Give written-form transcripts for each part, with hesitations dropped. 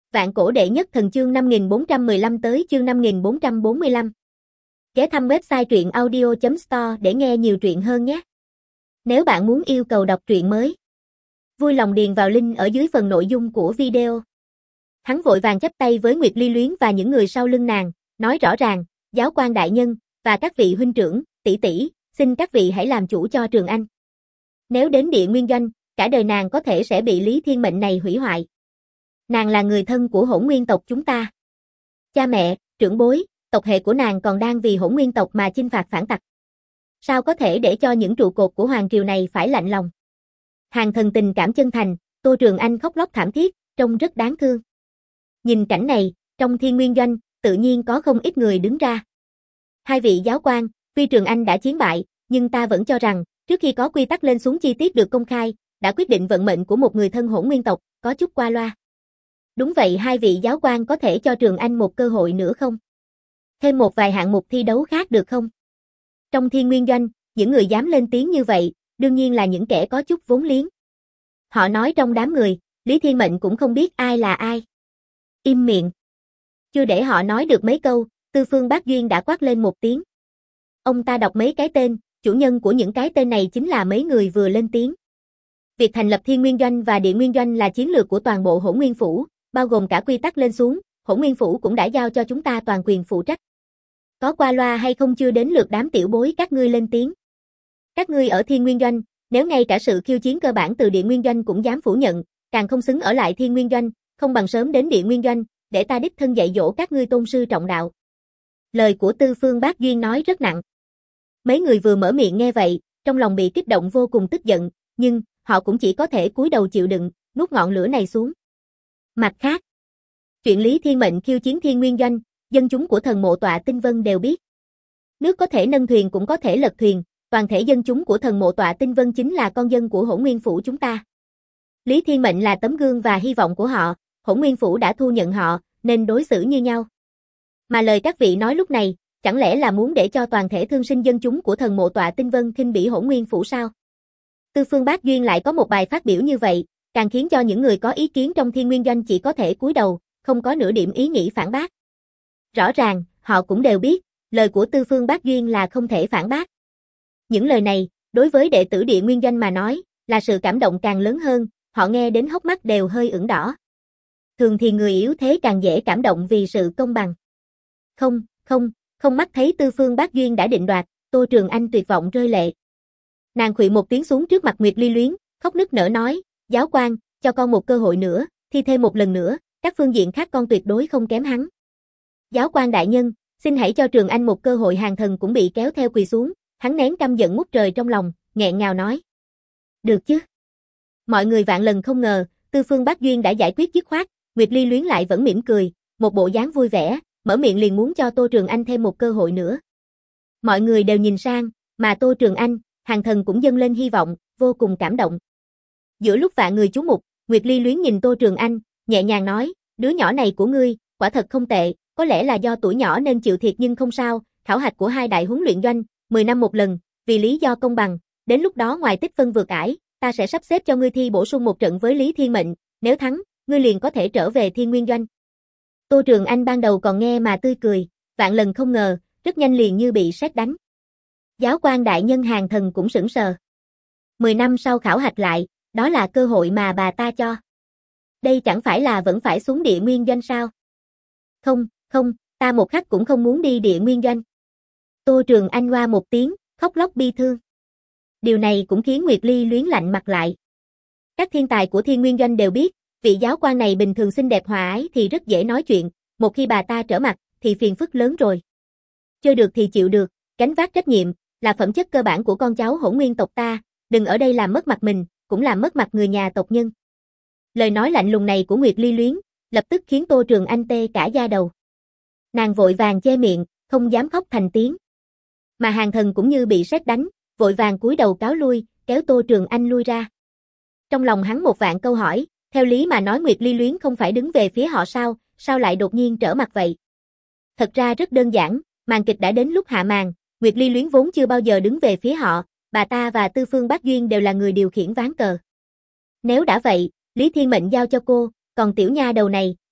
Vạn cổ đệ nhất thần chương 5415 tới chương 5445. Ghé thăm website truyện audio.store để nghe nhiều truyện hơn nhé. Nếu bạn muốn yêu cầu đọc truyện mới, vui lòng điền vào link ở dưới phần nội dung của video. Hắn vội vàng chắp tay với Nguyệt Ly Luyến và những người sau lưng nàng, nói rõ ràng, giáo quan đại nhân, và các vị huynh trưởng, tỷ tỷ, xin các vị hãy làm chủ cho Trường Anh. Nếu đến Địa Nguyên Doanh, cả đời nàng có thể sẽ bị Lý Thiên Mệnh này hủy hoại. Nàng là người thân của Hỗn Nguyên tộc chúng ta. Cha mẹ, trưởng bối, tộc hệ của nàng còn đang vì Hỗn Nguyên tộc mà chinh phạt phản tặc. Sao có thể để cho những trụ cột của hoàng triều này phải lạnh lòng? Hàng thần tình cảm chân thành, Tô Trường Anh khóc lóc thảm thiết, trông rất đáng thương. Nhìn cảnh này, trong Thiên Nguyên Doanh, tự nhiên có không ít người đứng ra. Hai vị giáo quan, tuy Trường Anh đã chiến bại, nhưng ta vẫn cho rằng, trước khi có quy tắc lên xuống chi tiết được công khai, đã quyết định vận mệnh của một người thân Hỗn Nguyên tộc, có chút qua loa. Đúng vậy, hai vị giáo quan có thể cho Trường Anh một cơ hội nữa không? Thêm một vài hạng mục thi đấu khác được không? Trong Thiên Nguyên Doanh, những người dám lên tiếng như vậy, đương nhiên là những kẻ có chút vốn liếng. Họ nói trong đám người, Lý Thiên Mệnh cũng không biết ai là ai. Im miệng. Chưa để họ nói được mấy câu, Tư Phương Bác Duyên đã quát lên một tiếng. Ông ta đọc mấy cái tên, chủ nhân của những cái tên này chính là mấy người vừa lên tiếng. Việc thành lập Thiên Nguyên Doanh và Địa Nguyên Doanh là chiến lược của toàn bộ Hỗn Nguyên Phủ, bao gồm cả quy tắc lên xuống, Hỗn Nguyên Phủ cũng đã giao cho chúng ta toàn quyền phụ trách. Có qua loa hay không chưa đến lượt đám tiểu bối các ngươi lên tiếng. Các ngươi ở Thiên Nguyên Doanh, nếu ngay cả sự khiêu chiến cơ bản từ Địa Nguyên Doanh cũng dám phủ nhận, càng không xứng ở lại Thiên Nguyên Doanh, không bằng sớm đến Địa Nguyên Doanh, để ta đích thân dạy dỗ các ngươi tôn sư trọng đạo. Lời của Tư Phương Bác Duyên nói rất nặng. Mấy người vừa mở miệng nghe vậy, trong lòng bị kích động vô cùng tức giận, nhưng họ cũng chỉ có thể cúi đầu chịu đựng, nuốt ngọn lửa này xuống. Mặt khác, chuyện Lý Thiên Mệnh khiêu chiến Thiên Nguyên Doanh, dân chúng của thần mộ tọa Tinh Vân đều biết. Nước có thể nâng thuyền cũng có thể lật thuyền, toàn thể dân chúng của thần mộ tọa Tinh Vân chính là con dân của Hỗn Nguyên Phủ chúng ta. Lý Thiên Mệnh là tấm gương và hy vọng của họ, Hỗn Nguyên Phủ đã thu nhận họ, nên đối xử như nhau. Mà lời các vị nói lúc này, chẳng lẽ là muốn để cho toàn thể thương sinh dân chúng của thần mộ tọa Tinh Vân khinh bỉ Hỗn Nguyên Phủ sao? Tư Phương Bác Duyên lại có một bài phát biểu như vậy, càng khiến cho những người có ý kiến trong Thiên Nguyên Doanh chỉ có thể cúi đầu, không có nửa điểm ý nghĩ phản bác. Rõ ràng, họ cũng đều biết, lời của Tư Phương Bác Duyên là không thể phản bác. Những lời này, đối với đệ tử Địa Nguyên Doanh mà nói, là sự cảm động càng lớn hơn, họ nghe đến hốc mắt đều hơi ửng đỏ. Thường thì người yếu thế càng dễ cảm động vì sự công bằng. Không mắt thấy Tư Phương Bác Duyên đã định đoạt, Tô Trường Anh tuyệt vọng rơi lệ. Nàng khuỵu một tiếng xuống trước mặt Nguyệt Ly Luyến, khóc nức nở nói, giáo quan, cho con một cơ hội nữa, thi thêm một lần nữa, các phương diện khác con tuyệt đối không kém hắn. Giáo quan đại nhân, xin hãy cho Trường Anh một cơ hội. Hàng thần cũng bị kéo theo quỳ xuống, hắn nén căm giận ngút trời trong lòng, nghẹn ngào nói. Được chứ? Mọi người vạn lần không ngờ, Tư Phương Bác Duyên đã giải quyết dứt khoát, Nguyệt Ly Luyến lại vẫn mỉm cười, một bộ dáng vui vẻ, mở miệng liền muốn cho Tô Trường Anh thêm một cơ hội nữa. Mọi người đều nhìn sang, mà Tô Trường Anh, hàng thần cũng dâng lên hy vọng, vô cùng cảm động. Giữa lúc vạn người chú mục, Nguyệt Ly Luyến nhìn Tô Trường Anh, nhẹ nhàng nói, đứa nhỏ này của ngươi, quả thật không tệ, có lẽ là do tuổi nhỏ nên chịu thiệt nhưng không sao, khảo hạch của hai đại huấn luyện doanh, 10 năm một lần, vì lý do công bằng, đến lúc đó ngoài tích phân vượt ải, ta sẽ sắp xếp cho ngươi thi bổ sung một trận với Lý Thiên Mệnh, nếu thắng, ngươi liền có thể trở về Thiên Nguyên Doanh. Tô Trường Anh ban đầu còn nghe mà tươi cười, vạn lần không ngờ, rất nhanh liền như bị sét đánh. Giáo quan đại nhân hàng thần cũng sững sờ. 10 năm sau khảo hạch lại, đó là cơ hội mà bà ta cho. Đây chẳng phải là vẫn phải xuống Địa Nguyên Doanh sao? Không, ta một khắc cũng không muốn đi Địa Nguyên Doanh. Tô Trường Anh oa một tiếng, khóc lóc bi thương. Điều này cũng khiến Nguyệt Ly Luyến lạnh mặt lại. Các thiên tài của Thiên Nguyên Doanh đều biết, vị giáo quan này bình thường xinh đẹp hòa ái thì rất dễ nói chuyện, một khi bà ta trở mặt, thì phiền phức lớn rồi. Chơi được thì chịu được, gánh vác trách nhiệm, là phẩm chất cơ bản của con cháu Hỗn Nguyên tộc ta, đừng ở đây làm mất mặt mình, cũng làm mất mặt người nhà tộc nhân. Lời nói lạnh lùng này của Nguyệt Ly Luyến, lập tức khiến Tô Trường Anh tê cả da đầu. Nàng vội vàng che miệng, không dám khóc thành tiếng. Mà hàng thần cũng như bị sét đánh, vội vàng cúi đầu cáo lui, kéo Tô Trường Anh lui ra. Trong lòng hắn một vạn câu hỏi, theo lý mà nói Nguyệt Ly Luyến không phải đứng về phía họ sao lại đột nhiên trở mặt vậy? Thật ra rất đơn giản, màn kịch đã đến lúc hạ màn, Nguyệt Ly Luyến vốn chưa bao giờ đứng về phía họ, bà ta và Tư Phương Bác Duyên đều là người điều khiển ván cờ. Nếu đã vậy, Lý Thiên Mệnh giao cho cô, còn tiểu nha đầu này,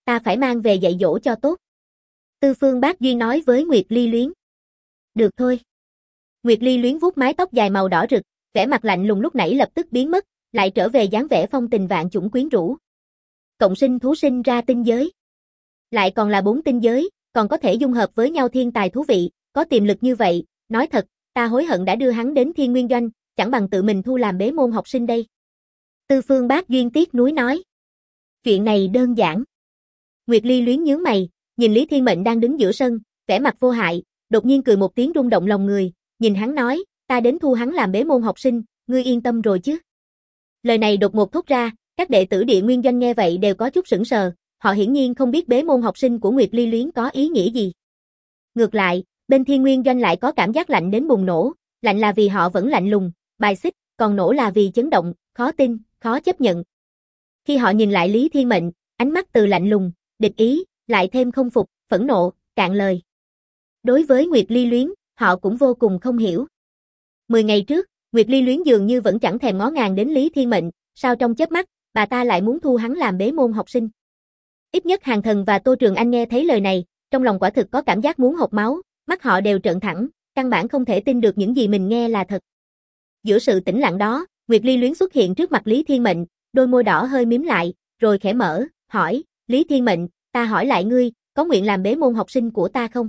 ta phải mang về dạy dỗ cho tốt. Tư Phương Bác Duyên nói với Nguyệt Ly Luyến. Được thôi. Nguyệt Ly Luyến vuốt mái tóc dài màu đỏ rực, vẻ mặt lạnh lùng lúc nãy lập tức biến mất, lại trở về dáng vẻ phong tình vạn chủng quyến rũ. Cộng sinh thú sinh ra tinh giới. Lại còn là 4 tinh giới, còn có thể dung hợp với nhau thiên tài thú vị, có tiềm lực như vậy, nói thật, ta hối hận đã đưa hắn đến Thiên Nguyên Doanh, chẳng bằng tự mình thu làm bế môn học sinh đây. Tư Phương Bác Duyên tiếc nuối nói. Chuyện này đơn giản. Nguyệt Ly Luyến nhướng mày, nhìn Lý Thiên Mệnh đang đứng giữa sân, vẻ mặt vô hại, đột nhiên cười một tiếng rung động lòng người, nhìn hắn nói, ta đến thu hắn làm bế môn học sinh, ngươi yên tâm rồi chứ. Lời này đột ngột thốt ra, các đệ tử Địa Nguyên Doanh nghe vậy đều có chút sững sờ, họ hiển nhiên không biết bế môn học sinh của Nguyệt Ly Luyến có ý nghĩa gì. Ngược lại, bên Thiên Nguyên Doanh lại có cảm giác lạnh đến bùng nổ, lạnh là vì họ vẫn lạnh lùng, bài xích, còn nổ là vì chấn động, khó tin, khó chấp nhận. Khi họ nhìn lại Lý Thiên Mệnh, ánh mắt từ lạnh lùng, địch ý, lại thêm không phục, phẫn nộ, cạn lời. Đối với Nguyệt Ly Luyến, họ cũng vô cùng không hiểu. 10 ngày trước, Nguyệt Ly Luyến dường như vẫn chẳng thèm ngó ngàng đến Lý Thiên Mệnh, sao trong chớp mắt, bà ta lại muốn thu hắn làm bế môn học sinh. Ít nhất Hàn Thần và Tô Trường Anh nghe thấy lời này, trong lòng quả thực có cảm giác muốn hộc máu, mắt họ đều trợn thẳng, căn bản không thể tin được những gì mình nghe là thật. Giữa sự tĩnh lặng đó, Nguyệt Ly Luyến xuất hiện trước mặt Lý Thiên Mệnh, đôi môi đỏ hơi mím lại, rồi khẽ mở, hỏi, Lý Thiên Mệnh, ta hỏi lại ngươi, có nguyện làm bế môn học sinh của ta không?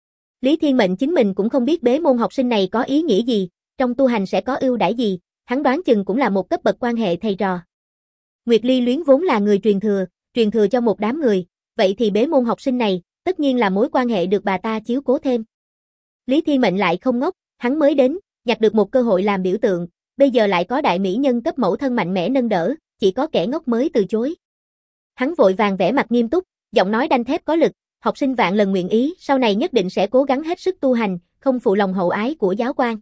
Lý Thiên Mệnh chính mình cũng không biết bế môn học sinh này có ý nghĩa gì, trong tu hành sẽ có ưu đãi gì, hắn đoán chừng cũng là một cấp bậc quan hệ thầy trò. Nguyệt Ly Luyến vốn là người truyền thừa cho một đám người, vậy thì bế môn học sinh này, tất nhiên là mối quan hệ được bà ta chiếu cố thêm. Lý Thiên Mệnh lại không ngốc, hắn mới đến, nhặt được một cơ hội làm biểu tượng, bây giờ lại có đại mỹ nhân cấp mẫu thân mạnh mẽ nâng đỡ, chỉ có kẻ ngốc mới từ chối. Hắn vội vàng vẻ mặt nghiêm túc, giọng nói đanh thép có lực, học sinh vạn lần nguyện ý, sau này nhất định sẽ cố gắng hết sức tu hành, không phụ lòng hậu ái của giáo quan.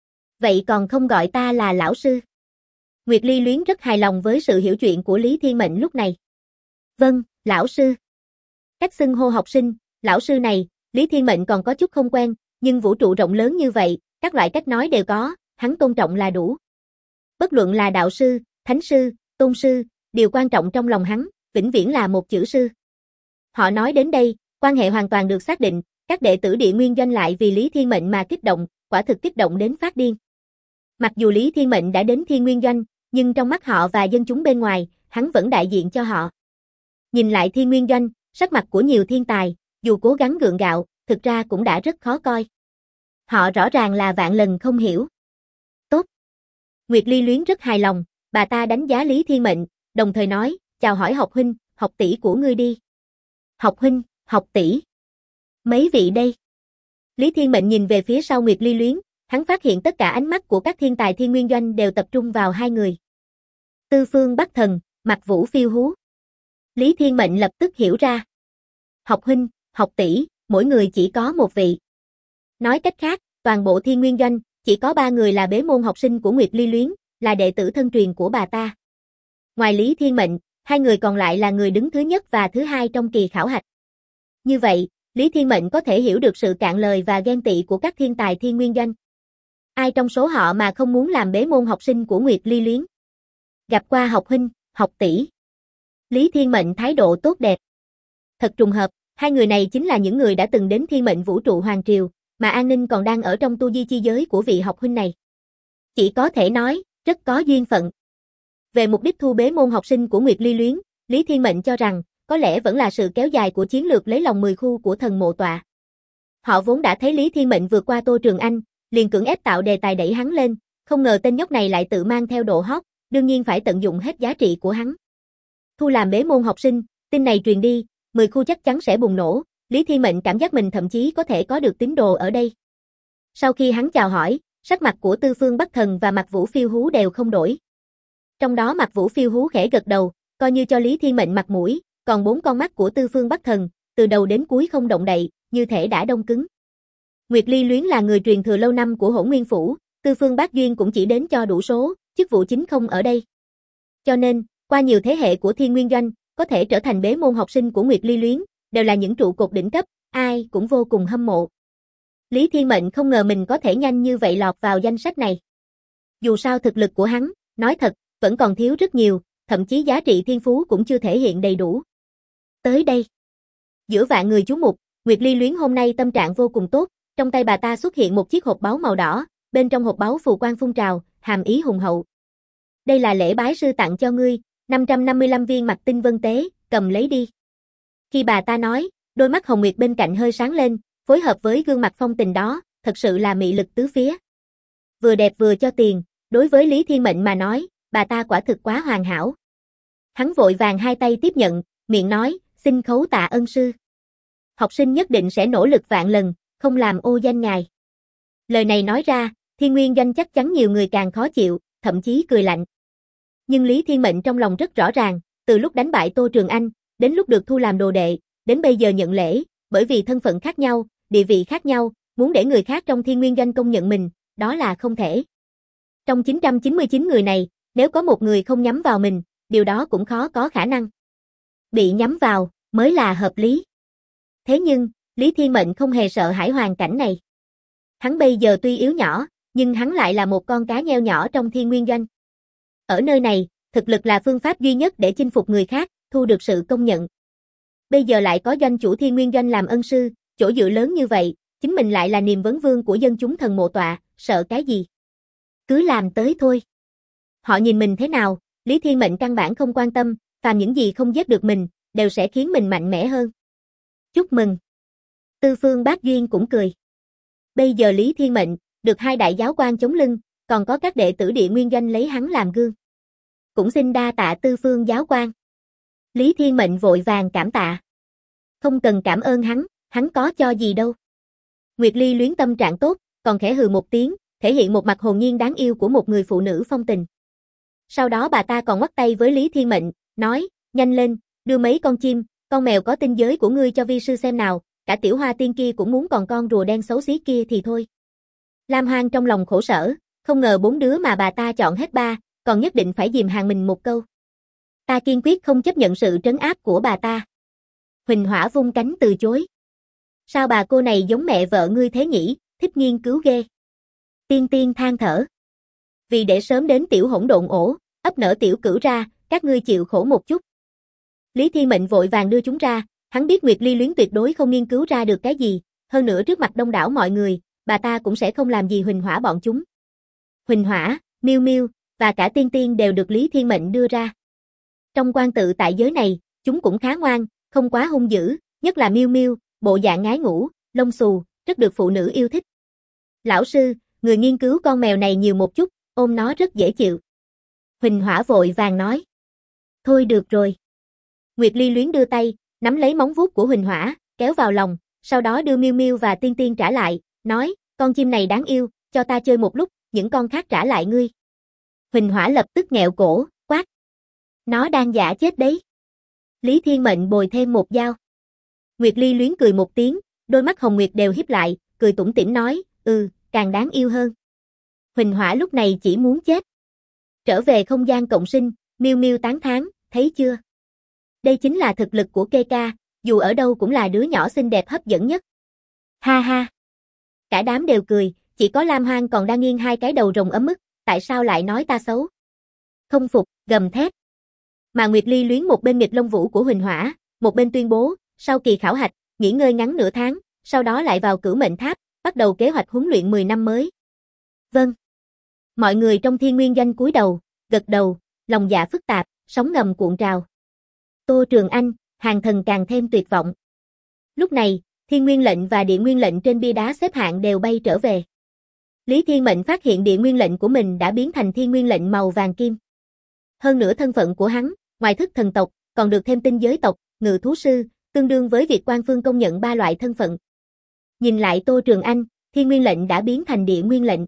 Vậy còn không gọi ta là lão sư? Nguyệt Ly Luyến rất hài lòng với sự hiểu chuyện của Lý Thiên Mệnh lúc này. Vâng, lão sư. Cách xưng hô học sinh, lão sư này, Lý Thiên Mệnh còn có chút không quen, nhưng vũ trụ rộng lớn như vậy, các loại cách nói đều có, hắn tôn trọng là đủ. Bất luận là đạo sư, thánh sư, tôn sư, điều quan trọng trong lòng hắn, vĩnh viễn là một chữ sư. Họ nói đến đây, quan hệ hoàn toàn được xác định, các đệ tử Địa Nguyên Doanh lại vì Lý Thiên Mệnh mà kích động, quả thực kích động đến phát điên. Mặc dù Lý Thiên Mệnh đã đến Thiên Nguyên Doanh, nhưng trong mắt họ và dân chúng bên ngoài, hắn vẫn đại diện cho họ. Nhìn lại Thiên Nguyên Doanh, sắc mặt của nhiều thiên tài, dù cố gắng gượng gạo, thực ra cũng đã rất khó coi. Họ rõ ràng là vạn lần không hiểu. Tốt. Nguyệt Ly Luyến rất hài lòng, bà ta đánh giá Lý Thiên Mệnh, đồng thời nói, chào hỏi học huynh, học tỷ của ngươi đi. Học huynh, học tỷ. Mấy vị đây? Lý Thiên Mệnh nhìn về phía sau Nguyệt Ly Luyến, hắn phát hiện tất cả ánh mắt của các thiên tài Thiên Nguyên Doanh đều tập trung vào hai người. Tư Phương Bắc Thần, Mặc Vũ Phiêu Hú. Lý Thiên Mệnh lập tức hiểu ra. Học huynh, học tỷ, mỗi người chỉ có một vị. Nói cách khác, toàn bộ Thiên Nguyên Doanh, chỉ có 3 người là bế môn học sinh của Nguyệt Ly Luyến, là đệ tử thân truyền của bà ta. Ngoài Lý Thiên Mệnh, 2 người còn lại là người đứng thứ nhất và thứ hai trong kỳ khảo hạch. Như vậy, Lý Thiên Mệnh có thể hiểu được sự cạn lời và ghen tị của các thiên tài Thiên Nguyên Doanh. Ai trong số họ mà không muốn làm bế môn học sinh của Nguyệt Ly Luyến? Gặp qua học huynh, học tỷ. Lý Thiên Mệnh thái độ tốt đẹp. Thật trùng hợp, 2 người này chính là những người đã từng đến Thiên Mệnh Vũ Trụ Hoàng Triều, mà an ninh còn đang ở trong tu di chi giới của vị học huynh này. Chỉ có thể nói, rất có duyên phận. Về mục đích thu bế môn học sinh của Nguyệt Ly Luyến, Lý Thiên Mệnh cho rằng, có lẽ vẫn là sự kéo dài của chiến lược lấy lòng 10 khu của thần mộ tọa. Họ vốn đã thấy Lý Thiên Mệnh vượt qua Tô Trường Anh, liền cưỡng ép tạo đề tài đẩy hắn lên, không ngờ tên nhóc này lại tự mang theo độ hot, đương nhiên phải tận dụng hết giá trị của hắn. Thu làm bế môn học sinh, tin này truyền đi, 10 khu chắc chắn sẽ bùng nổ, Lý Thiên Mệnh cảm giác mình thậm chí có thể có được tín đồ ở đây. Sau khi hắn chào hỏi, sắc mặt của Tư Phương Bắc Thần và Mặc Vũ Phiêu Hú đều không đổi. Trong đó Mặc Vũ Phiêu Hú khẽ gật đầu, coi như cho Lý Thiên Mệnh mặt mũi, còn 4 con mắt của Tư Phương Bắc Thần, từ đầu đến cuối không động đậy, như thể đã đông cứng. Nguyệt Ly Luyến là người truyền thừa lâu năm của Hỗn Nguyên Phủ, Tư Phương Bác Duyên cũng chỉ đến cho đủ số, chức vụ chính không ở đây. Cho nên, qua nhiều thế hệ của Thiên Nguyên Doanh, có thể trở thành bế môn học sinh của Nguyệt Ly Luyến, đều là những trụ cột đỉnh cấp, ai cũng vô cùng hâm mộ. Lý Thiên Mệnh không ngờ mình có thể nhanh như vậy lọt vào danh sách này. Dù sao thực lực của hắn, nói thật, vẫn còn thiếu rất nhiều, thậm chí giá trị thiên phú cũng chưa thể hiện đầy đủ. Tới đây. Giữa vạn người chú mục, Nguyệt Ly Luyến hôm nay tâm trạng vô cùng tốt, trong tay bà ta xuất hiện một chiếc hộp báu màu đỏ, bên trong hộp báu phù quang phun trào, hàm ý hùng hậu. Đây là lễ bái sư tặng cho ngươi, 555 viên mặt tinh vân tế, cầm lấy đi. Khi bà ta nói, đôi mắt hồng nguyệt bên cạnh hơi sáng lên, phối hợp với gương mặt phong tình đó, thật sự là mị lực tứ phía. Vừa đẹp vừa cho tiền, đối với Lý Thiên Mệnh mà nói, bà ta quả thực quá hoàn hảo. Hắn vội vàng hai tay tiếp nhận, miệng nói, xin khấu tạ ân sư. Học sinh nhất định sẽ nỗ lực vạn lần, không làm ô danh ngài. Lời này nói ra, Thiên Nguyên Doanh chắc chắn nhiều người càng khó chịu, thậm chí cười lạnh. Nhưng Lý Thiên Mệnh trong lòng rất rõ ràng, từ lúc đánh bại Tô Trường Anh, đến lúc được thu làm đồ đệ, đến bây giờ nhận lễ, bởi vì thân phận khác nhau, địa vị khác nhau, muốn để người khác trong Thiên Nguyên Doanh công nhận mình, đó là không thể. Trong 999 người này, nếu có một người không nhắm vào mình, điều đó cũng khó có khả năng. Bị nhắm vào, mới là hợp lý. Thế nhưng, Lý Thiên Mệnh không hề sợ hãi hoàn cảnh này. Hắn bây giờ tuy yếu nhỏ, nhưng hắn lại là một con cá nheo nhỏ trong Thiên Nguyên Doanh. Ở nơi này, thực lực là phương pháp duy nhất để chinh phục người khác, thu được sự công nhận. Bây giờ lại có doanh chủ Thiên Nguyên Doanh làm ân sư, chỗ dựa lớn như vậy, chính mình lại là niềm vấn vương của dân chúng thần mộ tọa, sợ cái gì? Cứ làm tới thôi. Họ nhìn mình thế nào, Lý Thiên Mệnh căn bản không quan tâm, phàm những gì không giết được mình, đều sẽ khiến mình mạnh mẽ hơn. Chúc mừng. Tư Phương Bác Duyên cũng cười. Bây giờ Lý Thiên Mệnh, được hai đại giáo quan chống lưng, còn có các đệ tử Địa Nguyên Doanh lấy hắn làm gương. Cũng xin đa tạ Tư Phương giáo quan. Lý Thiên Mệnh vội vàng cảm tạ. Không cần cảm ơn hắn có cho gì đâu. Nguyệt Ly Luyến tâm trạng tốt, còn khẽ hừ một tiếng, thể hiện một mặt hồn nhiên đáng yêu của một người phụ nữ phong tình. Sau đó bà ta còn ngoắc tay với Lý Thiên Mệnh, nói, nhanh lên, đưa mấy con chim, con mèo có tinh giới của ngươi cho vi sư xem nào, cả Tiểu Hoa Tiên kia cũng muốn, còn con rùa đen xấu xí kia thì thôi. Lam Hoang trong lòng khổ sở, không ngờ 4 đứa mà bà ta chọn hết 3, còn nhất định phải dìm hàng mình một câu. Ta kiên quyết không chấp nhận sự trấn áp của bà ta. Huỳnh Hỏa vung cánh từ chối. Sao bà cô này giống mẹ vợ ngươi thế nhỉ, thích nghiên cứu ghê. Tiên Tiên than thở. Vì để sớm đến tiểu hỗn độn ổ, ấp nở tiểu cửu ra, các ngươi chịu khổ một chút. Lý Thiên Mệnh vội vàng đưa chúng ra, hắn biết Nguyệt Ly Luyến tuyệt đối không nghiên cứu ra được cái gì, hơn nữa trước mặt đông đảo mọi người, bà ta cũng sẽ không làm gì Huỳnh Hỏa bọn chúng. Huỳnh Hỏa, Miêu Miêu và cả Tiên Tiên đều được Lý Thiên Mệnh đưa ra. Trong quan tự tại giới này, chúng cũng khá ngoan, không quá hung dữ, nhất là Miêu Miêu, bộ dạng ngái ngủ, lông xù, rất được phụ nữ yêu thích. Lão sư, người nghiên cứu con mèo này nhiều một chút, ôm nó rất dễ chịu. Huỳnh Hỏa vội vàng nói. Thôi được rồi. Nguyệt Ly Luyến đưa tay, nắm lấy móng vuốt của Huỳnh Hỏa, kéo vào lòng, sau đó đưa Miêu Miêu và Tiên Tiên trả lại, nói, con chim này đáng yêu, cho ta chơi một lúc, những con khác trả lại ngươi. Huỳnh Hỏa lập tức nghẹo cổ, quát. Nó đang giả chết đấy. Lý Thiên Mệnh bồi thêm một dao. Nguyệt Ly Luyến cười một tiếng, đôi mắt hồng nguyệt đều híp lại, cười tủm tỉm nói, càng đáng yêu hơn. Huỳnh Hỏa lúc này chỉ muốn chết. Trở về không gian cộng sinh, Miêu Miêu tán thán, thấy chưa? Đây chính là thực lực của Kê Ca, dù ở đâu cũng là đứa nhỏ xinh đẹp hấp dẫn nhất. Ha ha. Cả đám đều cười, chỉ có Lam Hoang còn đang nghiêng hai cái đầu rồng ấm ức, tại sao lại nói ta xấu? Không phục, gầm thét. Mà Nguyệt Ly Luyến một bên nghịch lông vũ của Huỳnh Hỏa, một bên tuyên bố, sau kỳ khảo hạch, nghỉ ngơi ngắn nửa tháng, sau đó lại vào Cửu Mệnh Tháp, bắt đầu kế hoạch huấn luyện 10 năm mới. Vâng. Mọi người trong Thiên Nguyên Doanh cúi đầu, gật đầu, lòng dạ phức tạp, sóng ngầm cuộn trào. Tô Trường Anh, Hàng Thần càng thêm tuyệt vọng. Lúc này, Thiên Nguyên lệnh và Địa Nguyên lệnh trên bia đá xếp hạng đều bay trở về. Lý Thiên Mệnh phát hiện Địa Nguyên lệnh của mình đã biến thành Thiên Nguyên lệnh màu vàng kim. Hơn nữa thân phận của hắn, ngoài thức thần tộc, còn được thêm tinh giới tộc, ngự thú sư, tương đương với việc quan phương công nhận 3 loại thân phận. Nhìn lại Tô Trường Anh, Thiên Nguyên lệnh đã biến thành Địa Nguyên lệnh.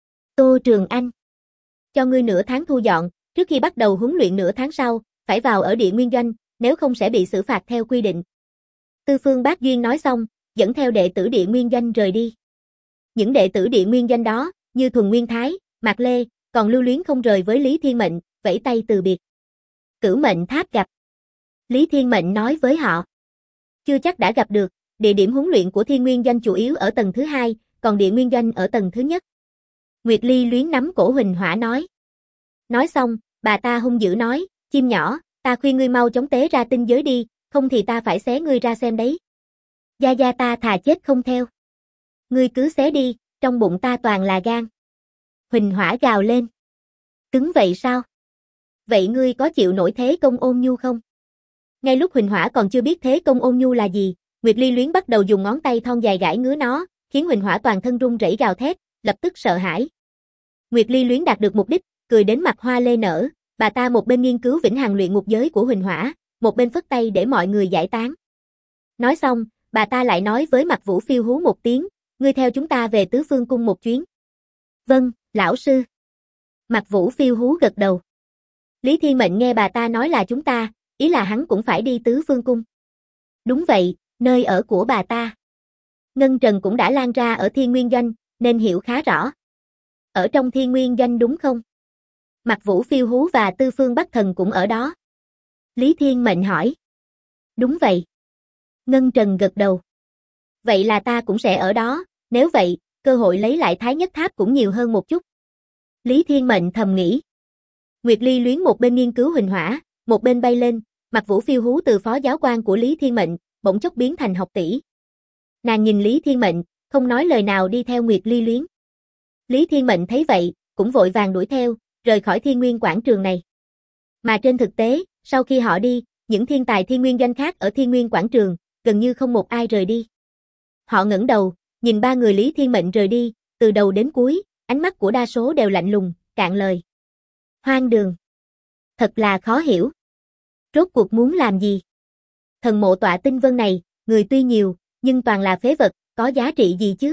Tô Trường Anh, cho ngươi nửa tháng thu dọn, trước khi bắt đầu huấn luyện nửa tháng sau, phải vào ở Địa Nguyên Doanh, nếu không sẽ bị xử phạt theo quy định. Tư Phương Bác Duyên nói xong, dẫn theo đệ tử Địa Nguyên Doanh rời đi. Những đệ tử Địa Nguyên Doanh đó, như Thuần Nguyên Thái, Mạc Lê, còn lưu luyến không rời với Lý Thiên Mệnh, vẫy tay từ biệt. Cửu Mệnh Tháp gặp. Lý Thiên Mệnh nói với họ. Chưa chắc đã gặp được, địa điểm huấn luyện của Thiên Nguyên Doanh chủ yếu ở tầng thứ 2, còn Địa Nguyên Doanh ở tầng thứ nhất. Nguyệt Ly Luyến nắm cổ Huỳnh Hỏa nói. Nói xong, bà ta hung dữ nói, chim nhỏ, ta khuyên ngươi mau chóng tế ra tinh giới đi, không thì ta phải xé ngươi ra xem đấy. Gia Gia ta thà chết không theo. Ngươi cứ xé đi, trong bụng ta toàn là gan. Huỳnh Hỏa gào lên. Cứng vậy sao? Vậy ngươi có chịu nổi thế công ôn nhu không? Ngay lúc Huỳnh Hỏa còn chưa biết thế công ôn nhu là gì, Nguyệt Ly Luyến bắt đầu dùng ngón tay thon dài gãi ngứa nó, khiến Huỳnh Hỏa toàn thân run rẩy gào thét, lập tức sợ hãi. Nguyệt Ly Luyến đạt được mục đích, cười đến mặt hoa lê nở, bà ta một bên nghiên cứu vĩnh hằng luyện ngục giới của Huỳnh Hỏa, một bên phất tay để mọi người giải tán. Nói xong, bà ta lại nói với Mạc Vũ Phiêu Hú một tiếng, ngươi theo chúng ta về Tứ Phương Cung một chuyến. Vâng, lão sư. Mạc Vũ Phiêu Hú gật đầu. Lý Thiên Mệnh nghe bà ta nói là chúng ta, ý là hắn cũng phải đi Tứ Phương Cung. Đúng vậy, nơi ở của bà ta. Ngân Trần cũng đã lan ra ở Thiên Nguyên Doanh, nên hiểu khá rõ. Ở trong Thiên Nguyên Doanh đúng không? Mạc Vũ Phiêu Hú và Tư Phương Bắc Thần cũng ở đó. Lý Thiên Mệnh hỏi. Đúng vậy. Ngân Trần gật đầu. Vậy là ta cũng sẽ ở đó, nếu vậy, cơ hội lấy lại Thái Nhất Tháp cũng nhiều hơn một chút. Lý Thiên Mệnh thầm nghĩ. Nguyệt Ly Luyến một bên nghiên cứu Huỳnh Hỏa, một bên bay lên, Mạc Vũ Phiêu Hú từ phó giáo quan của Lý Thiên Mệnh, bỗng chốc biến thành học tỷ. Nàng nhìn Lý Thiên Mệnh, không nói lời nào đi theo Nguyệt Ly Luyến. Lý Thiên Mệnh thấy vậy, cũng vội vàng đuổi theo, rời khỏi Thiên Nguyên quảng trường này. Mà trên thực tế, sau khi họ đi, những thiên tài Thiên Nguyên Doanh khác ở Thiên Nguyên quảng trường, gần như không một ai rời đi. Họ ngẩng đầu, nhìn ba người Lý Thiên Mệnh rời đi, từ đầu đến cuối, ánh mắt của đa số đều lạnh lùng, cạn lời. Hoang đường. Thật là khó hiểu. Rốt cuộc muốn làm gì? Thần mộ tọa tinh vân này, người tuy nhiều, nhưng toàn là phế vật, có giá trị gì chứ?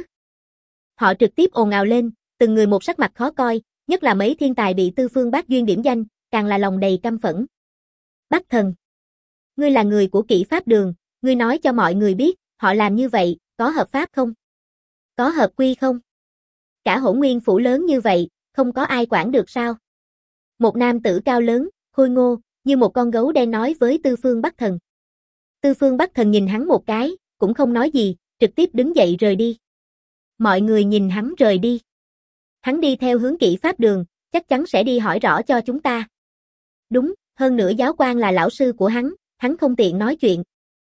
Họ trực tiếp ồn ào lên, từng người một sắc mặt khó coi, nhất là mấy thiên tài bị Tư Phương Bác Duyên điểm danh, càng là lòng đầy căm phẫn. Bắc Thần. Ngươi là người của Kỷ Pháp Đường, ngươi nói cho mọi người biết, họ làm như vậy, có hợp pháp không? Có hợp quy không? Cả Hỗn Nguyên phủ lớn như vậy, không có ai quản được sao? Một nam tử cao lớn, khôi ngô, như một con gấu đen nói với Tư Phương Bắc Thần. Tư Phương Bắc Thần nhìn hắn một cái, cũng không nói gì, trực tiếp đứng dậy rời đi. Mọi người nhìn hắn rời đi. Hắn đi theo hướng Kỷ Pháp Đường, chắc chắn sẽ đi hỏi rõ cho chúng ta. Đúng, hơn nữa giáo quan là lão sư của hắn không tiện nói chuyện.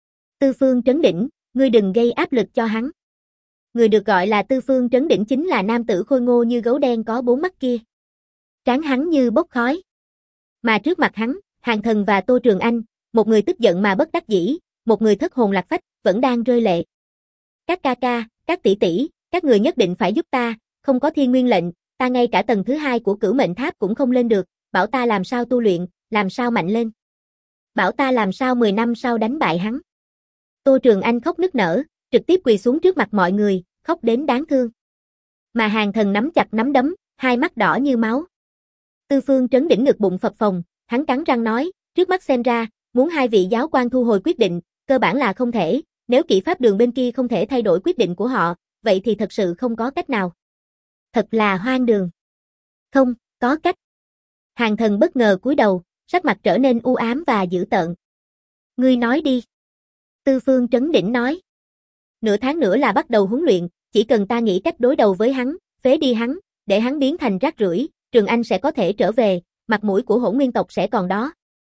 Tư Phương Trấn Đỉnh, ngươi đừng gây áp lực cho hắn. Người được gọi là Tư Phương Trấn Đỉnh chính là nam tử khôi ngô như gấu đen có 4 mắt kia. Trán hắn như bốc khói. Mà trước mặt hắn, Hàn Thần và Tô Trường Anh, một người tức giận mà bất đắc dĩ, một người thất hồn lạc phách, vẫn đang rơi lệ. Các ca ca, các tỷ tỷ, các người nhất định phải giúp ta, không có thiên nguyên lệnh, ta ngay cả tầng thứ 2 của Cửu Mệnh Tháp cũng không lên được, bảo ta làm sao tu luyện, làm sao mạnh lên. Bảo ta làm sao 10 năm sau đánh bại hắn. Tô Trường Anh khóc nức nở, trực tiếp quỳ xuống trước mặt mọi người, khóc đến đáng thương. Mà Hàn Thần nắm chặt nắm đấm, hai mắt đỏ như máu. Tư Phương Trấn Đỉnh ngực bụng phập phồng, hắn cắn răng nói, trước mắt xem ra, muốn hai vị giáo quan thu hồi quyết định, cơ bản là không thể, nếu Kỷ Pháp Đường bên kia không thể thay đổi quyết định của họ, vậy thì thật sự không có cách nào. Thật là hoang đường. Không, có cách. Hàn Thần bất ngờ cúi đầu, sắc mặt trở nên u ám và dữ tợn. Ngươi nói đi. Tư Phương Trấn Đỉnh nói. Nửa tháng nữa là bắt đầu huấn luyện, chỉ cần ta nghĩ cách đối đầu với hắn, phế đi hắn, để hắn biến thành rác rưởi, Trường Anh sẽ có thể trở về, mặt mũi của Hỗn Nguyên tộc sẽ còn đó.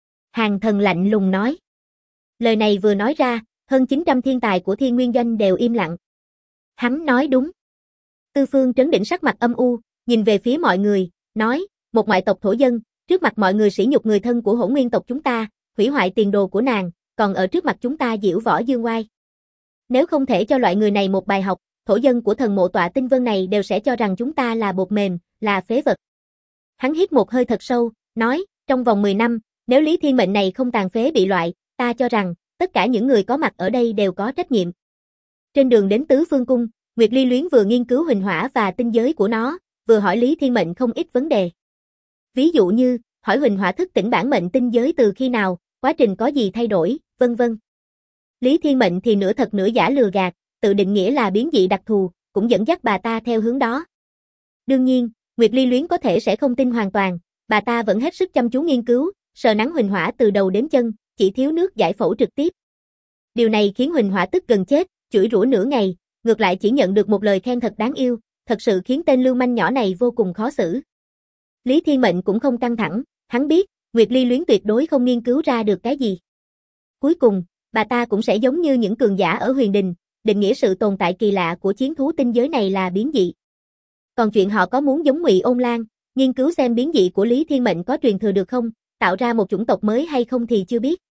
Hàn Thần lạnh lùng nói. Lời này vừa nói ra, hơn 900 thiên tài của Thiên Nguyên Doanh đều im lặng. Hắn nói đúng. Tư Phương Trấn Đỉnh sắc mặt âm u, nhìn về phía mọi người, nói, một ngoại tộc thổ dân, trước mặt mọi người sỉ nhục người thân của Hỗn Nguyên tộc chúng ta, hủy hoại tiền đồ của nàng, còn ở trước mặt chúng ta giễu võ dương oai. Nếu không thể cho loại người này một bài học, thổ dân của thần mộ tọa tinh vân này đều sẽ cho rằng chúng ta là bột mềm, là phế vật. Hắn hít một hơi thật sâu, nói, trong vòng 10 năm, nếu Lý Thiên Mệnh này không tàn phế bị loại, ta cho rằng, tất cả những người có mặt ở đây đều có trách nhiệm. Trên đường đến Tứ Phương Cung, Nguyệt Ly Luyến vừa nghiên cứu Huỳnh Hỏa và tinh giới của nó, vừa hỏi Lý Thiên Mệnh không ít vấn đề. Ví dụ như, hỏi Huỳnh Hỏa thức tỉnh bản mệnh tinh giới từ khi nào, quá trình có gì thay đổi, vân vân. Lý Thiên Mệnh thì nửa thật nửa giả lừa gạt, tự định nghĩa là biến dị đặc thù, cũng dẫn dắt bà ta theo hướng đó. Đương nhiên, Nguyệt Ly Luyến có thể sẽ không tin hoàn toàn, bà ta vẫn hết sức chăm chú nghiên cứu, sờ nắn Huỳnh Hỏa từ đầu đến chân, chỉ thiếu nước giải phẫu trực tiếp. Điều này khiến Huỳnh Hỏa tức gần chết, chửi rủa nửa ngày, ngược lại chỉ nhận được một lời khen thật đáng yêu, thật sự khiến tên lưu manh nhỏ này vô cùng khó xử. Lý Thiên Mệnh cũng không căng thẳng, hắn biết, Nguyệt Ly Luyến tuyệt đối không nghiên cứu ra được cái gì. Cuối cùng, bà ta cũng sẽ giống như những cường giả ở huyền đình, định nghĩa sự tồn tại kỳ lạ của chiến thú tinh giới này là biến dị. Còn chuyện họ có muốn giống Ngụy Ôn Lan, nghiên cứu xem biến dị của Lý Thiên Mệnh có truyền thừa được không, tạo ra một chủng tộc mới hay không thì chưa biết.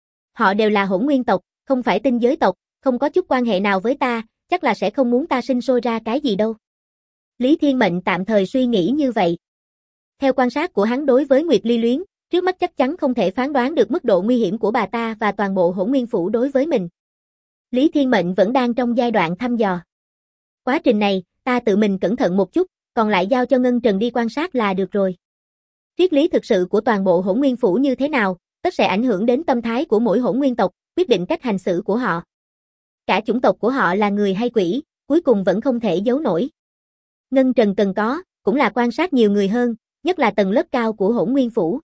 Họ đều là hỗn nguyên tộc, không phải tinh giới tộc, không có chút quan hệ nào với ta, chắc là sẽ không muốn ta sinh sôi ra cái gì đâu. Lý Thiên Mệnh tạm thời suy nghĩ như vậy. Theo quan sát của hắn đối với Nguyệt Ly Luyến, trước mắt chắc chắn không thể phán đoán được mức độ nguy hiểm của bà ta và toàn bộ hỗn nguyên phủ đối với mình. Lý Thiên Mệnh vẫn đang trong giai đoạn thăm dò. Quá trình này, ta tự mình cẩn thận một chút, còn lại giao cho Ngân Trần đi quan sát là được rồi. Triết lý thực sự của toàn bộ hỗn nguyên phủ như thế nào, tất sẽ ảnh hưởng đến tâm thái của mỗi hỗn nguyên tộc, quyết định cách hành xử của họ. Cả chủng tộc của họ là người hay quỷ, cuối cùng vẫn không thể giấu nổi. Ngân Trần cần có, cũng là quan sát nhiều người hơn, nhất là tầng lớp cao của hỗn nguyên phủ.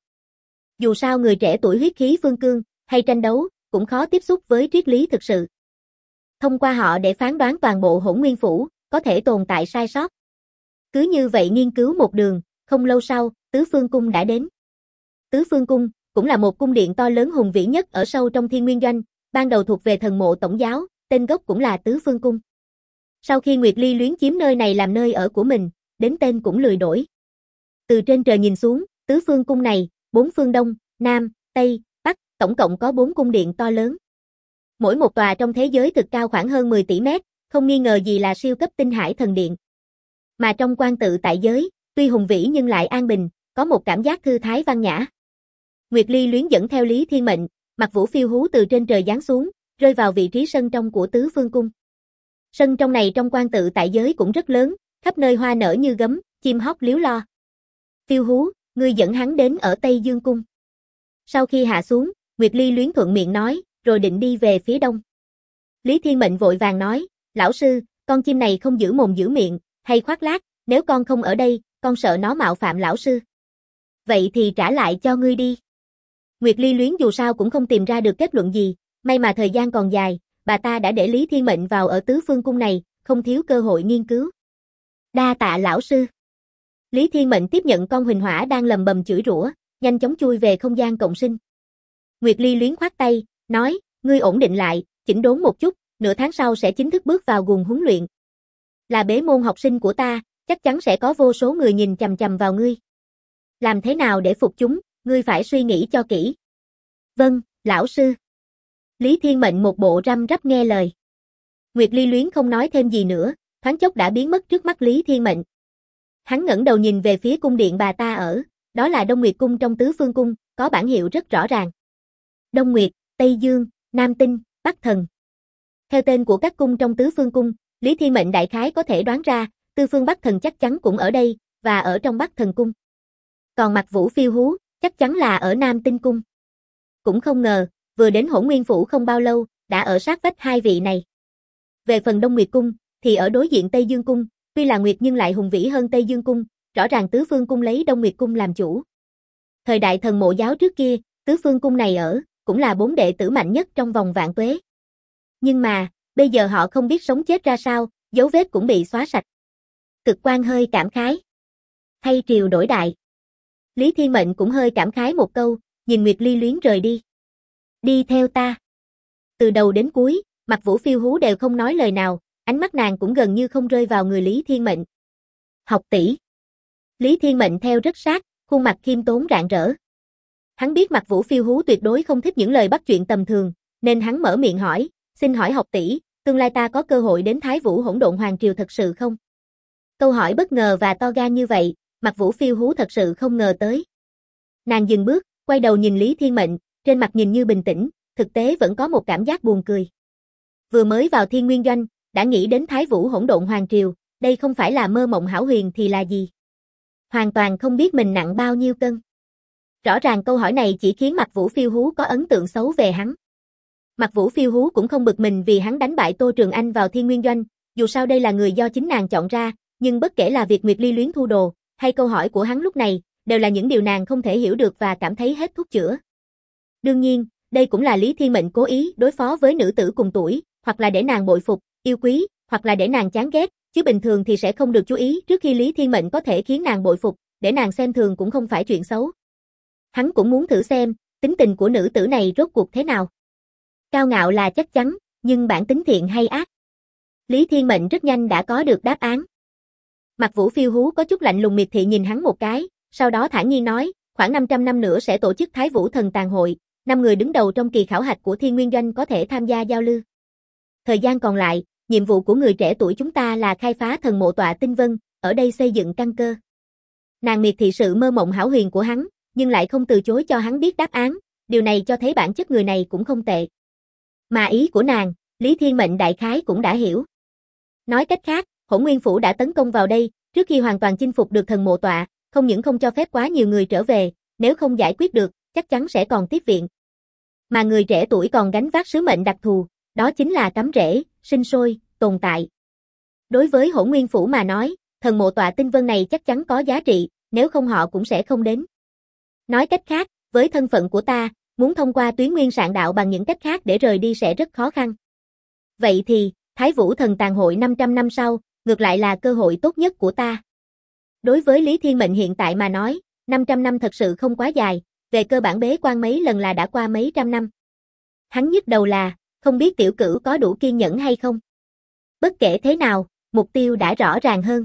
Dù sao người trẻ tuổi huyết khí phương cương, hay tranh đấu, cũng khó tiếp xúc với triết lý thực sự. Thông qua họ để phán đoán toàn bộ hỗn nguyên phủ, có thể tồn tại sai sót. Cứ như vậy nghiên cứu một đường, không lâu sau, Tứ Phương Cung đã đến. Tứ Phương Cung, cũng là một cung điện to lớn hùng vĩ nhất ở sâu trong Thiên Nguyên Doanh, ban đầu thuộc về thần mộ tổng giáo, tên gốc cũng là Tứ Phương Cung. Sau khi Nguyệt Ly Luyến chiếm nơi này làm nơi ở của mình, đến tên cũng lười đổi. Từ trên trời nhìn xuống, Tứ Phương Cung này, 4 phương Đông, Nam, Tây, Bắc, tổng cộng có 4 cung điện to lớn. Mỗi một tòa trong thế giới thực cao khoảng hơn 10 tỷ mét, không nghi ngờ gì là siêu cấp tinh hải thần điện. Mà trong quan tự tại giới, tuy hùng vĩ nhưng lại an bình, có một cảm giác thư thái văn nhã. Nguyệt Ly Luyến dẫn theo Lý Thiên Mệnh, mặc vũ phiêu hú từ trên trời giáng xuống, rơi vào vị trí sân trong của Tứ Phương Cung. Sân trong này trong quan tự tại giới cũng rất lớn, khắp nơi hoa nở như gấm, chim hót líu lo. Phiêu hú, ngươi dẫn hắn đến ở Tây Dương Cung. Sau khi hạ xuống, Nguyệt Ly Luyến thuận miệng nói, rồi định đi về phía đông. Lý Thiên Mệnh vội vàng nói, lão sư, con chim này không giữ mồm giữ miệng, hay khoác lác, nếu con không ở đây, con sợ nó mạo phạm lão sư. Vậy thì trả lại cho ngươi đi. Nguyệt Ly Luyến dù sao cũng không tìm ra được kết luận gì, may mà thời gian còn dài, bà ta đã để Lý Thiên Mệnh vào ở Tứ Phương Cung này, không thiếu cơ hội nghiên cứu. Đa tạ lão sư. Lý Thiên Mệnh tiếp nhận con huỳnh hỏa đang lầm bầm chửi rủa, nhanh chóng chui về không gian cộng sinh. Nguyệt Ly Luyến khoát tay, nói, ngươi ổn định lại, chỉnh đốn một chút, nửa tháng sau sẽ chính thức bước vào guồng huấn luyện. Là bế môn học sinh của ta, chắc chắn sẽ có vô số người nhìn chằm chằm vào ngươi. Làm thế nào để phục chúng, ngươi phải suy nghĩ cho kỹ. Vâng, lão sư. Lý Thiên Mệnh một bộ răm rắp nghe lời. Nguyệt Ly Luyến không nói thêm gì nữa, thoáng chốc đã biến mất trước mắt Lý Thiên Mệnh. Hắn ngẩng đầu nhìn về phía cung điện bà ta ở, đó là Đông Nguyệt Cung trong Tứ Phương Cung, có bảng hiệu rất rõ ràng. Đông Nguyệt, Tây Dương, Nam Tinh, Bắc Thần. Theo tên của các cung trong Tứ Phương Cung, Lý Thiên Mệnh đại khái có thể đoán ra, Tư Phương Bắc Thần chắc chắn cũng ở đây, và ở trong Bắc Thần Cung. Còn Mặc Vũ phiêu hú, chắc chắn là ở Nam Tinh Cung. Cũng không ngờ, vừa đến Hỗn Nguyên Phủ không bao lâu, đã ở sát vách hai vị này. Về phần Đông Nguyệt Cung, thì ở đối diện Tây Dương Cung, tuy là Nguyệt nhưng lại hùng vĩ hơn Tây Dương Cung, rõ ràng Tứ Phương Cung lấy Đông Nguyệt Cung làm chủ. Thời đại thần mộ giáo trước kia, Tứ Phương Cung này ở, cũng là 4 đệ tử mạnh nhất trong vòng vạn tuế. Nhưng mà, bây giờ họ không biết sống chết ra sao, dấu vết cũng bị xóa sạch. Cực Quan hơi cảm khái. Thay triều đổi đại. Lý Thiên Mệnh cũng hơi cảm khái một câu, nhìn Nguyệt Ly Luyến rời đi. Đi theo ta. Từ đầu đến cuối, Mặc Vũ phiêu hú đều không nói lời nào, ánh mắt nàng cũng gần như không rơi vào người Lý Thiên Mệnh. Học tỷ. Lý Thiên Mệnh theo rất sát, khuôn mặt khiêm tốn rạng rỡ. Hắn biết Mặc Vũ phiêu hú tuyệt đối không thích những lời bắt chuyện tầm thường, nên hắn mở miệng hỏi, xin hỏi học tỷ, tương lai ta có cơ hội đến Thái Vũ Hỗn Độn Hoàng Triều thật sự không? Câu hỏi bất ngờ và to gan như vậy, Mặc Vũ phiêu hú thật sự không ngờ tới. Nàng dừng bước, quay đầu nhìn Lý Thiên Mệnh, trên mặt nhìn như bình tĩnh, thực tế vẫn có một cảm giác buồn cười. Vừa mới vào Thiên Nguyên Doanh, đã nghĩ đến Thái Vũ Hỗn Độn Hoàng Triều, đây không phải là mơ mộng hão huyền thì là gì? Hoàn toàn không biết mình nặng bao nhiêu cân. Rõ ràng câu hỏi này chỉ khiến Mặc Vũ phiêu hú có ấn tượng xấu về hắn. Mặc Vũ phiêu hú cũng không bực mình vì hắn đánh bại Tô Trường Anh vào Thiên Nguyên Doanh, dù sao đây là người do chính nàng chọn ra, nhưng bất kể là việc Nguyệt Ly Luyến thu đồ, hay câu hỏi của hắn lúc này, đều là những điều nàng không thể hiểu được và cảm thấy hết thuốc chữa. Đương nhiên, đây cũng là Lý Thiên Mệnh cố ý đối phó với nữ tử cùng tuổi, hoặc là để nàng bội phục, yêu quý, hoặc là để nàng chán ghét, chứ bình thường thì sẽ không được chú ý. Trước khi Lý Thiên Mệnh có thể khiến nàng bội phục, để nàng xem thường cũng không phải chuyện xấu. Hắn cũng muốn thử xem, tính tình của nữ tử này rốt cuộc thế nào. Cao ngạo là chắc chắn, nhưng bản tính thiện hay ác? Lý Thiên Mệnh rất nhanh đã có được đáp án. Mặt Vũ Phiêu Hú có chút lạnh lùng miệt thị nhìn hắn một cái, sau đó thản nhiên nói, khoảng 500 năm nữa sẽ tổ chức Thái Vũ Thần Tàn Hội, 5 người đứng đầu trong kỳ khảo hạch của Thiên Nguyên Doanh có thể tham gia giao lưu. Thời gian còn lại, nhiệm vụ của người trẻ tuổi chúng ta là khai phá thần mộ tọa tinh vân, ở đây xây dựng căn cơ. Nàng miệt thị sự mơ mộng hão huyền của hắn, nhưng lại không từ chối cho hắn biết đáp án, điều này cho thấy bản chất người này cũng không tệ. Mà ý của nàng, Lý Thiên Mệnh đại khái cũng đã hiểu. Nói cách khác, Hỗn Nguyên Phủ đã tấn công vào đây, trước khi hoàn toàn chinh phục được thần mộ tọa, không những không cho phép quá nhiều người trở về, nếu không giải quyết được, chắc chắn sẽ còn tiếp viện. Mà người trẻ tuổi còn gánh vác sứ mệnh đặc thù, đó chính là cắm rễ, sinh sôi, tồn tại. Đối với Hỗn Nguyên Phủ mà nói, thần mộ tọa tinh vân này chắc chắn có giá trị, nếu không họ cũng sẽ không đến. Nói cách khác, với thân phận của ta, muốn thông qua tuyến nguyên sạn đạo bằng những cách khác để rời đi sẽ rất khó khăn. Vậy thì, Thái Vũ Thần Tàn Hội 500 năm sau, ngược lại là cơ hội tốt nhất của ta. Đối với Lý Thiên Mệnh hiện tại mà nói, 500 năm thật sự không quá dài, về cơ bản bế quan mấy lần là đã qua mấy trăm năm. Hắn nhức đầu là, không biết tiểu cửu có đủ kiên nhẫn hay không. Bất kể thế nào, mục tiêu đã rõ ràng hơn.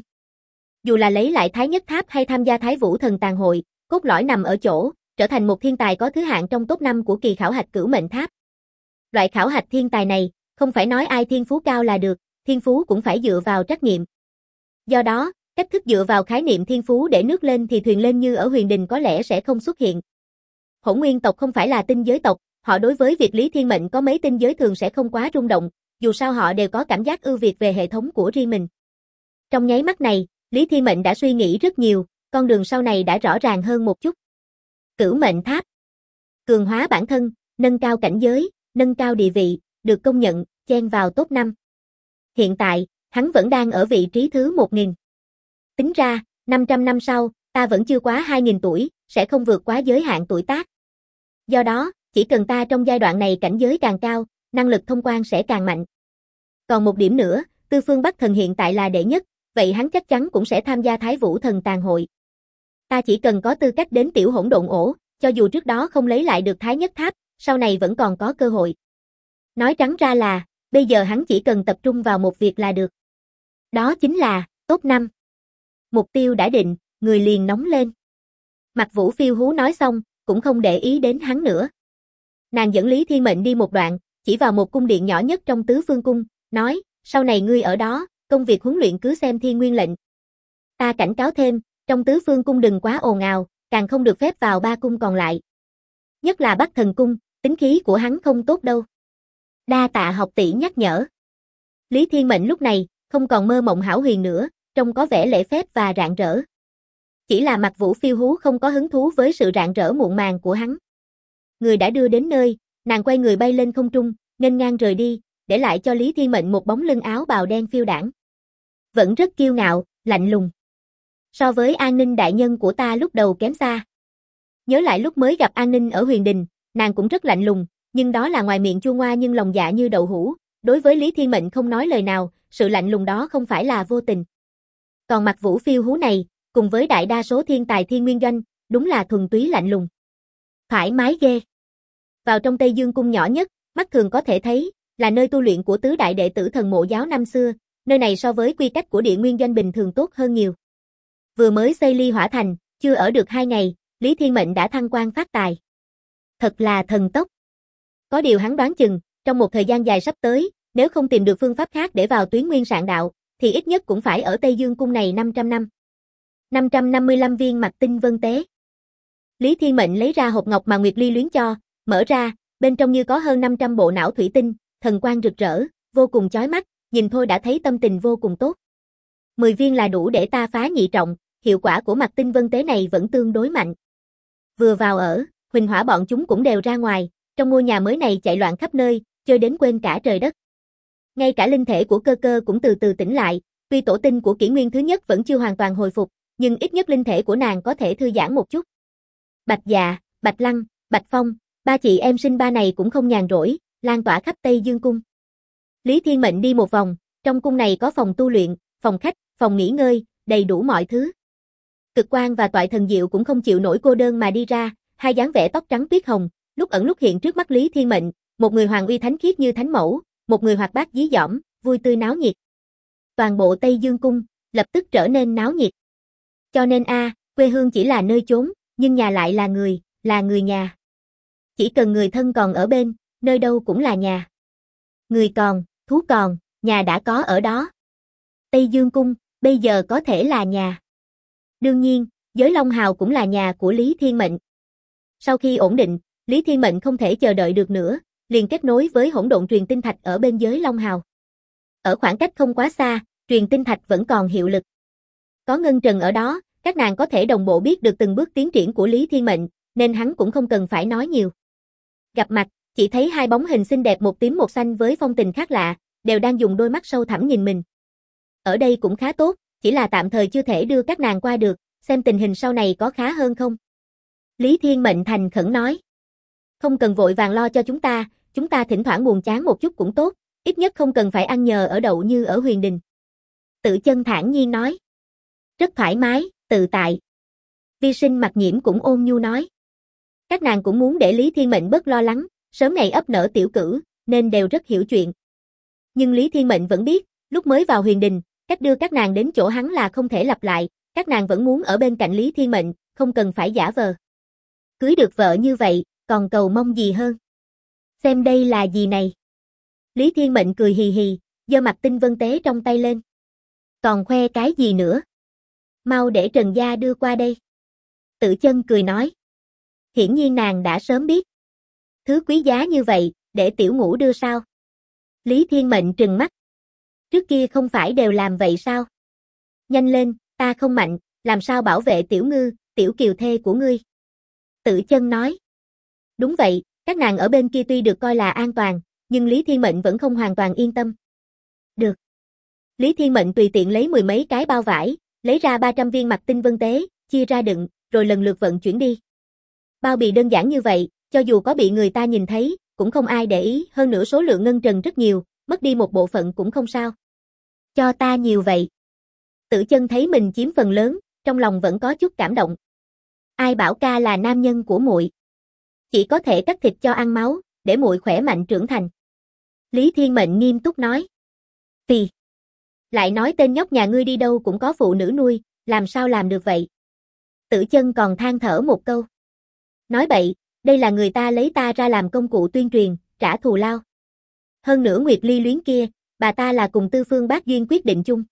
Dù là lấy lại Thái Nhất Tháp hay tham gia Thái Vũ Thần Tàn Hội, cốt lõi nằm ở chỗ, trở thành một thiên tài có thứ hạng trong top 5 của kỳ khảo hạch Cửu Mệnh Tháp. Loại khảo hạch thiên tài này, không phải nói ai thiên phú cao là được, thiên phú cũng phải dựa vào trắc nghiệm. Do đó, cách thức dựa vào khái niệm thiên phú để nước lên thì thuyền lên như ở Huyền Đình có lẽ sẽ không xuất hiện. Hỗn Nguyên tộc không phải là tinh giới tộc, họ đối với việc Lý Thiên Mệnh có mấy tinh giới thường sẽ không quá rung động, dù sao họ đều có cảm giác ưu việt về hệ thống của riêng mình. Trong nháy mắt này, Lý Thiên Mệnh đã suy nghĩ rất nhiều, con đường sau này đã rõ ràng hơn một chút. Cửu Mệnh Tháp. Cường hóa bản thân, nâng cao cảnh giới, nâng cao địa vị, được công nhận, chen vào top 5. Hiện tại, hắn vẫn đang ở vị trí thứ 1000. Tính ra, 500 năm sau, ta vẫn chưa quá 2000 tuổi, sẽ không vượt quá giới hạn tuổi tác. Do đó, chỉ cần ta trong giai đoạn này cảnh giới càng cao, năng lực thông quan sẽ càng mạnh. Còn một điểm nữa, Tư Phương Bắc Thần hiện tại là đệ nhất, vậy hắn chắc chắn cũng sẽ tham gia Thái Vũ Thần Tàn Hội. Ta chỉ cần có tư cách đến tiểu hỗn độn ổ, cho dù trước đó không lấy lại được Thái Nhất Tháp, sau này vẫn còn có cơ hội. Nói trắng ra là, bây giờ hắn chỉ cần tập trung vào một việc là được. Đó chính là, top 5. Mục tiêu đã định, người liền nóng lên. Mặt Vũ Phiêu Hú nói xong, cũng không để ý đến hắn nữa. Nàng dẫn Lý Thiên Mệnh đi một đoạn, chỉ vào một cung điện nhỏ nhất trong Tứ Phương Cung, nói, sau này ngươi ở đó, công việc huấn luyện cứ xem Thiên Nguyên lệnh. Ta cảnh cáo thêm, trong Tứ Phương Cung đừng quá ồn ào, càng không được phép vào 3 cung còn lại. Nhất là Bắc Thần Cung, tính khí của hắn không tốt đâu. Đa tạ học tỷ nhắc nhở. Lý Thiên Mệnh lúc này, không còn mơ mộng hão huyền nữa, trông có vẻ lễ phép và rạng rỡ. Chỉ là Mặt Vũ Phiêu Hú không có hứng thú với sự rạng rỡ muộn màng của hắn. Người đã đưa đến nơi, nàng quay người bay lên không trung, nghênh ngang rời đi, để lại cho Lý Thiên Mệnh một bóng lưng áo bào đen phiêu đãng. Vẫn rất kiêu ngạo, lạnh lùng. So với An Ninh đại nhân của ta lúc đầu kém xa. Nhớ lại lúc mới gặp An Ninh ở Huyền Đình, nàng cũng rất lạnh lùng, nhưng đó là ngoài miệng chua ngoa nhưng lòng dạ như đậu hũ, đối với Lý Thiên Mệnh không nói lời nào, sự lạnh lùng đó không phải là vô tình. Còn Mặt Vũ Phiêu Hú này, cùng với đại đa số thiên tài Thiên Nguyên Doanh, đúng là thuần túy lạnh lùng. Thoải mái ghê. Vào trong Tây Dương Cung nhỏ nhất, mắt thường có thể thấy, là nơi tu luyện của tứ đại đệ tử thần mộ giáo năm xưa, nơi này so với quy cách của Địa Nguyên Doanh bình thường tốt hơn nhiều. Vừa mới xây Ly Hỏa Thành, chưa ở được 2 ngày, Lý Thiên Mệnh đã thăng quan phát tài. Thật là thần tốc. Có điều hắn đoán chừng, trong một thời gian dài sắp tới, nếu không tìm được phương pháp khác để vào tuyến nguyên sạn đạo, thì ít nhất cũng phải ở Tây Dương Cung này 500 năm. 555 viên mặt tinh vân tế. Lý Thiên Mệnh lấy ra hộp ngọc mà Nguyệt Ly luyến cho, mở ra, bên trong như có hơn 500 bộ não thủy tinh, thần quang rực rỡ, vô cùng chói mắt, nhìn thôi đã thấy tâm tình vô cùng tốt. 10 viên là đủ để ta phá nhị trọng, hiệu quả của mặt tinh vân tế này vẫn tương đối mạnh. Vừa vào ở, Huỳnh Hỏa bọn chúng cũng đều ra ngoài, trong ngôi nhà mới này chạy loạn khắp nơi, chơi đến quên cả trời đất. Ngay cả linh thể của Cơ Cơ cũng từ từ tỉnh lại, tuy tổ tinh của Kỷ Nguyên thứ nhất vẫn chưa hoàn toàn hồi phục, nhưng ít nhất linh thể của nàng có thể thư giãn một chút. Bạch Dạ, Bạch Lăng, Bạch Phong, ba chị em sinh ba này cũng không nhàn rỗi, lan tỏa khắp Tây Dương Cung. Lý Thiên Mệnh đi một vòng, trong cung này có phòng tu luyện, phòng khách, phòng nghỉ ngơi, đầy đủ mọi thứ. Cực Quang và Toại Thần Diệu cũng không chịu nổi cô đơn mà đi ra, hai dáng vẻ tóc trắng tuyết hồng, lúc ẩn lúc hiện trước mắt Lý Thiên Mệnh, một người hoàng uy thánh khiết như thánh mẫu, một người hoạt bát dí dỏm, vui tươi náo nhiệt. Toàn bộ Tây Dương cung lập tức trở nên náo nhiệt. Cho nên quê hương chỉ là nơi chốn, nhưng nhà lại là người nhà. Chỉ cần người thân còn ở bên, nơi đâu cũng là nhà. Người còn, thú còn, nhà đã có ở đó. Tây Dương cung, bây giờ có thể là nhà. Đương nhiên, giới Long Hào cũng là nhà của Lý Thiên Mệnh. Sau khi ổn định, Lý Thiên Mệnh không thể chờ đợi được nữa, liền kết nối với hỗn độn truyền tinh thạch ở bên giới Long Hào. Ở khoảng cách không quá xa, truyền tinh thạch vẫn còn hiệu lực. Có Ngân Trần ở đó, các nàng có thể đồng bộ biết được từng bước tiến triển của Lý Thiên Mệnh, nên hắn cũng không cần phải nói nhiều. Gặp mặt, chỉ thấy hai bóng hình xinh đẹp một tím một xanh với phong tình khác lạ, đều đang dùng đôi mắt sâu thẳm nhìn mình. Ở đây cũng khá tốt, chỉ là tạm thời chưa thể đưa các nàng qua được, xem tình hình sau này có khá hơn không. Lý Thiên Mệnh thành khẩn nói. Không cần vội vàng lo cho chúng ta thỉnh thoảng buồn chán một chút cũng tốt, ít nhất không cần phải ăn nhờ ở đậu như ở Huyền Đình. Tử Chân thản nhiên nói. Rất thoải mái, tự tại. Vi Sinh Mặc Nhiễm cũng ôn nhu nói. Các nàng cũng muốn để Lý Thiên Mệnh bớt lo lắng, sớm ngày ấp nở tiểu cửu, nên đều rất hiểu chuyện. Nhưng Lý Thiên Mệnh vẫn biết, lúc mới vào Huyền Đình, cách đưa các nàng đến chỗ hắn là không thể lặp lại, các nàng vẫn muốn ở bên cạnh Lý Thiên Mệnh, không cần phải giả vờ. Cưới được vợ như vậy, còn cầu mong gì hơn. Xem đây là gì này. Lý Thiên Mệnh cười hì hì, giơ mặt tinh vân tế trong tay lên. Còn khoe cái gì nữa? Mau để Trần Gia đưa qua đây. Tử Chân cười nói. Hiển nhiên nàng đã sớm biết. Thứ quý giá như vậy, để tiểu ngũ đưa sao? Lý Thiên Mệnh trừng mắt. Trước kia không phải đều làm vậy sao? Nhanh lên, ta không mạnh, làm sao bảo vệ tiểu ngư, tiểu kiều thê của ngươi? Tử Chân nói. Đúng vậy, các nàng ở bên kia tuy được coi là an toàn, nhưng Lý Thiên Mệnh vẫn không hoàn toàn yên tâm. Được. Lý Thiên Mệnh tùy tiện lấy mười mấy cái bao vải, lấy ra 300 viên mặt tinh vân tế, chia ra đựng, rồi lần lượt vận chuyển đi. Bao bì đơn giản như vậy, cho dù có bị người ta nhìn thấy, cũng không ai để ý, hơn nữa số lượng ngân trần rất nhiều, mất đi một bộ phận cũng không sao. Cho ta nhiều vậy. Tử Chân thấy mình chiếm phần lớn, trong lòng vẫn có chút cảm động. Ai bảo ca là nam nhân của muội, chỉ có thể cắt thịt cho ăn máu, để muội khỏe mạnh trưởng thành. Lý Thiên Mệnh nghiêm túc nói. Phì. Lại nói tên nhóc nhà ngươi đi đâu cũng có phụ nữ nuôi, làm sao làm được vậy? Tử Chân còn than thở một câu. Nói bậy, đây là người ta lấy ta ra làm công cụ tuyên truyền, trả thù lao. Hơn nữa Nguyệt Ly luyến kia, bà ta là cùng Tư Phương Bác duyên quyết định chung.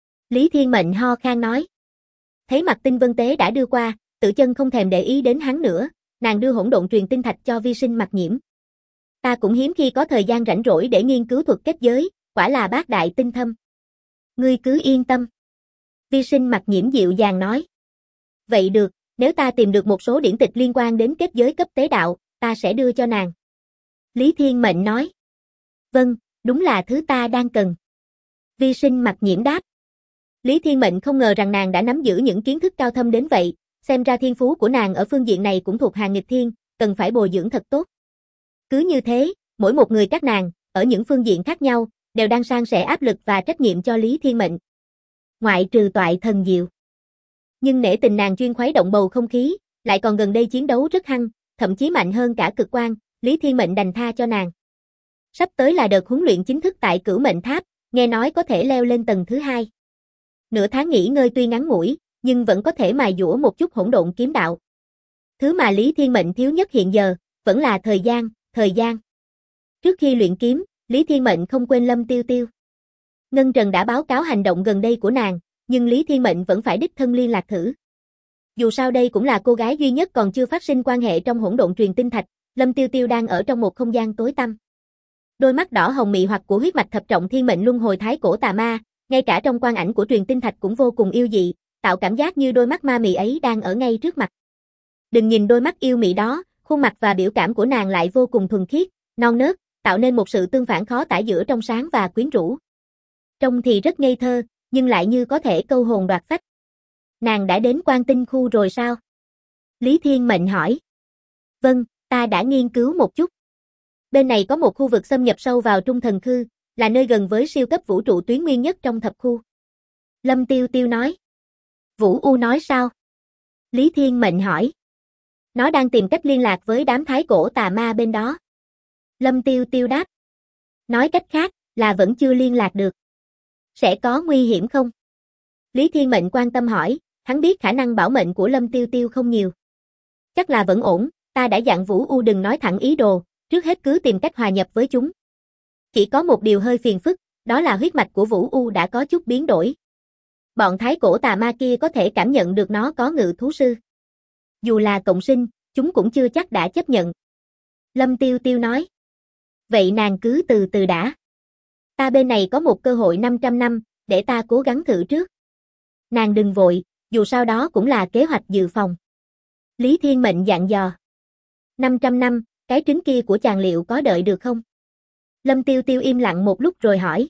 Lý Thiên Mệnh ho khan nói. Thấy mặt tinh vân tế đã đưa qua, Tử Chân không thèm để ý đến hắn nữa, nàng đưa hỗn độn truyền tinh thạch cho Vi Sinh Mặc Nhiễm. Ta cũng hiếm khi có thời gian rảnh rỗi để nghiên cứu thuật kết giới, quả là bác đại tinh thâm. Ngươi cứ yên tâm. Vi Sinh Mặc Nhiễm dịu dàng nói. Vậy được, nếu ta tìm được một số điển tịch liên quan đến kết giới cấp tế đạo, ta sẽ đưa cho nàng. Lý Thiên Mệnh nói. Vâng, đúng là thứ ta đang cần. Vi Sinh Mặc Nhiễm đáp. Lý Thiên Mệnh không ngờ rằng nàng đã nắm giữ những kiến thức cao thâm đến vậy, xem ra thiên phú của nàng ở phương diện này cũng thuộc hàng nghịch thiên, cần phải bồi dưỡng thật tốt. Cứ như thế, mỗi một người các nàng, ở những phương diện khác nhau, đều đang san sẻ áp lực và trách nhiệm cho Lý Thiên Mệnh. Ngoại trừ Toại Thần Diệu. Nhưng nể tình nàng chuyên khuấy động bầu không khí, lại còn gần đây chiến đấu rất hăng, thậm chí mạnh hơn cả Cực Quang, Lý Thiên Mệnh đành tha cho nàng. Sắp tới là đợt huấn luyện chính thức tại Cửu Mệnh Tháp, nghe nói có thể leo lên tầng thứ 2. Nửa tháng nghỉ ngơi tuy ngắn ngủi, nhưng vẫn có thể mài dũa một chút hỗn độn kiếm đạo. Thứ mà Lý Thiên Mệnh thiếu nhất hiện giờ, vẫn là thời gian. Trước khi luyện kiếm, Lý Thiên Mệnh không quên Lâm Tiêu Tiêu. Ngân Trần đã báo cáo hành động gần đây của nàng, nhưng Lý Thiên Mệnh vẫn phải đích thân liên lạc thử. Dù sao đây cũng là cô gái duy nhất còn chưa phát sinh quan hệ trong hỗn độn truyền tinh thạch, Lâm Tiêu Tiêu đang ở trong một không gian tối tăm. Đôi mắt đỏ hồng mị hoặc của huyết mạch thập trọng thiên mệnh luân hồi thái cổ tà ma, ngay cả trong quang ảnh của truyền tinh thạch cũng vô cùng yêu dị, tạo cảm giác như đôi mắt ma mị ấy đang ở ngay trước mặt. Đừng nhìn đôi mắt yêu mị đó, khuôn mặt và biểu cảm của nàng lại vô cùng thuần khiết, non nớt, tạo nên một sự tương phản khó tả giữa trong sáng và quyến rũ. Trông thì rất ngây thơ, nhưng lại như có thể câu hồn đoạt phách. Nàng đã đến Quan Tinh khu rồi sao? Lý Thiên Mệnh hỏi. Vâng, ta đã nghiên cứu một chút. Bên này có một khu vực xâm nhập sâu vào Trung Thần Khư, là nơi gần với siêu cấp vũ trụ tuyến nguyên nhất trong thập khu. Lâm Tiêu Tiêu nói. Vũ U nói sao? Lý Thiên Mệnh hỏi. Nó đang tìm cách liên lạc với đám thái cổ tà ma bên đó. Lâm Tiêu Tiêu đáp. Nói cách khác, là vẫn chưa liên lạc được. Sẽ có nguy hiểm không? Lý Thiên Mệnh quan tâm hỏi, hắn biết khả năng bảo mệnh của Lâm Tiêu Tiêu không nhiều. Chắc là vẫn ổn, ta đã dặn Vũ U đừng nói thẳng ý đồ, trước hết cứ tìm cách hòa nhập với chúng. Chỉ có một điều hơi phiền phức, đó là huyết mạch của Vũ U đã có chút biến đổi. Bọn thái cổ tà ma kia có thể cảm nhận được nó có ngự thú sư. Dù là cộng sinh, chúng cũng chưa chắc đã chấp nhận. Lâm Tiêu Tiêu nói. Vậy nàng cứ từ từ đã. Ta bên này có một cơ hội 500 năm, để ta cố gắng thử trước. Nàng đừng vội, dù sao đó cũng là kế hoạch dự phòng. Lý Thiên Mệnh dặn dò. 500 năm, cái trứng kia của chàng liệu có đợi được không? Lâm Tiêu Tiêu im lặng một lúc rồi hỏi.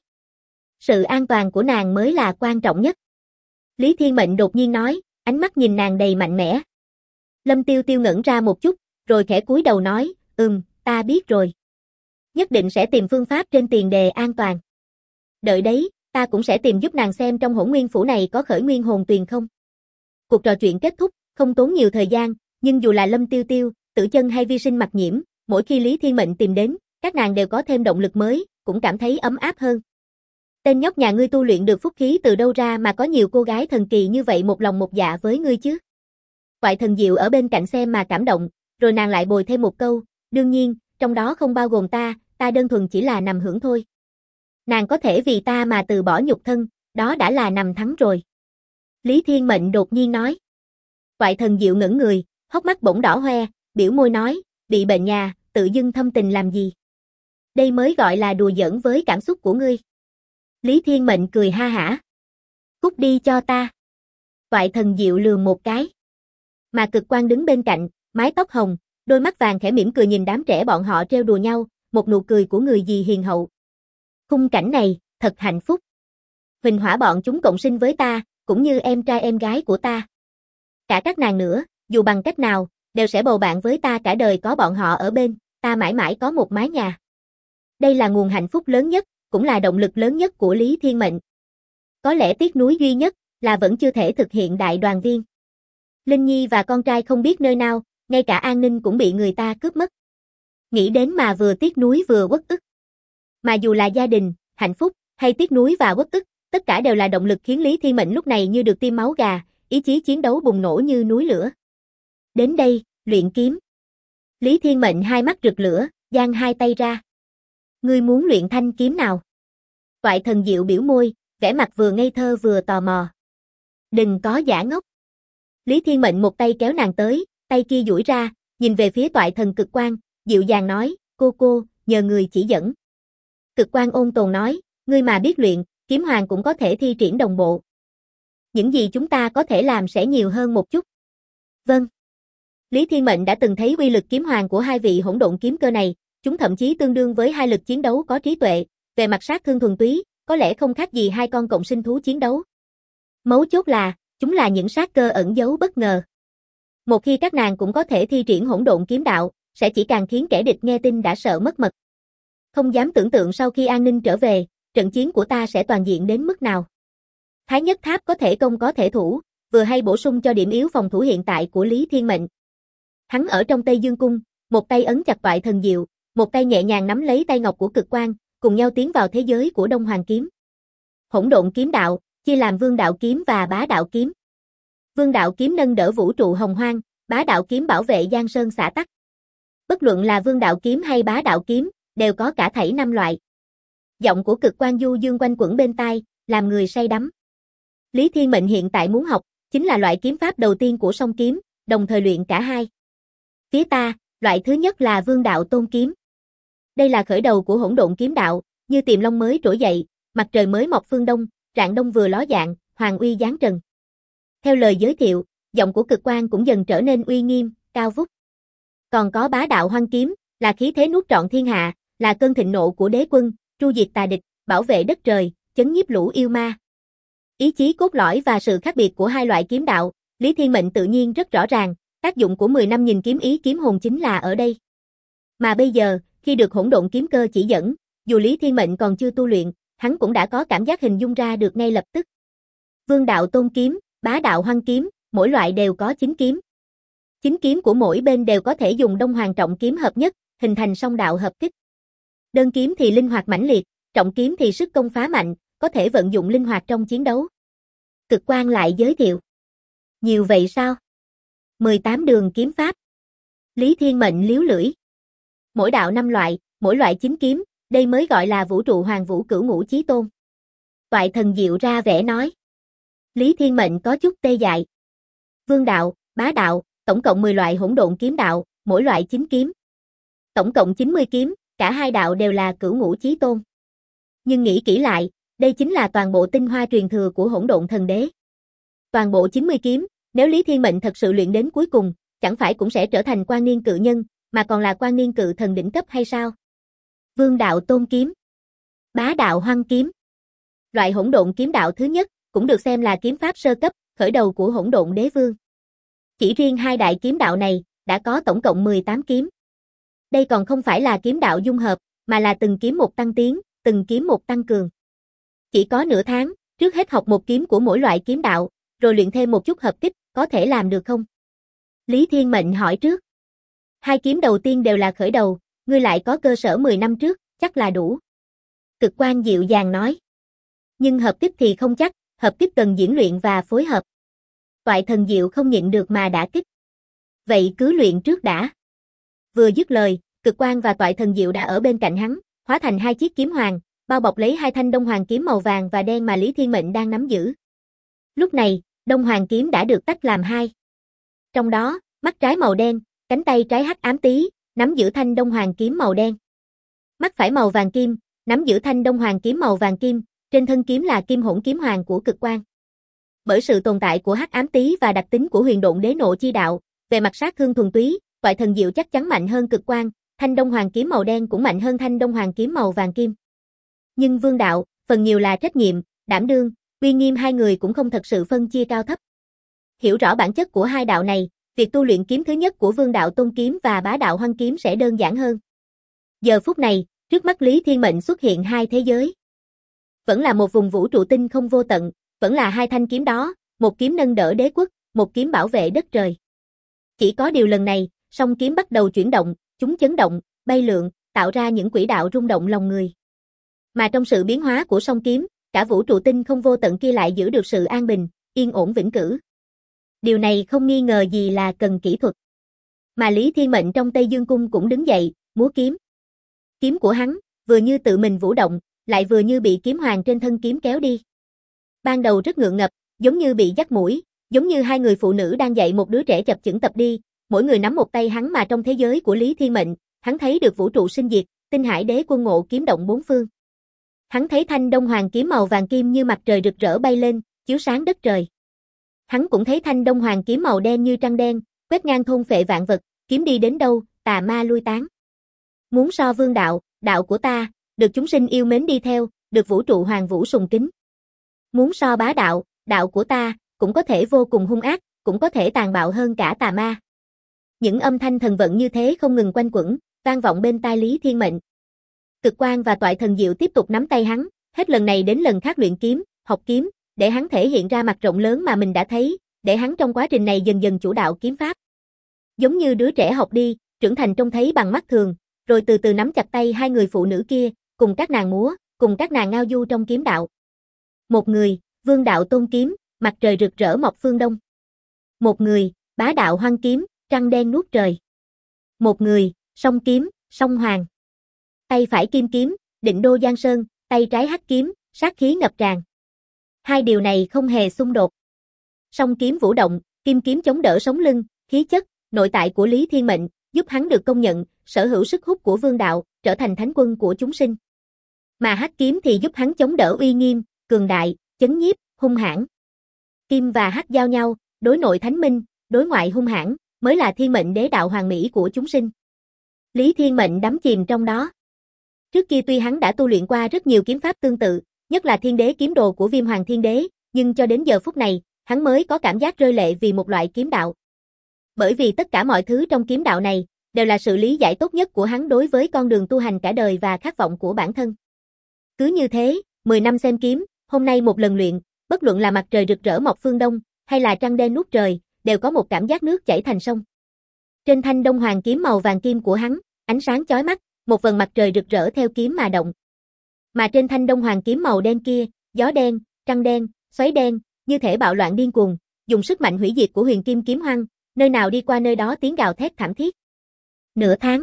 Sự an toàn của nàng mới là quan trọng nhất. Lý Thiên Mệnh đột nhiên nói, ánh mắt nhìn nàng đầy mạnh mẽ. Lâm Tiêu Tiêu ngẩn ra một chút, rồi khẽ cúi đầu nói, ta biết rồi. Nhất định sẽ tìm phương pháp trên tiền đề an toàn. Đợi đấy, ta cũng sẽ tìm giúp nàng xem trong Hỗn Nguyên Phủ này có khởi nguyên hồn tuyền không. Cuộc trò chuyện kết thúc, không tốn nhiều thời gian, nhưng dù là Lâm Tiêu Tiêu, Tử Chân hay Vi Sinh Mặc Nhiễm, mỗi khi Lý Thiên Mệnh tìm đến, các nàng đều có thêm động lực mới, cũng cảm thấy ấm áp hơn. Tên nhóc nhà ngươi tu luyện được phúc khí từ đâu ra mà có nhiều cô gái thần kỳ như vậy một lòng một dạ với ngươi chứ? Ngoại Thần Diệu ở bên cạnh xem mà cảm động, rồi nàng lại bồi thêm một câu, đương nhiên, trong đó không bao gồm ta đơn thuần chỉ là nằm hưởng thôi. Nàng có thể vì ta mà từ bỏ nhục thân, đó đã là nằm thắng rồi. Lý Thiên Mệnh đột nhiên nói. Ngoại Thần Diệu ngẩn người, hốc mắt bỗng đỏ hoe, biểu môi nói, bị bệnh nhà, tự dưng thâm tình làm gì? Đây mới gọi là đùa giỡn với cảm xúc của ngươi. Lý Thiên Mệnh cười ha hả. Cút đi cho ta. Ngoại Thần Diệu lườm một cái. Mà Cực Quang đứng bên cạnh, mái tóc hồng, đôi mắt vàng khẽ mỉm cười nhìn đám trẻ bọn họ trêu đùa nhau, một nụ cười của người dì hiền hậu. Khung cảnh này, thật hạnh phúc. Huỳnh Hỏa bọn chúng cộng sinh với ta, cũng như em trai em gái của ta. Cả các nàng nữa, dù bằng cách nào, đều sẽ bầu bạn với ta cả đời có bọn họ ở bên, ta mãi mãi có một mái nhà. Đây là nguồn hạnh phúc lớn nhất, cũng là động lực lớn nhất của Lý Thiên Mệnh. Có lẽ tiếc nuối duy nhất là vẫn chưa thể thực hiện đại đoàn viên. Linh Nhi và con trai không biết nơi nào, ngay cả an ninh cũng bị người ta cướp mất. Nghĩ đến mà vừa tiếc nuối vừa uất ức. Mà dù là gia đình, hạnh phúc, hay tiếc nuối và uất ức, tất cả đều là động lực khiến Lý Thiên Mệnh lúc này như được tiêm máu gà, ý chí chiến đấu bùng nổ như núi lửa. Đến đây, luyện kiếm. Lý Thiên Mệnh hai mắt rực lửa, giang hai tay ra. Ngươi muốn luyện thanh kiếm nào? Ngoại Thần Diệu biểu môi, vẻ mặt vừa ngây thơ vừa tò mò. Đừng có giả ngốc. Lý Thiên Mệnh một tay kéo nàng tới, tay kia duỗi ra, nhìn về phía Toại Thần Cực Quang, dịu dàng nói, cô, nhờ người chỉ dẫn. Cực Quang ôn tồn nói, ngươi mà biết luyện, kiếm hoàng cũng có thể thi triển đồng bộ. Những gì chúng ta có thể làm sẽ nhiều hơn một chút. Vâng. Lý Thiên Mệnh đã từng thấy uy lực kiếm hoàng của hai vị hỗn độn kiếm cơ này, chúng thậm chí tương đương với hai lực chiến đấu có trí tuệ, về mặt sát thương thuần túy, có lẽ không khác gì hai con cộng sinh thú chiến đấu. Mấu chốt là, chúng là những sát cơ ẩn giấu bất ngờ. Một khi các nàng cũng có thể thi triển hỗn độn kiếm đạo, sẽ chỉ càng khiến kẻ địch nghe tin đã sợ mất mật. Không dám tưởng tượng sau khi an ninh trở về, trận chiến của ta sẽ toàn diện đến mức nào. Thái Nhất Tháp có thể công có thể thủ, vừa hay bổ sung cho điểm yếu phòng thủ hiện tại của Lý Thiên Mệnh. Hắn ở trong Tây Dương Cung, một tay ấn chặt Toại Thần Diệu, một tay nhẹ nhàng nắm lấy tay ngọc của Cực Quang, cùng nhau tiến vào thế giới của Đông Hoàng Kiếm. Hỗn độn kiếm đạo, chia làm Vương đạo kiếm và Bá đạo kiếm. Vương đạo kiếm nâng đỡ vũ trụ hồng hoang, Bá đạo kiếm bảo vệ giang sơn xã tắc. Bất luận là Vương đạo kiếm hay Bá đạo kiếm, đều có cả thảy 5 loại. Giọng của Cực Quang du dương quanh quẩn bên tai, làm người say đắm. Lý Thiên Mệnh hiện tại muốn học, chính là loại kiếm pháp đầu tiên của song kiếm, đồng thời luyện cả hai. Phía ta, loại thứ nhất là Vương đạo tôn kiếm. Đây là khởi đầu của hỗn độn kiếm đạo, như tiềm long mới trỗi dậy, mặt trời mới mọc phương đông, rạng đông vừa ló dạng, hoàng uy giáng trần. Theo lời giới thiệu, giọng của Cực Quang cũng dần trở nên uy nghiêm, cao vút. Còn có Bá đạo hoang kiếm, là khí thế nuốt trọn thiên hạ, là cơn thịnh nộ của đế quân, tru diệt tà địch, bảo vệ đất trời, chấn nhiếp lũ yêu ma. Ý chí cốt lõi và sự khác biệt của hai loại kiếm đạo, Lý Thiên Mệnh tự nhiên rất rõ ràng, tác dụng của 10 năm nhìn kiếm ý kiếm hồn chính là ở đây. Mà bây giờ, khi được hỗn độn kiếm cơ chỉ dẫn, dù Lý Thiên Mệnh còn chưa tu luyện, hắn cũng đã có cảm giác hình dung ra được ngay lập tức. Vương đạo tôn kiếm, Bá đạo hoang kiếm, mỗi loại đều có 9 kiếm. 9 kiếm của mỗi bên đều có thể dùng Đông Hoàng trọng kiếm hợp nhất, hình thành song đạo hợp kích. Đơn kiếm thì linh hoạt mãnh liệt, trọng kiếm thì sức công phá mạnh, có thể vận dụng linh hoạt trong chiến đấu. Cực Quang lại giới thiệu. Nhiều vậy sao? 18 đường kiếm pháp. Lý Thiên Mệnh liếu lưỡi. Mỗi đạo 5 loại, mỗi loại 9 kiếm, đây mới gọi là vũ trụ hoàng vũ cửu ngũ chí tôn. Toại Thần Diệu ra vẻ nói. Lý Thiên Mệnh có chút tê dại. Vương đạo, bá đạo, tổng cộng 10 loại hỗn độn kiếm đạo, mỗi loại 9 kiếm. Tổng cộng 90 kiếm, cả hai đạo đều là cửu ngũ chí tôn. Nhưng nghĩ kỹ lại, đây chính là toàn bộ tinh hoa truyền thừa của hỗn độn thần đế. Toàn bộ 90 kiếm, nếu Lý Thiên Mệnh thật sự luyện đến cuối cùng, chẳng phải cũng sẽ trở thành Quan Niên cự nhân, mà còn là Quan Niên cự thần đỉnh cấp hay sao? Vương đạo tôn kiếm, bá đạo hoăng kiếm. Loại hỗn độn kiếm đạo thứ nhất, cũng được xem là kiếm pháp sơ cấp, khởi đầu của hỗn độn đế vương. Chỉ riêng hai đại kiếm đạo này, đã có tổng cộng 18 kiếm. Đây còn không phải là kiếm đạo dung hợp, mà là từng kiếm một tăng tiến, từng kiếm một tăng cường. Chỉ có nửa tháng, trước hết học một kiếm của mỗi loại kiếm đạo, rồi luyện thêm một chút hợp kích, có thể làm được không? Lý Thiên Mệnh hỏi trước. Hai kiếm đầu tiên đều là khởi đầu, ngươi lại có cơ sở 10 năm trước, chắc là đủ. Cực Quang dịu dàng nói. Nhưng hợp kích thì không chắc, hợp kích cần diễn luyện và phối hợp. Toại Thần Diệu không nhịn được mà đả kích. Vậy cứ luyện trước đã. Vừa dứt lời, Cực Quang và Toại Thần Diệu đã ở bên cạnh hắn, hóa thành hai chiếc kiếm hoàng, bao bọc lấy hai thanh Đông Hoàng kiếm màu vàng và đen mà Lý Thiên Mệnh đang nắm giữ. Lúc này, Đông Hoàng kiếm đã được tách làm hai. Trong đó, mắt trái màu đen, cánh tay trái hắc ám tí, nắm giữ thanh Đông Hoàng kiếm màu đen. Mắt phải màu vàng kim, nắm giữ thanh Đông Hoàng kiếm màu vàng kim, trên thân kiếm là Kim Hỗn kiếm hoàng của Cực Quang. Bởi sự tồn tại của hắc ám tí và đặc tính của huyền độn đế nộ chi đạo, về mặt sát thương thuần túy, Toại Thần Diệu chắc chắn mạnh hơn Cực Quang, thanh Đông Hoàng kiếm màu đen cũng mạnh hơn thanh Đông Hoàng kiếm màu vàng kim. Nhưng Vương đạo, phần nhiều là trách nhiệm, đảm đương, uy nghiêm hai người cũng không thật sự phân chia cao thấp. Hiểu rõ bản chất của hai đạo này, việc tu luyện kiếm thứ nhất của Vương đạo tôn kiếm và bá đạo hoăng kiếm sẽ đơn giản hơn. Giờ phút này, trước mắt Lý Thiên Mệnh xuất hiện hai thế giới. Vẫn là một vùng vũ trụ tinh không vô tận, vẫn là hai thanh kiếm đó, một kiếm nâng đỡ đế quốc, một kiếm bảo vệ đất trời. Chỉ có điều lần này, song kiếm bắt đầu chuyển động, chúng chấn động, bay lượn, tạo ra những quỹ đạo rung động lòng người. Mà trong sự biến hóa của song kiếm, cả vũ trụ tinh không vô tận kia lại giữ được sự an bình, yên ổn vĩnh cửu. Điều này không nghi ngờ gì là cần kỹ thuật. Mà Lý Thiên Mệnh trong Tây Dương Cung cũng đứng dậy, múa kiếm. Kiếm của hắn, vừa như tự mình vũ động, lại vừa như bị kiếm hoàng trên thân kiếm kéo đi. Ban đầu rất ngượng ngập, giống như bị dắt mũi, giống như hai người phụ nữ đang dạy một đứa trẻ chập chững tập đi, mỗi người nắm một tay hắn mà trong thế giới của Lý Thiên Mệnh, hắn thấy được vũ trụ sinh diệt, tinh hải đế quân ngộ kiếm động bốn phương. Hắn thấy thanh Đông Hoàng kiếm màu vàng kim như mặt trời rực rỡ bay lên, chiếu sáng đất trời. Hắn cũng thấy thanh Đông Hoàng kiếm màu đen như trăng đen, quét ngang thôn phệ vạn vật, kiếm đi đến đâu, tà ma lui tán. Muốn so Vương đạo, đạo của ta, được chúng sinh yêu mến đi theo, được vũ trụ hoàng vũ sùng kính. Muốn so bá đạo, đạo của ta, cũng có thể vô cùng hung ác, cũng có thể tàn bạo hơn cả tà ma. Những âm thanh thần vận như thế không ngừng quanh quẩn, vang vọng bên tai Lý Thiên Mệnh. Cực Quang và Toại Thần Diệu tiếp tục nắm tay hắn, hết lần này đến lần khác luyện kiếm, học kiếm, để hắn thể hiện ra mặt rộng lớn mà mình đã thấy, để hắn trong quá trình này dần dần chủ đạo kiếm pháp. Giống như đứa trẻ học đi, trưởng thành trông thấy bằng mắt thường, rồi từ từ nắm chặt tay hai người phụ nữ kia, cùng các nàng múa, cùng các nàng ngao du trong kiếm đạo. Một người, Vương đạo tôn kiếm, mặt trời rực rỡ mọc phương đông. Một người, bá đạo hoăng kiếm, trăng đen nuốt trời. Một người, song kiếm, song hoàng. Tay phải kim kiếm, định đô giang sơn, tay trái hắc kiếm, sát khí ngập tràn. Hai điều này không hề xung đột. Song kiếm vũ động, kim kiếm chống đỡ sống lưng, khí chất, nội tại của Lý Thiên Mệnh, giúp hắn được công nhận, sở hữu sức hút của Vương đạo, trở thành thánh quân của chúng sinh. Mà hắc kiếm thì giúp hắn chống đỡ uy nghiêm, cường đại, chấn nhiếp, hung hãn. Kim và hắc giao nhau, đối nội thánh minh, đối ngoại hung hãn, mới là thiên mệnh đế đạo hoàng mỹ của chúng sinh. Lý Thiên Mệnh đắm chìm trong đó. Trước kia tuy hắn đã tu luyện qua rất nhiều kiếm pháp tương tự, nhất là Thiên Đế kiếm đồ của Viêm Hoàng Thiên Đế, nhưng cho đến giờ phút này, hắn mới có cảm giác rơi lệ vì một loại kiếm đạo. Bởi vì tất cả mọi thứ trong kiếm đạo này, đều là sự lý giải tốt nhất của hắn đối với con đường tu hành cả đời và khát vọng của bản thân. Cứ như thế, 10 năm xem kiếm, hôm nay một lần luyện, bất luận là mặt trời rực rỡ mọc phương đông, hay là trăng đen nuốt trời, đều có một cảm giác nước chảy thành sông. Trên thanh Đông Hoàng kiếm màu vàng kim của hắn, ánh sáng chói mắt, một vầng mặt trời rực rỡ theo kiếm mà động. Mà trên thanh Đông Hoàng kiếm màu đen kia, gió đen, trăng đen, xoáy đen, như thể bạo loạn điên cuồng, dùng sức mạnh hủy diệt của Huyền Kim kiếm hoang, nơi nào đi qua nơi đó tiếng gào thét thảm thiết. Nửa tháng.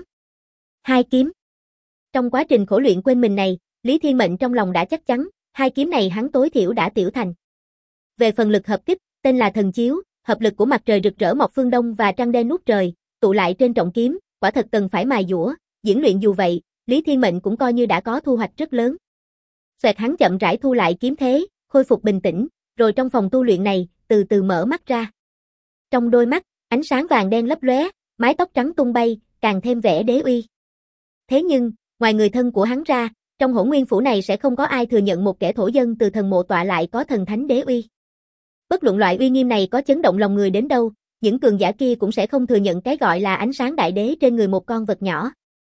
2 kiếm. Trong quá trình khổ luyện quên mình này, Lý Thiên Mệnh trong lòng đã chắc chắn, 2 kiếm này hắn tối thiểu đã tiểu thành. Về phần lực hợp kích, tên là thần chiếu, hợp lực của mặt trời rực rỡ mọc phương đông và trăng đen nút trời, tụ lại trên trọng kiếm, quả thật cần phải mài dũa, diễn luyện dù vậy, Lý Thiên Mệnh cũng coi như đã có thu hoạch rất lớn. Xoẹt hắn chậm rãi thu lại kiếm thế, khôi phục bình tĩnh, rồi trong phòng tu luyện này, từ từ mở mắt ra. Trong đôi mắt, ánh sáng vàng đen lấp lóe, mái tóc trắng tung bay, càng thêm vẻ đế uy. Thế nhưng, ngoài người thân của hắn ra, trong Hỗn Nguyên phủ này sẽ không có ai thừa nhận một kẻ thổ dân từ thần mộ tọa lại có thần thánh đế uy. Bất luận loại uy nghiêm này có chấn động lòng người đến đâu, những cường giả kia cũng sẽ không thừa nhận cái gọi là ánh sáng đại đế trên người một con vật nhỏ.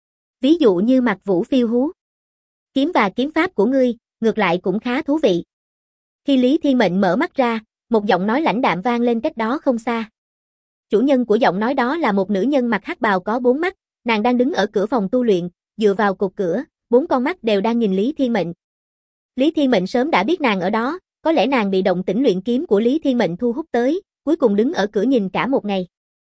Ví dụ như Mạc Vũ phiêu hú. Kiếm và kiếm pháp của ngươi, ngược lại cũng khá thú vị. Khi Lý Thiên Mệnh mở mắt ra, một giọng nói lãnh đạm vang lên cách đó không xa. Chủ nhân của giọng nói đó là một nữ nhân mặc hắc bào có 4 mắt, nàng đang đứng ở cửa phòng tu luyện, dựa vào cột cửa, 4 con mắt đều đang nhìn Lý Thiên Mệnh. Lý Thiên Mệnh sớm đã biết nàng ở đó, có lẽ nàng bị động tĩnh luyện kiếm của Lý Thiên Mệnh thu hút tới, cuối cùng đứng ở cửa nhìn cả một ngày.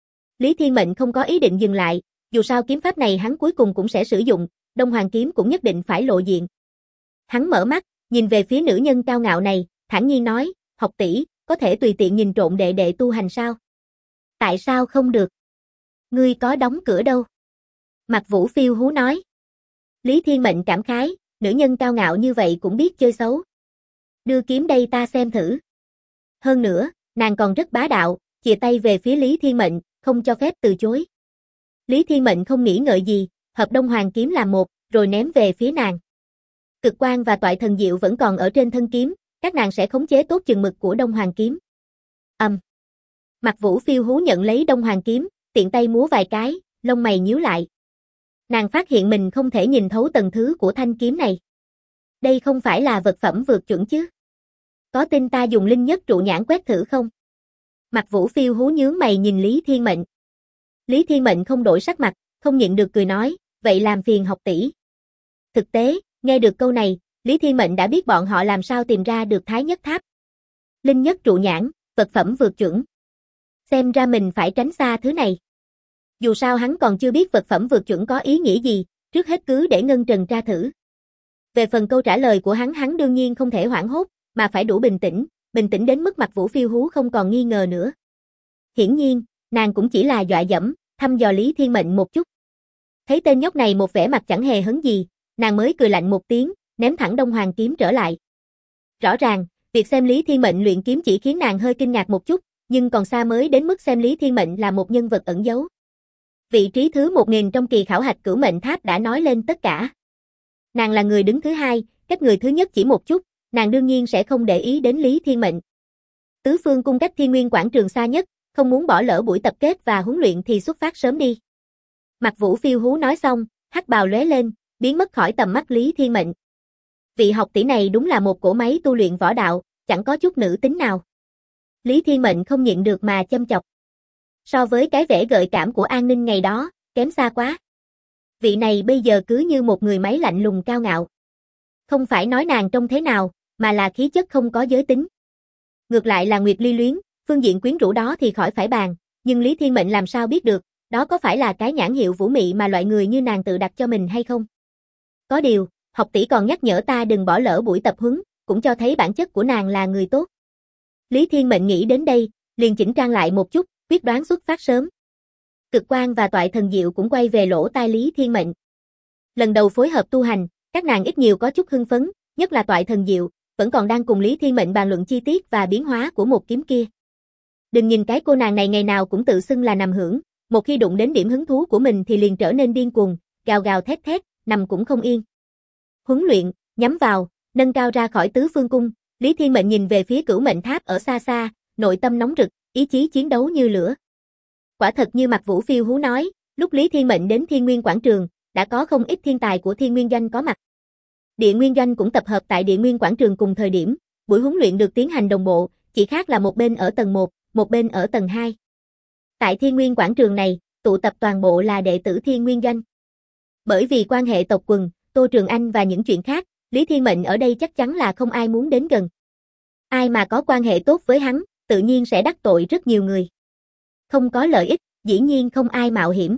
Lý Thiên Mệnh không có ý định dừng lại, dù sao kiếm pháp này hắn cuối cùng cũng sẽ sử dụng, Đông Hoàng kiếm cũng nhất định phải lộ diện. Hắn mở mắt, nhìn về phía nữ nhân cao ngạo này, thản nhiên nói, học tỷ, có thể tùy tiện nhìn trộm đệ đệ tu hành sao? Tại sao không được? Ngươi có đóng cửa đâu? Mạc Vũ phiêu hú nói. Lý Thiên Mệnh cảm khái, nữ nhân cao ngạo như vậy cũng biết chơi xấu. Đưa kiếm đây ta xem thử. Hơn nữa, nàng còn rất bá đạo, chìa tay về phía Lý Thiên Mệnh, không cho phép từ chối. Lý Thiên Mệnh không nghĩ ngợi gì, hợp Đông Hoàng kiếm làm một, rồi ném về phía nàng. Cực quang và toại thần diệu vẫn còn ở trên thân kiếm, các nàng sẽ khống chế tốt chừng mực của Đông Hoàng kiếm. Mạc Vũ phiêu hú nhận lấy Đông Hoàng kiếm, tiện tay múa vài cái, lông mày nhíu lại. Nàng phát hiện mình không thể nhìn thấu tầng thứ của thanh kiếm này. Đây không phải là vật phẩm vượt chuẩn chứ? Có tin ta dùng linh nhất trụ nhãn quét thử không? Mạc Vũ phiêu hú nhướng mày nhìn Lý Thiên Mệnh. Lý Thiên Mệnh không đổi sắc mặt, không nhịn được cười nói, vậy làm phiền học tỷ. Thực tế, nghe được câu này, Lý Thiên Mệnh đã biết bọn họ làm sao tìm ra được Thái Nhất Tháp. Linh nhất trụ nhãn, vật phẩm vượt chuẩn. Xem ra mình phải tránh xa thứ này. Dù sao hắn còn chưa biết vật phẩm vượt chuẩn có ý nghĩa gì, trước hết cứ để Ngân Trần tra thử. Về phần câu trả lời của hắn đương nhiên không thể hoảng hốt, mà phải đủ bình tĩnh đến mức Mạc Vũ phiêu hú không còn nghi ngờ nữa. Hiển nhiên, nàng cũng chỉ là dọa dẫm, thăm dò Lý Thiên Mệnh một chút. Thấy tên nhóc này một vẻ mặt chẳng hề hấn gì, nàng mới cười lạnh một tiếng, ném thẳng Đông Hoàng kiếm trở lại. Rõ ràng, việc xem Lý Thiên Mệnh luyện kiếm chỉ khiến nàng hơi kinh ngạc một chút, nhưng còn xa mới đến mức xem Lý Thiên Mệnh là một nhân vật ẩn giấu. Vị trí thứ 1000 trong kỳ khảo hạch Cửu Mệnh Tháp đã nói lên tất cả. Nàng là người đứng thứ 2, cách người thứ nhất chỉ một chút, nàng đương nhiên sẽ không để ý đến Lý Thiên Mệnh. Tứ phương cung cách Thiên Nguyên quảng trường xa nhất, không muốn bỏ lỡ buổi tập kết và huấn luyện thì xuất phát sớm đi. Mạc Vũ phiêu hú nói xong, hắc bào lóe lên, biến mất khỏi tầm mắt Lý Thiên Mệnh. Vị học tỷ này đúng là một cỗ máy tu luyện võ đạo, chẳng có chút nữ tính nào. Lý Thiên Mệnh không nhịn được mà châm chọc. So với cái vẻ gợi cảm của An Ninh ngày đó, kém xa quá. Vị này bây giờ cứ như một người máy lạnh lùng cao ngạo. Không phải nói nàng trông thế nào, mà là khí chất không có giới tính. Ngược lại là Nguyệt Ly Luyến, phương diện quyến rũ đó thì khỏi phải bàn, nhưng Lý Thiên Mệnh làm sao biết được, đó có phải là cái nhãn hiệu vũ mị mà loại người như nàng tự đặt cho mình hay không? Có điều, học tỷ còn nhắc nhở ta đừng bỏ lỡ buổi tập huấn, cũng cho thấy bản chất của nàng là người tốt. Lý Thiên Mệnh nghĩ đến đây, liền chỉnh trang lại một chút, quyết đoán xuất phát sớm. Cực quang và toại thần diệu cũng quay về lỗ tai Lý Thiên Mệnh. Lần đầu phối hợp tu hành, các nàng ít nhiều có chút hưng phấn, nhất là toại thần diệu, vẫn còn đang cùng Lý Thiên Mệnh bàn luận chi tiết và biến hóa của một kiếm kia. Đừng nhìn cái cô nàng này ngày nào cũng tự xưng là nằm hưởng, một khi đụng đến điểm hứng thú của mình thì liền trở nên điên cuồng, gào gào thét thét, nằm cũng không yên. Huấn luyện, nhắm vào, nâng cao ra khỏi tứ phương cung, Lý Thiên Mệnh nhìn về phía Cửu Mệnh Tháp ở xa xa, nội tâm nóng rực, ý chí chiến đấu như lửa. Quả thật như Mạc Vũ phiêu hú nói, lúc Lý Thiên Mệnh đến Thiên Nguyên quảng trường, đã có không ít thiên tài của Thiên Nguyên Doanh có mặt. Địa Nguyên Doanh cũng tập hợp tại Địa Nguyên quảng trường cùng thời điểm, buổi huấn luyện được tiến hành đồng bộ, chỉ khác là một bên ở tầng 1, một bên ở tầng 2. Tại Thiên Nguyên quảng trường này, tụ tập toàn bộ là đệ tử Thiên Nguyên Doanh. Bởi vì quan hệ tộc quần, Tô Trường Anh và những chuyện khác, Lý Thiên Mệnh ở đây chắc chắn là không ai muốn đến gần. Ai mà có quan hệ tốt với hắn, tự nhiên sẽ đắc tội rất nhiều người. Không có lợi ích, dĩ nhiên không ai mạo hiểm.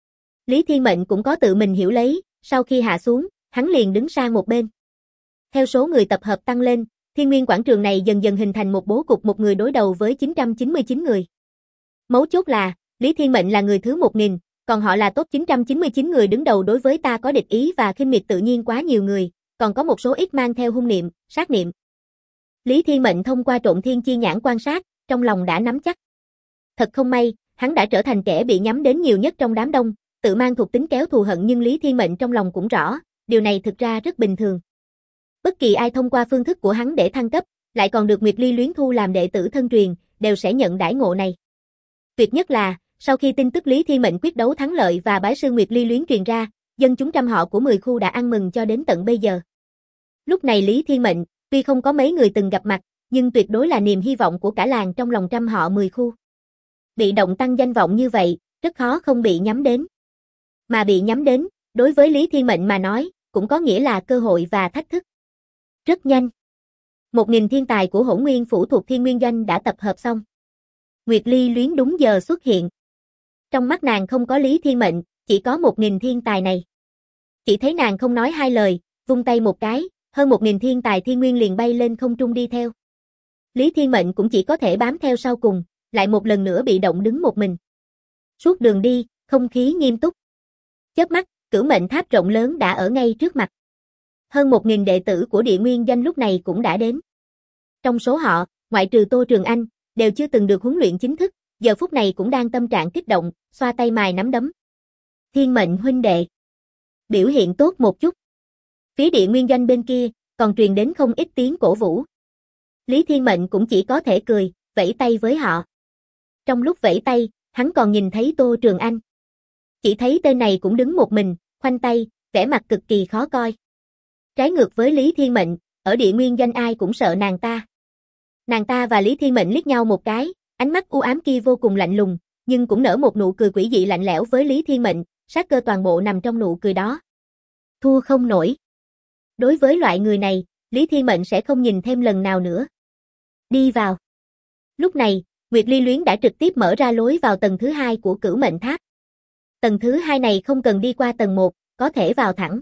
Lý Thiên Mệnh cũng có tự mình hiểu lấy, sau khi hạ xuống, hắn liền đứng sang một bên. Theo số người tập hợp tăng lên, Thiên Nguyên quảng trường này dần dần hình thành một bố cục một người đối đầu với 999 người. Mấu chốt là, Lý Thiên Mệnh là người thứ 1000, còn họ là top 999 người đứng đầu đối với ta có địch ý và khinh miệt tự nhiên quá nhiều người, còn có một số ít mang theo hung niệm, sát niệm. Lý Thiên Mệnh thông qua trộn thiên chi nhãn quan sát, trong lòng đã nắm chắc. Thật không may, hắn đã trở thành kẻ bị nhắm đến nhiều nhất trong đám đông, tự mang thuộc tính kéo thù hận nhưng Lý Thiên Mệnh trong lòng cũng rõ, điều này thực ra rất bình thường. Bất kỳ ai thông qua phương thức của hắn để thăng cấp, lại còn được Nguyệt Ly Luyến thu làm đệ tử thân truyền, đều sẽ nhận đãi ngộ này. Tuyệt nhất là, sau khi tin tức Lý Thiên Mệnh quyết đấu thắng lợi và bái sư Nguyệt Ly Luyến truyền ra, dân chúng trăm họ của 10 khu đã ăn mừng cho đến tận bây giờ. Lúc này Lý Thiên Mệnh, tuy không có mấy người từng gặp mặt, nhưng tuyệt đối là niềm hy vọng của cả làng trong lòng trăm họ 10 khu. Bị động tăng danh vọng như vậy, rất khó không bị nhắm đến. Mà bị nhắm đến, đối với Lý Thiên Mệnh mà nói, cũng có nghĩa là cơ hội và thách thức. Rất nhanh. 1000 thiên tài của Hỗn Nguyên phủ thuộc Thiên Nguyên Doanh đã tập hợp xong. Nguyệt Ly Luyến đúng giờ xuất hiện. Trong mắt nàng không có Lý Thiên Mệnh, chỉ có 1000 thiên tài này. Chỉ thấy nàng không nói hai lời, vung tay một cái, hơn 1000 thiên tài thiên nguyên liền bay lên không trung đi theo. Lý Thiên Mệnh cũng chỉ có thể bám theo sau cùng, lại một lần nữa bị động đứng một mình. Suốt đường đi, không khí nghiêm túc. Chớp mắt, Cửu Mệnh Tháp rộng lớn đã ở ngay trước mặt. Hơn 1000 đệ tử của Địa Nguyên Doanh lúc này cũng đã đến. Trong số họ, ngoại trừ Tô Trường Anh, đều chưa từng được huấn luyện chính thức, giờ phút này cũng đang tâm trạng kích động, xoa tay mài nắm đấm. Thiên Mệnh huynh đệ, biểu hiện tốt một chút. Phía Địa Nguyên Doanh bên kia, còn truyền đến không ít tiếng cổ vũ. Lý Thiên Mệnh cũng chỉ có thể cười, vẫy tay với họ. Trong lúc vẫy tay, hắn còn nhìn thấy Tô Trường Anh. Chỉ thấy tên này cũng đứng một mình, khoanh tay, vẻ mặt cực kỳ khó coi. Trái ngược với Lý Thiên Mệnh, ở Địa Nguyên Doanh ai cũng sợ nàng ta. Nàng ta và Lý Thiên Mệnh liếc nhau một cái, ánh mắt u ám kia vô cùng lạnh lùng, nhưng cũng nở một nụ cười quỷ dị lạnh lẽo với Lý Thiên Mệnh, sát cơ toàn bộ nằm trong nụ cười đó. Thua không nổi. Đối với loại người này, Lý Thiên Mệnh sẽ không nhìn thêm lần nào nữa. Đi vào. Lúc này, Nguyệt Ly Luyến đã trực tiếp mở ra lối vào tầng thứ 2 của Cửu Mệnh Tháp. Tầng thứ 2 này không cần đi qua tầng 1, có thể vào thẳng.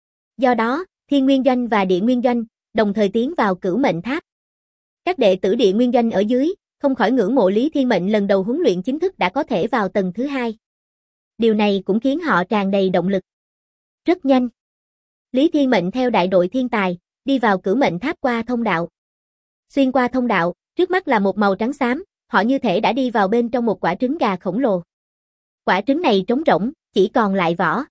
Do đó, Thiên Nguyên Doanh và Địa Nguyên Doanh đồng thời tiến vào Cửu Mệnh Tháp. Các đệ tử Địa Nguyên Doanh ở dưới không khỏi ngưỡng mộ Lý Thiên Mệnh lần đầu huấn luyện chính thức đã có thể vào tầng thứ 2. Điều này cũng khiến họ tràn đầy động lực. Rất nhanh, Lý Thiên Mệnh theo đại đội thiên tài đi vào Cửu Mệnh Tháp qua thông đạo. Xuyên qua thông đạo, trước mắt là một màu trắng xám, họ như thể đã đi vào bên trong một quả trứng gà khổng lồ. Quả trứng này trống rỗng, chỉ còn lại vỏ.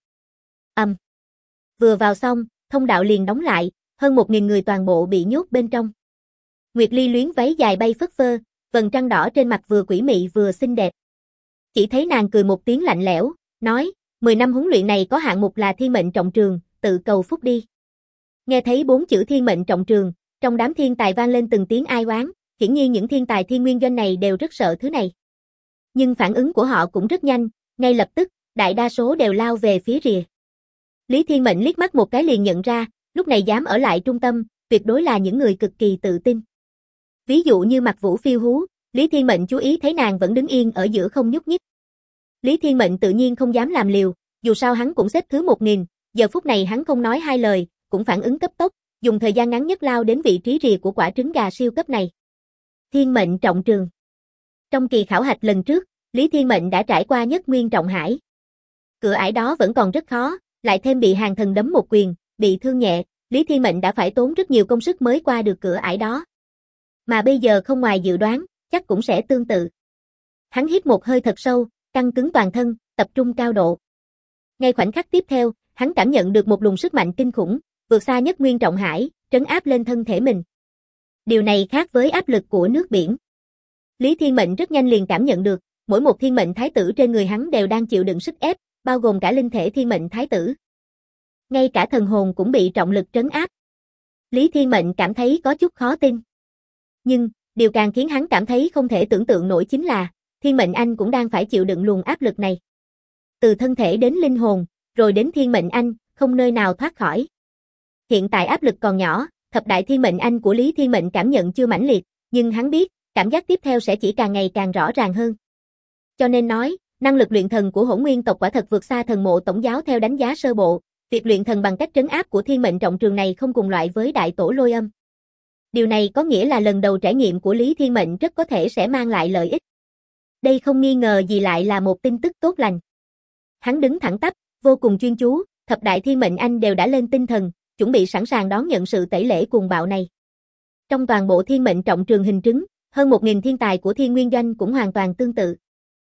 Vừa vào xong, thông đạo liền đóng lại, hơn 1000 người toàn bộ bị nhốt bên trong. Nguyệt Ly Luyến váy dài bay phất phơ, vầng trăng đỏ trên mặt vừa quỷ mị vừa xinh đẹp. Chỉ thấy nàng cười một tiếng lạnh lẽo, nói, 10 năm huấn luyện này có hạng mục là thiên mệnh trọng trường, tự cầu phúc đi. Nghe thấy 4 chữ thiên mệnh trọng trường, trong đám thiên tài vang lên từng tiếng ai oán, hiển nhiên những thiên tài Thiên Nguyên Doanh này đều rất sợ thứ này. Nhưng phản ứng của họ cũng rất nhanh, ngay lập tức, đại đa số đều lao về phía rìa. Lý Thiên Mệnh liếc mắt một cái liền nhận ra, lúc này dám ở lại trung tâm, tuyệt đối là những người cực kỳ tự tin. Ví dụ như Mặc Vũ Phiêu Hú, Lý Thiên Mệnh chú ý thấy nàng vẫn đứng yên ở giữa không nhúc nhích. Lý Thiên Mệnh tự nhiên không dám làm liều, dù sao hắn cũng xếp thứ 1000, giờ phút này hắn không nói hai lời, cũng phản ứng cấp tốc, dùng thời gian ngắn nhất lao đến vị trí rìa của quả trứng gà siêu cấp này. Thiên mệnh trọng trường. Trong kỳ khảo hạch lần trước, Lý Thiên Mệnh đã trải qua nhất nguyên trọng hải. Cửa ải đó vẫn còn rất khó, lại thêm bị hàng thần đấm một quyền, bị thương nhẹ, Lý Thiên Mệnh đã phải tốn rất nhiều công sức mới qua được cửa ải đó. Mà bây giờ không ngoài dự đoán, chắc cũng sẽ tương tự. Hắn hít một hơi thật sâu, căng cứng toàn thân, tập trung cao độ. Ngay khoảnh khắc tiếp theo, hắn cảm nhận được một luồng sức mạnh kinh khủng, vượt xa nhất nguyên trọng hải, trấn áp lên thân thể mình. Điều này khác với áp lực của nước biển. Lý Thiên Mệnh rất nhanh liền cảm nhận được, mỗi một thiên mệnh thái tử trên người hắn đều đang chịu đựng sức ép, bao gồm cả linh thể thiên mệnh thái tử. Ngay cả thần hồn cũng bị trọng lực trấn áp. Lý Thiên Mệnh cảm thấy có chút khó tin. Nhưng, điều càng khiến hắn cảm thấy không thể tưởng tượng nổi chính là, thiên mệnh anh cũng đang phải chịu đựng luồng áp lực này. Từ thân thể đến linh hồn, rồi đến Thiên Mệnh Anh, không nơi nào thoát khỏi. Hiện tại áp lực còn nhỏ, thập đại Thiên Mệnh Anh của Lý Thiên Mệnh cảm nhận chưa mãnh liệt, nhưng hắn biết, cảm giác tiếp theo sẽ chỉ càng ngày càng rõ ràng hơn. Cho nên nói, năng lực luyện thần của Hỗn Nguyên tộc quả thật vượt xa Thần Mộ tổng giáo theo đánh giá sơ bộ, việc luyện thần bằng cách trấn áp của Thiên Mệnh Trọng Trường này không cùng loại với Đại Tổ Lôi Âm. Điều này có nghĩa là lần đầu trải nghiệm của Lý Thiên Mệnh rất có thể sẽ mang lại lợi ích. Đây không nghi ngờ gì lại là một tin tức tốt lành. Hắn đứng thẳng tắp, vô cùng chuyên chú, thập đại Thiên Mệnh Anh đều đã lên tinh thần, chuẩn bị sẵn sàng đón nhận sự tẩy lễ cuồng bạo này. Trong toàn bộ Thiên Mệnh Trọng Trường hình trứng, hơn 1000 thiên tài của Thiên Nguyên Doanh cũng hoàn toàn tương tự.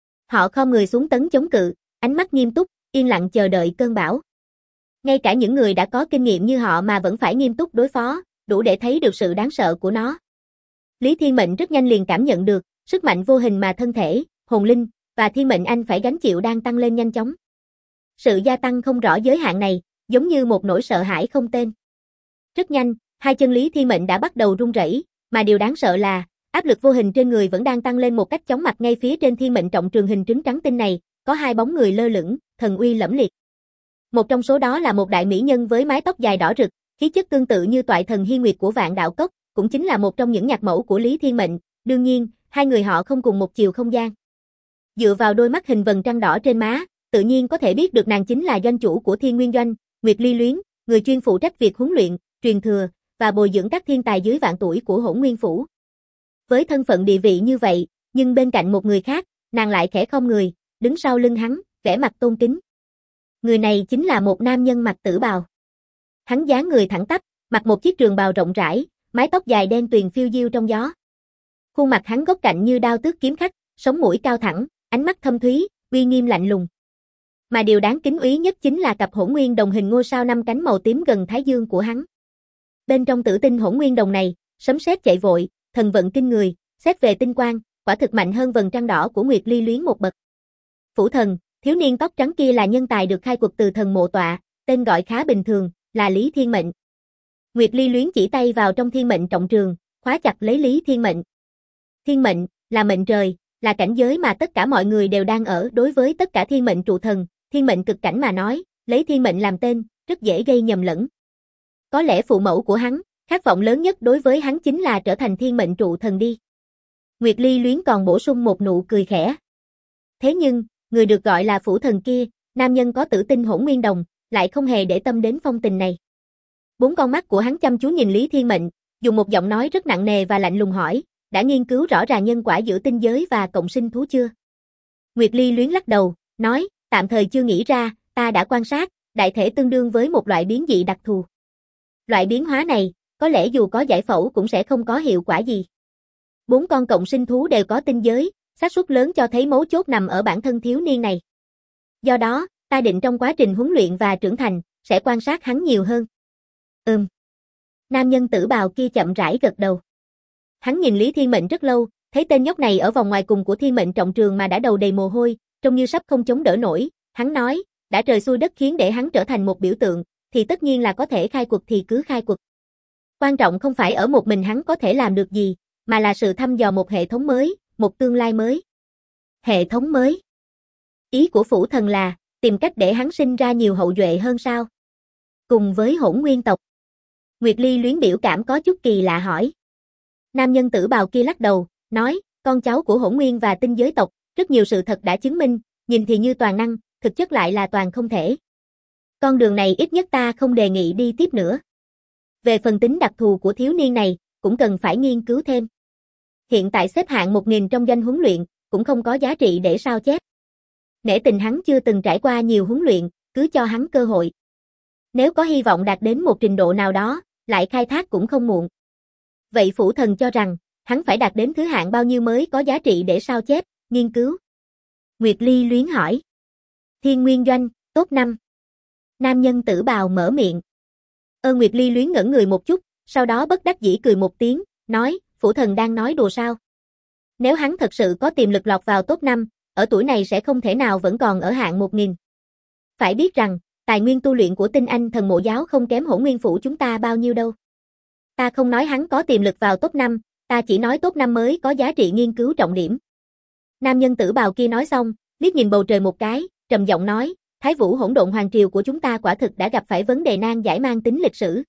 Họ khom người xuống tấn chống cự, ánh mắt nghiêm túc, yên lặng chờ đợi cơn bão. Ngay cả những người đã có kinh nghiệm như họ mà vẫn phải nghiêm túc đối phó, đủ để thấy được sự đáng sợ của nó. Lý Thiên Mệnh rất nhanh liền cảm nhận được, sức mạnh vô hình mà thân thể, hồn linh và Thiên Mệnh Anh phải gánh chịu đang tăng lên nhanh chóng. Sự gia tăng không rõ giới hạn này, giống như một nỗi sợ hãi không tên. Rất nhanh, hai chân Lý Thiên Mệnh đã bắt đầu run rẩy, mà điều đáng sợ là, áp lực vô hình trên người vẫn đang tăng lên một cách chóng mặt. Ngay phía trên Thiên Mệnh Trọng Trường hình trứng trắng tinh này, có hai bóng người lơ lửng, thần uy lẫm liệt. Một trong số đó là một đại mỹ nhân với mái tóc dài đỏ rực, khí chất tương tự như Toại Thần Hi Nguyệt của Vạn Đạo Cốc, cũng chính là một trong những nhạc mẫu của Lý Thiên Mệnh. Đương nhiên, hai người họ không cùng một chiều không gian. Dựa vào đôi mắt hình vầng trăng đỏ trên má, tự nhiên có thể biết được nàng chính là doanh chủ của Thiên Nguyên Doanh, Nguyệt Ly Luyến, người chuyên phụ trách việc huấn luyện, truyền thừa và bồi dưỡng các thiên tài dưới vạn tuổi của Hỗn Nguyên phủ. Với thân phận địa vị như vậy, nhưng bên cạnh một người khác, nàng lại khẽ khom người, đứng sau lưng hắn, vẻ mặt tôn kính. Người này chính là một nam nhân mặc tử bào. Hắn dáng người thẳng tắp, mặc một chiếc trường bào rộng rãi, mái tóc dài đen tuyền phiêu diêu trong gió. Khuôn mặt hắn góc cạnh như đao tước kiếm khách, sống mũi cao thẳng, ánh mắt thâm thúy, uy nghiêm lạnh lùng. Mà điều đáng kính úy nhất chính là cặp hỗn nguyên đồng hình ngôi sao 5 cánh màu tím gần thái dương của hắn. Bên trong tử tinh hỗn nguyên đồng này, sấm sét chạy vội, thần vận kinh người, xét về tinh quang, quả thực mạnh hơn vầng trăng đỏ của Nguyệt Ly Luyến một bậc. Phủ thần, thiếu niên tóc trắng kia là nhân tài được khai quật từ Thần Mộ tọa, tên gọi khá bình thường, là Lý Thiên Mệnh. Nguyệt Ly Luyến chỉ tay vào trong Thiên Mệnh Trọng Trường, khóa chặt lấy Lý Thiên Mệnh. Thiên mệnh là mệnh trời, là cảnh giới mà tất cả mọi người đều đang ở. Đối với tất cả thiên mệnh trụ thần, thiên mệnh cực cảnh mà nói, lấy thiên mệnh làm tên, rất dễ gây nhầm lẫn. Có lẽ phụ mẫu của hắn, khát vọng lớn nhất đối với hắn chính là trở thành thiên mệnh trụ thần đi. Nguyệt Ly Luyến còn bổ sung một nụ cười khẽ. Thế nhưng, người được gọi là phủ thần kia, nam nhân có tử tinh hỗn nguyên đồng, lại không hề để tâm đến phong tình này. 4 con mắt của hắn chăm chú nhìn Lý Thiên Mệnh, dùng một giọng nói rất nặng nề và lạnh lùng hỏi, đã nghiên cứu rõ ràng nhân quả giữa tinh giới và cộng sinh thú chưa? Nguyệt Ly Luyến lắc đầu, nói, tạm thời chưa nghĩ ra, ta đã quan sát, đại thể tương đương với một loại biến dị đặc thù. Loại biến hóa này, có lẽ dù có giải phẫu cũng sẽ không có hiệu quả gì. 4 con cộng sinh thú đều có tinh giới, xác suất lớn cho thấy mấu chốt nằm ở bản thân thiếu niên này. Do đó, ta định trong quá trình huấn luyện và trưởng thành, sẽ quan sát hắn nhiều hơn. Nam nhân tử bào kia chậm rãi gật đầu. Hắn nhìn Lý Thiên Mệnh rất lâu, thấy tên nhóc này ở vòng ngoài cùng của Thiên Mệnh Trọng Trường mà đã đầu đầy mồ hôi, trông như sắp không chống đỡ nổi, hắn nói, đã trời xui đất khiến để hắn trở thành một biểu tượng, thì tất nhiên là có thể khai quật thì cứ khai quật. Quan trọng không phải ở một mình hắn có thể làm được gì, mà là sự thăm dò một hệ thống mới, một tương lai mới. Hệ thống mới? Ý của phủ thần là, tìm cách để hắn sinh ra nhiều hậu duệ hơn sao? Cùng với hỗn nguyên tộc. Nguyệt Ly Luyến biểu cảm có chút kỳ lạ hỏi. Nam nhân tử bào kia lắc đầu, nói, con cháu của hỗn nguyên và tinh giới tộc, rất nhiều sự thật đã chứng minh, nhìn thì như toàn năng, thực chất lại là toàn không thể. Con đường này ít nhất ta không đề nghị đi tiếp nữa. Về phần tính đặc thù của thiếu niên này, cũng cần phải nghiên cứu thêm. Hiện tại xếp hạng 1000 trong danh huấn luyện, cũng không có giá trị để sao chép. Nể tình hắn chưa từng trải qua nhiều huấn luyện, cứ cho hắn cơ hội. Nếu có hy vọng đạt đến một trình độ nào đó, lại khai thác cũng không muộn. Vậy phủ thần cho rằng, hắn phải đạt đến thứ hạng bao nhiêu mới có giá trị để sao chép, nghiên cứu? Nguyệt Ly Luyến hỏi. Thiên Nguyên Doanh, top 5. Nam nhân tử bào mở miệng. Nguyệt Ly Luyến ngẩn người một chút, sau đó bất đắc dĩ cười một tiếng, nói, phủ thần đang nói đùa sao? Nếu hắn thật sự có tiềm lực lọt vào top 5, ở tuổi này sẽ không thể nào vẫn còn ở hạng 1000. Phải biết rằng, tài nguyên tu luyện của Tinh Anh Thần Mộ giáo không kém Hỗn Nguyên phủ chúng ta bao nhiêu đâu. Ta không nói hắn có tiềm lực vào top 5, ta chỉ nói top 5 mới có giá trị nghiên cứu trọng điểm. Nam nhân tử bào kia nói xong, liếc nhìn bầu trời một cái, trầm giọng nói, Thái Vũ Hỗn Độn Hoàng Triều của chúng ta quả thực đã gặp phải vấn đề nan giải mang tính lịch sử.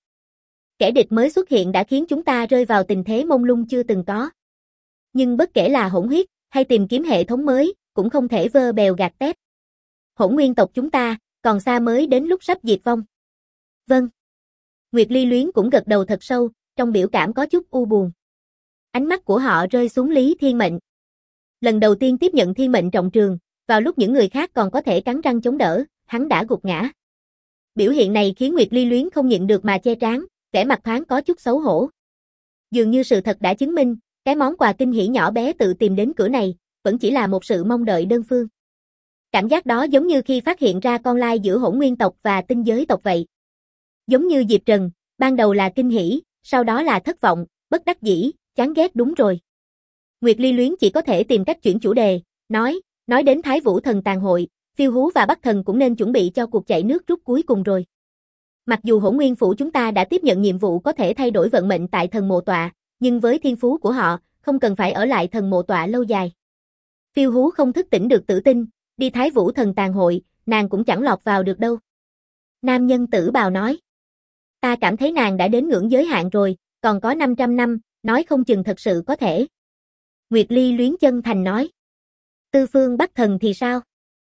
Kẻ địch mới xuất hiện đã khiến chúng ta rơi vào tình thế mông lung chưa từng có. Nhưng bất kể là hỗn huyết, hay tìm kiếm hệ thống mới, cũng không thể vơ bèo gạt tép. Hỗn nguyên tộc chúng ta, còn xa mới đến lúc sắp diệt vong. Vâng. Nguyệt Ly Luyến cũng gật đầu thật sâu, trong biểu cảm có chút u buồn. Ánh mắt của họ rơi xuống Lý Thiên Mệnh. Lần đầu tiên tiếp nhận thiên mệnh trọng trường, vào lúc những người khác còn có thể cắn răng chống đỡ, hắn đã gục ngã. Biểu hiện này khiến Nguyệt Ly Luyến không nhịn được mà che trán, vẻ mặt thoáng có chút xấu hổ. Dường như sự thật đã chứng minh, cái món quà kinh hỉ nhỏ bé tự tìm đến cửa này, vẫn chỉ là một sự mong đợi đơn phương. Cảm giác đó giống như khi phát hiện ra con lai giữa hỗn nguyên tộc và tinh giới tộc vậy. Giống như Diệp Trần, ban đầu là kinh hỉ, sau đó là thất vọng, bất đắc dĩ, chán ghét đúng rồi. Nguyệt Ly Luyến chỉ có thể tìm cách chuyển chủ đề, nói đến Thái Vũ Thần Tàn Hội, Phiêu Hú và Bắc Thần cũng nên chuẩn bị cho cuộc chạy nước rút cuối cùng rồi. Mặc dù Hỗn Nguyên Phủ chúng ta đã tiếp nhận nhiệm vụ có thể thay đổi vận mệnh tại thần mộ tọa, nhưng với thiên phú của họ, không cần phải ở lại thần mộ tọa lâu dài. Phiêu Hú không thức tỉnh được tử tinh, đi Thái Vũ Thần Tàn Hội, nàng cũng chẳng lọt vào được đâu. Nam nhân Tử Bào nói. Ta cảm thấy nàng đã đến ngưỡng giới hạn rồi, còn có 500 năm, nói không chừng thật sự có thể. Nguyệt Ly Luyến chân thành nói. Tư Phương Bắc Thần thì sao?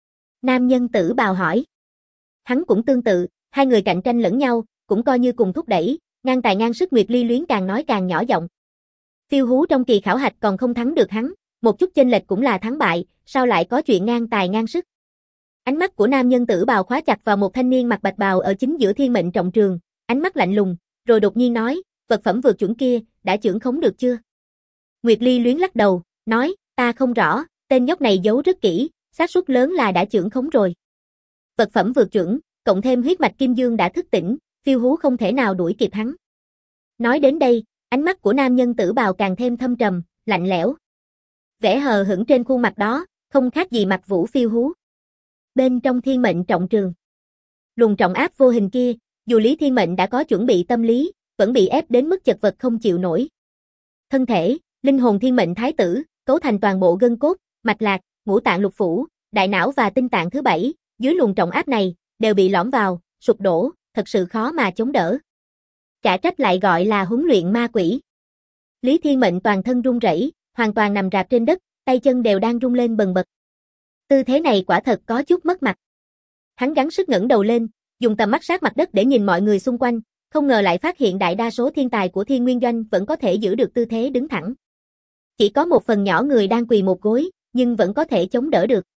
Nam nhân Tử Bào hỏi. Hắn cũng tương tự, hai người cạnh tranh lẫn nhau, cũng coi như cùng thúc đẩy, ngang tài ngang sức. Nguyệt Ly Luyến càng nói càng nhỏ giọng. Phiêu Hú trong kỳ khảo hạch còn không thắng được hắn, một chút chênh lệch cũng là thắng bại, sao lại có chuyện ngang tài ngang sức? Ánh mắt của nam nhân Tử Bào khóa chặt vào một thanh niên mặc bạch bào ở chính giữa thiên mệnh trọng trường, ánh mắt lạnh lùng, rồi đột nhiên nói, vật phẩm vượt chuẩn kia, đã chưởng khống được chưa? Nguyệt Ly Luyến lắc đầu, nói, ta không rõ, tên nhóc này giấu rất kỹ, xác suất lớn là đã chưởng khống rồi. Vật phẩm vượt chuẩn, cộng thêm huyết mạch Kim Dương đã thức tỉnh, Phiêu Hú không thể nào đuổi kịp hắn. Nói đến đây, ánh mắt của nam nhân Tử Bào càng thêm thâm trầm, lạnh lẽo. Vẻ hờ hững trên khuôn mặt đó, không khác gì mặt Vũ Phiêu Hú. Bên trong thiên mệnh trọng trường, luồng trọng áp vô hình kia, dù Lý Thiên Mệnh đã có chuẩn bị tâm lý, vẫn bị ép đến mức chật vật không chịu nổi. Thân thể, linh hồn thiên mệnh thái tử, cấu thành toàn bộ gân cốt, mạch lạc, ngũ tạng lục phủ, đại não và tinh tạng thứ 7, dưới luồng trọng áp này, đều bị lõm vào, sụp đổ, thật sự khó mà chống đỡ. Chả trách lại gọi là huấn luyện ma quỷ. Lý Thiên Mệnh toàn thân run rẩy, hoàn toàn nằm rạp trên đất, tay chân đều đang rung lên bần bật. Tư thế này quả thật có chút mất mặt. Hắn gắng sức ngẩng đầu lên, dùng tầm mắt sát mặt đất để nhìn mọi người xung quanh, không ngờ lại phát hiện đại đa số thiên tài của Thiên Nguyên Doanh vẫn có thể giữ được tư thế đứng thẳng. Chỉ có một phần nhỏ người đang quỳ một gối, nhưng vẫn có thể chống đỡ được.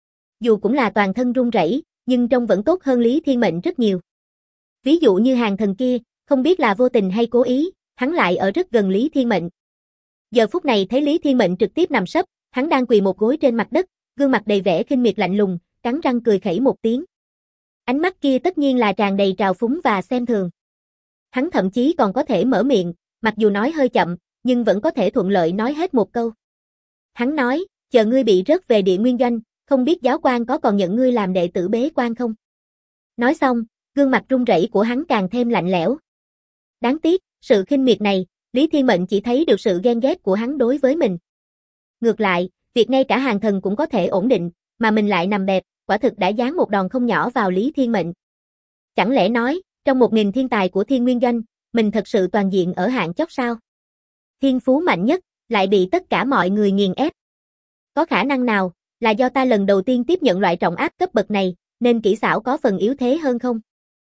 Dù cũng là toàn thân run rẩy, nhưng trông vẫn tốt hơn Lý Thiên Mệnh rất nhiều. Ví dụ như hàng thần kia, không biết là vô tình hay cố ý, hắn lại ở rất gần Lý Thiên Mệnh. Giờ phút này thấy Lý Thiên Mệnh trực tiếp nằm sấp, hắn đang quỳ một gối trên mặt đất, gương mặt đầy vẻ khinh miệt lạnh lùng, cắn răng cười khẩy một tiếng. Ánh mắt kia tất nhiên là tràn đầy trào phúng và xem thường. Hắn thậm chí còn có thể mở miệng, mặc dù nói hơi chậm, nhưng vẫn có thể thuận lợi nói hết một câu. Hắn nói, chờ ngươi bị rớt về Địa Nguyên Doanh, không biết giáo quan có còn nhận ngươi làm đệ tử bế quan không? Nói xong, gương mặt run rẩy của hắn càng thêm lạnh lẽo. Đáng tiếc, sự khinh miệt này, Lý Thiên Mệnh chỉ thấy được sự ghen ghét của hắn đối với mình. Ngược lại, việc ngay cả hàng thần cũng có thể ổn định, mà mình lại nằm bẹp, quả thực đã giáng một đòn không nhỏ vào Lý Thiên Mệnh. Chẳng lẽ nói, trong 1000 thiên tài của Thiên Nguyên Doanh, mình thật sự toàn diện ở hạng chót sao? Thiên phú mạnh nhất, lại bị tất cả mọi người nghiền ép. Có khả năng nào, là do ta lần đầu tiên tiếp nhận loại trọng áp cấp bậc này, nên kỹ xảo có phần yếu thế hơn không?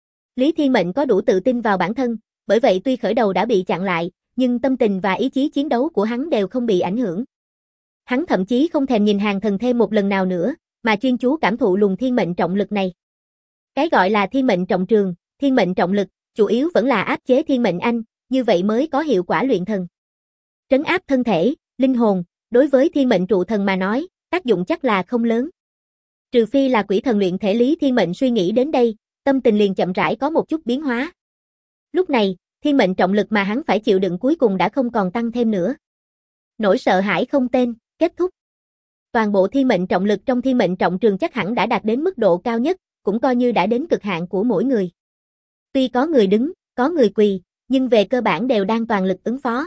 Lý Thiên Mệnh có đủ tự tin vào bản thân, bởi vậy tuy khởi đầu đã bị chặn lại, nhưng tâm tình và ý chí chiến đấu của hắn đều không bị ảnh hưởng. Hắn thậm chí không thèm nhìn hàng thần thêm một lần nào nữa, mà chuyên chú cảm thụ luồng thiên mệnh trọng lực này. Cái gọi là thiên mệnh trọng trường, thiên mệnh trọng lực, chủ yếu vẫn là áp chế thiên mệnh anh, như vậy mới có hiệu quả luyện thần. Trấn áp thân thể, linh hồn, đối với thiên mệnh trụ thần mà nói, tác dụng chắc là không lớn. Trừ phi là quỷ thần luyện thể. Lý Thiên Mệnh suy nghĩ đến đây, tâm tình liền chậm rãi có một chút biến hóa. Lúc này, thiên mệnh trọng lực mà hắn phải chịu đựng cuối cùng đã không còn tăng thêm nữa. Nỗi sợ hãi không tên, kết thúc. Toàn bộ thiên mệnh trọng lực trong thiên mệnh trọng trường chắc hẳn đã đạt đến mức độ cao nhất, cũng coi như đã đến cực hạn của mỗi người. Tuy có người đứng, có người quỳ, nhưng về cơ bản đều đang toàn lực ứng phó.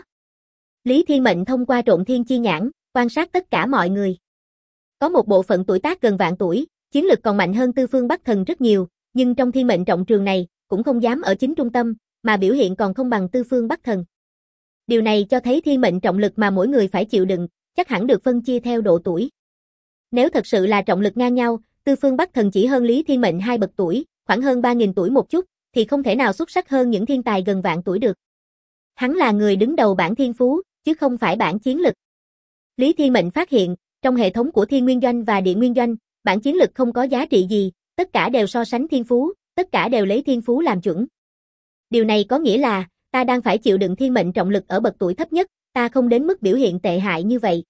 Lý Thiên Mệnh thông qua trộn thiên chi nhãn, quan sát tất cả mọi người. Có một bộ phận tuổi tác gần vạn tuổi, chiến lực còn mạnh hơn Tư Phương Bắc Thần rất nhiều, nhưng trong thiên mệnh trọng trường này, cũng không dám ở chính trung tâm, mà biểu hiện còn không bằng Tư Phương Bắc Thần. Điều này cho thấy thiên mệnh trọng lực mà mỗi người phải chịu đựng, chắc hẳn được phân chia theo độ tuổi. Nếu thật sự là trọng lực ngang nhau, Tư Phương Bắc Thần chỉ hơn Lý Thiên Mệnh 2 bậc tuổi, khoảng hơn 3.000 tuổi một chút, thì không thể nào xuất sắc hơn những thiên tài gần vạn tuổi được. Hắn là người đứng đầu bảng thiên phú, chứ không phải bảng chiến lực. Lý Thiên Mệnh phát hiện, trong hệ thống của Thiên Nguyên Doanh và Địa Nguyên Doanh, bảng chiến lực không có giá trị gì, tất cả đều so sánh thiên phú, tất cả đều lấy thiên phú làm chuẩn. Điều này có nghĩa là, ta đang phải chịu đựng thiên mệnh trọng lực ở bậc tuổi thấp nhất, ta không đến mức biểu hiện tệ hại như vậy.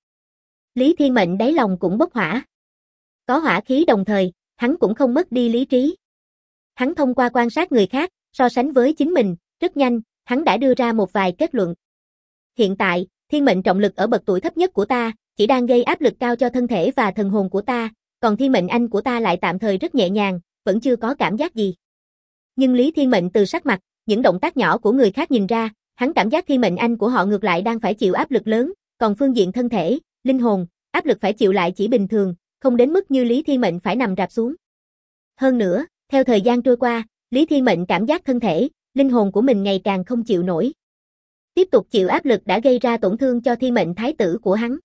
Lý Thiên Mệnh đáy lòng cũng bốc hỏa. Có hỏa khí đồng thời, hắn cũng không mất đi lý trí. Hắn thông qua quan sát người khác, so sánh với chính mình, rất nhanh, hắn đã đưa ra một vài kết luận. Hiện tại, thiên mệnh trọng lực ở bậc tuổi thấp nhất của ta, chỉ đang gây áp lực cao cho thân thể và thần hồn của ta, còn thiên mệnh anh của ta lại tạm thời rất nhẹ nhàng, vẫn chưa có cảm giác gì. Nhưng Lý Thiên Mệnh từ sắc mặt, những động tác nhỏ của người khác nhìn ra, hắn cảm giác thiên mệnh anh của họ ngược lại đang phải chịu áp lực lớn, còn phương diện thân thể, linh hồn, áp lực phải chịu lại chỉ bình thường, không đến mức như Lý Thiên Mệnh phải nằm rạp xuống. Hơn nữa, theo thời gian trôi qua, Lý Thiên Mệnh cảm giác thân thể, linh hồn của mình ngày càng không chịu nổi. Tiếp tục chịu áp lực đã gây ra tổn thương cho thiên mệnh thái tử của hắn.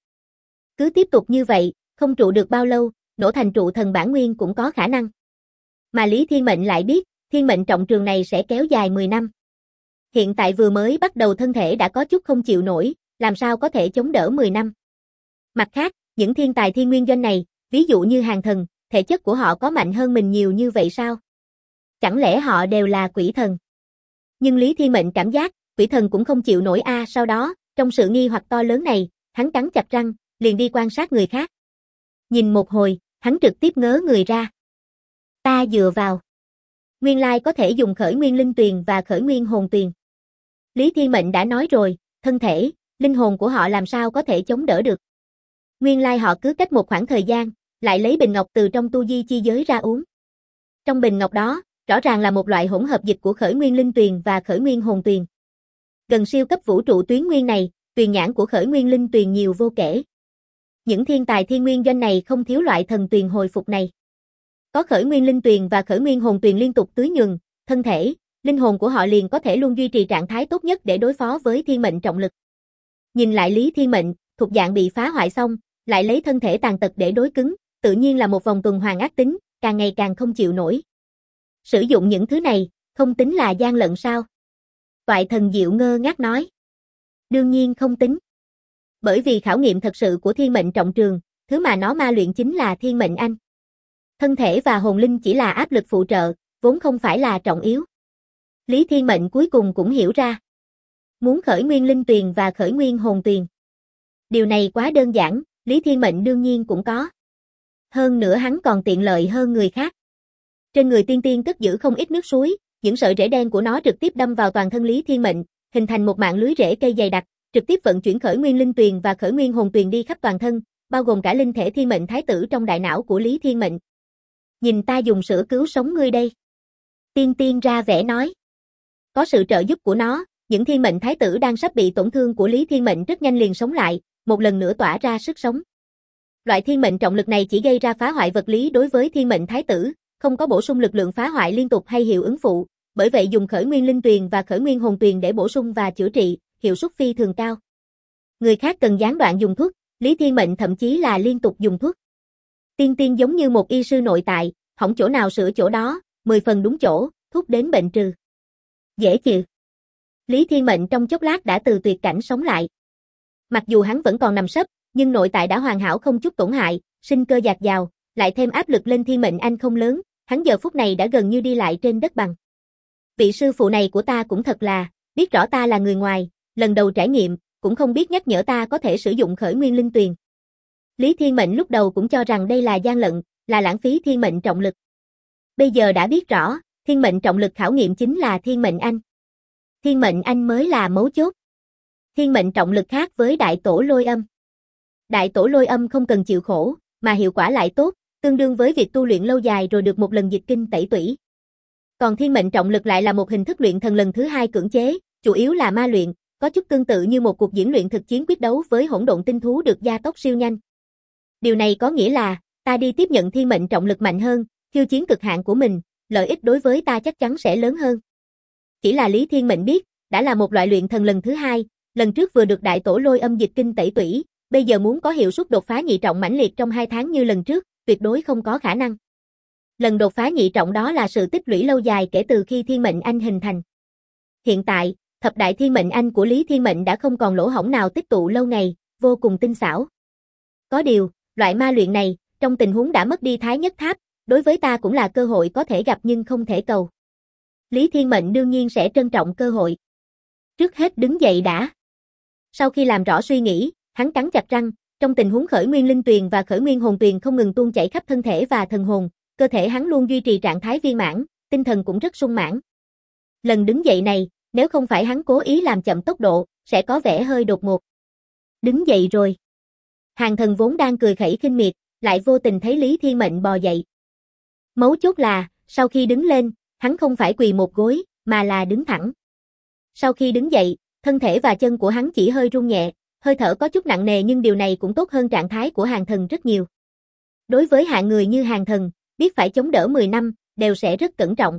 Cứ tiếp tục như vậy, không trụ được bao lâu, nổ thành trụ thần bản nguyên cũng có khả năng. Mà Lý Thiên Mệnh lại biết, thiên mệnh trọng trường này sẽ kéo dài 10 năm. Hiện tại vừa mới bắt đầu thân thể đã có chút không chịu nổi, làm sao có thể chống đỡ 10 năm. Mặt khác, những thiên tài Thiên Nguyên Doanh này, ví dụ như Hàng Thần, thể chất của họ có mạnh hơn mình nhiều như vậy sao? Chẳng lẽ họ đều là quỷ thần? Nhưng Lý Thiên Mệnh cảm giác, quỷ thần cũng không chịu nổi sau đó, trong sự nghi hoặc to lớn này, hắn cắn chặt răng, liền đi quan sát người khác. Nhìn một hồi, hắn trực tiếp ngớ người ra. Ta dựa vào. Nguyên lai có thể dùng khởi nguyên linh tuyền và khởi nguyên hồn tuyền. Lý Thiên Mệnh đã nói rồi, thân thể, linh hồn của họ làm sao có thể chống đỡ được. Nguyên lai họ cứ cách một khoảng thời gian, lại lấy bình ngọc từ trong tu di chi giới ra uống. Trong bình ngọc đó, rõ ràng là một loại hỗn hợp dịch của khởi nguyên linh tuyền và khởi nguyên hồn tuyền. Gần siêu cấp vũ trụ tuyến nguyên này, tuyền nhãn của khởi nguyên linh tuyền nhiều vô kể. Những thiên tài Thiên Nguyên Doanh này không thiếu loại thần tuyền hồi phục này. Có khởi nguyên linh tuyền và khởi nguyên hồn tuyền liên tục tưới nhuần, thân thể, linh hồn của họ liền có thể luôn duy trì trạng thái tốt nhất để đối phó với thiên mệnh trọng lực. Nhìn lại Lý Thiên Mệnh, thuộc dạng bị phá hoại xong, lại lấy thân thể tàn tật để đối cứng, tự nhiên là một vòng tuần hoàn ác tính, càng ngày càng không chịu nổi. Sử dụng những thứ này, không tính là gian lận sao? Toại Thần Diệu ngơ ngác nói. Đương nhiên không tính. Bởi vì khảo nghiệm thật sự của thiên mệnh trọng trường, thứ mà nó ma luyện chính là thiên mệnh anh. Thân thể và hồn linh chỉ là áp lực phụ trợ, vốn không phải là trọng yếu. Lý Thiên Mệnh cuối cùng cũng hiểu ra. Muốn khởi nguyên linh tuyền và khởi nguyên hồn tuyền. Điều này quá đơn giản, Lý Thiên Mệnh đương nhiên cũng có. Hơn nữa hắn còn tiện lợi hơn người khác. Trên người tiên tiên cất giữ không ít nước suối, những sợi rễ đen của nó trực tiếp đâm vào toàn thân Lý Thiên Mệnh, hình thành một mạng lưới rễ cây dày đặc, trực tiếp vận chuyển khởi nguyên linh tuyền và khởi nguyên hồn tuyền đi khắp toàn thân, bao gồm cả linh thể thiên mệnh thái tử trong đại não của Lý Thiên Mệnh. Nhìn ta dùng sữa cứu sống ngươi đây. Tiên tiên ra vẻ nói. Có sự trợ giúp của nó, những thiên mệnh thái tử đang sắp bị tổn thương của Lý Thiên Mệnh rất nhanh liền sống lại, một lần nữa tỏa ra sức sống. Loại thiên mệnh trọng lực này chỉ gây ra phá hoại vật lý đối với thiên mệnh thái tử, không có bổ sung lực lượng phá hoại liên tục hay hiệu ứng phụ, bởi vậy dùng khởi nguyên linh tuyền và khởi nguyên hồn tuyền để bổ sung và chữa trị, hiệu suất phi thường cao. Người khác cần gián đoạn dùng thuốc, Lý Thiên Mệnh thậm chí là liên tục dùng thuốc. Tiên tiên giống như một y sư nội tại, hỏng chỗ nào sửa chỗ đó, 10 phần đúng chỗ, thuốc đến bệnh trừ. Dễ chịu. Lý Thiên Mệnh trong chốc lát đã từ tuyệt cảnh sống lại. Mặc dù hắn vẫn còn nằm sấp, nhưng nội tại đã hoàn hảo không chút tổn hại, sinh cơ dạt dào, lại thêm áp lực lên thiên mệnh anh không lớn, hắn giờ phút này đã gần như đi lại trên đất bằng. Vị sư phụ này của ta cũng thật là, biết rõ ta là người ngoài, lần đầu trải nghiệm, cũng không biết nhắc nhở ta có thể sử dụng khởi nguyên linh tuyền. Lý Thiên Mệnh lúc đầu cũng cho rằng đây là gian lận, là lãng phí thiên mệnh trọng lực. Bây giờ đã biết rõ, thiên mệnh trọng lực khảo nghiệm chính là thiên mệnh anh. Thiên mệnh anh mới là mấu chốt. Thiên mệnh trọng lực khác với đại tổ lôi âm. Đại tổ lôi âm không cần chịu khổ, mà hiệu quả lại tốt, tương đương với việc tu luyện lâu dài rồi được một lần dịch kinh tẩy tủy. Còn thiên mệnh trọng lực lại là một hình thức luyện thần lần thứ hai cưỡng chế, chủ yếu là ma luyện, có chút tương tự như một cuộc diễn luyện thực chiến quyết đấu với hỗn độn tinh thú được gia tốc siêu nhanh. Điều này có nghĩa là, Ta đi tiếp nhận thiên mệnh trọng lực mạnh hơn, khiêu chiến cực hạn của mình, lợi ích đối với ta chắc chắn sẽ lớn hơn. Chỉ là Lý Thiên Mệnh biết, đã là một loại luyện thần lần thứ hai, lần trước vừa được đại tổ lôi âm dịch kinh tẩy tủy, bây giờ muốn có hiệu suất đột phá nhị trọng mãnh liệt trong 2 tháng như lần trước, tuyệt đối không có khả năng. Lần đột phá nhị trọng đó là sự tích lũy lâu dài kể từ khi Thiên Mệnh Anh hình thành. Hiện tại, thập đại Thiên Mệnh Anh của Lý Thiên Mệnh đã không còn lỗ hổng nào tích tụ lâu ngày, vô cùng tinh xảo. Có điều, loại ma luyện này, trong tình huống đã mất đi Thái Nhất Tháp, đối với ta cũng là cơ hội có thể gặp nhưng không thể cầu. Lý Thiên Mệnh đương nhiên sẽ trân trọng cơ hội. Trước hết đứng dậy đã. Sau khi làm rõ suy nghĩ, hắn cắn chặt răng, trong tình huống khởi nguyên linh tuyền và khởi nguyên hồn tuyền không ngừng tuôn chảy khắp thân thể và thần hồn, cơ thể hắn luôn duy trì trạng thái viên mãn, tinh thần cũng rất sung mãn. Lần đứng dậy này, nếu không phải hắn cố ý làm chậm tốc độ, sẽ có vẻ hơi đột ngột. Đứng dậy rồi. Hàng Thần vốn đang cười khẩy khinh miệt, lại vô tình thấy Lý Thiên Mệnh bò dậy. Mấu chốt là, sau khi đứng lên, hắn không phải quỳ một gối, mà là đứng thẳng. Sau khi đứng dậy, thân thể và chân của hắn chỉ hơi rung nhẹ, hơi thở có chút nặng nề nhưng điều này cũng tốt hơn trạng thái của Hàng Thần rất nhiều. Đối với hạng người như Hàng Thần, biết phải chống đỡ 10 năm, đều sẽ rất cẩn trọng.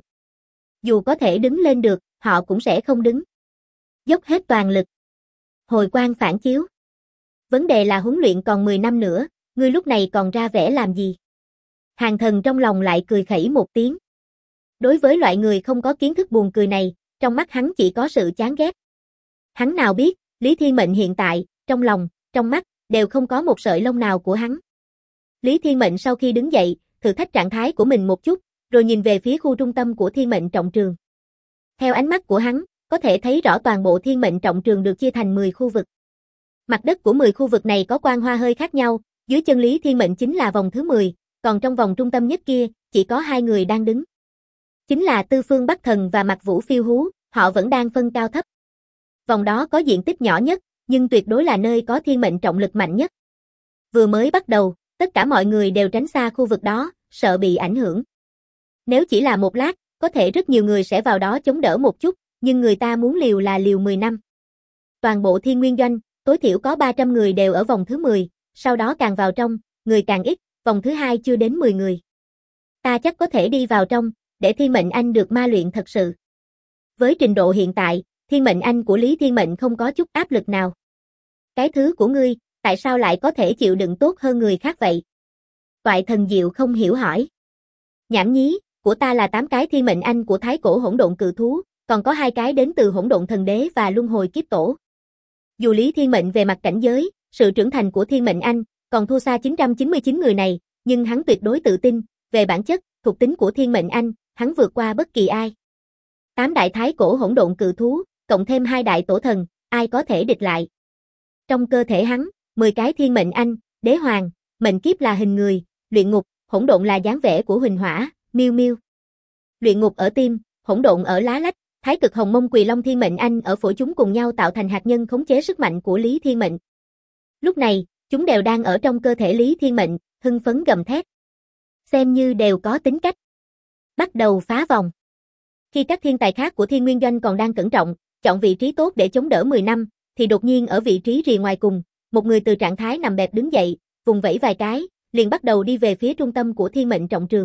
Dù có thể đứng lên được, họ cũng sẽ không đứng. Dốc hết toàn lực. Hồi quang phản chiếu. Vấn đề là huấn luyện còn 10 năm nữa, ngươi lúc này còn ra vẻ làm gì? Hàng Thần trong lòng lại cười khẩy một tiếng. Đối với loại người không có kiến thức buồn cười này, trong mắt hắn chỉ có sự chán ghét. Hắn nào biết, Lý Thiên Mệnh hiện tại, trong lòng, trong mắt, đều không có một sợi lông nào của hắn. Lý Thiên Mệnh sau khi đứng dậy, thử thách trạng thái của mình một chút, rồi nhìn về phía khu trung tâm của Thiên Mệnh Trọng Trường. Theo ánh mắt của hắn, có thể thấy rõ toàn bộ Thiên Mệnh Trọng Trường được chia thành 10 khu vực. Mặt đất của 10 khu vực này có quang hoa hơi khác nhau, dưới chân Lý Thiên Mệnh chính là vòng thứ 10, còn trong vòng trung tâm nhất kia, chỉ có 2 người đang đứng. Chính là Tư Phương Bắc Thần và Mặc Vũ Phiêu Hú, họ vẫn đang phân cao thấp. Vòng đó có diện tích nhỏ nhất, nhưng tuyệt đối là nơi có thiên mệnh trọng lực mạnh nhất. Vừa mới bắt đầu, tất cả mọi người đều tránh xa khu vực đó, sợ bị ảnh hưởng. Nếu chỉ là một lát, có thể rất nhiều người sẽ vào đó chống đỡ một chút, nhưng người ta muốn liều là liều 10 năm. Toàn bộ Thiên Nguyên Doanh, tối thiểu có 300 người đều ở vòng thứ 10, sau đó càng vào trong, người càng ít, vòng thứ 2 chưa đến 10 người. Ta chắc có thể đi vào trong, để Thiên Mệnh Anh được ma luyện thật sự. Với trình độ hiện tại, Thiên Mệnh Anh của Lý Thiên Mệnh không có chút áp lực nào. Cái thứ của ngươi, tại sao lại có thể chịu đựng tốt hơn người khác vậy? Toại Thần Diệu không hiểu hỏi. Nhảm nhí, của ta là 8 cái Thiên Mệnh Anh của Thái Cổ Hỗn Độn Cự Thú, còn có 2 cái đến từ Hỗn Độn Thần Đế và Luân Hồi Kiếp Tổ. Dù Lý Thiên Mệnh về mặt cảnh giới, sự trưởng thành của Thiên Mệnh Anh còn thua xa 999 người này, nhưng hắn tuyệt đối tự tin, về bản chất, thuộc tính của Thiên Mệnh Anh, hắn vượt qua bất kỳ ai. 8 đại Thái Cổ Hỗn Độn Cự Thú, cộng thêm 2 đại tổ thần, ai có thể địch lại? Trong cơ thể hắn, 10 cái Thiên Mệnh Anh, Đế Hoàng, mệnh kiếp là hình người, luyện ngục, hỗn độn là dáng vẻ của Huỳnh Hỏa, Miêu Miêu. Luyện ngục ở tim, hỗn độn ở lá lách, Thái Cực Hồng Mông Quỳ Long Thiên Mệnh Anh ở phổi, chúng cùng nhau tạo thành hạt nhân khống chế sức mạnh của Lý Thiên Mệnh. Lúc này, chúng đều đang ở trong cơ thể Lý Thiên Mệnh, hưng phấn gầm thét. Xem như đều có tính cách. Bắt đầu phá vòng. Khi các thiên tài khác của Thiên Nguyên Doanh còn đang cẩn trọng, chọn vị trí tốt để chống đỡ 10 năm, thì đột nhiên ở vị trí rìa ngoài cùng, một người từ trạng thái nằm bẹp đứng dậy, vùng vẫy vài cái, liền bắt đầu đi về phía trung tâm của Thiên Mệnh Trọng Trường.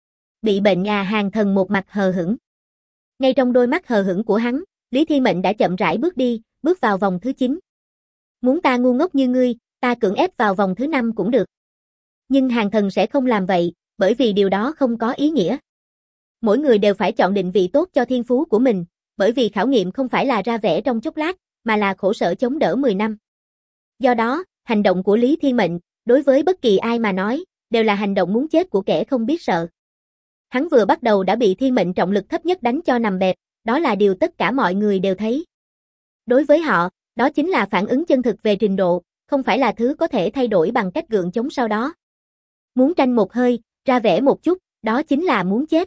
Bị bệnh Hàng Thần một mặt hờ hững. Ngay trong đôi mắt hờ hững của hắn, Lý Thiên Mệnh đã chậm rãi bước đi, bước vào vòng thứ 9. Muốn ta ngu ngốc như ngươi, ta cưỡng ép vào vòng thứ 5 cũng được. Nhưng Hàng Thần sẽ không làm vậy, bởi vì điều đó không có ý nghĩa. Mỗi người đều phải chọn định vị tốt cho thiên phú của mình, bởi vì khảo nghiệm không phải là ra vẻ trong chốc lát, mà là khổ sở chống đỡ 10 năm. Do đó, hành động của Lý Thiên Mệnh, đối với bất kỳ ai mà nói, đều là hành động muốn chết của kẻ không biết sợ. Hắn vừa bắt đầu đã bị Thiên Mệnh trọng lực thấp nhất đánh cho nằm bẹp, đó là điều tất cả mọi người đều thấy. Đối với họ, đó chính là phản ứng chân thực về trình độ, không phải là thứ có thể thay đổi bằng cách gượng chống sau đó. Muốn tranh một hơi, ra vẻ một chút, đó chính là muốn chết.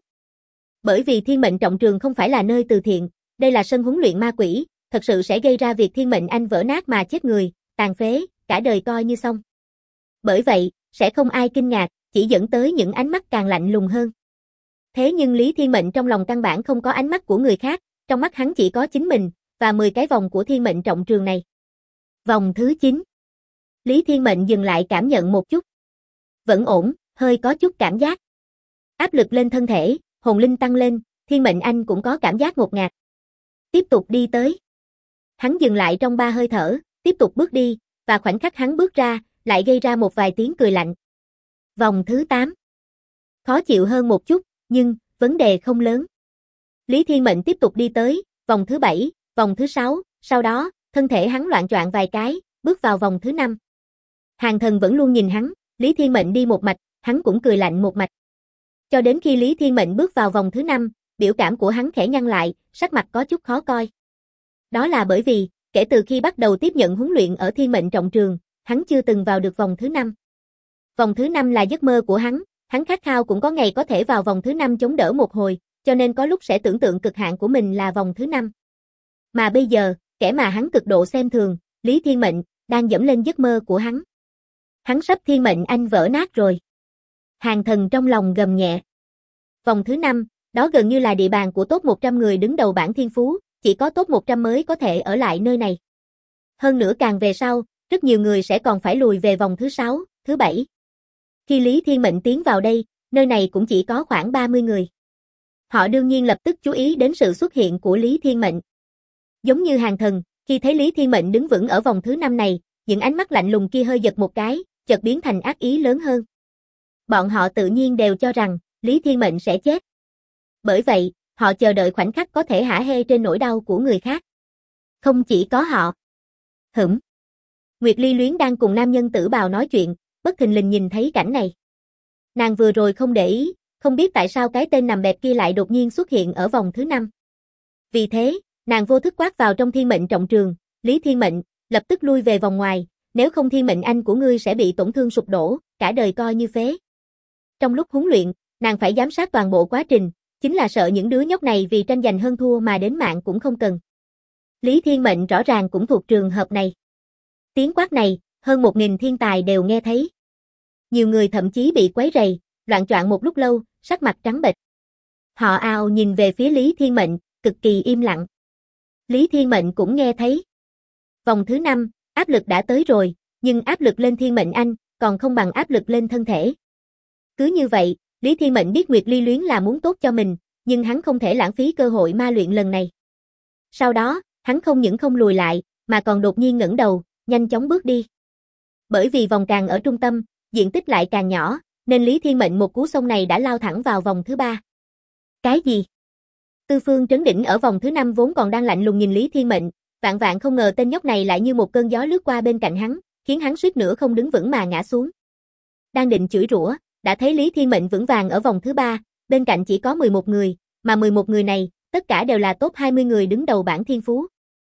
Bởi vì Thiên Mệnh Trọng Trường không phải là nơi từ thiện, đây là sân huấn luyện ma quỷ, thật sự sẽ gây ra việc Thiên Mệnh Anh vỡ nát mà chết người, tàn phế, cả đời coi như xong. Bởi vậy, sẽ không ai kinh ngạc, chỉ dẫn tới những ánh mắt càng lạnh lùng hơn. Thế nhưng Lý Thiên Mệnh trong lòng căn bản không có ánh mắt của người khác, trong mắt hắn chỉ có chính mình, và 10 cái vòng của Thiên Mệnh Trọng Trường này. Vòng thứ 9. Lý Thiên Mệnh dừng lại cảm nhận một chút. Vẫn ổn, hơi có chút cảm giác. Áp lực lên thân thể, hồn linh tăng lên, Thiên Mệnh Anh cũng có cảm giác ngột ngạt. Tiếp tục đi tới. Hắn dừng lại trong 3 hơi thở, tiếp tục bước đi, và khoảnh khắc hắn bước ra, lại gây ra một vài tiếng cười lạnh. Vòng thứ 8. Khó chịu hơn một chút, nhưng, vấn đề không lớn. Lý Thiên Mệnh tiếp tục đi tới, vòng thứ 7, vòng thứ 6, sau đó, thân thể hắn loạng choạng vài cái, bước vào vòng thứ 5. Hàng Thần vẫn luôn nhìn hắn, Lý Thiên Mệnh đi một mạch, hắn cũng cười lạnh một mạch. Cho đến khi Lý Thiên Mệnh bước vào vòng thứ 5, biểu cảm của hắn khẽ nhăn lại, sắc mặt có chút khó coi. Đó là bởi vì, kể từ khi bắt đầu tiếp nhận huấn luyện ở Thiên Mệnh Trọng Trường, hắn chưa từng vào được vòng thứ 5. Vòng thứ 5 là giấc mơ của hắn khát khao cũng có ngày có thể vào vòng thứ 5 chống đỡ một hồi, cho nên có lúc sẽ tưởng tượng cực hạn của mình là vòng thứ 5. Mà bây giờ, kẻ mà hắn cực độ xem thường, Lý Thiên Mệnh, đang dẫm lên giấc mơ của hắn. Hắn sắp Thiên Mệnh Anh vỡ nát rồi. Hàng Thần trong lòng gầm nhẹ. Vòng thứ 5, đó gần như là địa bàn của top 100 người đứng đầu bảng thiên phú, chỉ có top 100 mới có thể ở lại nơi này. Hơn nữa càng về sau, rất nhiều người sẽ còn phải lùi về vòng thứ 6, thứ 7. Khi Lý Thiên Mệnh tiến vào đây, nơi này cũng chỉ có khoảng 30 người. Họ đương nhiên lập tức chú ý đến sự xuất hiện của Lý Thiên Mệnh. Giống như Hàng Thần, khi thấy Lý Thiên Mệnh đứng vững ở vòng thứ 5 này, những ánh mắt lạnh lùng kia hơi giật một cái, chợt biến thành ác ý lớn hơn. Bọn họ tự nhiên đều cho rằng, Lý Thiên Mệnh sẽ chết. Bởi vậy, họ chờ đợi khoảnh khắc có thể hả hê trên nỗi đau của người khác. Không chỉ có họ. Nguyệt Ly Luyến đang cùng nam nhân Tử Bào nói chuyện, bất thình lình nhìn thấy cảnh này. Nàng vừa rồi không để ý, không biết tại sao cái tên nằm bẹp kia lại đột nhiên xuất hiện ở vòng thứ 5. Vì thế, nàng vô thức quát vào trong Thiên Mệnh Trọng Trường, Lý Thiên Mệnh, lập tức lui về vòng ngoài, nếu không Thiên Mệnh Anh của ngươi sẽ bị tổn thương sụp đổ, cả đời coi như phế. Trong lúc huấn luyện, nàng phải giám sát toàn bộ quá trình, chính là sợ những đứa nhóc này vì tranh giành hơn thua mà đến mạng cũng không cần. Lý Thiên Mệnh rõ ràng cũng thuộc trường hợp này. Tiếng quát này, hơn 1000 thiên tài đều nghe thấy. Nhiều người thậm chí bị quấy rầy, loạng choạng một lúc lâu, sắc mặt trắng bệch. Họ ào nhìn về phía Lý Thiên Mệnh, cực kỳ im lặng. Lý Thiên Mệnh cũng nghe thấy. Vòng thứ 5, áp lực đã tới rồi, nhưng áp lực lên Thiên Mệnh Anh, còn không bằng áp lực lên thân thể. Cứ như vậy, Lý Thiên Mệnh biết Nguyệt Ly Luyến là muốn tốt cho mình, nhưng hắn không thể lãng phí cơ hội ma luyện lần này. Sau đó, hắn không những không lùi lại, mà còn đột nhiên ngẩng đầu, nhanh chóng bước đi. Bởi vì vòng càng ở trung tâm, diện tích lại càng nhỏ, nên Lý Thiên Mệnh một cú xông này đã lao thẳng vào vòng thứ 3. Cái gì? Tư Phương Trấn Đỉnh ở vòng thứ 5 vốn còn đang lạnh lùng nhìn Lý Thiên Mệnh, vạn vạn không ngờ tên nhóc này lại như một cơn gió lướt qua bên cạnh hắn, khiến hắn suýt nữa không đứng vững mà ngã xuống. Đang định chửi rủa, đã thấy Lý Thiên Mệnh vững vàng ở vòng thứ 3, bên cạnh chỉ có 11 người, mà 11 người này, tất cả đều là top 20 người đứng đầu bảng thiên phú.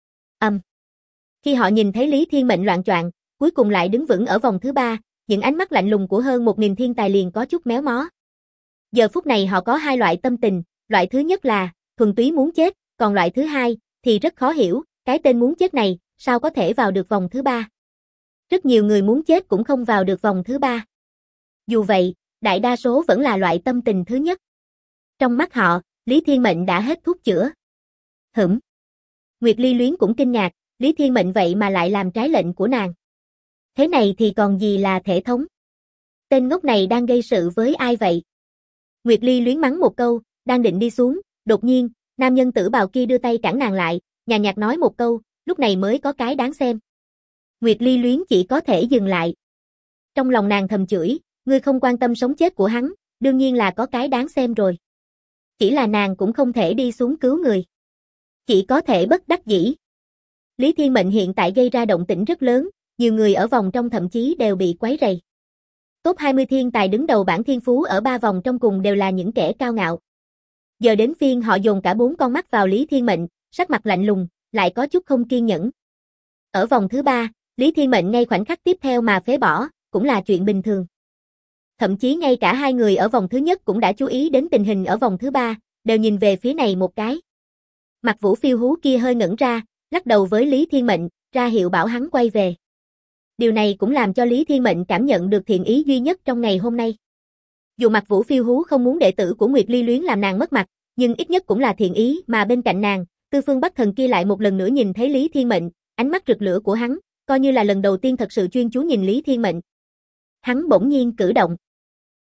Khi họ nhìn thấy Lý Thiên Mệnh loạng choạng, cuối cùng lại đứng vững ở vòng thứ 3, những ánh mắt lạnh lùng của hơn 1000 thiên tài liền có chút méo mó. Giờ phút này họ có 2 loại tâm tình, loại thứ nhất là thuần túy muốn chết, còn loại thứ hai thì rất khó hiểu, cái tên muốn chết này, sao có thể vào được vòng thứ 3. Rất nhiều người muốn chết cũng không vào được vòng thứ 3. Dù vậy, đại đa số vẫn là loại tâm tình thứ nhất. Trong mắt họ, Lý Thiên Mệnh đã hết thuốc chữa. Nguyệt Ly Luyến cũng kinh ngạc, Lý Thiên Mệnh vậy mà lại làm trái lệnh của nàng. Thế này thì còn gì là thể thống? Tên ngốc này đang gây sự với ai vậy? Nguyệt Ly Luyến mắng một câu, đang định đi xuống, đột nhiên, nam nhân Tử Bào kia đưa tay cản nàng lại, nhàn nhạt nói một câu, lúc này mới có cái đáng xem. Nguyệt Ly Luyến chỉ có thể dừng lại. Trong lòng nàng thầm chửi, ngươi không quan tâm sống chết của hắn, đương nhiên là có cái đáng xem rồi. Chỉ là nàng cũng không thể đi xuống cứu người. Chỉ có thể bất đắc dĩ. Lý Thiên Mệnh hiện tại gây ra động tĩnh rất lớn, nhiều người ở vòng trong thậm chí đều bị quấy rầy. Top 20 thiên tài đứng đầu bảng thiên phú ở 3 vòng trong cùng đều là những kẻ cao ngạo. Giờ đến phiên họ dồn cả 4 con mắt vào Lý Thiên Mệnh, sắc mặt lạnh lùng, lại có chút không kiên nhẫn. Ở vòng thứ 3, Lý Thiên Mệnh ngay khoảnh khắc tiếp theo mà phế bỏ, cũng là chuyện bình thường. Thậm chí ngay cả 2 người ở vòng thứ nhất cũng đã chú ý đến tình hình ở vòng thứ 3, đều nhìn về phía này một cái. Mặt Vũ Phiêu Hú kia hơi ngẩn ra, lắc đầu với Lý Thiên Mệnh, ra hiệu bảo hắn quay về. Điều này cũng làm cho Lý Thiên Mệnh cảm nhận được thiện ý duy nhất trong ngày hôm nay. Dù Mặt Vũ Phiêu Hú không muốn đệ tử của Nguyệt Ly Luyến làm nàng mất mặt, nhưng ít nhất cũng là thiện ý mà bên cạnh nàng, Tư Phương Bắc Thần kia lại một lần nữa nhìn thấy Lý Thiên Mệnh, ánh mắt rực lửa của hắn, coi như là lần đầu tiên thật sự chuyên chú nhìn Lý Thiên Mệnh. Hắn bỗng nhiên cử động.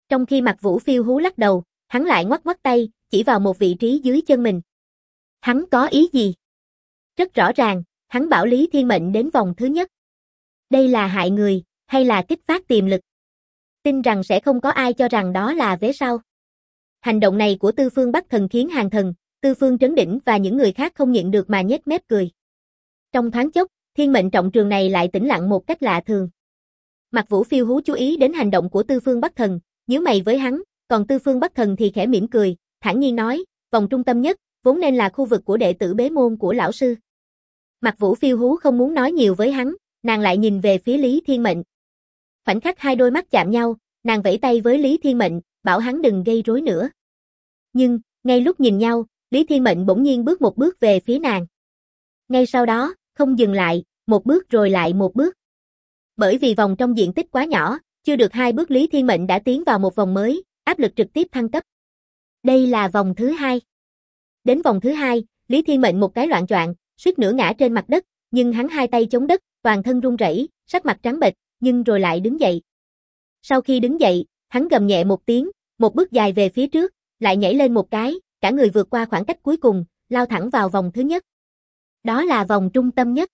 Trong khi Mạc Vũ Phiêu Hú lắc đầu, hắn lại ngoắc ngoắc tay, chỉ vào một vị trí dưới chân mình. Hắn có ý gì? Rất rõ ràng, hắn bảo Lý Thiên Mệnh đến vòng thứ nhất. Đây là hại người, hay là kích phát tiềm lực? Tin rằng sẽ không có ai cho rằng đó là vế sau. Hành động này của Tư Phương Bắc Thần khiến Hàng Thần, Tư Phương Trấn Đỉnh và những người khác không nhịn được mà nhếch mép cười. Trong thoáng chốc, Thiên Mệnh Trọng Trường này lại tĩnh lặng một cách lạ thường. Mạc Vũ Phiêu Hú chú ý đến hành động của Tư Phương Bắc Thần, nhíu mày với hắn, còn Tư Phương Bắc Thần thì khẽ mỉm cười, thản nhiên nói, vòng trung tâm nhất, vốn nên là khu vực của đệ tử bế môn của lão sư. Mạc Vũ Phiêu Hú không muốn nói nhiều với hắn, nàng lại nhìn về phía Lý Thiên Mệnh. Khoảnh khắc hai đôi mắt chạm nhau, nàng vẫy tay với Lý Thiên Mệnh, bảo hắn đừng gây rối nữa. Nhưng, ngay lúc nhìn nhau, Lý Thiên Mệnh bỗng nhiên bước một bước về phía nàng. Ngay sau đó, không dừng lại, một bước rồi lại một bước. Bởi vì vòng trong diện tích quá nhỏ, chưa được 2 bước Lý Thiên Mệnh đã tiến vào một vòng mới, áp lực trực tiếp thăng cấp. Đây là vòng thứ 2. Đến vòng thứ 2, Lý Thiên Mệnh một cái loạng choạng, suýt nữa ngã trên mặt đất, nhưng hắn hai tay chống đất, toàn thân run rẩy, sắc mặt trắng bệch, nhưng rồi lại đứng dậy. Sau khi đứng dậy, hắn gầm nhẹ một tiếng, một bước dài về phía trước, lại nhảy lên một cái, cả người vượt qua khoảng cách cuối cùng, lao thẳng vào vòng thứ nhất. Đó là vòng trung tâm nhất.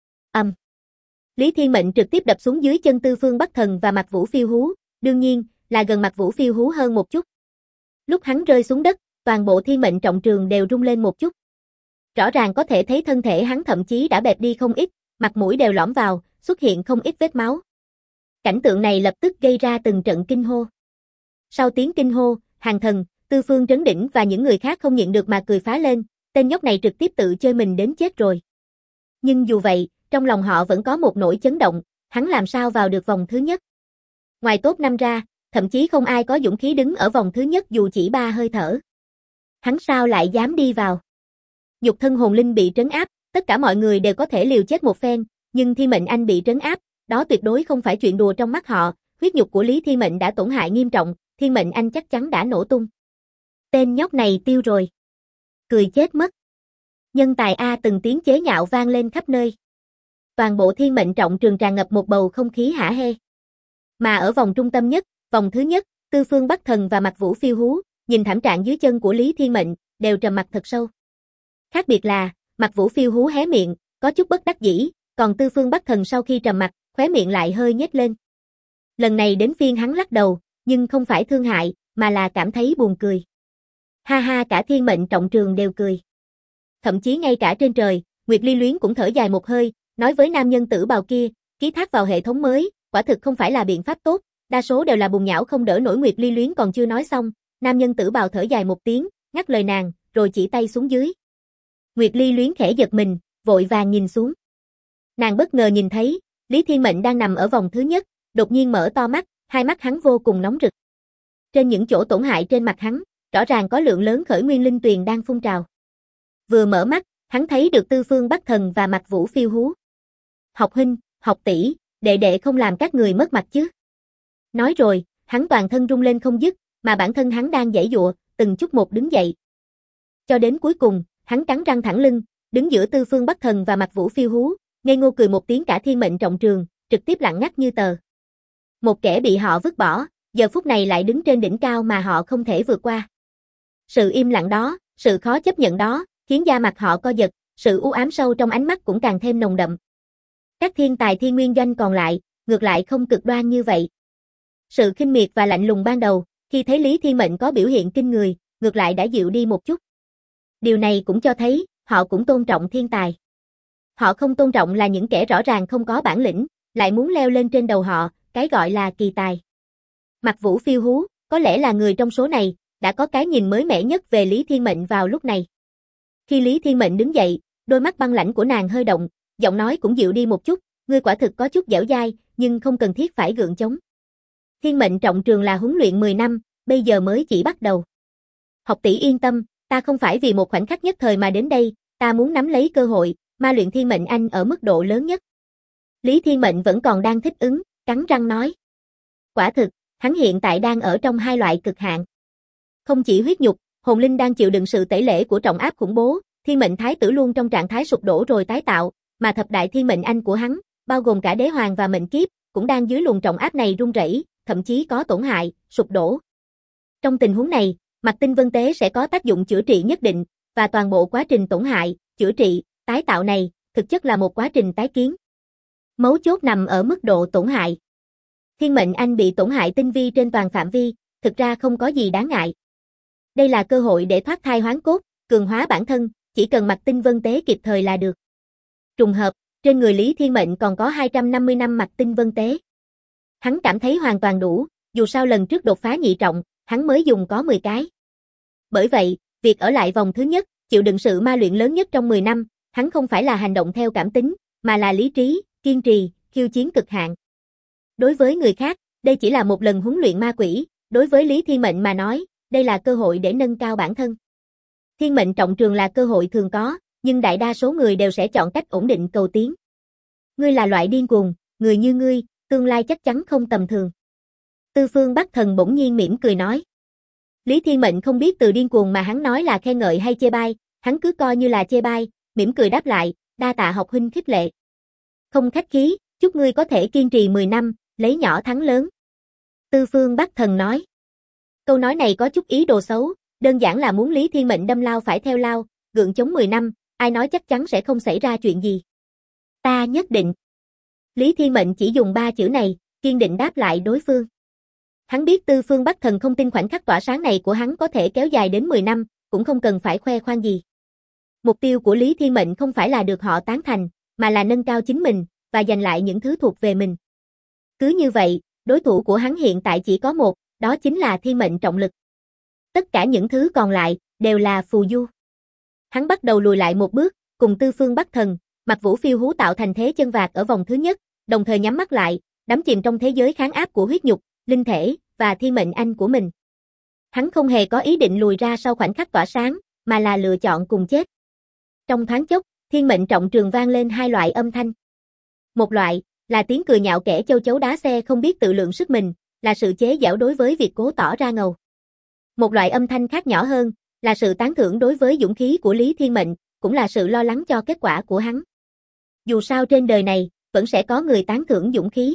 Lý Thiên Mệnh trực tiếp đập xuống dưới chân Tư Phương Bắc Thần và Mạc Vũ Phiêu Hú, đương nhiên, là gần Mạc Vũ Phiêu Hú hơn một chút. Lúc hắn rơi xuống đất, toàn bộ Thiên Mệnh Trọng Trường đều rung lên một chút. Rõ ràng có thể thấy thân thể hắn thậm chí đã bẹp đi không ít, mặt mũi đều lõm vào, xuất hiện không ít vết máu. Cảnh tượng này lập tức gây ra từng trận kinh hô. Sau tiếng kinh hô, Hàng Thần, Tư Phương Trấn Đỉnh và những người khác không nhịn được mà cười phá lên, tên nhóc này trực tiếp tự chơi mình đến chết rồi. Nhưng dù vậy, trong lòng họ vẫn có một nỗi chấn động, hắn làm sao vào được vòng thứ nhất. Ngoài top 5 ra, thậm chí không ai có dũng khí đứng ở vòng thứ nhất dù chỉ 3 hơi thở. Hắn sao lại dám đi vào? Nhục thân hồn linh bị trấn áp, tất cả mọi người đều có thể liều chết một phen, nhưng Thiên Mệnh Anh bị trấn áp, đó tuyệt đối không phải chuyện đùa trong mắt họ, huyết nhục của Lý Thiên Mệnh đã tổn hại nghiêm trọng, Thiên Mệnh Anh chắc chắn đã nổ tung. Tên nhóc này tiêu rồi. Cười chết mất. Nhân tài A, từng tiếng chế nhạo vang lên khắp nơi. Toàn bộ Thiên Mệnh Trọng Trường tràn ngập một bầu không khí hả hê. Mà ở vòng trung tâm nhất, vòng thứ nhất, Tư Phương Bắc Thần và Mạc Vũ Phiêu Hú, nhìn thảm trạng dưới chân của Lý Thiên Mệnh, đều trầm mặt thật sâu. Khác biệt là, Mạc Vũ Phiêu Hú hé miệng, có chút bất đắc dĩ, còn Tư Phương Bắc Thần sau khi trầm mặt, khóe miệng lại hơi nhếch lên. Lần này đến phiên hắn lắc đầu, nhưng không phải thương hại, mà là cảm thấy buồn cười. Ha ha, cả Thiên Mệnh Trọng Trường đều cười. Thậm chí ngay cả trên trời, Nguyệt Ly Luyến cũng thở dài một hơi, nói với nam nhân tử bào kia, ký thác vào hệ thống mới, quả thực không phải là biện pháp tốt, đa số đều là bùn nhão không đỡ nổi. Nguyệt Ly Luyến còn chưa nói xong, nam nhân tử bào thở dài một tiếng, ngắt lời nàng, rồi chỉ tay xuống dưới. Nguyệt Ly Luyến khẽ giật mình, vội vàng nhìn xuống. Nàng bất ngờ nhìn thấy, Lý Thiên Mệnh đang nằm ở vòng thứ nhất, đột nhiên mở to mắt, hai mắt hắn vô cùng nóng rực. Trên những chỗ tổn hại trên mặt hắn, rõ ràng có lượng lớn khởi nguyên linh tuyền đang phun trào. Vừa mở mắt, hắn thấy được Tư Phương Bắc Thần và Mạc Vũ Phiêu Hú. Học huynh, học tỷ, đệ đệ không làm các người mất mặt chứ. Nói rồi, hắn toàn thân rung lên không dứt, mà bản thân hắn đang giãy giụa, từng chút một đứng dậy. Cho đến cuối cùng, hắn cắn răng thẳng lưng, đứng giữa Tư Phương Bắc Thần và Mạc Vũ Phiêu Hú, ngây ngô cười một tiếng. Cả Thiên Mệnh Trọng Trường, trực tiếp lặng ngắt như tờ. Một kẻ bị họ vứt bỏ, giờ phút này lại đứng trên đỉnh cao mà họ không thể vượt qua. Sự im lặng đó, sự khó chấp nhận đó, khiến da mặt họ co giật, sự u ám sâu trong ánh mắt cũng càng thêm nồng đậm. Các thiên tài Thiên Nguyên Doanh còn lại, ngược lại không cực đoan như vậy. Sự khinh miệt và lạnh lùng ban đầu, khi thấy Lý Thiên Mệnh có biểu hiện kinh người, ngược lại đã dịu đi một chút. Điều này cũng cho thấy, họ cũng tôn trọng thiên tài. Họ không tôn trọng là những kẻ rõ ràng không có bản lĩnh, lại muốn leo lên trên đầu họ, cái gọi là kỳ tài. Mạc Vũ Phiêu Hú, có lẽ là người trong số này, đã có cái nhìn mới mẻ nhất về Lý Thiên Mệnh vào lúc này. Khi Lý Thiên Mệnh đứng dậy, đôi mắt băng lãnh của nàng hơi động, giọng nói cũng dịu đi một chút, ngươi quả thực có chút dẻo dai, nhưng không cần thiết phải gượng chống. Thiên Mệnh Trọng Trường là huấn luyện 10 năm, bây giờ mới chỉ bắt đầu. Học tỷ yên tâm, ta không phải vì một khoảnh khắc nhất thời mà đến đây, ta muốn nắm lấy cơ hội, ma luyện Thiên Mệnh Anh ở mức độ lớn nhất. Lý Thiên Mệnh vẫn còn đang thích ứng, cắn răng nói. Quả thực, hắn hiện tại đang ở trong hai loại cực hạn. Không chỉ huyết nhục, hồn linh đang chịu đựng sự tẩy lễ của trọng áp khủng bố, Thiên Mệnh Thái tử luôn trong trạng thái sụp đổ rồi tái tạo, mà thập đại Thiên Mệnh Anh của hắn, bao gồm cả Đế Hoàng và Mệnh Kiếp, cũng đang dưới luồng trọng áp này run rẩy, thậm chí có tổn hại, sụp đổ. Trong tình huống này, Mạch Tinh Vân Tế sẽ có tác dụng chữa trị nhất định, và toàn bộ quá trình tổn hại, chữa trị, tái tạo này, thực chất là một quá trình tái kiến. Mấu chốt nằm ở mức độ tổn hại. Thiên mệnh anh bị tổn hại tinh vi trên toàn phạm vi, thực ra không có gì đáng ngại. Đây là cơ hội để thoát thai hoán cốt, cường hóa bản thân, chỉ cần Mạch Tinh Vân Tế kịp thời là được. Trùng hợp, trên người Lý Thiên Mệnh còn có 250 năm Mạch Tinh Vân Tế. Hắn cảm thấy hoàn toàn đủ, dù sao lần trước đột phá nhị trọng, hắn mới dùng có 10 cái. Bởi vậy, việc ở lại vòng thứ nhất, chịu đựng sự ma luyện lớn nhất trong 10 năm, hắn không phải là hành động theo cảm tính, mà là lý trí, kiên trì, khiêu chiến cực hạn. Đối với người khác, đây chỉ là một lần huấn luyện ma quỷ, đối với Lý Thiên Mệnh mà nói, đây là cơ hội để nâng cao bản thân. Thiên mệnh trọng trường là cơ hội thường có, nhưng đại đa số người đều sẽ chọn cách ổn định cầu tiến. Ngươi là loại điên cuồng, người như ngươi, tương lai chắc chắn không tầm thường. Tư Phương Bắc Thần bỗng nhiên mỉm cười nói. Lý Thiên Mệnh không biết từ điên cuồng mà hắn nói là khen ngợi hay chê bai, hắn cứ coi như là chê bai, mỉm cười đáp lại, đa tạ học huynh khích lệ. Không khách khí, chúc ngươi có thể kiên trì 10 năm, lấy nhỏ thắng lớn. Tư Phương Bắc Thần nói. Câu nói này có chút ý đồ xấu, đơn giản là muốn Lý Thiên Mệnh đâm lao phải theo lao, gượng chống 10 năm, ai nói chắc chắn sẽ không xảy ra chuyện gì. Ta nhất định. Lý Thiên Mệnh chỉ dùng 3 chữ này, kiên định đáp lại đối phương. Hắn biết Tư Phương Bắc Thần không tin khoảnh khắc tỏa sáng này của hắn có thể kéo dài đến 10 năm, cũng không cần phải khoe khoang gì. Mục tiêu của Lý Thiên Mệnh không phải là được họ tán thành, mà là nâng cao chính mình, và giành lại những thứ thuộc về mình. Cứ như vậy, đối thủ của hắn hiện tại chỉ có một, đó chính là thiên mệnh trọng lực. Tất cả những thứ còn lại, đều là phù du. Hắn bắt đầu lùi lại một bước, cùng Tư Phương Bắc Thần, Mặc Vũ Phiêu Hú tạo thành thế chân vạc ở vòng thứ nhất, đồng thời nhắm mắt lại, đắm chìm trong thế giới kháng áp của huyết nhục, linh thể, và thiên mệnh anh của mình. Hắn không hề có ý định lùi ra sau khoảnh khắc tỏa sáng, mà là lựa chọn cùng chết. Trong thoáng chốc, thiên mệnh trọng trường vang lên hai loại âm thanh. Một loại, là tiếng cười nhạo kẻ châu chấu đá xe không biết tự lượng sức mình, là sự chế giễu đối với việc cố tỏ ra ngầu. Một loại âm thanh khác nhỏ hơn, là sự tán thưởng đối với dũng khí của Lý Thiên Mệnh, cũng là sự lo lắng cho kết quả của hắn. Dù sao trên đời này, vẫn sẽ có người tán thưởng dũng khí.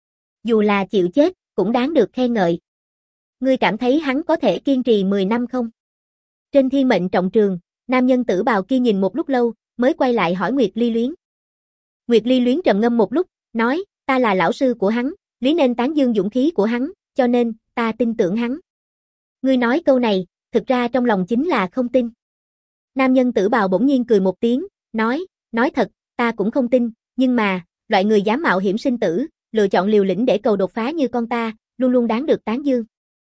Dù là chịu chết, cũng đáng được khen ngợi. Ngươi cảm thấy hắn có thể kiên trì 10 năm không? Trên thiên mệnh trọng trường, nam nhân tử bào kia nhìn một lúc lâu, mới quay lại hỏi Nguyệt Ly Luyến. Nguyệt Ly Luyến trầm ngâm một lúc, nói, ta là lão sư của hắn, lý nên tán dương dũng khí của hắn, cho nên, ta tin tưởng hắn. Ngươi nói câu này, thực ra trong lòng chính là không tin. Nam nhân tử bào bỗng nhiên cười một tiếng, nói thật, ta cũng không tin, nhưng mà, loại người dám mạo hiểm sinh tử, lựa chọn liều lĩnh để cầu đột phá như con ta, luôn luôn đáng được tán dương.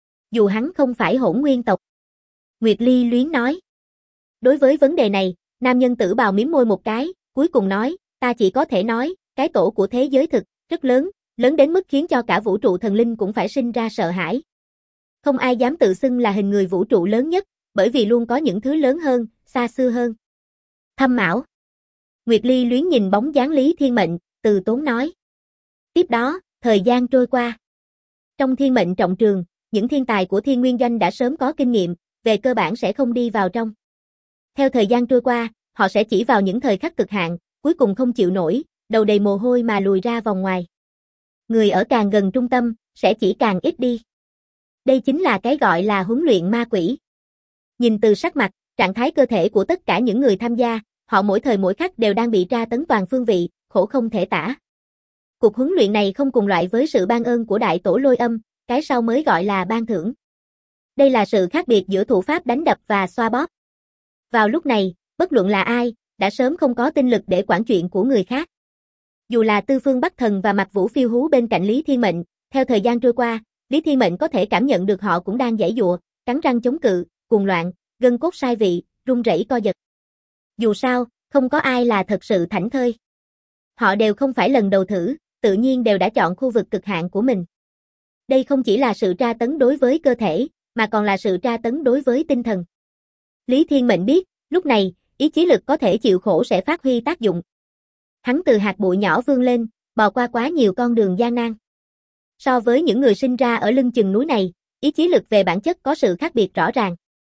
Dù hắn không phải hỗn nguyên tộc. Nguyệt Ly Luyến nói. Đối với vấn đề này, nam nhân tử bào mím môi một cái, cuối cùng nói, ta chỉ có thể nói, cái tổ của thế giới thực, rất lớn, lớn đến mức khiến cho cả vũ trụ thần linh cũng phải sinh ra sợ hãi. Không ai dám tự xưng là hình người vũ trụ lớn nhất, bởi vì luôn có những thứ lớn hơn, xa xưa hơn. Thâm Mão. Nguyệt Ly Luyến nhìn bóng dáng Lý Thiên Mệnh, từ tốn nói. Tiếp đó, thời gian trôi qua. Trong thiên mệnh trọng trường, những thiên tài của thiên nguyên doanh đã sớm có kinh nghiệm, về cơ bản sẽ không đi vào trong. Theo thời gian trôi qua, họ sẽ chỉ vào những thời khắc cực hạn, cuối cùng không chịu nổi, đầu đầy mồ hôi mà lùi ra vòng ngoài. Người ở càng gần trung tâm, sẽ chỉ càng ít đi. Đây chính là cái gọi là huấn luyện ma quỷ. Nhìn từ sắc mặt, trạng thái cơ thể của tất cả những người tham gia, họ mỗi thời mỗi khắc đều đang bị tra tấn toàn phương vị, khổ không thể tả. Cuộc huấn luyện này không cùng loại với sự ban ơn của đại tổ Lôi Âm, cái sau mới gọi là ban thưởng. Đây là sự khác biệt giữa thủ pháp đánh đập và xoa bóp. Vào lúc này, bất luận là ai, đã sớm không có tinh lực để quản chuyện của người khác. Dù là Tư Phương Bắc Thần và Mặc Vũ Phiêu Hú bên cạnh Lý Thiên Mệnh, theo thời gian trôi qua, Lý Thiên Mệnh có thể cảm nhận được họ cũng đang giãy giụa, cắn răng chống cự, cuồng loạn, gân cốt sai vị, run rẩy co giật. Dù sao, không có ai là thật sự thảnh thơi. Họ đều không phải lần đầu thử, tự nhiên đều đã chọn khu vực cực hạn của mình. Đây không chỉ là sự tra tấn đối với cơ thể, mà còn là sự tra tấn đối với tinh thần. Lý Thiên Mệnh biết, lúc này, ý chí lực có thể chịu khổ sẽ phát huy tác dụng. Hắn từ hạt bụi nhỏ vươn lên, bò qua quá nhiều con đường gian nan. So với những người sinh ra ở lưng chừng núi này, ý chí lực về bản chất có sự khác biệt rõ ràng.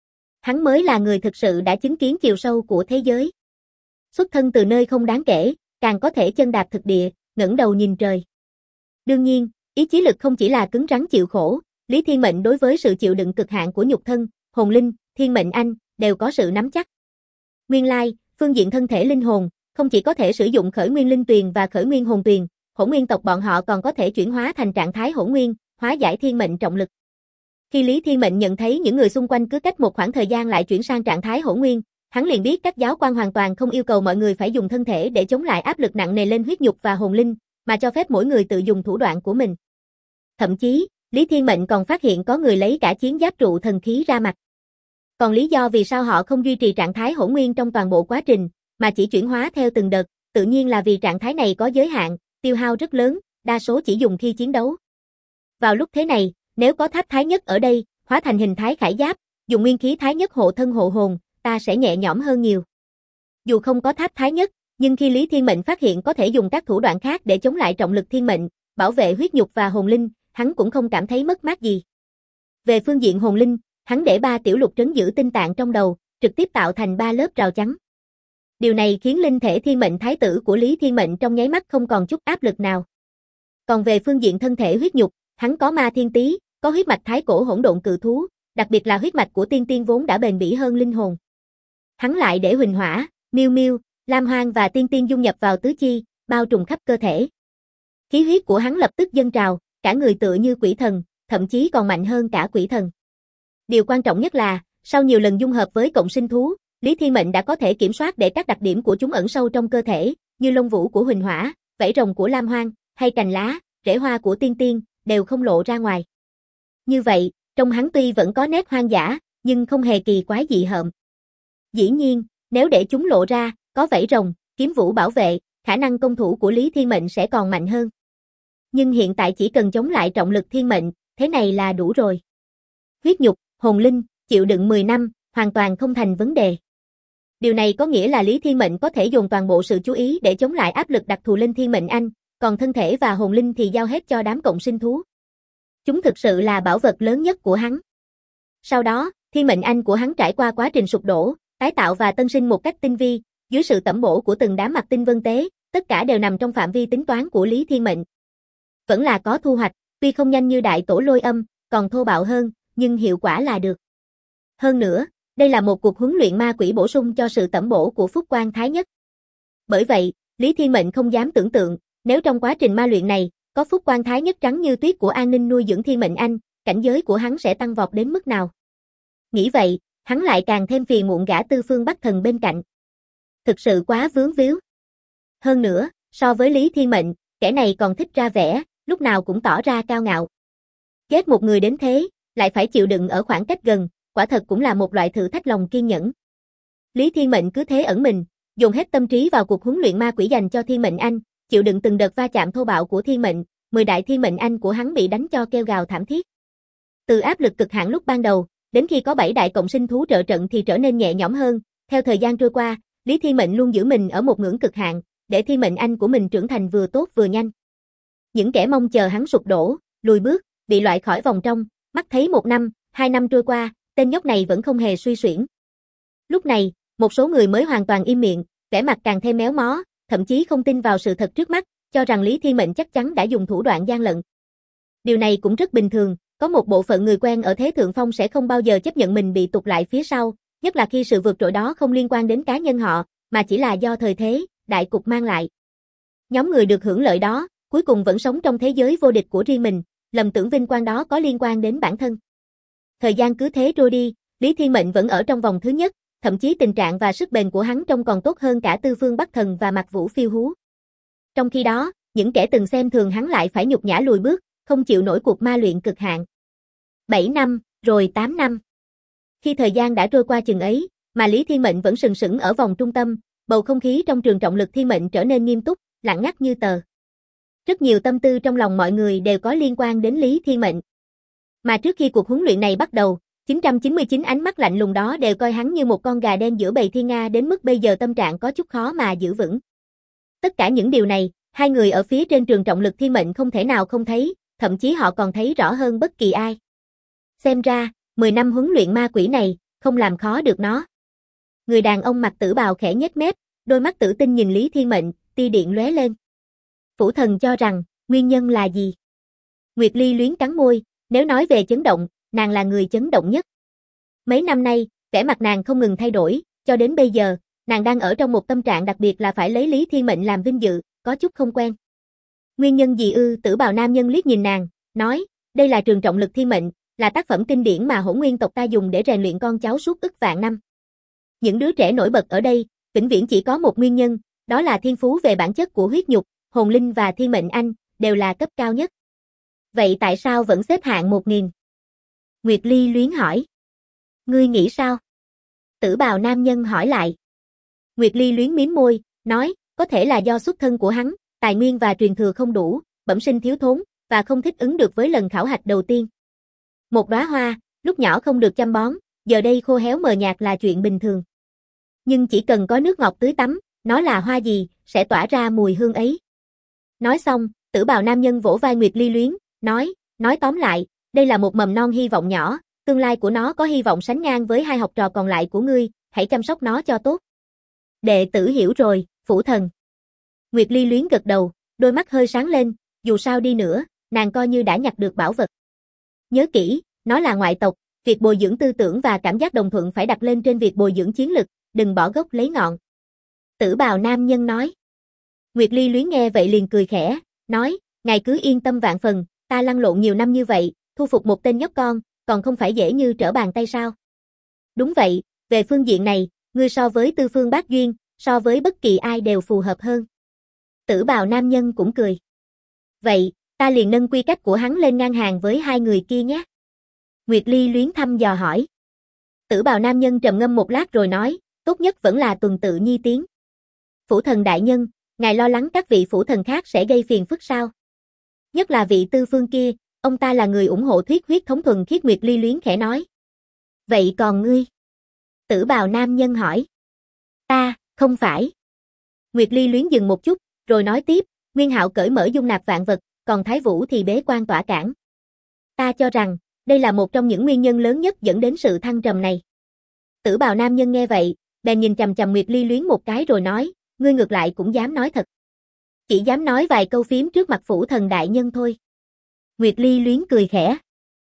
Hắn mới là người thực sự đã chứng kiến chiều sâu của thế giới. Xuất thân từ nơi không đáng kể, càng có thể chân đạp thực địa, ngẩng đầu nhìn trời. Đương nhiên, Ý chí lực không chỉ là cứng rắn chịu khổ, Lý Thiên Mệnh đối với sự chịu đựng cực hạn của nhục thân, hồn linh, thiên mệnh anh, đều có sự nắm chắc. Nguyên lai, phương diện thân thể linh hồn, không chỉ có thể sử dụng khởi nguyên linh tuyền và khởi nguyên hồn tuyền, hỗn nguyên tộc bọn họ còn có thể chuyển hóa thành trạng thái hỗn nguyên, hóa giải thiên mệnh trọng lực. Khi Lý Thiên Mệnh nhận thấy những người xung quanh cứ cách một khoảng thời gian lại chuyển sang trạng thái hỗn nguyên, hắn liền biết các giáo quan hoàn toàn không yêu cầu mọi người phải dùng thân thể để chống lại áp lực nặng nề lên huyết nhục và hồn linh, mà cho phép mỗi người tự dùng thủ đoạn của mình. Thậm chí, Lý Thiên Mệnh còn phát hiện có người lấy cả chiến giáp trụ thần khí ra mặc. Còn lý do vì sao họ không duy trì trạng thái hỗn nguyên trong toàn bộ quá trình, mà chỉ chuyển hóa theo từng đợt, tự nhiên là vì trạng thái này có giới hạn, tiêu hao rất lớn, đa số chỉ dùng khi chiến đấu. Vào lúc thế này, nếu có tháp thái nhất ở đây, hóa thành hình thái khải giáp, dùng nguyên khí thái nhất hộ thân hộ hồn, ta sẽ nhẹ nhõm hơn nhiều. Dù không có tháp thái nhất, nhưng khi Lý Thiên Mệnh phát hiện có thể dùng các thủ đoạn khác để chống lại trọng lực thiên mệnh, bảo vệ huyết nhục và hồn linh, hắn cũng không cảm thấy mất mát gì. Về phương diện hồn linh, hắn để 3 tiểu lục trấn giữ tinh tạng trong đầu, trực tiếp tạo thành 3 lớp rào chắn. Điều này khiến linh thể thiên mệnh thái tử của Lý Thiên Mệnh trong nháy mắt không còn chút áp lực nào. Còn về phương diện thân thể huyết nhục, hắn có ma thiên tý, có huyết mạch thái cổ hỗn độn cự thú, đặc biệt là huyết mạch của tiên tiên vốn đã bền bỉ hơn linh hồn. Hắn lại để huỳnh hỏa, miêu miêu, lam hoang và tiên tiên dung nhập vào tứ chi, bao trùm khắp cơ thể. Khí huyết của hắn lập tức dâng trào, cả người tựa như quỷ thần, thậm chí còn mạnh hơn cả quỷ thần. Điều quan trọng nhất là, sau nhiều lần dung hợp với cộng sinh thú, Lý Thiên Mệnh đã có thể kiểm soát để các đặc điểm của chúng ẩn sâu trong cơ thể, như lông vũ của huỳnh hỏa, vảy rồng của lam hoang, hay cành lá, rễ hoa của tiên tiên, đều không lộ ra ngoài. Như vậy, trong hắn tuy vẫn có nét hoang dã, nhưng không hề kỳ quái dị hợm. Dĩ nhiên, nếu để chúng lộ ra, có vảy rồng, kiếm vũ bảo vệ, khả năng công thủ của Lý Thiên Mệnh sẽ còn mạnh hơn. Nhưng hiện tại chỉ cần chống lại trọng lực thiên mệnh, thế này là đủ rồi. Huyết nhục, hồn linh, chịu đựng 10 năm, hoàn toàn không thành vấn đề. Điều này có nghĩa là Lý Thiên Mệnh có thể dồn toàn bộ sự chú ý để chống lại áp lực đặc thù lên thiên mệnh anh, còn thân thể và hồn linh thì giao hết cho đám cộng sinh thú. Chúng thực sự là bảo vật lớn nhất của hắn. Sau đó, thiên mệnh anh của hắn trải qua quá trình sụp đổ, tái tạo và tân sinh một cách tinh vi, dưới sự tẩm bổ của từng đám mặt tinh vân tế, tất cả đều nằm trong phạm vi tính toán của Lý Thiên Mệnh. Vẫn là có thu hoạch, tuy không nhanh như đại tổ lôi âm, còn thô bạo hơn, nhưng hiệu quả là được. Hơn nữa, đây là một cuộc huấn luyện ma quỷ bổ sung cho sự tẩm bổ của Phúc Quan Thái Nhất. Bởi vậy, Lý Thiên Mệnh không dám tưởng tượng, nếu trong quá trình ma luyện này, có Phúc Quan Thái Nhất trắng như tuyết của An Ninh nuôi dưỡng thiên mệnh anh, cảnh giới của hắn sẽ tăng vọt đến mức nào. Nghĩ vậy, hắn lại càng thêm phiền muộn gã Tư Phương Bắc Thần bên cạnh. Thực sự quá vướng víu. Hơn nữa, so với Lý Thiên Mệnh, kẻ này còn thích ra vẻ, lúc nào cũng tỏ ra cao ngạo. Ghét một người đến thế, lại phải chịu đựng ở khoảng cách gần, quả thật cũng là một loại thử thách lòng kiên nhẫn. Lý Thiên Mệnh cứ thế ẩn mình, dồn hết tâm trí vào cuộc huấn luyện ma quỷ dành cho thiên mệnh anh, chịu đựng từng đợt va chạm thô bạo của thiên mệnh, 10 đại thiên mệnh anh của hắn bị đánh cho kêu gào thảm thiết. Từ áp lực cực hạn lúc ban đầu, đến khi có 7 đại cộng sinh thú trợ trận thì trở nên nhẹ nhõm hơn, theo thời gian trôi qua, Lý Thiên Mệnh luôn giữ mình ở một ngưỡng cực hạn, để thiên mệnh anh của mình trưởng thành vừa tốt vừa nhanh. Những kẻ mong chờ hắn sụp đổ, lùi bước, bị loại khỏi vòng trong, mắt thấy 1 năm, 2 năm trôi qua, tên nhóc này vẫn không hề suy xuyển. Lúc này, một số người mới hoàn toàn im miệng, vẻ mặt càng thêm méo mó, thậm chí không tin vào sự thật trước mắt, cho rằng Lý Thiên Mệnh chắc chắn đã dùng thủ đoạn gian lận. Điều này cũng rất bình thường, có một bộ phận người quen ở thế thượng phong sẽ không bao giờ chấp nhận mình bị tụt lại phía sau, nhất là khi sự vượt trội đó không liên quan đến cá nhân họ, mà chỉ là do thời thế, đại cục mang lại. Nhóm người được hưởng lợi đó, cuối cùng vẫn sống trong thế giới vô địch của riêng mình, lầm tưởng vinh quang đó có liên quan đến bản thân. Thời gian cứ thế trôi đi, Lý Thiên Mệnh vẫn ở trong vòng thứ nhất, thậm chí tình trạng và sức bền của hắn trông còn tốt hơn cả Tư Phương Bắc Thần và Mạc Vũ Phiêu Hú. Trong khi đó, những kẻ từng xem thường hắn lại phải nhục nhã lùi bước, không chịu nổi cuộc ma luyện cực hạn. 7 năm, rồi 8 năm. Khi thời gian đã trôi qua chừng ấy, mà Lý Thiên Mệnh vẫn sừng sững ở vòng trung tâm, bầu không khí trong trường trọng lực thiên mệnh trở nên nghiêm túc, lặng ngắt như tờ. Rất nhiều tâm tư trong lòng mọi người đều có liên quan đến Lý Thiên Mệnh. Mà trước khi cuộc huấn luyện này bắt đầu, 999 ánh mắt lạnh lùng đó đều coi hắn như một con gà đen giữa bầy thiên nga đến mức bây giờ tâm trạng có chút khó mà giữ vững. Tất cả những điều này, hai người ở phía trên trường trọng lực thiên mệnh không thể nào không thấy, thậm chí họ còn thấy rõ hơn bất kỳ ai. Xem ra, 10 năm huấn luyện ma quỷ này, không làm khó được nó. Người đàn ông mặc tử bào khẽ nhếch mép, đôi mắt tử tinh nhìn Lý Thiên Mệnh, tia điện lóe lên. Phủ thần cho rằng, nguyên nhân là gì? Nguyệt Ly luyến cắn môi, nếu nói về chấn động, nàng là người chấn động nhất. Mấy năm nay, vẻ mặt nàng không ngừng thay đổi, cho đến bây giờ, nàng đang ở trong một tâm trạng đặc biệt là phải lấy Lý Thiên Mệnh làm vinh dự, có chút không quen. Nguyên nhân gì ư? Tử bào nam nhân liếc nhìn nàng, nói, đây là trường trọng lực thiên mệnh, là tác phẩm kinh điển mà Hỗn Nguyên tộc ta dùng để rèn luyện con cháu suốt ức vạn năm. Những đứa trẻ nổi bật ở đây, vĩnh viễn chỉ có một nguyên nhân, đó là thiên phú về bản chất của huyết nhục, hồn linh và thiên mệnh anh, đều là cấp cao nhất. Vậy tại sao vẫn xếp hạng 1000? Nguyệt Ly luyến hỏi. Ngươi nghĩ sao? Tử bào nam nhân hỏi lại. Nguyệt Ly luyến mím môi, nói, có thể là do xuất thân của hắn, tài nguyên và truyền thừa không đủ, bẩm sinh thiếu thốn, và không thích ứng được với lần khảo hạch đầu tiên. Một đóa hoa, lúc nhỏ không được chăm bón, giờ đây khô héo mờ nhạt là chuyện bình thường. Nhưng chỉ cần có nước ngọt tưới tắm, nó là hoa gì, sẽ tỏa ra mùi hương ấy. Nói xong, tử bào nam nhân vỗ vai Nguyệt Ly luyến, nói tóm lại, đây là một mầm non hy vọng nhỏ, tương lai của nó có hy vọng sánh ngang với hai học trò còn lại của ngươi, hãy chăm sóc nó cho tốt. Đệ tử hiểu rồi, phủ thần. Nguyệt Ly luyến gật đầu, đôi mắt hơi sáng lên, dù sao đi nữa, nàng coi như đã nhặt được bảo vật. Nhớ kỹ, nó là ngoại tộc, việc bồi dưỡng tư tưởng và cảm giác đồng thuận phải đặt lên trên việc bồi dưỡng chiến lực, đừng bỏ gốc lấy ngọn. Tử bào nam nhân nói. Nguyệt Ly luyến nghe vậy liền cười khẽ, nói, ngài cứ yên tâm vạn phần, ta lăn lộn nhiều năm như vậy, thu phục một tên nhóc con, còn không phải dễ như trở bàn tay sao? Đúng vậy, về phương diện này, ngươi so với Tư Phương Bác Duyên, so với bất kỳ ai đều phù hợp hơn. Tử bào nam nhân cũng cười. Vậy, ta liền nâng quy cách của hắn lên ngang hàng với hai người kia nhé. Nguyệt Ly luyến thăm dò hỏi. Tử bào nam nhân trầm ngâm một lát rồi nói, tốt nhất vẫn là tuần tự nhi tiến. Phủ thần đại nhân, ngài lo lắng các vị phủ thần khác sẽ gây phiền phức sao? Nhất là vị Tư Phương kia, ông ta là người ủng hộ thuyết huyết thống thuần khiết. Nguyệt Ly luyến khẽ nói. Vậy còn ngươi? Tử bào nam nhân hỏi. Ta, không phải. Nguyệt Ly luyến dừng một chút, rồi nói tiếp, Nguyên Hạo cởi mở dung nạp vạn vật, còn Thái Vũ thì bế quan tỏa cản. Ta cho rằng, đây là một trong những nguyên nhân lớn nhất dẫn đến sự thăng trầm này. Tử bào nam nhân nghe vậy, bèn nhìn chằm chằm Nguyệt Ly luyến một cái rồi nói, ngươi ngược lại cũng dám nói thật. Chỉ dám nói vài câu phím trước mặt phủ thần đại nhân thôi. Nguyệt Ly luyến cười khẽ.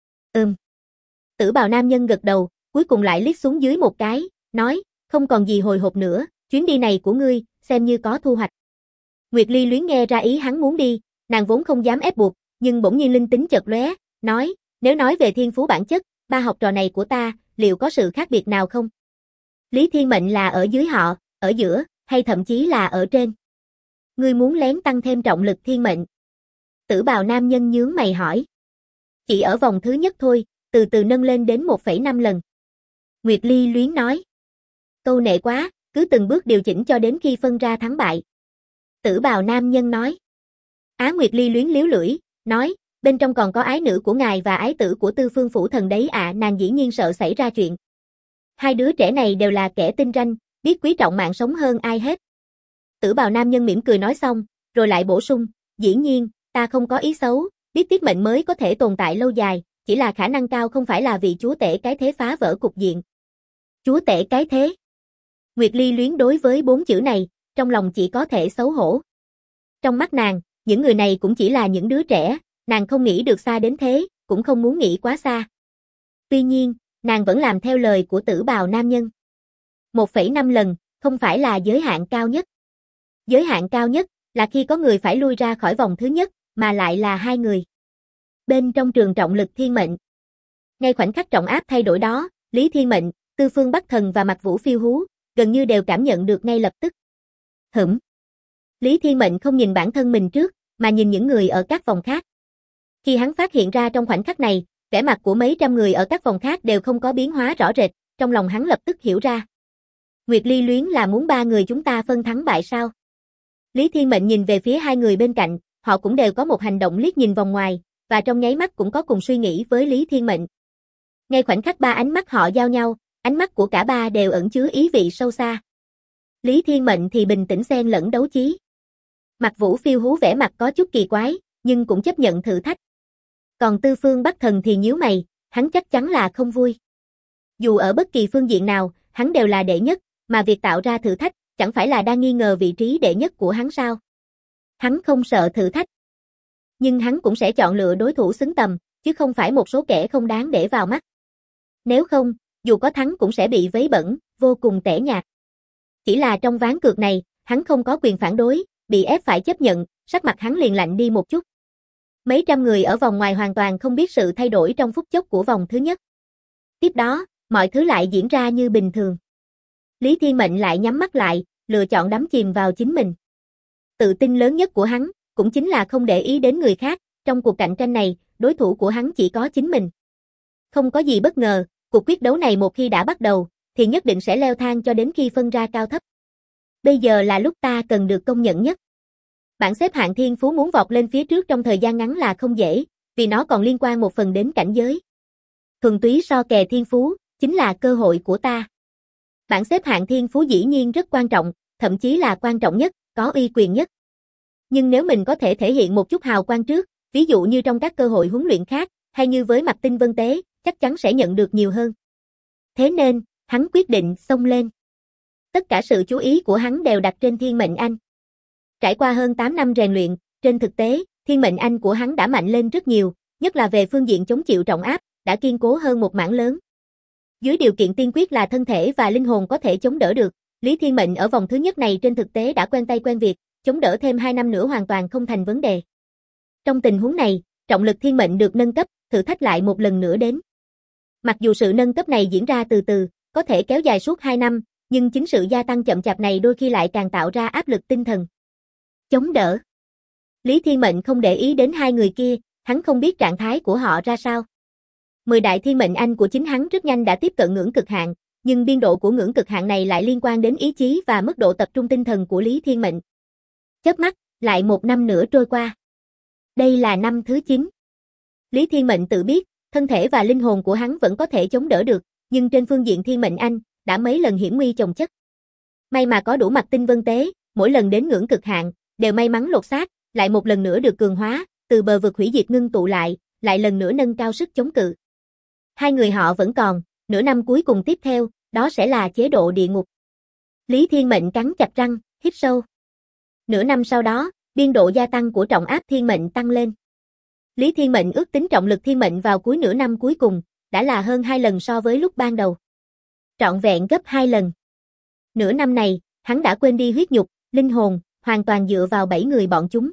Tử bào nam nhân gật đầu, cuối cùng lại liếc xuống dưới một cái, nói, không còn gì hồi hộp nữa, chuyến đi này của ngươi, xem như có thu hoạch. Nguyệt Ly luyến nghe ra ý hắn muốn đi, nàng vốn không dám ép buộc, nhưng bỗng nhiên linh tính chợt lóe, nói, nếu nói về thiên phú bản chất, ba học trò này của ta, liệu có sự khác biệt nào không? Lý Thiên Mệnh là ở dưới họ, ở giữa, hay thậm chí là ở trên? Ngươi muốn lén tăng thêm trọng lực thiên mệnh? Tử bào nam nhân nhướng mày hỏi. Chỉ ở vòng thứ nhất thôi, từ từ nâng lên đến 1,5 lần. Nguyệt Ly luyến nói. Câu nệ quá, cứ từng bước điều chỉnh cho đến khi phân ra thắng bại. Tử bào nam nhân nói. Nguyệt Ly luyến liếu lưỡi, nói, bên trong còn có ái nữ của ngài và ái tử của Tư Phương phủ thần đấy ạ. Nàng dĩ nhiên sợ xảy ra chuyện. Hai đứa trẻ này đều là kẻ tinh ranh, biết quý trọng mạng sống hơn ai hết. Tử bào nam nhân mỉm cười nói xong, rồi lại bổ sung, dĩ nhiên, ta không có ý xấu, biết tiết mệnh mới có thể tồn tại lâu dài, chỉ là khả năng cao không phải là vì chúa tể cái thế phá vỡ cục diện. Chúa tể cái thế. Nguyệt Ly luyến đối với 4 chữ này, trong lòng chỉ có thể xấu hổ. Trong mắt nàng, những người này cũng chỉ là những đứa trẻ, nàng không nghĩ được xa đến thế, cũng không muốn nghĩ quá xa. Tuy nhiên, nàng vẫn làm theo lời của tử bào nam nhân. 1,5 lần, không phải là giới hạn cao nhất. Giới hạn cao nhất là khi có người phải lui ra khỏi vòng thứ nhất, mà lại là 2 người. Bên trong trường trọng lực thiên mệnh. Ngay khoảnh khắc trọng áp thay đổi đó, Lý Thiên Mệnh, Tư Phương Bắc Thần và Mạc Vũ Phiêu Hú, gần như đều cảm nhận được ngay lập tức. Lý Thiên Mệnh không nhìn bản thân mình trước, mà nhìn những người ở các vòng khác. Khi hắn phát hiện ra trong khoảnh khắc này, vẻ mặt của mấy trăm người ở các vòng khác đều không có biến hóa rõ rệt, trong lòng hắn lập tức hiểu ra. Nguyệt Ly luyến là muốn 3 người chúng ta phân thắng bại sao? Lý Thiên Mệnh nhìn về phía 2 người bên cạnh, họ cũng đều có một hành động liếc nhìn vòng ngoài, và trong nháy mắt cũng có cùng suy nghĩ với Lý Thiên Mệnh. Ngay khoảnh khắc 3 ánh mắt họ giao nhau, ánh mắt của cả 3 đều ẩn chứa ý vị sâu xa. Lý Thiên Mệnh thì bình tĩnh xen lẫn đấu trí. Mạc Vũ Phiêu Hú vẻ mặt có chút kỳ quái, nhưng cũng chấp nhận thử thách. Còn Tư Phương Bắc Thần thì nhíu mày, hắn chắc chắn là không vui. Dù ở bất kỳ phương diện nào, hắn đều là đệ nhất, mà việc tạo ra thử thách, chẳng phải là đang nghi ngờ vị trí đệ nhất của hắn sao? Hắn không sợ thử thách. Nhưng hắn cũng sẽ chọn lựa đối thủ xứng tầm, chứ không phải một số kẻ không đáng để vào mắt. Nếu không, dù có thắng cũng sẽ bị vấy bẩn, vô cùng tẻ nhạt. Chỉ là trong ván cược này, hắn không có quyền phản đối, bị ép phải chấp nhận, sắc mặt hắn liền lạnh đi một chút. Mấy trăm người ở vòng ngoài hoàn toàn không biết sự thay đổi trong phút chốc của vòng thứ nhất. Tiếp đó, mọi thứ lại diễn ra như bình thường. Lý Thiên Mệnh lại nhắm mắt lại, lựa chọn đắm chìm vào chính mình. Tự tin lớn nhất của hắn, cũng chính là không để ý đến người khác, trong cuộc cạnh tranh này, đối thủ của hắn chỉ có chính mình. Không có gì bất ngờ, cuộc quyết đấu này một khi đã bắt đầu, thì nhất định sẽ leo thang cho đến khi phân ra cao thấp. Bây giờ là lúc ta cần được công nhận nhất. Bảng xếp hạng thiên phú muốn vọt lên phía trước trong thời gian ngắn là không dễ, vì nó còn liên quan một phần đến cảnh giới. Thuần túy so kè thiên phú, chính là cơ hội của ta. Bảng xếp hạng thiên phú dĩ nhiên rất quan trọng, thậm chí là quan trọng nhất, có uy quyền nhất. Nhưng nếu mình có thể thể hiện một chút hào quang trước, ví dụ như trong các cơ hội huấn luyện khác, hay như với Mạc Tinh Vân Tế, chắc chắn sẽ nhận được nhiều hơn. Thế nên, hắn quyết định xông lên. Tất cả sự chú ý của hắn đều đặt trên Thiên Mệnh Anh. Trải qua hơn 8 năm rèn luyện, trên thực tế, Thiên Mệnh Anh của hắn đã mạnh lên rất nhiều, nhất là về phương diện chống chịu trọng áp, đã kiên cố hơn một mảng lớn. Dưới điều kiện tiên quyết là thân thể và linh hồn có thể chống đỡ được, Lý Thiên Mệnh ở vòng thứ nhất này trên thực tế đã quen tay quen việc, chống đỡ thêm 2 năm nữa hoàn toàn không thành vấn đề. Trong tình huống này, trọng lực Thiên Mệnh được nâng cấp, thử thách lại một lần nữa đến. Mặc dù sự nâng cấp này diễn ra từ từ, có thể kéo dài suốt 2 năm, nhưng chính sự gia tăng chậm chạp này đôi khi lại càng tạo ra áp lực tinh thần. Chống đỡ. Lý Thiên Mệnh không để ý đến hai người kia, hắn không biết trạng thái của họ ra sao. 10 đại thiên mệnh anh của chính hắn rất nhanh đã tiếp cận ngưỡng cực hạn, nhưng biên độ của ngưỡng cực hạn này lại liên quan đến ý chí và mức độ tập trung tinh thần của Lý Thiên Mệnh. Chớp mắt, lại một năm nữa trôi qua. Đây là năm thứ 9. Lý Thiên Mệnh tự biết, thân thể và linh hồn của hắn vẫn có thể chống đỡ được, nhưng trên phương diện thiên mệnh anh, đã mấy lần hiểm nguy chồng chất. May mà có đủ Mạc Tinh Vân Tế, mỗi lần đến ngưỡng cực hạn, đều may mắn lột xác, lại một lần nữa được cường hóa, từ bờ vực hủy diệt ngưng tụ lại lần nữa nâng cao sức chống cự. Hai người họ vẫn còn, nửa năm cuối cùng tiếp theo, đó sẽ là chế độ địa ngục. Lý Thiên Mệnh cắn chặt răng, hít sâu. Nửa năm sau đó, biên độ gia tăng của trọng áp thiên mệnh tăng lên. Lý Thiên Mệnh ước tính trọng lực thiên mệnh vào cuối nửa năm cuối cùng, đã là hơn 2 lần so với lúc ban đầu. Trọn vẹn gấp 2 lần. Nửa năm này, hắn đã quên đi huyết nhục, linh hồn, hoàn toàn dựa vào 7 người bọn chúng.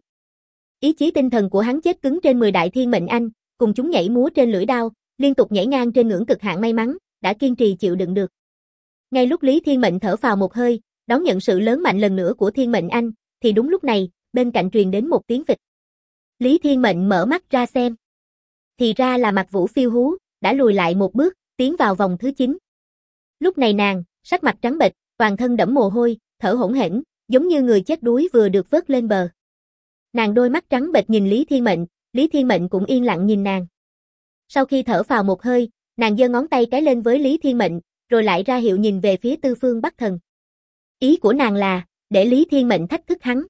Ý chí tinh thần của hắn chết cứng trên 10 đại thiên mệnh anh, cùng chúng nhảy múa trên lưỡi đao, liên tục nhảy ngang trên ngưỡng cực hạn may mắn, đã kiên trì chịu đựng được. Ngay lúc Lý Thiên Mệnh thở phào một hơi, đón nhận sự lớn mạnh lần nữa của thiên mệnh anh, thì đúng lúc này, bên cạnh truyền đến một tiếng vịt. Lý Thiên Mệnh mở mắt ra xem. Thì ra là Mạc Vũ Phiêu Hú, đã lùi lại một bước, tiến vào vòng thứ 9. Lúc này nàng, sắc mặt trắng bệch, toàn thân đẫm mồ hôi, thở hổn hển, giống như người chết đuối vừa được vớt lên bờ. Nàng đôi mắt trắng bệch nhìn Lý Thiên Mệnh cũng yên lặng nhìn nàng. Sau khi thở phào một hơi, nàng giơ ngón tay cái lên với Lý Thiên Mệnh, rồi lại ra hiệu nhìn về phía Tư Phương Bắc Thần. Ý của nàng là, để Lý Thiên Mệnh thách thức hắn.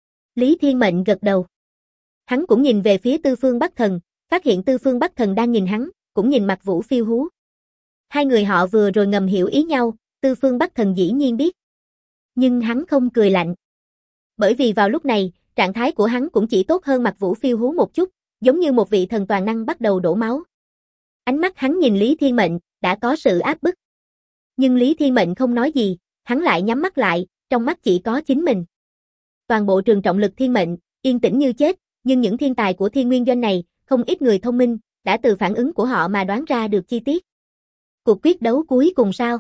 Lý Thiên Mệnh gật đầu. Hắn cũng nhìn về phía Tư Phương Bắc Thần, phát hiện Tư Phương Bắc Thần đang nhìn hắn, cũng nhìn Mạc Vũ Phiêu Hú. Hai người họ vừa rồi ngầm hiểu ý nhau, Tư Phương Bắc Thần dĩ nhiên biết. Nhưng hắn không cười lạnh. Bởi vì vào lúc này, trạng thái của hắn cũng chỉ tốt hơn Mạc Vũ Phiêu Hú một chút, giống như một vị thần toàn năng bắt đầu đổ máu. Ánh mắt hắn nhìn Lý Thiên Mệnh, đã có sự áp bức. Nhưng Lý Thiên Mệnh không nói gì, hắn lại nhắm mắt lại, trong mắt chỉ có chính mình. Toàn bộ trường trọng lực thiên mệnh, yên tĩnh như chết, nhưng những thiên tài của thiên nguyên doanh này, không ít người thông minh, đã từ phản ứng của họ mà đoán ra được chi tiết. Cuộc quyết đấu cuối cùng sao?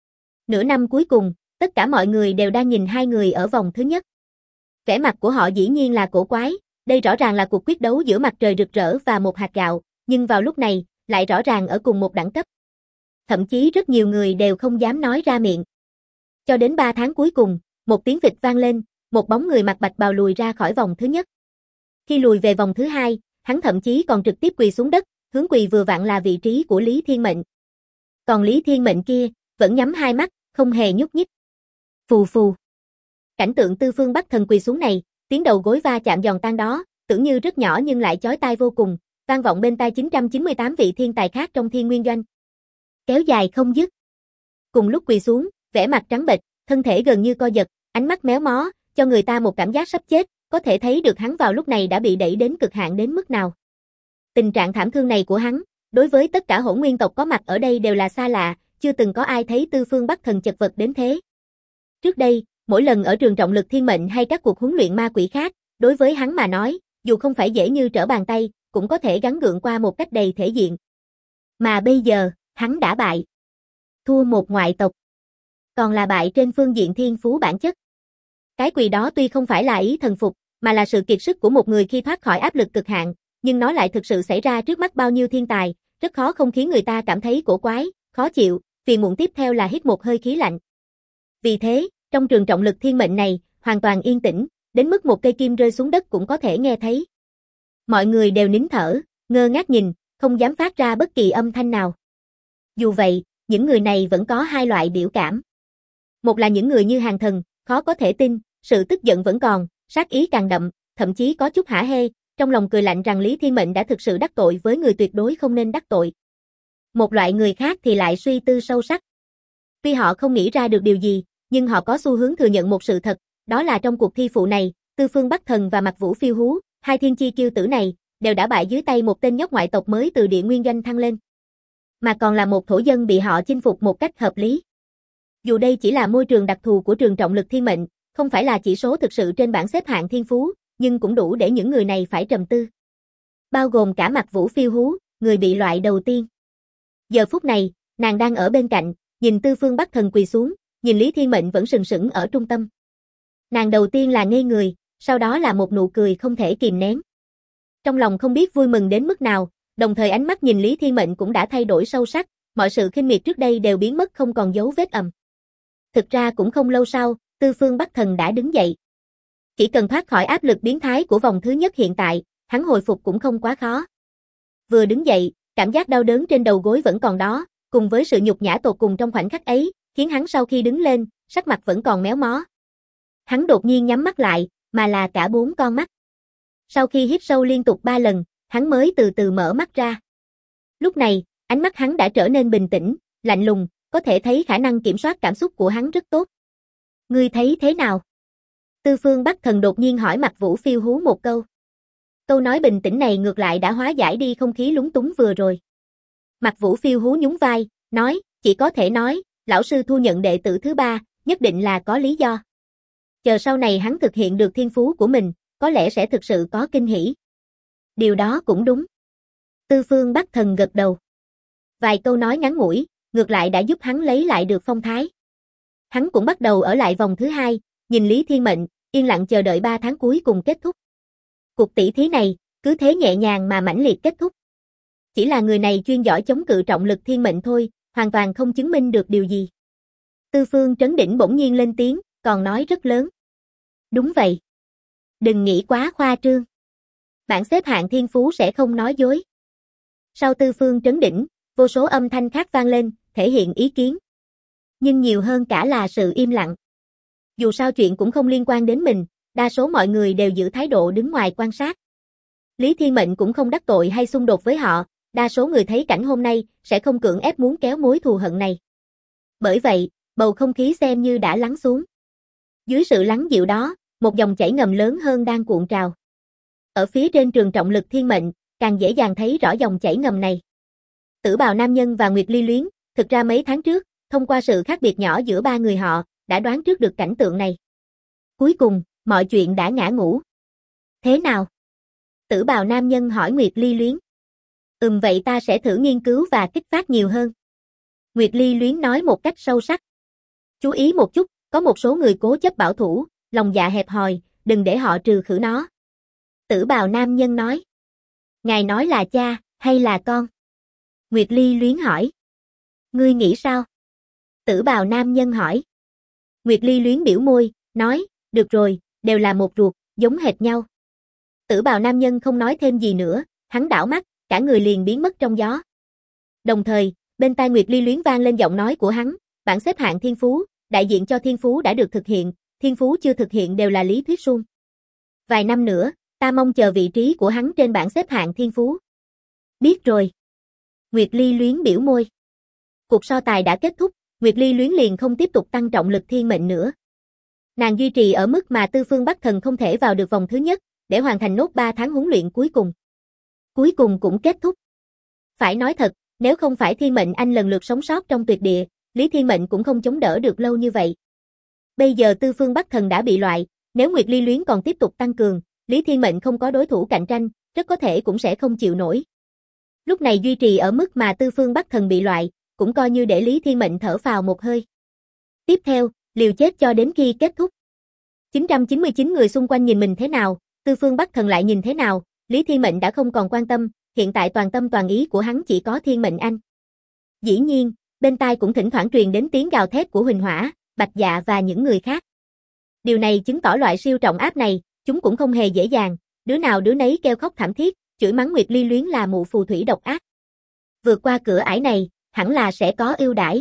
Nửa năm cuối cùng, tất cả mọi người đều đang nhìn hai người ở vòng thứ nhất. Vẻ mặt của họ dĩ nhiên là cổ quái, đây rõ ràng là cuộc quyết đấu giữa mặt trời rực rỡ và một hạt gạo, nhưng vào lúc này, lại rõ ràng ở cùng một đẳng cấp. Thậm chí rất nhiều người đều không dám nói ra miệng. Cho đến 3 tháng cuối cùng, một tiếng vịt vang lên, một bóng người mặc bạch bào lùi ra khỏi vòng thứ nhất. Khi lùi về vòng thứ hai, hắn thậm chí còn trực tiếp quỳ xuống đất, hướng quỳ vừa vặn là vị trí của Lý Thiên Mệnh. Còn Lý Thiên Mệnh kia, vẫn nhắm hai mắt, không hề nhúc nhích. Phù phù. Cảnh tượng Tư Phương Bắc Thần quỳ xuống này, tiếng đầu gối va chạm giòn tan đó, tưởng như rất nhỏ nhưng lại chói tai vô cùng, vang vọng bên tai 998 vị thiên tài khác trong thiên nguyên doanh. Kéo dài không dứt. Cùng lúc quỳ xuống, vẻ mặt trắng bệch, thân thể gần như co giật, ánh mắt méo mó, cho người ta một cảm giác sắp chết, có thể thấy được hắn vào lúc này đã bị đẩy đến cực hạn đến mức nào. Tình trạng thảm thương này của hắn, đối với tất cả hỗn nguyên tộc có mặt ở đây đều là xa lạ, chưa từng có ai thấy Tư Phương Bắc Thần chật vật đến thế. Trước đây, mỗi lần ở trường trọng lực thiên mệnh hay các cuộc huấn luyện ma quỷ khác, đối với hắn mà nói, dù không phải dễ như trở bàn tay, cũng có thể gắng gượng qua một cách đầy thể diện. Mà bây giờ, hắn đã bại. Thua một ngoại tộc. Còn là bại trên phương diện thiên phú bản chất. Cái quỳ đó tuy không phải là ý thần phục, mà là sự kiệt sức của một người khi thoát khỏi áp lực cực hạn, nhưng nó lại thực sự xảy ra trước mắt bao nhiêu thiên tài, rất khó không khiến người ta cảm thấy cổ quái, khó chịu, phiền muộn tiếp theo là hít một hơi khí lạnh. Vì thế, trong trường trọng lực thiên mệnh này, hoàn toàn yên tĩnh, đến mức một cây kim rơi xuống đất cũng có thể nghe thấy. Mọi người đều nín thở, ngơ ngác nhìn, không dám phát ra bất kỳ âm thanh nào. Dù vậy, những người này vẫn có hai loại biểu cảm. Một là những người như Hàn Thần, khó có thể tin, sự tức giận vẫn còn, sát ý càng đậm, thậm chí có chút hả hê, trong lòng cười lạnh rằng Lý Thiên Mệnh đã thực sự đắc tội với người tuyệt đối không nên đắc tội. Một loại người khác thì lại suy tư sâu sắc. Tuy họ không nghĩ ra được điều gì, nhưng họ có xu hướng thừa nhận một sự thật, đó là trong cuộc thi phụ này, Tư Phương Bắc Thần và Mạc Vũ Phiêu Hú, hai thiên chi kiêu tử này, đều đã bại dưới tay một tên nhóc ngoại tộc mới từ địa nguyên doanh thăng lên. Mà còn là một thổ dân bị họ chinh phục một cách hợp lý. Dù đây chỉ là môi trường đặc thù của trường trọng lực thiên mệnh, không phải là chỉ số thực sự trên bảng xếp hạng thiên phú, nhưng cũng đủ để những người này phải trầm tư. Bao gồm cả Mạc Vũ Phiêu Hú, người bị loại đầu tiên. Giờ phút này, nàng đang ở bên cạnh, nhìn Tư Phương Bắc Thần quỳ xuống, nhìn Lý Thiên Mệnh vẫn sừng sững ở trung tâm. Nàng đầu tiên là ngây người, sau đó là một nụ cười không thể kìm nén. Trong lòng không biết vui mừng đến mức nào, đồng thời ánh mắt nhìn Lý Thiên Mệnh cũng đã thay đổi sâu sắc, mọi sự khinh miệt trước đây đều biến mất không còn dấu vết ầm. Thực ra cũng không lâu sau, Tư Phương Bắc Thần đã đứng dậy. Chỉ cần thoát khỏi áp lực biến thái của vòng thứ nhất hiện tại, hắn hồi phục cũng không quá khó. Vừa đứng dậy, cảm giác đau đớn trên đầu gối vẫn còn đó, cùng với sự nhục nhã tột cùng trong khoảnh khắc ấy, khiến hắn sau khi đứng lên, sắc mặt vẫn còn méo mó. Hắn đột nhiên nhắm mắt lại, mà là cả 4 con mắt. Sau khi hít sâu liên tục 3 lần, hắn mới từ từ mở mắt ra. Lúc này, ánh mắt hắn đã trở nên bình tĩnh, lạnh lùng, có thể thấy khả năng kiểm soát cảm xúc của hắn rất tốt. Ngươi thấy thế nào? Tư Phương Bắc Thần đột nhiên hỏi Mạc Vũ Phiêu Hú một câu. Câu nói bình tĩnh này ngược lại đã hóa giải đi không khí lúng túng vừa rồi. Mạc Vũ Phiêu Hú nhún vai, nói, chỉ có thể nói, lão sư thu nhận đệ tử thứ 3, nhất định là có lý do. Chờ sau này hắn thực hiện được thiên phú của mình, có lẽ sẽ thực sự có kinh hỉ. Điều đó cũng đúng. Tư Phương Bắc Thần gật đầu. Vài câu nói ngắn ngủi, ngược lại đã giúp hắn lấy lại được phong thái. Hắn cũng bắt đầu ở lại vòng thứ 2, nhìn Lý Thiên Mệnh, yên lặng chờ đợi 3 tháng cuối cùng kết thúc. Cuộc tỷ thí này, cứ thế nhẹ nhàng mà mãnh liệt kết thúc. Chỉ là người này chuyên giỏi chống cự trọng lực thiên mệnh thôi, hoàn toàn không chứng minh được điều gì. Tư Phương Trấn Đỉnh bỗng nhiên lên tiếng, còn nói rất lớn. Đúng vậy. Đừng nghĩ quá khoa trương. Bảng xếp hạng thiên phú sẽ không nói dối. Sau Tư Phương Trấn Đỉnh, vô số âm thanh khác vang lên, thể hiện ý kiến. Nhưng nhiều hơn cả là sự im lặng. Dù sao chuyện cũng không liên quan đến mình, đa số mọi người đều giữ thái độ đứng ngoài quan sát. Lý Thiên Mệnh cũng không đắc tội hay xung đột với họ, đa số người thấy cảnh hôm nay sẽ không cưỡng ép muốn kéo mối thù hận này. Bởi vậy, bầu không khí xem như đã lắng xuống. Dưới sự lắng dịu đó, một dòng chảy ngầm lớn hơn đang cuộn trào. Ở phía trên trường trọng lực thiên mệnh, càng dễ dàng thấy rõ dòng chảy ngầm này. Tử Bào Nam Nhân và Nguyệt Ly Luyến, thực ra mấy tháng trước, thông qua sự khác biệt nhỏ giữa 3 người họ, đã đoán trước được cảnh tượng này. Cuối cùng, mọi chuyện đã ngã ngũ. Thế nào? Tử Bào Nam Nhân hỏi Nguyệt Ly Luyến. Vậy ta sẽ thử nghiên cứu và kích phát nhiều hơn. Nguyệt Ly Luyến nói một cách sâu sắc. Chú ý một chút, có một số người cố chấp bảo thủ, lòng dạ hẹp hòi, đừng để họ trừ khử nó. Tử Bào Nam Nhân nói. Ngài nói là cha, hay là con? Nguyệt Ly Luyến hỏi. Ngươi nghĩ sao? Tử Bào Nam Nhân hỏi. Nguyệt Ly Luyến biểu môi, nói, được rồi, đều là một ruột, giống hệt nhau. Tử Bào Nam Nhân không nói thêm gì nữa, hắn đảo mắt, cả người liền biến mất trong gió. Đồng thời, bên tai Nguyệt Ly Luyến vang lên giọng nói của hắn, bảng xếp hạng thiên phú, đại diện cho thiên phú đã được thực hiện, thiên phú chưa thực hiện đều là lý thuyết suông. Vài năm nữa, ta mong chờ vị trí của hắn trên bảng xếp hạng thiên phú. Biết rồi. Nguyệt Ly Luyến biểu môi. Cuộc so tài đã kết thúc, Nguyệt Ly Luyến liền không tiếp tục tăng trọng lực thiên mệnh nữa. Nàng duy trì ở mức mà Tư Phương Bắc Thần không thể vào được vòng thứ nhất, để hoàn thành nốt 3 tháng huấn luyện cuối cùng. Cuối cùng cũng kết thúc. Phải nói thật, nếu không phải Thiên Mệnh Anh lần lượt sống sót trong tuyệt địa, Lý Thiên Mệnh cũng không chống đỡ được lâu như vậy. Bây giờ Tư Phương Bắc Thần đã bị loại, nếu Nguyệt Ly Luyến còn tiếp tục tăng cường, Lý Thiên Mệnh không có đối thủ cạnh tranh, rất có thể cũng sẽ không chịu nổi. Lúc này duy trì ở mức mà Tư Phương Bắc Thần bị loại, cũng coi như để Lý Thiên Mệnh thở phào một hơi. Tiếp theo, liều chết cho đến khi kết thúc. 999 người xung quanh nhìn mình thế nào, Tư Phương Bắc Thần lại nhìn thế nào, Lý Thiên Mệnh đã không còn quan tâm, hiện tại toàn tâm toàn ý của hắn chỉ có Thiên Mệnh Anh. Dĩ nhiên, bên tai cũng thỉnh thoảng truyền đến tiếng gào thét của Huỳnh Hỏa, Bạch Dạ và những người khác. Điều này chứng tỏ loại siêu trọng áp này, chúng cũng không hề dễ dàng, đứa nào đứa nấy kêu khóc thảm thiết, chửi mắng Nguyệt Ly Luyến là mụ phù thủy độc ác. Vượt qua cửa ải này, hẳn là sẽ có ưu đãi.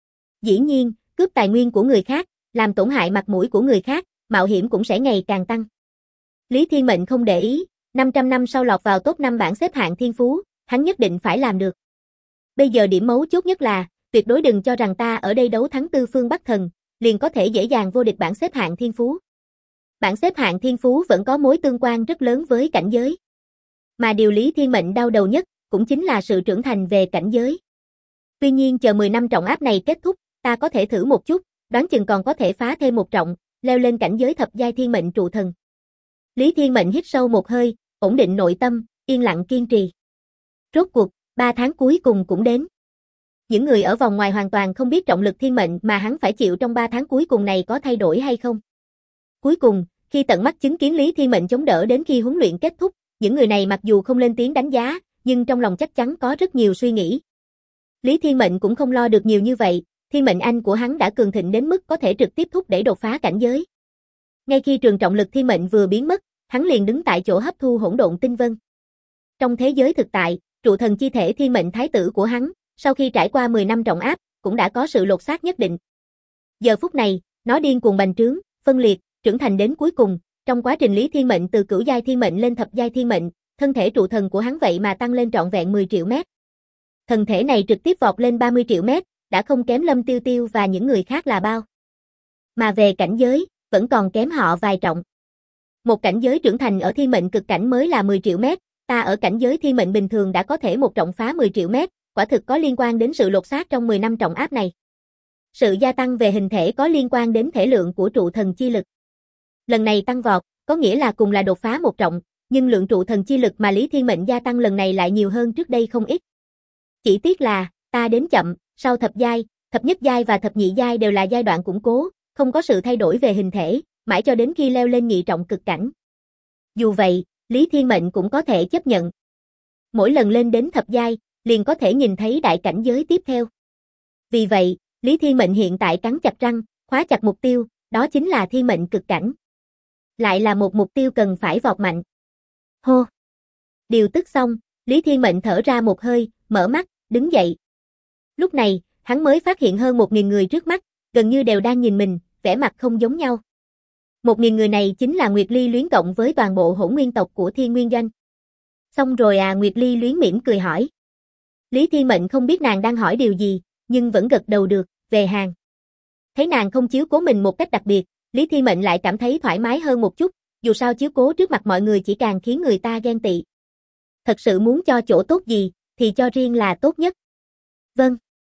Dĩ nhiên, cướp tài nguyên của người khác, làm tổn hại mặt mũi của người khác, mạo hiểm cũng sẽ ngày càng tăng. Lý Thiên Mệnh không để ý, 500 năm sau lọt vào top 5 bảng xếp hạng thiên phú, hắn nhất định phải làm được. Bây giờ điểm mấu chốt nhất là, tuyệt đối đừng cho rằng ta ở đây đấu thắng Tư Phương Bắc Thần, liền có thể dễ dàng vô địch bảng xếp hạng thiên phú. Bảng xếp hạng thiên phú vẫn có mối tương quan rất lớn với cảnh giới. Mà điều Lý Thiên Mệnh đau đầu nhất, cũng chính là sự trưởng thành về cảnh giới. Tuy nhiên chờ 10 năm trọng áp này kết thúc, ta có thể thử một chút, đoán chừng còn có thể phá thêm một trọng, leo lên cảnh giới thập giai thiên mệnh trụ thần. Lý Thiên Mệnh hít sâu một hơi, ổn định nội tâm, yên lặng kiên trì. Rốt cuộc, 3 tháng cuối cùng cũng đến. Những người ở vòng ngoài hoàn toàn không biết trọng lực thiên mệnh mà hắn phải chịu trong 3 tháng cuối cùng này có thay đổi hay không. Cuối cùng, khi tận mắt chứng kiến Lý Thiên Mệnh chống đỡ đến khi huấn luyện kết thúc, những người này mặc dù không lên tiếng đánh giá, nhưng trong lòng chắc chắn có rất nhiều suy nghĩ. Lý Thiên Mệnh cũng không lo được nhiều như vậy, Thiên Mệnh Anh của hắn đã cường thịnh đến mức có thể trực tiếp thúc đẩy đột phá cảnh giới. Ngay khi trường trọng lực thiên mệnh vừa biến mất, hắn liền đứng tại chỗ hấp thu hỗn độn tinh vân. Trong thế giới thực tại, trụ thần chi thể thiên mệnh thái tử của hắn, sau khi trải qua 10 năm trọng áp, cũng đã có sự lột xác nhất định. Giờ phút này, nó điên cuồng bành trướng, phân liệt, trưởng thành đến cuối cùng, trong quá trình Lý Thiên Mệnh từ cửu giai thiên mệnh lên thập giai thiên mệnh, thân thể trụ thần của hắn vậy mà tăng lên trọn vẹn 10 triệu mét. Thân thể này trực tiếp vọt lên 30 triệu mét, đã không kém Lâm Tiêu Tiêu và những người khác là bao. Mà về cảnh giới, vẫn còn kém họ vài trọng. Một cảnh giới trưởng thành ở thiên mệnh cực cảnh mới là 10 triệu mét, ta ở cảnh giới thiên mệnh bình thường đã có thể một trọng phá 10 triệu mét, quả thực có liên quan đến sự lột xác trong 10 năm trọng áp này. Sự gia tăng về hình thể có liên quan đến thể lượng của trụ thần chi lực. Lần này tăng vọt, có nghĩa là cùng là đột phá một trọng, nhưng lượng trụ thần chi lực mà Lý Thiên Mệnh gia tăng lần này lại nhiều hơn trước đây không ít. Chỉ tiếc là, ta đến chậm, sau thập giai, thập nhất giai và thập nhị giai đều là giai đoạn củng cố, không có sự thay đổi về hình thể, mãi cho đến khi leo lên nhị trọng cực cảnh. Dù vậy, Lý Thiên Mệnh cũng có thể chấp nhận. Mỗi lần lên đến thập giai, liền có thể nhìn thấy đại cảnh giới tiếp theo. Vì vậy, Lý Thiên Mệnh hiện tại cắn chặt răng, khóa chặt mục tiêu, đó chính là thiên mệnh cực cảnh. Lại là một mục tiêu cần phải vọt mạnh. Hô! Điều tức xong, Lý Thiên Mệnh thở ra một hơi, mở mắt, đứng dậy. Lúc này, hắn mới phát hiện hơn 1.000 người trước mắt, gần như đều đang nhìn mình, vẻ mặt không giống nhau. 1.000 người này chính là Nguyệt Ly Luyến cộng với toàn bộ hỗn nguyên tộc của Thiên Nguyên Doanh. Xong rồi à, Nguyệt Ly Luyến mỉm cười hỏi. Lý Thiên Mệnh không biết nàng đang hỏi điều gì, nhưng vẫn gật đầu được, về hàng. Thấy nàng không chiếu cố mình một cách đặc biệt, Lý Thiên Mệnh lại cảm thấy thoải mái hơn một chút, dù sao chiếu cố trước mặt mọi người chỉ càng khiến người ta ghen tị. Thật sự muốn cho chỗ tốt gì, thì cho riêng là tốt nhất. Vâng.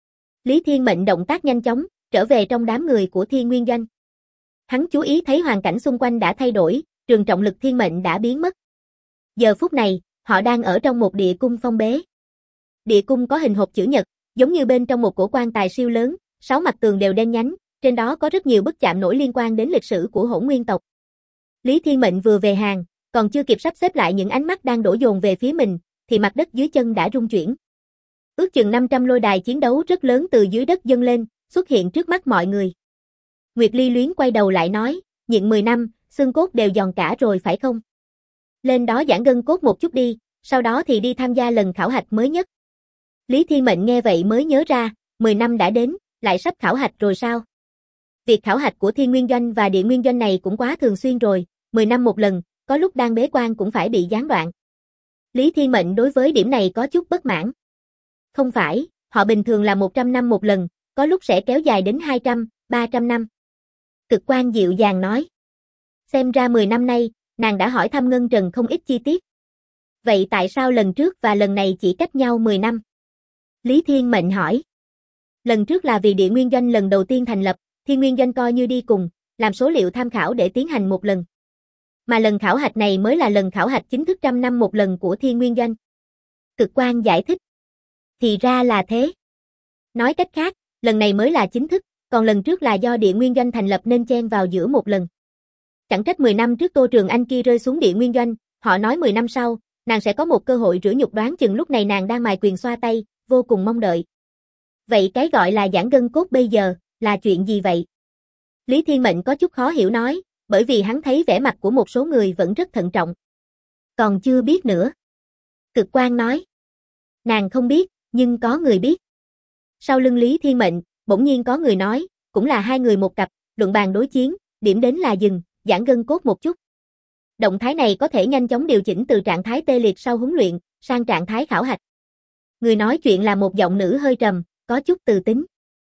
Lý Thiên Mệnh động tác nhanh chóng, trở về trong đám người của Thiên Nguyên Doanh. Hắn chú ý thấy hoàn cảnh xung quanh đã thay đổi, trường trọng lực thiên mệnh đã biến mất. Giờ phút này, họ đang ở trong một địa cung phong bế. Địa cung có hình hộp chữ nhật, giống như bên trong một cổ quan tài siêu lớn, 6 mặt tường đều đen nhánh, trên đó có rất nhiều bức chạm nổi liên quan đến lịch sử của hỗn nguyên tộc. Lý Thiên Mệnh vừa về hàng, còn chưa kịp sắp xếp lại những ánh mắt đang đổ dồn về phía mình, thì mặt đất dưới chân đã rung chuyển. Ước chừng 500 lôi đài chiến đấu rất lớn từ dưới đất dâng lên, xuất hiện trước mắt mọi người. Nguyệt Ly Luyến quay đầu lại nói, nhịn 10 năm, xương cốt đều giòn cả rồi phải không? Lên đó giãn gân cốt một chút đi, sau đó thì đi tham gia lần khảo hạch mới nhất. Lý Thiên Mệnh nghe vậy mới nhớ ra, 10 năm đã đến, lại sắp khảo hạch rồi sao? Việc khảo hạch của Thiên Nguyên Doanh và Địa Nguyên Doanh này cũng quá thường xuyên rồi, 10 năm một lần, có lúc đang bế quan cũng phải bị gián đoạn. Lý Thiên Mệnh đối với điểm này có chút bất mãn. Không phải, họ bình thường là 100 năm một lần, có lúc sẽ kéo dài đến 200, 300 năm. Cực Quang dịu dàng nói. Xem ra 10 năm nay, nàng đã hỏi thăm Ngân Trần không ít chi tiết. Vậy tại sao lần trước và lần này chỉ cách nhau 10 năm? Lý Thiên Mệnh hỏi. Lần trước là vì Địa Nguyên Doanh lần đầu tiên thành lập, Thiên Nguyên Doanh coi như đi cùng, làm số liệu tham khảo để tiến hành một lần. Mà lần khảo hạch này mới là lần khảo hạch chính thức 100 năm một lần của Thiên Nguyên Doanh. Cực Quang giải thích. Thì ra là thế. Nói cách khác, lần này mới là chính thức, còn lần trước là do Địa Nguyên Doanh thành lập nên chen vào giữa một lần. Chẳng trách 10 năm trước Tô Trường Anh kia rơi xuống Địa Nguyên Doanh, họ nói 10 năm sau, nàng sẽ có một cơ hội rửa nhục, đoán chừng lúc này nàng đang mài quyền xoa tay, vô cùng mong đợi. Vậy cái gọi là giãn gân cốt bây giờ, là chuyện gì vậy? Lý Thiên Mệnh có chút khó hiểu nói, bởi vì hắn thấy vẻ mặt của một số người vẫn rất thận trọng. Còn chưa biết nữa. Cực Quang nói. Nàng không biết, nhưng có người biết. Sau lưng Lý Thiên Mệnh, bỗng nhiên có người nói, cũng là hai người một cặp, luận bàn đối chiến, điểm đến là dừng, giãn gân cốt một chút. Động thái này có thể nhanh chóng điều chỉnh từ trạng thái tê liệt sau huấn luyện, sang trạng thái khảo hạch. Người nói chuyện là một giọng nữ hơi trầm, có chút từ tính.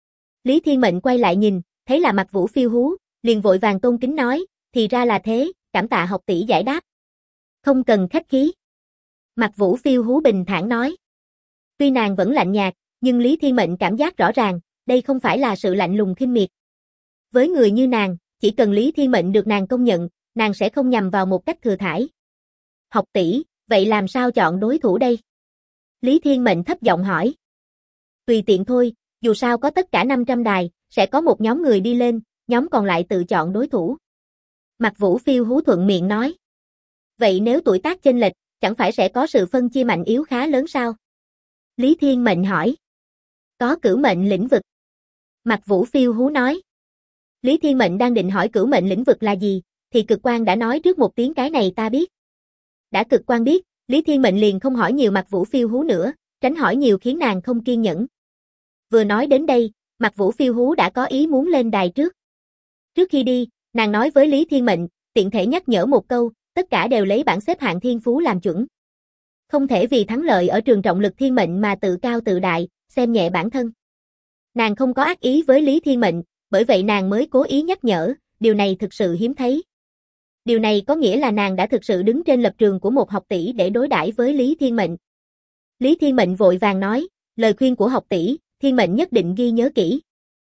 Lý Thiên Mệnh quay lại nhìn, thấy là Mạc Vũ phiêu hú, liền vội vàng tôn kính nói, thì ra là thế, cảm tạ học tỷ giải đáp. Không cần khách khí. Mạc Vũ phiêu hú bình thản nói. Tuy nàng vẫn lạnh nhạt, nhưng Lý Thiên Mệnh cảm giác rõ ràng, đây không phải là sự lạnh lùng khinh miệt. Với người như nàng, chỉ cần Lý Thiên Mệnh được nàng công nhận, nàng sẽ không nhằm vào một cách thừa thãi. Học tỷ, vậy làm sao chọn đối thủ đây? Lý Thiên Mệnh thấp giọng hỏi. Tùy tiện thôi, dù sao có tất cả 500 đài, sẽ có một nhóm người đi lên, nhóm còn lại tự chọn đối thủ. Mạc Vũ phiêu hú thuận miệng nói. Vậy nếu tuổi tác chênh lệch, chẳng phải sẽ có sự phân chia mạnh yếu khá lớn sao? Lý Thiên Mệnh hỏi. Có cửu mệnh lĩnh vực. Mạc Vũ phiêu hú nói. Lý Thiên Mệnh đang định hỏi cửu mệnh lĩnh vực là gì, thì Cực Quang đã nói trước một tiếng cái này ta biết. Đã Cực Quang biết, Lý Thiên Mệnh liền không hỏi nhiều Mạc Vũ phiêu hú nữa, tránh hỏi nhiều khiến nàng không kiên nhẫn. Vừa nói đến đây, Mạc Vũ phiêu hú đã có ý muốn lên đài trước. Trước khi đi, nàng nói với Lý Thiên Mệnh, tiện thể nhắc nhở một câu, tất cả đều lấy bảng xếp hạng thiên phú làm chuẩn. Không thể vì thắng lợi ở trường trọng lực thiên mệnh mà tự cao tự đại, xem nhẹ bản thân. Nàng không có ác ý với Lý Thiên Mệnh, bởi vậy nàng mới cố ý nhắc nhở, điều này thực sự hiếm thấy. Điều này có nghĩa là nàng đã thực sự đứng trên lập trường của một học tỷ để đối đãi với Lý Thiên Mệnh. Lý Thiên Mệnh vội vàng nói, lời khuyên của học tỷ, Thiên Mệnh nhất định ghi nhớ kỹ.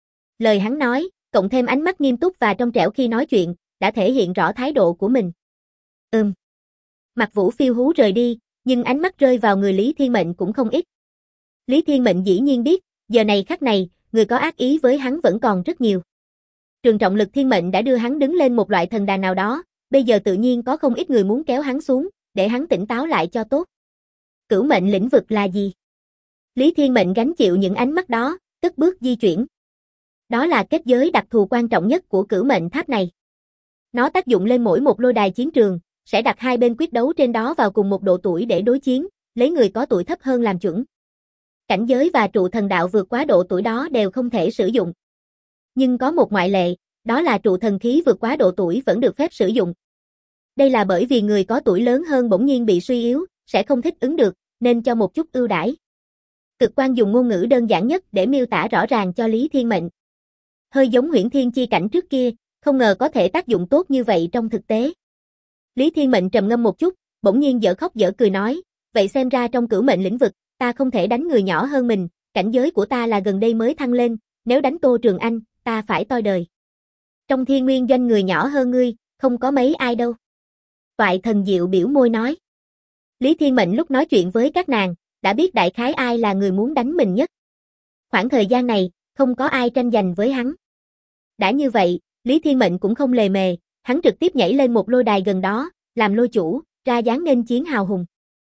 Lời hắn nói, cộng thêm ánh mắt nghiêm túc và trong trẻo khi nói chuyện, đã thể hiện rõ thái độ của mình. Mạc Vũ phiêu hú rời đi, nhưng ánh mắt rơi vào người Lý Thiên Mệnh cũng không ít. Lý Thiên Mệnh dĩ nhiên biết, giờ này khắc này, người có ác ý với hắn vẫn còn rất nhiều. Trường trọng lực thiên mệnh đã đưa hắn đứng lên một loại thần đà nào đó, bây giờ tự nhiên có không ít người muốn kéo hắn xuống, để hắn tỉnh táo lại cho tốt. Cửu mệnh lĩnh vực là gì? Lý Thiên Mệnh gánh chịu những ánh mắt đó, cất bước di chuyển. Đó là kết giới đặc thù quan trọng nhất của cửu mệnh tháp này. Nó tác dụng lên mỗi một lôi đài chiến trường, sẽ đặt hai bên quyết đấu trên đó vào cùng một độ tuổi để đối chiến, lấy người có tuổi thấp hơn làm chuẩn. Cảnh giới và trụ thần đạo vượt quá độ tuổi đó đều không thể sử dụng. Nhưng có một ngoại lệ, đó là trụ thần khí vượt quá độ tuổi vẫn được phép sử dụng. Đây là bởi vì người có tuổi lớn hơn bỗng nhiên bị suy yếu, sẽ không thích ứng được, nên cho một chút ưu đãi. Cực Quang dùng ngôn ngữ đơn giản nhất để miêu tả rõ ràng cho Lý Thiên Mệnh. Hơi giống Huyễn Thiên chi cảnh trước kia, không ngờ có thể tác dụng tốt như vậy trong thực tế. Lý Thiên Mệnh trầm ngâm một chút, bỗng nhiên dở khóc dở cười nói, vậy xem ra trong cửu mệnh lĩnh vực, ta không thể đánh người nhỏ hơn mình, cảnh giới của ta là gần đây mới thăng lên, nếu đánh Tô Trường Anh, ta phải toi đời. Trong Thiên Nguyên Doanh người nhỏ hơn ngươi, không có mấy ai đâu. Toại Thần Diệu biểu môi nói. Lý Thiên Mệnh lúc nói chuyện với các nàng, đã biết đại khái ai là người muốn đánh mình nhất. Khoảng thời gian này, không có ai tranh giành với hắn. Đã như vậy, Lý Thiên Mệnh cũng không lề mề, hắn trực tiếp nhảy lên một lôi đài gần đó, làm lôi chủ, ra dáng nghênh chiến hào hùng.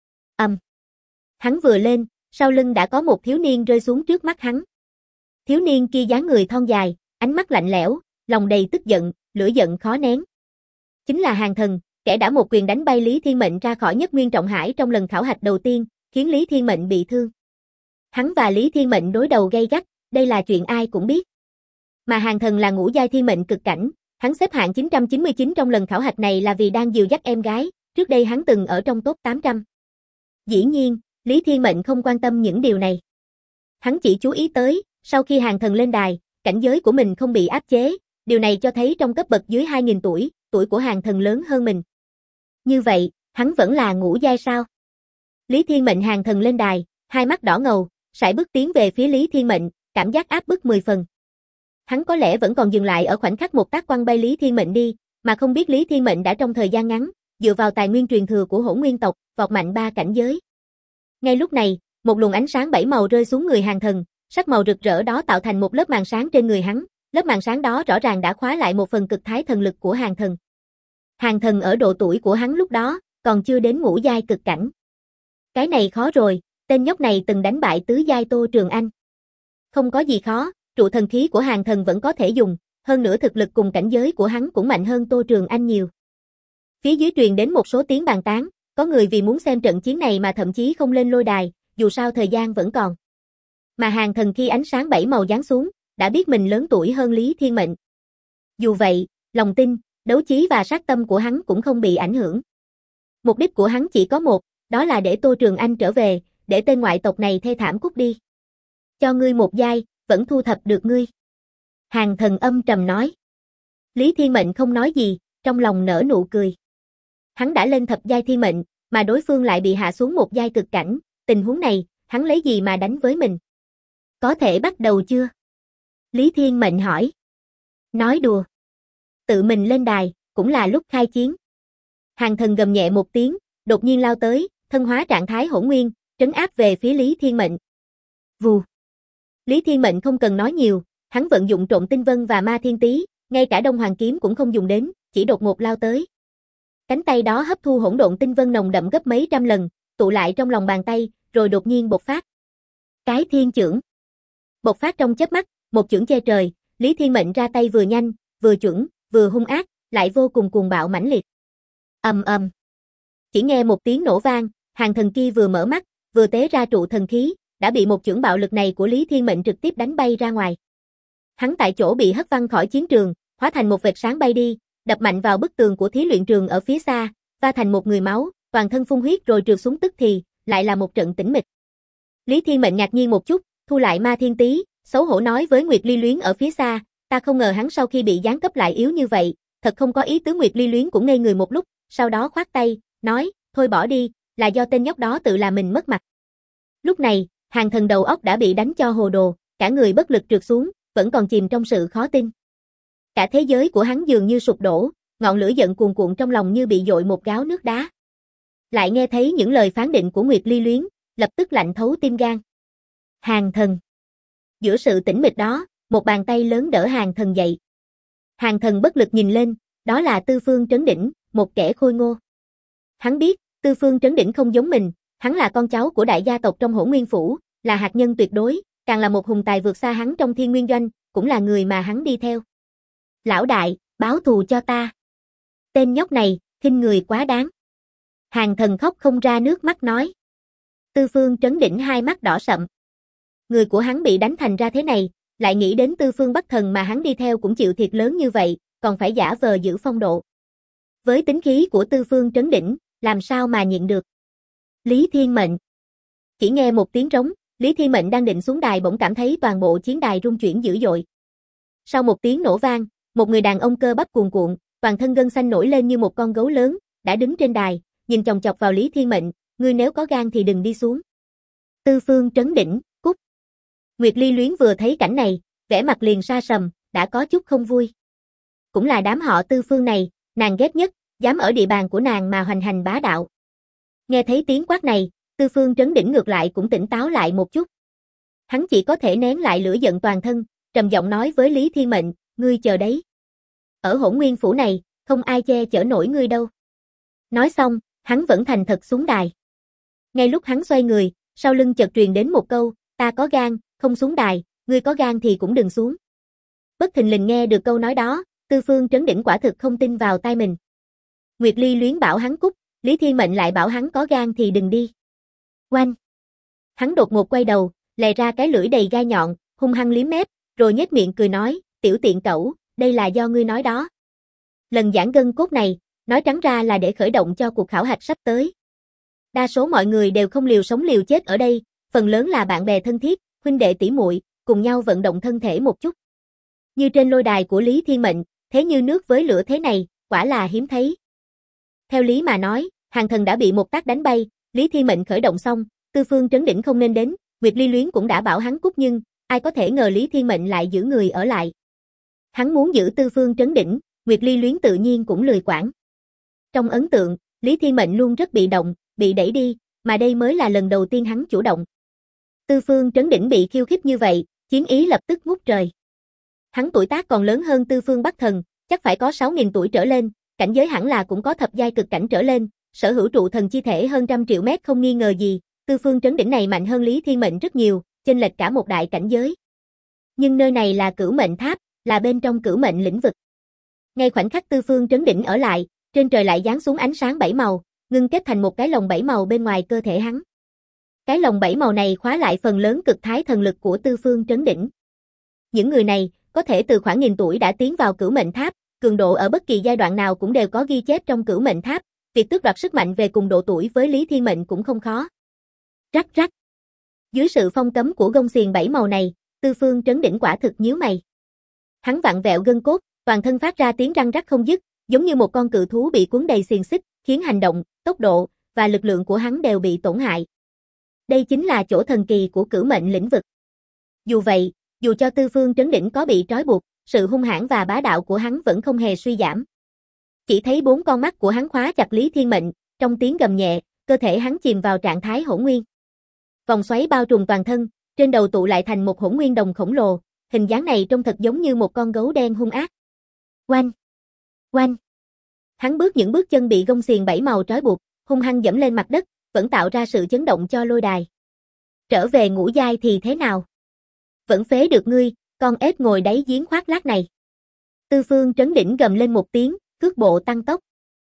Hắn vừa lên, sau lưng đã có một thiếu niên rơi xuống trước mắt hắn. Thiếu niên kia dáng người thon dài, ánh mắt lạnh lẽo, lòng đầy tức giận, lửa giận khó nén. Chính là Hàn Thần, kẻ đã một quyền đánh bay Lý Thiên Mệnh ra khỏi Nhất Nguyên Trọng Hải trong lần khảo hạch đầu tiên, khiến Lý Thiên Mệnh bị thương. Hắn và Lý Thiên Mệnh đối đầu gay gắt, đây là chuyện ai cũng biết. Mà Hàn Thần là ngũ giai thiên mệnh cực cảnh, hắn xếp hạng 999 trong lần khảo hạch này là vì đang dìu dắt em gái, trước đây hắn từng ở trong top 800. Dĩ nhiên, Lý Thiên Mệnh không quan tâm những điều này. Hắn chỉ chú ý tới, sau khi Hàn Thần lên đài, cảnh giới của mình không bị áp chế, Điều này cho thấy trong cấp bậc dưới 2.000 tuổi, tuổi của Hàn Thần lớn hơn mình. Như vậy, hắn vẫn là ngũ giai sao? Lý Thiên Mệnh Hàn Thần lên đài, hai mắt đỏ ngầu, sải bước tiến về phía Lý Thiên Mệnh, cảm giác áp bức 10 phần. Hắn có lẽ vẫn còn dừng lại ở khoảnh khắc một tác quăng bay Lý Thiên Mệnh đi, mà không biết Lý Thiên Mệnh đã trong thời gian ngắn, dựa vào tài nguyên truyền thừa của Hỗn Nguyên tộc, vọt mạnh 3 cảnh giới. Ngay lúc này, một luồng ánh sáng 7 màu rơi xuống người Hàn Thần, sắc màu rực rỡ đó tạo thành một lớp màn sáng trên người hắn, lớp màn sáng đó rõ ràng đã khóa lại một phần cực thái thần lực của Hàn Thần. Hàn Thần ở độ tuổi của hắn lúc đó, còn chưa đến ngũ giai cực cảnh. Cái này khó rồi, tên nhóc này từng đánh bại tứ giai Tô Trường Anh. Không có gì khó, trụ thần khí của Hàn Thần vẫn có thể dùng, hơn nữa thực lực cùng cảnh giới của hắn cũng mạnh hơn Tô Trường Anh nhiều. Phía dưới truyền đến một số tiếng bàn tán, có người vì muốn xem trận chiến này mà thậm chí không lên lôi đài, dù sao thời gian vẫn còn. Mà Hàn Thần khi ánh sáng 7 màu giáng xuống, đã biết mình lớn tuổi hơn Lý Thiên Mệnh. Dù vậy, lòng tin, đấu chí và sát tâm của hắn cũng không bị ảnh hưởng. Mục đích của hắn chỉ có một, đó là để Tô Trường Anh trở về, để tên ngoại tộc này thê thảm cút đi. Cho ngươi một giai, vẫn thu thập được ngươi. Hàn Thần âm trầm nói. Lý Thiên Mệnh không nói gì, trong lòng nở nụ cười. Hắn đã lên thập giai thiên mệnh, mà đối phương lại bị hạ xuống một giai cực cảnh, tình huống này, hắn lấy gì mà đánh với mình? Có thể bắt đầu chưa? Lý Thiên Mệnh hỏi. Nói đùa. Tự mình lên đài, cũng là lúc khai chiến. Hàn Thần gầm nhẹ một tiếng, đột nhiên lao tới, thân hóa trạng thái hỗn nguyên, trấn áp về phía Lý Thiên Mệnh. Vù. Lý Thiên Mệnh không cần nói nhiều, hắn vận dụng Trộn Tinh Vân và Ma Thiên Tý, ngay cả Đông Hoàng Kiếm cũng không dùng đến, chỉ đột ngột lao tới. Cánh tay đó hấp thu hỗn độn tinh vân nồng đậm gấp mấy trăm lần, tụ lại trong lòng bàn tay, rồi đột nhiên bộc phát. Cái thiên chưởng. Bộc phát trong chớp mắt, một chưởng che trời, Lý Thiên Mệnh ra tay vừa nhanh, vừa chuẩn, vừa hung ác, lại vô cùng cuồng bạo mãnh liệt. Ầm ầm. Chỉ nghe một tiếng nổ vang, Hàn Thần kia vừa mở mắt, vừa tế ra trụ thần khí, đã bị một chưởng bạo lực này của Lý Thiên Mệnh trực tiếp đánh bay ra ngoài. Hắn tại chỗ bị hất văng khỏi chiến trường, hóa thành một vệt sáng bay đi, đập mạnh vào bức tường của thí luyện trường ở phía xa, va thành một người máu, toàn thân phun huyết rồi trượt xuống tức thì, lại là một trận tĩnh mịch. Lý Thiên Mệnh ngạc nhiên một chút, thu lại Ma Thiên Tý, xấu hổ nói với Nguyệt Ly Luyến ở phía xa, ta không ngờ hắn sau khi bị giáng cấp lại yếu như vậy, thật không có ý tứ. Nguyệt Ly Luyến cũng ngây người một lúc, sau đó khoát tay, nói, thôi bỏ đi, là do tên nhóc đó tự làm mình mất mặt. Lúc này, Hàn Thần đầu óc đã bị đánh cho hồ đồ, cả người bất lực trượt xuống, vẫn còn chìm trong sự khó tin. Cả thế giới của hắn dường như sụp đổ, ngọn lửa giận cuồn cuộn trong lòng như bị dội một gáo nước đá. Lại nghe thấy những lời phán định của Nguyệt Ly Luyến, lập tức lạnh thấu tim gan. Hàn Thần. Giữa sự tĩnh mịch đó, một bàn tay lớn đỡ Hàn Thần dậy. Hàn Thần bất lực nhìn lên, đó là Tư Phương Trấn Đỉnh, một kẻ khôi ngô. Hắn biết, Tư Phương Trấn Đỉnh không giống mình, hắn là con cháu của đại gia tộc trong Hỗn Nguyên Phủ, là hạt nhân tuyệt đối, càng là một hùng tài vượt xa hắn trong Thiên Nguyên Doanh, cũng là người mà hắn đi theo. Lão đại, báo thù cho ta. Tên nhóc này, khinh người quá đáng. Hàn Thần khóc không ra nước mắt nói. Tư Phương Trấn Đỉnh hai mắt đỏ sậm. Người của hắn bị đánh thành ra thế này, lại nghĩ đến Tư Phương Bắc Thần mà hắn đi theo cũng chịu thiệt lớn như vậy, còn phải giả vờ giữ phong độ. Với tính khí của Tư Phương Trấn Đỉnh, làm sao mà nhịn được. Lý Thiên Mệnh. Chỉ nghe một tiếng trống, Lý Thiên Mệnh đang định xuống đài bỗng cảm thấy toàn bộ chiến đài rung chuyển dữ dội. Sau một tiếng nổ vang, một người đàn ông cơ bắp cuồn cuộn, toàn thân gân xanh nổi lên như một con gấu lớn, đã đứng trên đài, nhìn chòng chọc vào Lý Thiên Mệnh, ngươi nếu có gan thì đừng đi xuống. Tư Phương Trấn Đỉnh, cút. Nguyệt Ly Luyến vừa thấy cảnh này, vẻ mặt liền sa sầm, đã có chút không vui. Cũng là đám họ Tư Phương này, nàng ghét nhất, dám ở địa bàn của nàng mà hoành hành bá đạo. Nghe thấy tiếng quát này, Tư Phương Trấn Đỉnh ngược lại cũng tỉnh táo lại một chút. Hắn chỉ có thể nén lại lửa giận toàn thân, trầm giọng nói với Lý Thiên Mệnh, ngươi chờ đấy. Ở Hỗn Nguyên Phủ này, không ai che chở nổi ngươi đâu. Nói xong, hắn vẫn thành thật xuống đài. Ngay lúc hắn xoay người, sau lưng chợt truyền đến một câu, ta có gan, không xuống đài, ngươi có gan thì cũng đừng xuống. Bất thình lình nghe được câu nói đó, Tư Phương Trấn Đỉnh quả thực không tin vào tai mình. Nguyệt Ly Luyến bảo hắn cút, Lý Thiên Mệnh lại bảo hắn có gan thì đừng đi. Oanh! Hắn đột ngột quay đầu, lè ra cái lưỡi đầy gai nhọn, hung hăng liếm mép, rồi nhếch miệng cười nói, tiểu tiện cẩu, đây là do ngươi nói đó. Lần giãn gân cốt này, nói trắng ra là để khởi động cho cuộc khảo hạch sắp tới. Đa số mọi người đều không liều sống liều chết ở đây, phần lớn là bạn bè thân thiết, huynh đệ tỷ muội, cùng nhau vận động thân thể một chút. Như trên lôi đài của Lý Thiên Mệnh, thế như nước với lửa thế này, quả là hiếm thấy. Theo lý mà nói, Hàng Thần đã bị một tác đánh bay, Lý Thiên Mệnh khởi động xong, Tư Phương Trấn Đỉnh không nên đến, Nguyệt Ly Luyến cũng đã bảo hắn cút nhưng, ai có thể ngờ Lý Thiên Mệnh lại giữ người ở lại. Hắn muốn giữ Tư Phương Trấn Đỉnh, Nguyệt Ly Luyến tự nhiên cũng lười quản. Trong ấn tượng, Lý Thiên Mệnh luôn rất bị động, bị đẩy đi, mà đây mới là lần đầu tiên hắn chủ động. Tư Phương Trấn Đỉnh bị khiêu khích như vậy, chiến ý lập tức ngút trời. Hắn tuổi tác còn lớn hơn Tư Phương Bắc Thần, chắc phải có 6.000 tuổi trở lên, cảnh giới hẳn là cũng có thập giai cực cảnh trở lên, sở hữu trụ thần chi thể hơn 100 triệu mét không nghi ngờ gì, Tư Phương Trấn Đỉnh này mạnh hơn Lý Thiên Mệnh rất nhiều, chênh lệch cả một đại cảnh giới. Nhưng nơi này là Cửu Mệnh Tháp, là bên trong Cửu Mệnh lĩnh vực. Ngay khoảnh khắc Tư Phương Trấn Đỉnh ở lại, trên trời lại giáng xuống ánh sáng 7 màu, ngưng kết thành một cái lồng 7 màu bên ngoài cơ thể hắn. Cái lồng 7 màu này khóa lại phần lớn cực thái thần lực của Tư Phương Trấn Đỉnh. Những người này, có thể từ khoảng nghìn tuổi đã tiến vào Cửu Mệnh Tháp, cường độ ở bất kỳ giai đoạn nào cũng đều có ghi chép trong Cửu Mệnh Tháp, việc tước đoạt sức mạnh về cùng độ tuổi với Lý Thiên Mệnh cũng không khó. Rắc rắc. Dưới sự phong cấm của gông xiềng 7 màu này, Tư Phương Trấn Đỉnh quả thực nhíu mày. Hắn vặn vẹo gân cốt, toàn thân phát ra tiếng răng rắc không dứt, giống như một con cự thú bị cuốn đầy xiềng xích, khiến hành động, tốc độ và lực lượng của hắn đều bị tổn hại. Đây chính là chỗ thần kỳ của Cửu Mệnh lĩnh vực. Dù vậy, dù cho Tư Phương Trấn Đỉnh có bị trói buộc, sự hung hãn và bá đạo của hắn vẫn không hề suy giảm. Chỉ thấy 4 con mắt của hắn khóa chặt Lý Thiên Mệnh, trong tiếng gầm nhẹ, cơ thể hắn chìm vào trạng thái hỗn nguyên. Vòng xoáy bao trùm toàn thân, trên đầu tụ lại thành một hỗn nguyên đồng khổng lồ, hình dáng này trông thật giống như một con gấu đen hung ác. Oanh! Oanh! Hắn bước những bước chân bị gông xiềng 7 màu trói buộc, hung hăng dẫm lên mặt đất, vẫn tạo ra sự chấn động cho lôi đài. Trở về ngũ giai thì thế nào? Vẫn phế được ngươi, con ếch ngồi đáy giếng khoác lác này. Tư Phương Trấn Đỉnh gầm lên một tiếng, cước bộ tăng tốc.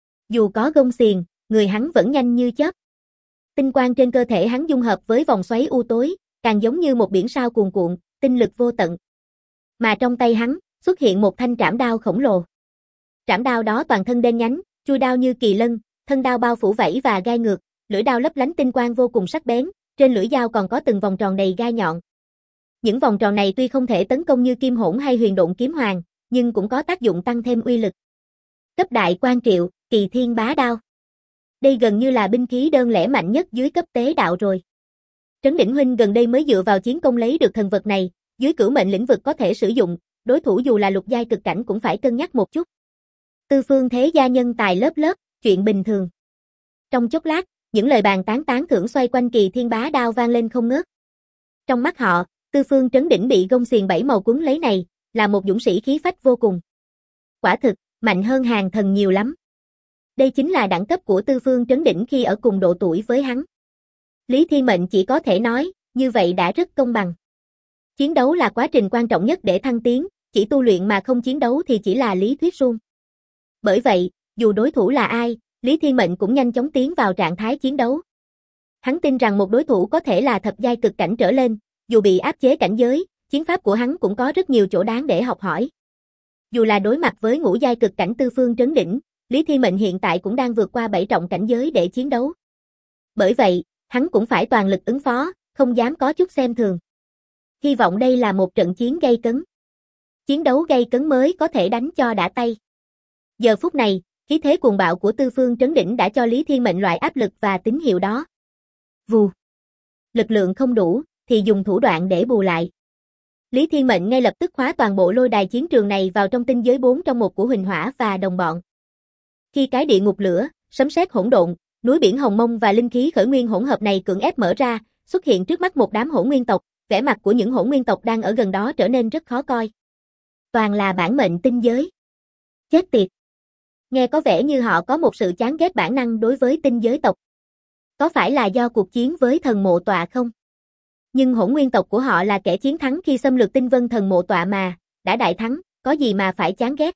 Dù có gông xiềng, người hắn vẫn nhanh như chớp. Tinh quang trên cơ thể hắn dung hợp với vòng xoáy u tối, càng giống như một biển sao cuồn cuộn, tinh lực vô tận. Mà trong tay hắn, xuất hiện một thanh trảm đao khổng lồ. Trảm đao đó toàn thân đen nhánh, chui đao như kỳ lân, thân đao bao phủ vảy và gai ngược, lưỡi đao lấp lánh tinh quang vô cùng sắc bén, trên lưỡi dao còn có từng vòng tròn đầy gai nhọn. Những vòng tròn này tuy không thể tấn công như Kim Hỗn hay Huyền Độn Kiếm Hoàng, nhưng cũng có tác dụng tăng thêm uy lực. Cấp đại quan triệu, Kỳ Thiên Bá Đao. Đây gần như là binh khí đơn lẻ mạnh nhất dưới cấp tế đạo rồi. Trấn Đỉnh huynh gần đây mới dựa vào chiến công lấy được thần vật này, dưới Cửu Mệnh lĩnh vực có thể sử dụng, đối thủ dù là lục giai cực cảnh cũng phải cân nhắc một chút. Tư Phương thế gia nhân tài lớp lớp, chuyện bình thường. Trong chốc lát, những lời bàn tán thưởng xoay quanh Kỳ Thiên Bá Đao vang lên không ngớt. Trong mắt họ, Tư Phương Trấn Đỉnh bị gông xiềng 7 màu cuốn lấy này, là một dũng sĩ khí phách vô cùng. Quả thực, mạnh hơn Hàng Thần nhiều lắm. Đây chính là đẳng cấp của Tư Phương Trấn Đỉnh khi ở cùng độ tuổi với hắn. Lý Thiên Mệnh chỉ có thể nói, như vậy đã rất công bằng. Chiến đấu là quá trình quan trọng nhất để thăng tiến, chỉ tu luyện mà không chiến đấu thì chỉ là lý thuyết suông. Bởi vậy, dù đối thủ là ai, Lý Thiên Mệnh cũng nhanh chóng tiến vào trạng thái chiến đấu. Hắn tin rằng một đối thủ có thể là thập giai cực cảnh trở lên, dù bị áp chế cảnh giới, chiến pháp của hắn cũng có rất nhiều chỗ đáng để học hỏi. Dù là đối mặt với ngũ giai cực cảnh Tư Phương Trấn Đỉnh, Lý Thiên Mệnh hiện tại cũng đang vượt qua 7 trọng cảnh giới để chiến đấu. Bởi vậy, hắn cũng phải toàn lực ứng phó, không dám có chút xem thường. Hy vọng đây là một trận chiến gay cấn. Chiến đấu gay cấn mới có thể đánh cho đã tay. Giờ phút này, khí thế cuồng bạo của Tư Phương Trấn Đỉnh đã cho Lý Thiên Mệnh loại áp lực và tín hiệu đó. Vù. Lực lượng không đủ, thì dùng thủ đoạn để bù lại. Lý Thiên Mệnh ngay lập tức khóa toàn bộ lôi đài chiến trường này vào trong tinh giới 4 trong 1 của Huỳnh Hỏa và đồng bọn. Khi cái địa ngục lửa, sấm sét hỗn độn, núi biển hồng mông và linh khí khởi nguyên hỗn hợp này cưỡng ép mở ra, xuất hiện trước mắt một đám hỗn nguyên tộc, vẻ mặt của những hỗn nguyên tộc đang ở gần đó trở nên rất khó coi. Toàn là bản mệnh tinh giới. Chết tiệt. Nghe có vẻ như họ có một sự chán ghét bản năng đối với tinh giới tộc. Có phải là do cuộc chiến với thần mộ tọa không? Nhưng hỗn nguyên tộc của họ là kẻ chiến thắng khi xâm lược tinh vân thần mộ tọa mà, đã đại thắng, có gì mà phải chán ghét.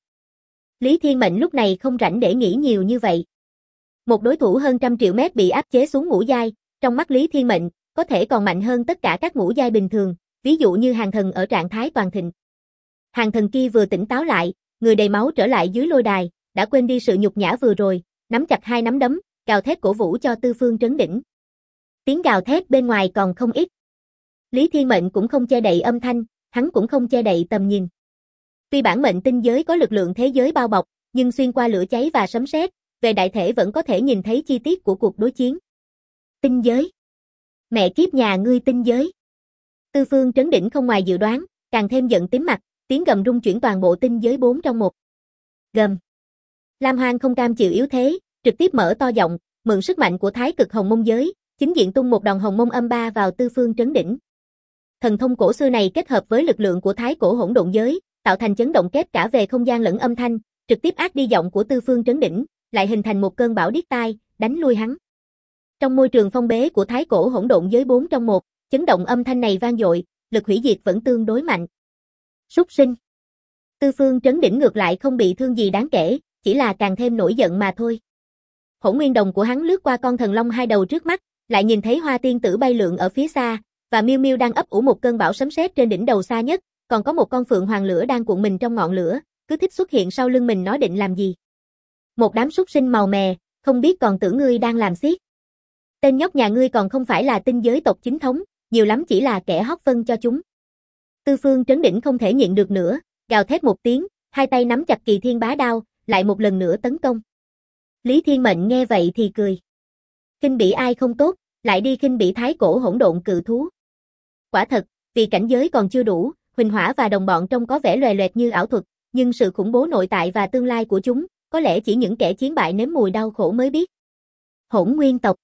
Lý Thiên Mệnh lúc này không rảnh để nghĩ nhiều như vậy. Một đối thủ hơn 100 triệu mét bị áp chế xuống ngũ giai, trong mắt Lý Thiên Mệnh, có thể còn mạnh hơn tất cả các ngũ giai bình thường, ví dụ như Hàng Thần ở trạng thái toàn thịnh. Hàng Thần kia vừa tỉnh táo lại, người đầy máu trở lại dưới lôi đài, đã quên đi sự nhục nhã vừa rồi, nắm chặt hai nắm đấm, gào thét cổ vũ cho Tư Phương Trấn Đỉnh. Tiếng gào thét bên ngoài còn không ít. Lý Thiên Mệnh cũng không che đậy âm thanh, hắn cũng không che đậy tầm nhìn. Tuy bản mệnh tinh giới có lực lượng thế giới bao bọc, nhưng xuyên qua lửa cháy và sấm sét, về đại thể vẫn có thể nhìn thấy chi tiết của cuộc đối chiến. Tinh giới. Mẹ kiếp nhà ngươi tinh giới. Tư Phương Trấn Đỉnh không ngoài dự đoán, càng thêm giận tím mặt, tiếng gầm rung chuyển toàn bộ tinh giới 4 trong 1. Gầm. Lam Hoang không cam chịu yếu thế, trực tiếp mở to giọng, mượn sức mạnh của Thái Cực Hồng Mông giới, chính diện tung một đòn Hồng Mông âm ba vào Tư Phương Trấn Đỉnh. Thần thông cổ xưa này kết hợp với lực lượng của Thái Cổ Hỗn Độn giới, tạo thành chấn động kép cả về không gian lẫn âm thanh, trực tiếp át đi giọng của Tư Phương Trấn Đỉnh, lại hình thành một cơn bão điếc tai, đánh lui hắn. Trong môi trường phong bế của Thái Cổ Hỗn Độn giới 4 trong 1, chấn động âm thanh này vang dội, lực hủy diệt vẫn tương đối mạnh. Súc sinh. Tư Phương Trấn Đỉnh ngược lại không bị thương gì đáng kể, chỉ là càng thêm nổi giận mà thôi. Hỗn nguyên đồng của hắn lướt qua con thần long hai đầu trước mắt, lại nhìn thấy Hoa Tiên Tử bay lượn ở phía xa, và Miêu Miêu đang ấp ủ một cơn bão sấm sét trên đỉnh đầu xa nhất, còn có một con phượng hoàng lửa đang cuộn mình trong ngọn lửa, cứ thích xuất hiện sau lưng mình, nó định làm gì? Một đám súc sinh màu mè, không biết còn tưởng ngươi đang làm xiếc. Tên nhóc nhà ngươi còn không phải là tinh giới tộc chính thống, nhiều lắm chỉ là kẻ hót phân cho chúng. Tư Phương Trấn Đỉnh không thể nhịn được nữa, gào thét một tiếng, hai tay nắm chặt Kỳ Thiên Bá Đao, lại một lần nữa tấn công. Lý Thiên Mệnh nghe vậy thì cười. Khinh bỉ ai không tốt, lại đi khinh bỉ Thái Cổ Hỗn Độn cự thú. Quả thật, vì cảnh giới còn chưa đủ, Huỳnh Hỏa và đồng bọn trông có vẻ lòe loẹt như ảo thuật, nhưng sự khủng bố nội tại và tương lai của chúng, có lẽ chỉ những kẻ chiến bại nếm mùi đau khổ mới biết. Hỗn nguyên tộc.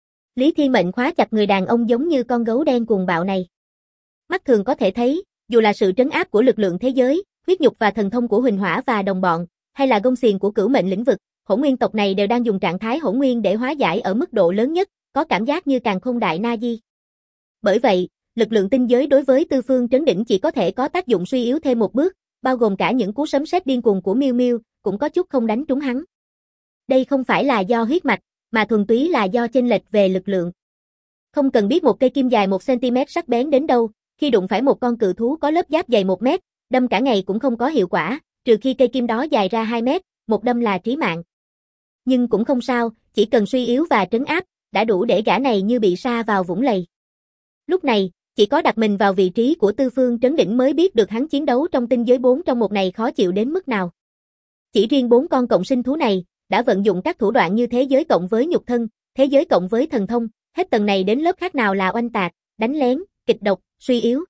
Lý Thiên Mệnh khóa chặt người đàn ông giống như con gấu đen cuồng bạo này. Mắt thường có thể thấy, dù là sự trấn áp của lực lượng thế giới, huyết nhục và thần thông của Huỳnh Hỏa và đồng bọn, hay là gông xiềng của Cửu Mệnh lĩnh vực, hỗn nguyên tộc này đều đang dùng trạng thái hỗn nguyên để hóa giải ở mức độ lớn nhất, có cảm giác như càn khôn đại na di. Bởi vậy, lực lượng tinh giới đối với Tư Phương Trấn Đỉnh chỉ có thể có tác dụng suy yếu thêm một bước, bao gồm cả những cú sấm sét điên cuồng của Miêu Miêu, cũng có chút không đánh trúng hắn. Đây không phải là do huyết mạch, mà thuần túy là do chênh lệch về lực lượng. Không cần biết một cây kim dài 1 cm sắc bén đến đâu, khi đụng phải một con cự thú có lớp giáp dày 1 mét, đâm cả ngày cũng không có hiệu quả, trừ khi cây kim đó dài ra 2 mét, một đâm là trí mạng. Nhưng cũng không sao, chỉ cần suy yếu và trấn áp, đã đủ để gã này như bị sa vào vũng lầy. Lúc này, chỉ có đặt mình vào vị trí của Tư Phương Trấn Đỉnh mới biết được hắn chiến đấu trong tinh giới 4 trong 1 này khó chịu đến mức nào. Chỉ riêng 4 con cộng sinh thú này, đã vận dụng các thủ đoạn như thế giới cộng với nhục thân, thế giới cộng với thần thông, hết tầng này đến lớp khác nào là oanh tạc, đánh lén, kịch độc, suy yếu.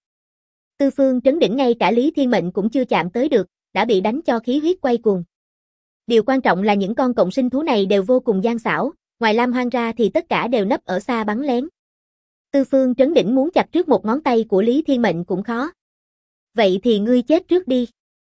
Tư Phương Trấn Đỉnh ngay cả Lý Thiên Mệnh cũng chưa chạm tới được, đã bị đánh cho khí huyết quay cuồng. Điều quan trọng là những con cộng sinh thú này đều vô cùng gian xảo, ngoài Lam Hoang ra thì tất cả đều nấp ở xa bắn lén. Tư Phương Trấn Đỉnh muốn chặt trước một ngón tay của Lý Thiên Mệnh cũng khó. Vậy thì ngươi chết trước đi.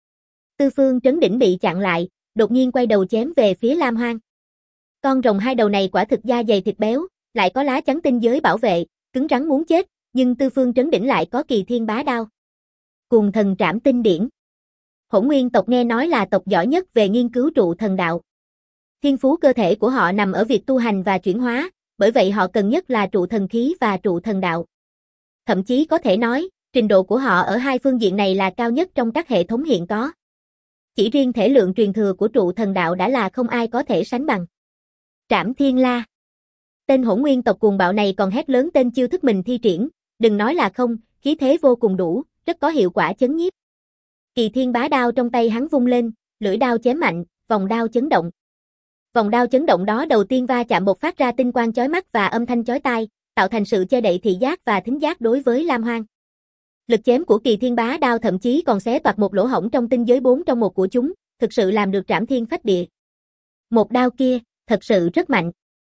Tư Phương Trấn Đỉnh bị chặn lại, đột nhiên quay đầu chém về phía Lam Hoang. Con rồng hai đầu này quả thực da dày thịt béo, lại có lá chắn tinh giới bảo vệ, cứng rắn muốn chết, nhưng Tư Phương Trấn Đỉnh lại có Kỳ Thiên Bá Đao. Cuồng Thần Trảm Tinh Điển. Hỗn nguyên tộc nghe nói là tộc giỏi nhất về nghiên cứu trụ thần đạo. Thiên phú cơ thể của họ nằm ở việc tu hành và chuyển hóa, bởi vậy họ cần nhất là trụ thần khí và trụ thần đạo. Thậm chí có thể nói, trình độ của họ ở hai phương diện này là cao nhất trong các hệ thống hiện có. Chỉ riêng thể lượng truyền thừa của trụ thần đạo đã là không ai có thể sánh bằng. Trảm Thiên La. Tên hỗn nguyên tộc cuồng bạo này còn hét lớn tên chiêu thức mình thi triển, đừng nói là không, khí thế vô cùng đủ, rất có hiệu quả chấn nhiếp. Kỳ Thiên Bá Đao trong tay hắn vung lên, lưỡi đao chém mạnh, vòng đao chấn động. Vòng đao chấn động đó đầu tiên va chạm bộc phát ra tinh quang chói mắt và âm thanh chói tai, tạo thành sự che đậy thị giác và thính giác đối với Lam Hoang. Lực chém của Kỳ Thiên Bá Đao thậm chí còn xé toạc một lỗ hổng trong tinh giới 4 trong 1 của chúng, thực sự làm được trảm thiên phách địa. Một đao kia, thật sự rất mạnh.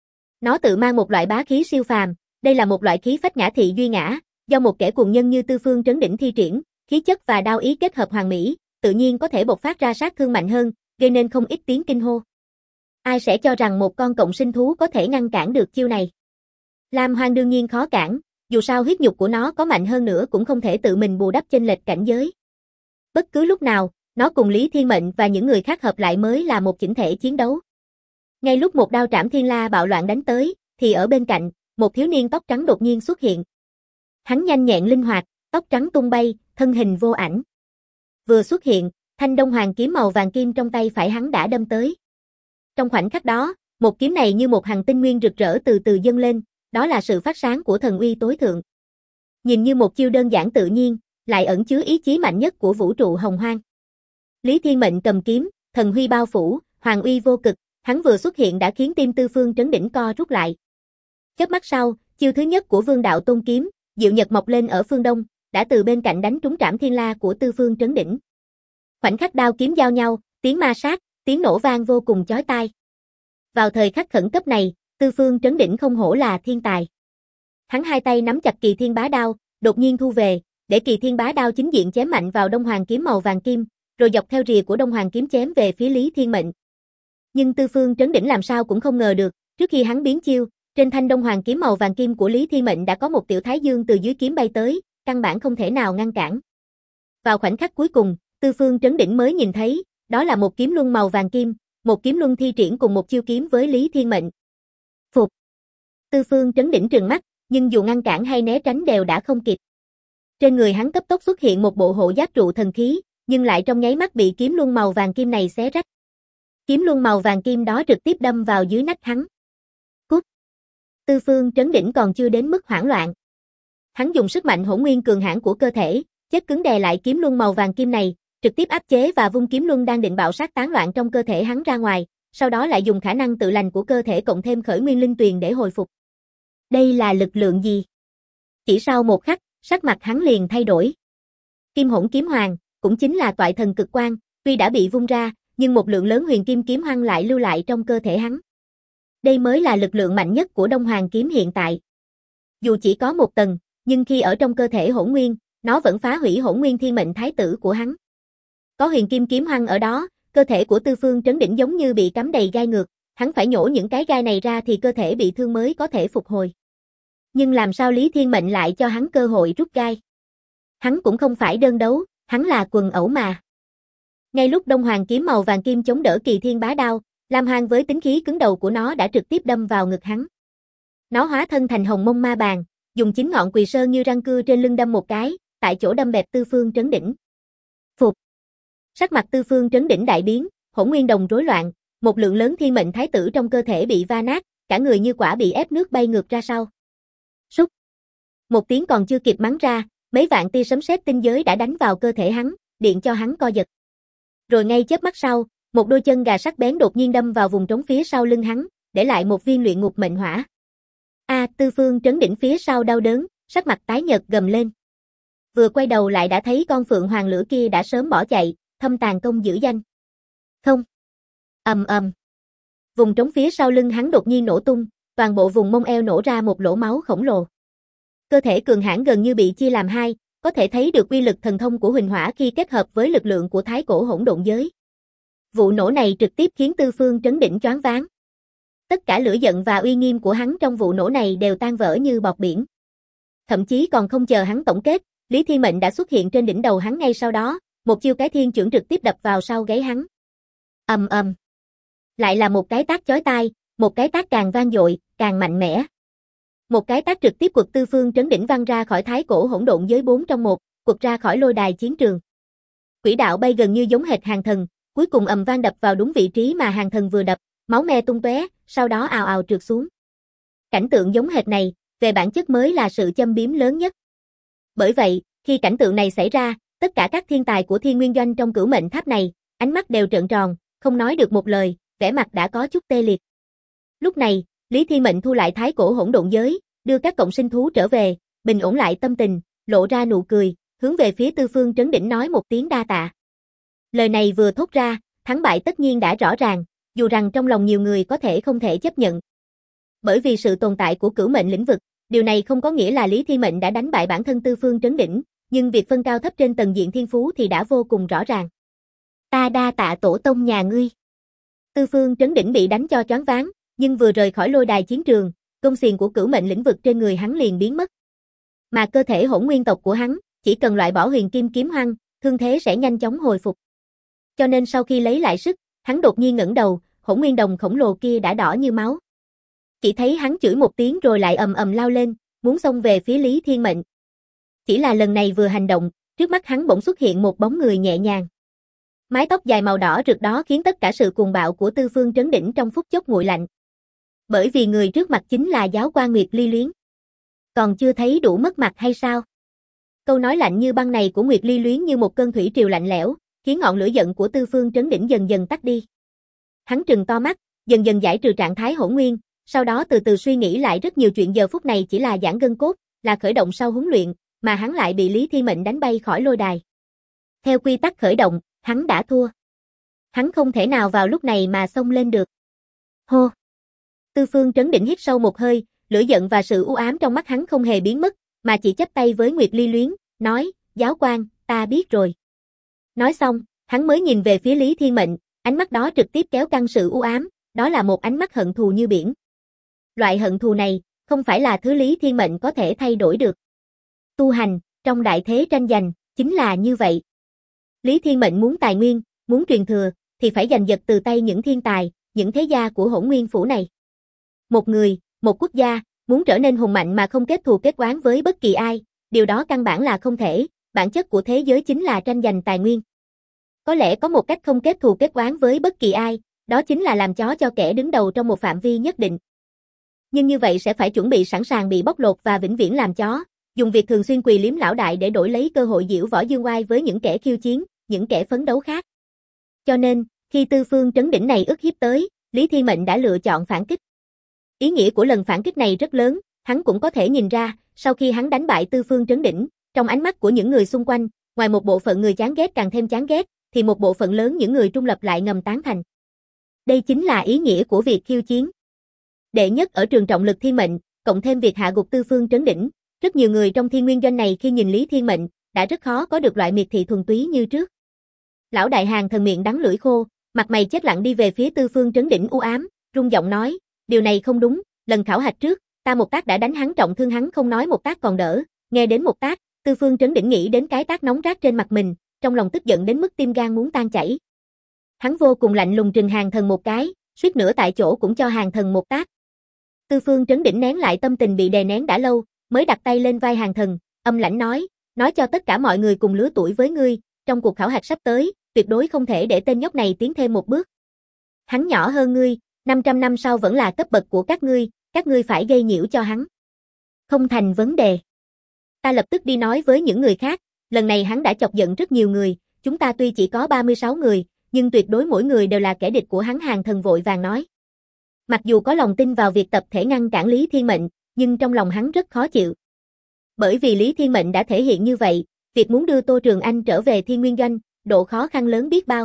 Nó tự mang một loại bá khí siêu phàm, đây là một loại khí phách ngã thị duy ngã, do một kẻ cuồng nhân như Tư Phương Trấn Đỉnh thi triển, khí chất và đao ý kết hợp hoàn mỹ, tự nhiên có thể bộc phát ra sát thương mạnh hơn, gây nên không ít tiếng kinh hô. Ai sẽ cho rằng một con cộng sinh thú có thể ngăn cản được chiêu này? Lam Hoang đương nhiên khó cản, dù sao huyết nhục của nó có mạnh hơn nữa cũng không thể tự mình bù đắp chênh lệch cảnh giới. Bất cứ lúc nào, nó cùng Lý Thiên Mệnh và những người khác hợp lại mới là một chỉnh thể chiến đấu. Ngay lúc một đao Trảm Thiên La bạo loạn đánh tới, thì ở bên cạnh, một thiếu niên tóc trắng đột nhiên xuất hiện. Hắn nhanh nhẹn linh hoạt, tóc trắng tung bay, thân hình vô ảnh. Vừa xuất hiện, thanh Đông Hoàng kiếm màu vàng kim trong tay phải hắn đã đâm tới. Trong khoảnh khắc đó, một kiếm này như một hằng tinh nguyên rực rỡ từ từ dâng lên, đó là sự phát sáng của thần uy tối thượng. Nhìn như một chiêu đơn giản tự nhiên, lại ẩn chứa ý chí mạnh nhất của vũ trụ hồng hoang. Lý Thiên Mệnh cầm kiếm, thần huy bao phủ, hoàng uy vô cực, hắn vừa xuất hiện đã khiến tim Tư Phương Trấn Đỉnh co rút lại. Chớp mắt sau, chiêu thứ nhất của Vương Đạo Tôn kiếm, Diệu Nhật mọc lên ở phương đông, đã từ bên cạnh đánh trúng Trảm Thiên La của Tư Phương Trấn Đỉnh. Khoảnh khắc đao kiếm giao nhau, tiếng ma sát, tiếng nổ vang vô cùng chói tai. Vào thời khắc khẩn cấp này, Tư Phương Trấn Đỉnh không hổ là thiên tài. Hắn hai tay nắm chặt Kỳ Thiên Bá Đao, đột nhiên thu về, để Kỳ Thiên Bá Đao chính diện chém mạnh vào Đông Hoàng kiếm màu vàng kim, rồi dọc theo rìa của Đông Hoàng kiếm chém về phía Lý Thiên Mệnh. Nhưng Tư Phương Trấn Đỉnh làm sao cũng không ngờ được, trước khi hắn biến chiêu, trên thanh Đông Hoàng kiếm màu vàng kim của Lý Thiên Mệnh đã có một tiểu thái dương từ dưới kiếm bay tới, căn bản không thể nào ngăn cản. Vào khoảnh khắc cuối cùng, Tư Phương Trấn Đỉnh mới nhìn thấy, đó là một kiếm luân màu vàng kim, một kiếm luân thi triển cùng một chiêu kiếm với Lý Thiên Mệnh. Phục. Tư Phương Trấn Đỉnh trừng mắt, nhưng dù ngăn cản hay né tránh đều đã không kịp. Trên người hắn cấp tốc xuất hiện một bộ hộ giáp trụ thần khí, nhưng lại trong nháy mắt bị kiếm luân màu vàng kim này xé rách. Kiếm luân màu vàng kim đó trực tiếp đâm vào dưới nách hắn. Cút. Tư Phương Trấn Đỉnh còn chưa đến mức hoảng loạn. Hắn dùng sức mạnh hỗn nguyên cường hãn của cơ thể, chất cứng đè lại kiếm luân màu vàng kim này, trực tiếp áp chế và vung kiếm luân đang định bạo sát tán loạn trong cơ thể hắn ra ngoài, sau đó lại dùng khả năng tự lành của cơ thể cộng thêm khởi nguyên linh tuyền để hồi phục. Đây là lực lượng gì? Chỉ sau một khắc, sắc mặt hắn liền thay đổi. Kim Hỗn Kiếm Hoàng, cũng chính là toại thần cực quang, tuy đã bị vung ra, nhưng một lượng lớn huyền kim kiếm hoang lại lưu lại trong cơ thể hắn. Đây mới là lực lượng mạnh nhất của Đông Hoàng kiếm hiện tại. Dù chỉ có một tầng, nhưng khi ở trong cơ thể hỗn nguyên, nó vẫn phá hủy hỗn nguyên thiên mệnh thái tử của hắn. Có huyền kim kiếm hoang ở đó, cơ thể của Tư Phương Trấn Đỉnh giống như bị cắm đầy gai ngược, hắn phải nhổ những cái gai này ra thì cơ thể bị thương mới có thể phục hồi. Nhưng làm sao Lý Thiên Mệnh lại cho hắn cơ hội rút gai? Hắn cũng không phải đơn đấu, hắn là quần ẩu mà. Ngay lúc Đông Hoàng kiếm màu vàng kim chống đỡ Kỳ Thiên Bá Đao, Lam Hoang với tính khí cứng đầu của nó đã trực tiếp đâm vào ngực hắn. Nó hóa thân thành hồng mông ma bàn, dùng 9 ngọn quỳ sơn như răng cưa trên lưng đâm một cái, tại chỗ đâm bẹp Tư Phương Trấn Đỉnh. Phục. Sắc mặt Tư Phương Trấn Đỉnh đại biến, hỗn nguyên đồng rối loạn, một lượng lớn thiên mệnh thái tử trong cơ thể bị va nát, cả người như quả bị ép nước bay ngược ra sau. Súc. Một tiếng còn chưa kịp mắng ra, mấy vạn tia sấm sét tinh giới đã đánh vào cơ thể hắn, điện cho hắn co giật. Rồi ngay chớp mắt sau, một đôi chân gà sắc bén đột nhiên đâm vào vùng trống phía sau lưng hắn, để lại một viên luyện ngục mệnh hỏa. Tư Phương Trấn Đỉnh phía sau đau đớn, sắc mặt tái nhợt gầm lên. Vừa quay đầu lại đã thấy con phượng hoàng lửa kia đã sớm bỏ chạy, thâm tàn công dữ danh. Không. Ầm ầm. Vùng trống phía sau lưng hắn đột nhiên nổ tung, toàn bộ vùng mông eo nổ ra một lỗ máu khổng lồ. Cơ thể cường hãn gần như bị chia làm hai, có thể thấy được uy lực thần thông của Huỳnh Hỏa khi kết hợp với lực lượng của Thái Cổ Hỗn Độn Giới. Vụ nổ này trực tiếp khiến Tư Phương Trấn Đỉnh choáng váng. Tất cả lửa giận và uy nghiêm của hắn trong vụ nổ này đều tan vỡ như bọt biển. Thậm chí còn không chờ hắn tổng kết, Lý Thiên Mệnh đã xuất hiện trên đỉnh đầu hắn ngay sau đó, một chiêu cái thiên chưởng trực tiếp đập vào sau gáy hắn. Ầm ầm. Lại là một cái tát chói tai, một cái tát càng vang dội, càng mạnh mẽ. Một cái tát trực tiếp quật Tư Phương Trấn Đỉnh văng ra khỏi Thái Cổ Hỗn Độn Giới 4 trong 1, quật ra khỏi lôi đài chiến trường. Quỹ đạo bay gần như giống hệt Hàng Thần, cuối cùng ầm vang đập vào đúng vị trí mà Hàng Thần vừa đập, máu me tung tóe, sau đó ào ào trượt xuống. Cảnh tượng giống hệt này, về bản chất mới là sự châm biếm lớn nhất. Bởi vậy, khi cảnh tượng này xảy ra, tất cả các thiên tài của Thiên Nguyên Doanh trong Cửu Mệnh Tháp này, ánh mắt đều trợn tròn, không nói được một lời, vẻ mặt đã có chút tê liệt. Lúc này, Lý Thiên Mệnh thu lại Thái Cổ Hỗn Độn Giới, đưa các cộng sinh thú trở về, bình ổn lại tâm tình, lộ ra nụ cười, hướng về phía Tư Phương Trấn Đỉnh nói một tiếng đa tạ. Lời này vừa thốt ra, thắng bại tất nhiên đã rõ ràng, dù rằng trong lòng nhiều người có thể không thể chấp nhận. Bởi vì sự tồn tại của Cửu Mệnh lĩnh vực, điều này không có nghĩa là Lý Thiên Mệnh đã đánh bại bản thân Tư Phương Trấn Đỉnh, nhưng việc phân cao thấp trên tầng diện thiên phú thì đã vô cùng rõ ràng. Ta đa tạ tổ tông nhà ngươi. Tư Phương Trấn Đỉnh bị đánh cho choáng váng, nhưng vừa rời khỏi lôi đài chiến trường, công xiềng của Cửu Mệnh lĩnh vực trên người hắn liền biến mất. Mà cơ thể hỗn nguyên tộc của hắn, chỉ cần loại bỏ huyền kim kiếm hoang, thương thế sẽ nhanh chóng hồi phục. Cho nên sau khi lấy lại sức, hắn đột nhiên ngẩng đầu, hỗn nguyên đồng khổng lồ kia đã đỏ như máu. Chỉ thấy hắn chửi một tiếng rồi lại ầm ầm lao lên, muốn xông về phía Lý Thiên Mệnh. Chỉ là lần này vừa hành động, trước mắt hắn bỗng xuất hiện một bóng người nhẹ nhàng. Mái tóc dài màu đỏ rực đó khiến tất cả sự cuồng bạo của Tư Phương Trấn Đỉnh trong phút chốc nguội lạnh. Bởi vì người trước mặt chính là giáo quan Nguyệt Ly Luyến. Còn chưa thấy đủ mất mặt hay sao? Câu nói lạnh như băng này của Nguyệt Ly Luyến như một cơn thủy triều lạnh lẽo, khiến ngọn lửa giận của Tư Phương Trấn Đỉnh dần dần tắt đi. Hắn trừng to mắt, dần dần giải trừ trạng thái hỗn nguyên, sau đó từ từ suy nghĩ lại rất nhiều chuyện. Giờ phút này chỉ là giãn gân cốt, là khởi động sau huấn luyện, mà hắn lại bị Lý Thiên Mệnh đánh bay khỏi lôi đài. Theo quy tắc khởi động, hắn đã thua. Hắn không thể nào vào lúc này mà xông lên được. Hô! Tư Phương Trấn Đỉnh hít sâu một hơi, lửa giận và sự u ám trong mắt hắn không hề biến mất, mà chỉ chắp tay với Nguyệt Ly Luyến, nói, giáo quan, ta biết rồi. Nói xong, hắn mới nhìn về phía Lý Thiên Mệnh, ánh mắt đó trực tiếp kéo căng sự u ám, đó là một ánh mắt hận thù như biển. Loại hận thù này, không phải là thứ Lý Thiên Mệnh có thể thay đổi được. Tu hành, trong đại thế tranh giành, chính là như vậy. Lý Thiên Mệnh muốn tài nguyên, muốn truyền thừa, thì phải giành giật từ tay những thiên tài, những thế gia của Hỗn Nguyên Phủ này. Một người, một quốc gia, muốn trở nên hùng mạnh mà không kết thù kết oán với bất kỳ ai, điều đó căn bản là không thể, bản chất của thế giới chính là tranh giành tài nguyên. Có lẽ có một cách không kết thù kết oán với bất kỳ ai, đó chính là làm chó cho kẻ đứng đầu trong một phạm vi nhất định. Nhưng như vậy sẽ phải chuẩn bị sẵn sàng bị bóc lột và vĩnh viễn làm chó, dùng việc thường xuyên quỳ liếm lão đại để đổi lấy cơ hội diễu võ dương oai với những kẻ khiêu chiến, những kẻ phấn đấu khác. Cho nên, khi Tư Phương Trấn Đỉnh này ức hiếp tới, Lý Thiên Mệnh đã lựa chọn phản kích. Ý nghĩa của lần phản kích này rất lớn, hắn cũng có thể nhìn ra, sau khi hắn đánh bại Tư Phương Trấn Đỉnh, trong ánh mắt của những người xung quanh, ngoài một bộ phận người chán ghét càng thêm chán ghét, thì một bộ phận lớn những người trung lập lại ngầm tán thành. Đây chính là ý nghĩa của việc khiêu chiến. Đệ nhất ở trường trọng lực thiên mệnh, cộng thêm việc hạ gục Tư Phương Trấn Đỉnh, rất nhiều người trong Thiên Nguyên Doanh này khi nhìn Lý Thiên Mệnh, đã rất khó có được loại miệt thị thuần túy như trước. Lão đại Hàng Thần miệng đắng lưỡi khô, mặt mày chết lặng đi về phía Tư Phương Trấn Đỉnh u ám, rung giọng nói, điều này không đúng, lần khảo hạch trước, ta một tác đã đánh hắn trọng thương, hắn không nói một tác còn đỡ, nghe đến một tác, Tư Phương Trấn Đỉnh nghĩ đến cái tác nóng rát trên mặt mình, trong lòng tức giận đến mức tim gan muốn tan chảy. Hắn vô cùng lạnh lùng trừng Hàng Thần một cái, suýt nữa tại chỗ cũng cho Hàng Thần một tác. Tư Phương Trấn Đỉnh nén lại tâm tình bị đè nén đã lâu, mới đặt tay lên vai Hàng Thần, âm lãnh nói cho tất cả mọi người cùng lứa tuổi với ngươi, trong cuộc khảo hạch sắp tới, tuyệt đối không thể để tên nhóc này tiến thêm một bước. Hắn nhỏ hơn ngươi, 500 năm sau vẫn là cấp bậc của các ngươi phải gây nhiễu cho hắn. Không thành vấn đề. Ta lập tức đi nói với những người khác, lần này hắn đã chọc giận rất nhiều người, chúng ta tuy chỉ có 36 người, nhưng tuyệt đối mỗi người đều là kẻ địch của hắn. Hàng Thần vội vàng nói. Mặc dù có lòng tin vào việc tập thể ngăn cản Lý Thiên Mệnh, nhưng trong lòng hắn rất khó chịu. Bởi vì Lý Thiên Mệnh đã thể hiện như vậy, việc muốn đưa Tô Trường Anh trở về Thiên Nguyên Doanh, độ khó khăn lớn biết bao.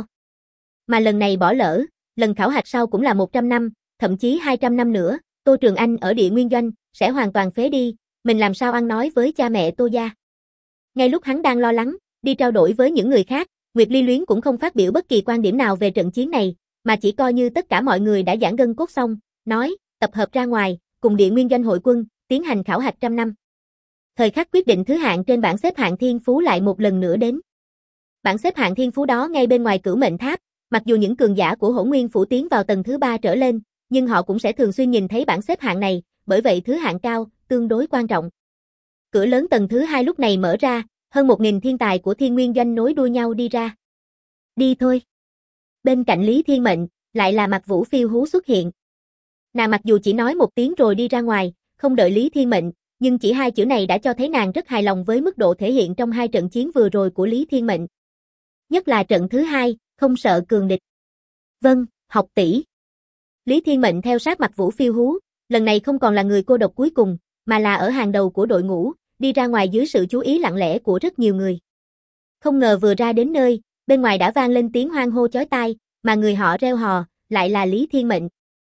Mà lần này bỏ lỡ, lần khảo hạch sau cũng là 100 năm, thậm chí 200 năm nữa, Tô Trường Anh ở Địa Nguyên Doanh, sẽ hoàn toàn phế đi, mình làm sao ăn nói với cha mẹ Tô gia. Ngay lúc hắn đang lo lắng, đi trao đổi với những người khác, Nguyệt Ly Luyến cũng không phát biểu bất kỳ quan điểm nào về trận chiến này, mà chỉ coi như tất cả mọi người đã giãn gân cốt xong, nói, tập hợp ra ngoài, cùng Địa Nguyên Doanh hội quân, tiến hành khảo hạch 100 năm. Thời khắc quyết định thứ hạng trên bảng xếp hạng thiên phú lại một lần nữa đến. Bảng xếp hạng thiên phú đó ngay bên ngoài Cửu Mệnh Tháp, mặc dù những cường giả của Hỗn Nguyên Phủ tiến vào tầng thứ 3 trở lên, nhưng họ cũng sẽ thường xuyên nhìn thấy bảng xếp hạng này, bởi vậy thứ hạng cao, tương đối quan trọng. Cửa lớn tầng thứ 2 lúc này mở ra, hơn 1000 thiên tài của Thiên Nguyên Doanh nối đuôi nhau đi ra. Đi thôi. Bên cạnh Lý Thiên Mệnh, lại là Mạc Vũ Phiêu Hú xuất hiện. Nàng mặc dù chỉ nói một tiếng rồi đi ra ngoài, không đợi Lý Thiên Mệnh, nhưng chỉ 2 chữ này đã cho thấy nàng rất hài lòng với mức độ thể hiện trong 2 trận chiến vừa rồi của Lý Thiên Mệnh. Nhất là trận thứ 2, không sợ cường địch. Vâng, học tỷ. Lý Thiên Mệnh theo sát Mạc Vũ Phiêu Hú, lần này không còn là người cô độc cuối cùng, mà là ở hàng đầu của đội ngũ, đi ra ngoài dưới sự chú ý lặng lẽ của rất nhiều người. Không ngờ vừa ra đến nơi, bên ngoài đã vang lên tiếng hoan hô chói tai, mà người họ reo hò, lại là Lý Thiên Mệnh.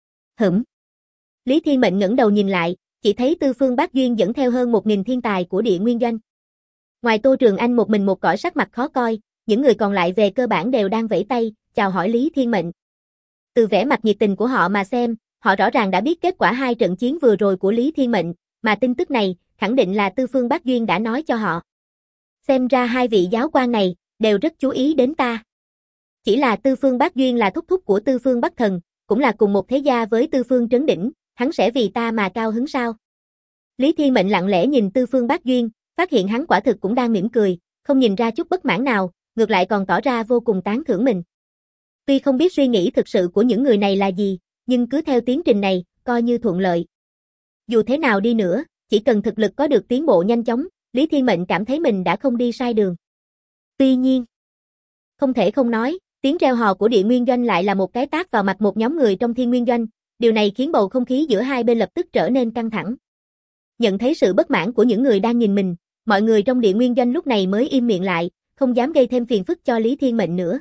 Lý Thiên Mệnh ngẩng đầu nhìn lại, chỉ thấy Tư Phương Bác Duyên dẫn theo hơn 1000 thiên tài của Địa Nguyên Doanh. Ngoài Tô Trường Anh một mình một cõi sắc mặt khó coi, những người còn lại về cơ bản đều đang vẫy tay, chào hỏi Lý Thiên Mệnh. Từ vẻ mặt nhiệt tình của họ mà xem, họ rõ ràng đã biết kết quả 2 trận chiến vừa rồi của Lý Thiên Mệnh, mà tin tức này, khẳng định là Tư Phương Bác Duyên đã nói cho họ. Xem ra 2 vị giáo quan này, đều rất chú ý đến ta. Chỉ là Tư Phương Bác Duyên là thúc thúc của Tư Phương Bắc Thần, cũng là cùng một thế gia với Tư Phương Trấn Đỉnh, hắn sẽ vì ta mà cao hứng sao? Lý Thiên Mệnh lặng lẽ nhìn Tư Phương Bác Duyên, phát hiện hắn quả thực cũng đang mỉm cười, không nhìn ra chút bất mãn nào, ngược lại còn tỏ ra vô cùng tán thưởng mình. Tuy không biết suy nghĩ thực sự của những người này là gì, nhưng cứ theo tiến trình này, coi như thuận lợi. Dù thế nào đi nữa, chỉ cần thực lực có được tiến bộ nhanh chóng, Lý Thiên Mệnh cảm thấy mình đã không đi sai đường. Tuy nhiên, Không thể không nói, tiếng reo hò của Địa Nguyên Doanh lại là một cái tát vào mặt một nhóm người trong Thiên Nguyên Doanh, điều này khiến bầu không khí giữa hai bên lập tức trở nên căng thẳng. Nhận thấy sự bất mãn của những người đang nhìn mình, mọi người trong Địa Nguyên Doanh lúc này mới im miệng lại, không dám gây thêm phiền phức cho Lý Thiên Mệnh nữa.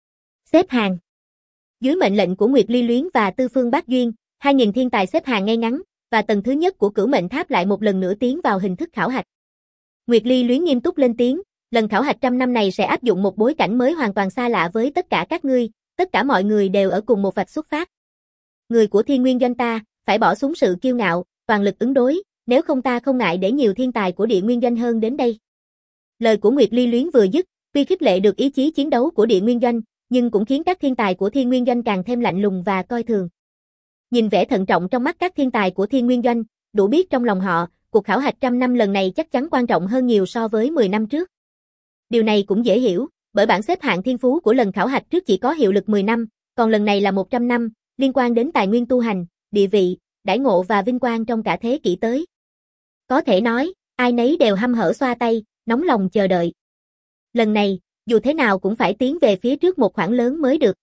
Xếp hàng. Dưới mệnh lệnh của Nguyệt Ly Luyến và Tư Phương Bác Duyên, 2000 thiên tài xếp hàng ngay ngắn, và tầng thứ nhất của Cửu Mệnh Tháp lại một lần nữa tiến vào hình thức khảo hạch. Nguyệt Ly Luyến nghiêm túc lên tiếng, lần khảo hạch trăm năm này sẽ áp dụng một bối cảnh mới hoàn toàn xa lạ với tất cả các ngươi, tất cả mọi người đều ở cùng một vạch xuất phát. Người của Thiên Nguyên Doanh ta, phải bỏ xuống sự kiêu ngạo, toàn lực ứng đối, nếu không ta không ngại để nhiều thiên tài của Địa Nguyên Doanh hơn đến đây. Lời của Nguyệt Ly Luyến vừa dứt, tuy khích lệ được ý chí chiến đấu của Địa Nguyên Doanh, nhưng cũng khiến các thiên tài của Thiên Nguyên Doanh càng thêm lạnh lùng và coi thường. Nhìn vẻ thận trọng trong mắt các thiên tài của Thiên Nguyên Doanh, đủ biết trong lòng họ, cuộc khảo hạch trăm năm lần này chắc chắn quan trọng hơn nhiều so với 10 năm trước. Điều này cũng dễ hiểu, bởi bảng xếp hạng thiên phú của lần khảo hạch trước chỉ có hiệu lực 10 năm, còn lần này là 100 năm, liên quan đến tài nguyên tu hành, địa vị, đãi ngộ và vinh quang trong cả thế kỷ tới. Có thể nói, ai nấy đều hăm hở xoa tay, nóng lòng chờ đợi. Lần này, dù thế nào cũng phải tiến về phía trước một khoảng lớn mới được.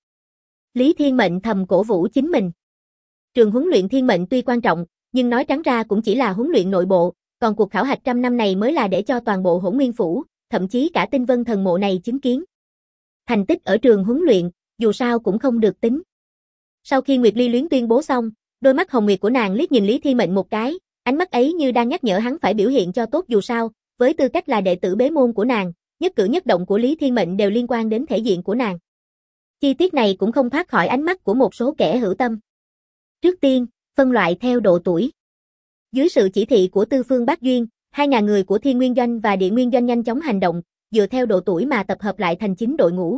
Lý Thiên Mệnh thầm cổ vũ chính mình. Trường huấn luyện Thiên Mệnh tuy quan trọng, nhưng nói trắng ra cũng chỉ là huấn luyện nội bộ, còn cuộc khảo hạch trăm năm này mới là để cho toàn bộ Hỗn Nguyên Phủ, thậm chí cả Tinh Vân Thần Mộ này chứng kiến. Thành tích ở trường huấn luyện, dù sao cũng không được tính. Sau khi Nguyệt Ly Luyến tuyên bố xong, đôi mắt hồng nguyệt của nàng liếc nhìn Lý Thiên Mệnh một cái, ánh mắt ấy như đang nhắc nhở hắn phải biểu hiện cho tốt dù sao, với tư cách là đệ tử bế môn của nàng, nhất cử nhất động của Lý Thiên Mệnh đều liên quan đến thể diện của nàng. Chi tiết này cũng không thoát khỏi ánh mắt của một số kẻ hữu tâm. Trước tiên, phân loại theo độ tuổi. Dưới sự chỉ thị của Tư Phương Bác Duyên, 2000 người của Thiên Nguyên Doanh và Địa Nguyên Doanh nhanh chóng hành động, dựa theo độ tuổi mà tập hợp lại thành 9 đội ngũ.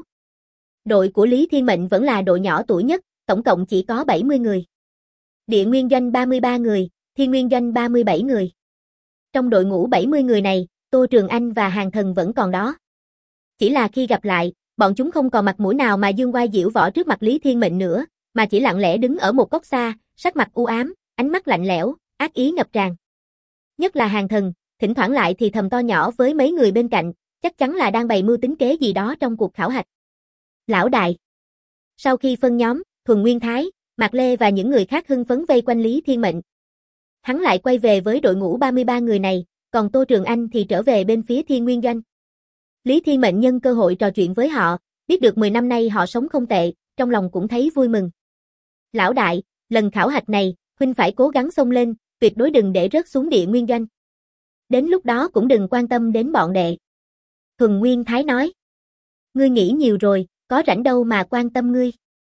Đội của Lý Thiên Mệnh vẫn là đội nhỏ tuổi nhất, tổng cộng chỉ có 70 người. Địa Nguyên Doanh 33 người, Thiên Nguyên Doanh 37 người. Trong đội ngũ 70 người này, Tô Trường Anh và Hàn Thần vẫn còn đó. Chỉ là khi gặp lại, bọn chúng không còn mặt mũi nào mà dương oai diễu võ trước mặt Lý Thiên Mệnh nữa, mà chỉ lặng lẽ đứng ở một góc xa, sắc mặt u ám, ánh mắt lạnh lẽo, ác ý ngập tràn. Nhất là Hàn Thần, thỉnh thoảng lại thì thầm to nhỏ với mấy người bên cạnh, chắc chắn là đang bày mưu tính kế gì đó trong cuộc khảo hạch. Lão đại. Sau khi phân nhóm, Thuần Nguyên Thái, Mạc Lê và những người khác hưng phấn vây quanh Lý Thiên Mệnh. Hắn lại quay về với đội ngũ 33 người này, còn Tô Trường Anh thì trở về bên phía Thiên Nguyên Doanh. Lý Thiên Mệnh nhân cơ hội trò chuyện với họ, biết được 10 năm nay họ sống không tệ, trong lòng cũng thấy vui mừng. Lão đại, lần khảo hạch này, huynh phải cố gắng xông lên, tuyệt đối đừng để rớt xuống Địa Nguyên Doanh. Đến lúc đó cũng đừng quan tâm đến bọn đệ. Thuần Nguyên Thái nói. Ngươi nghĩ nhiều rồi, có rảnh đâu mà quan tâm ngươi.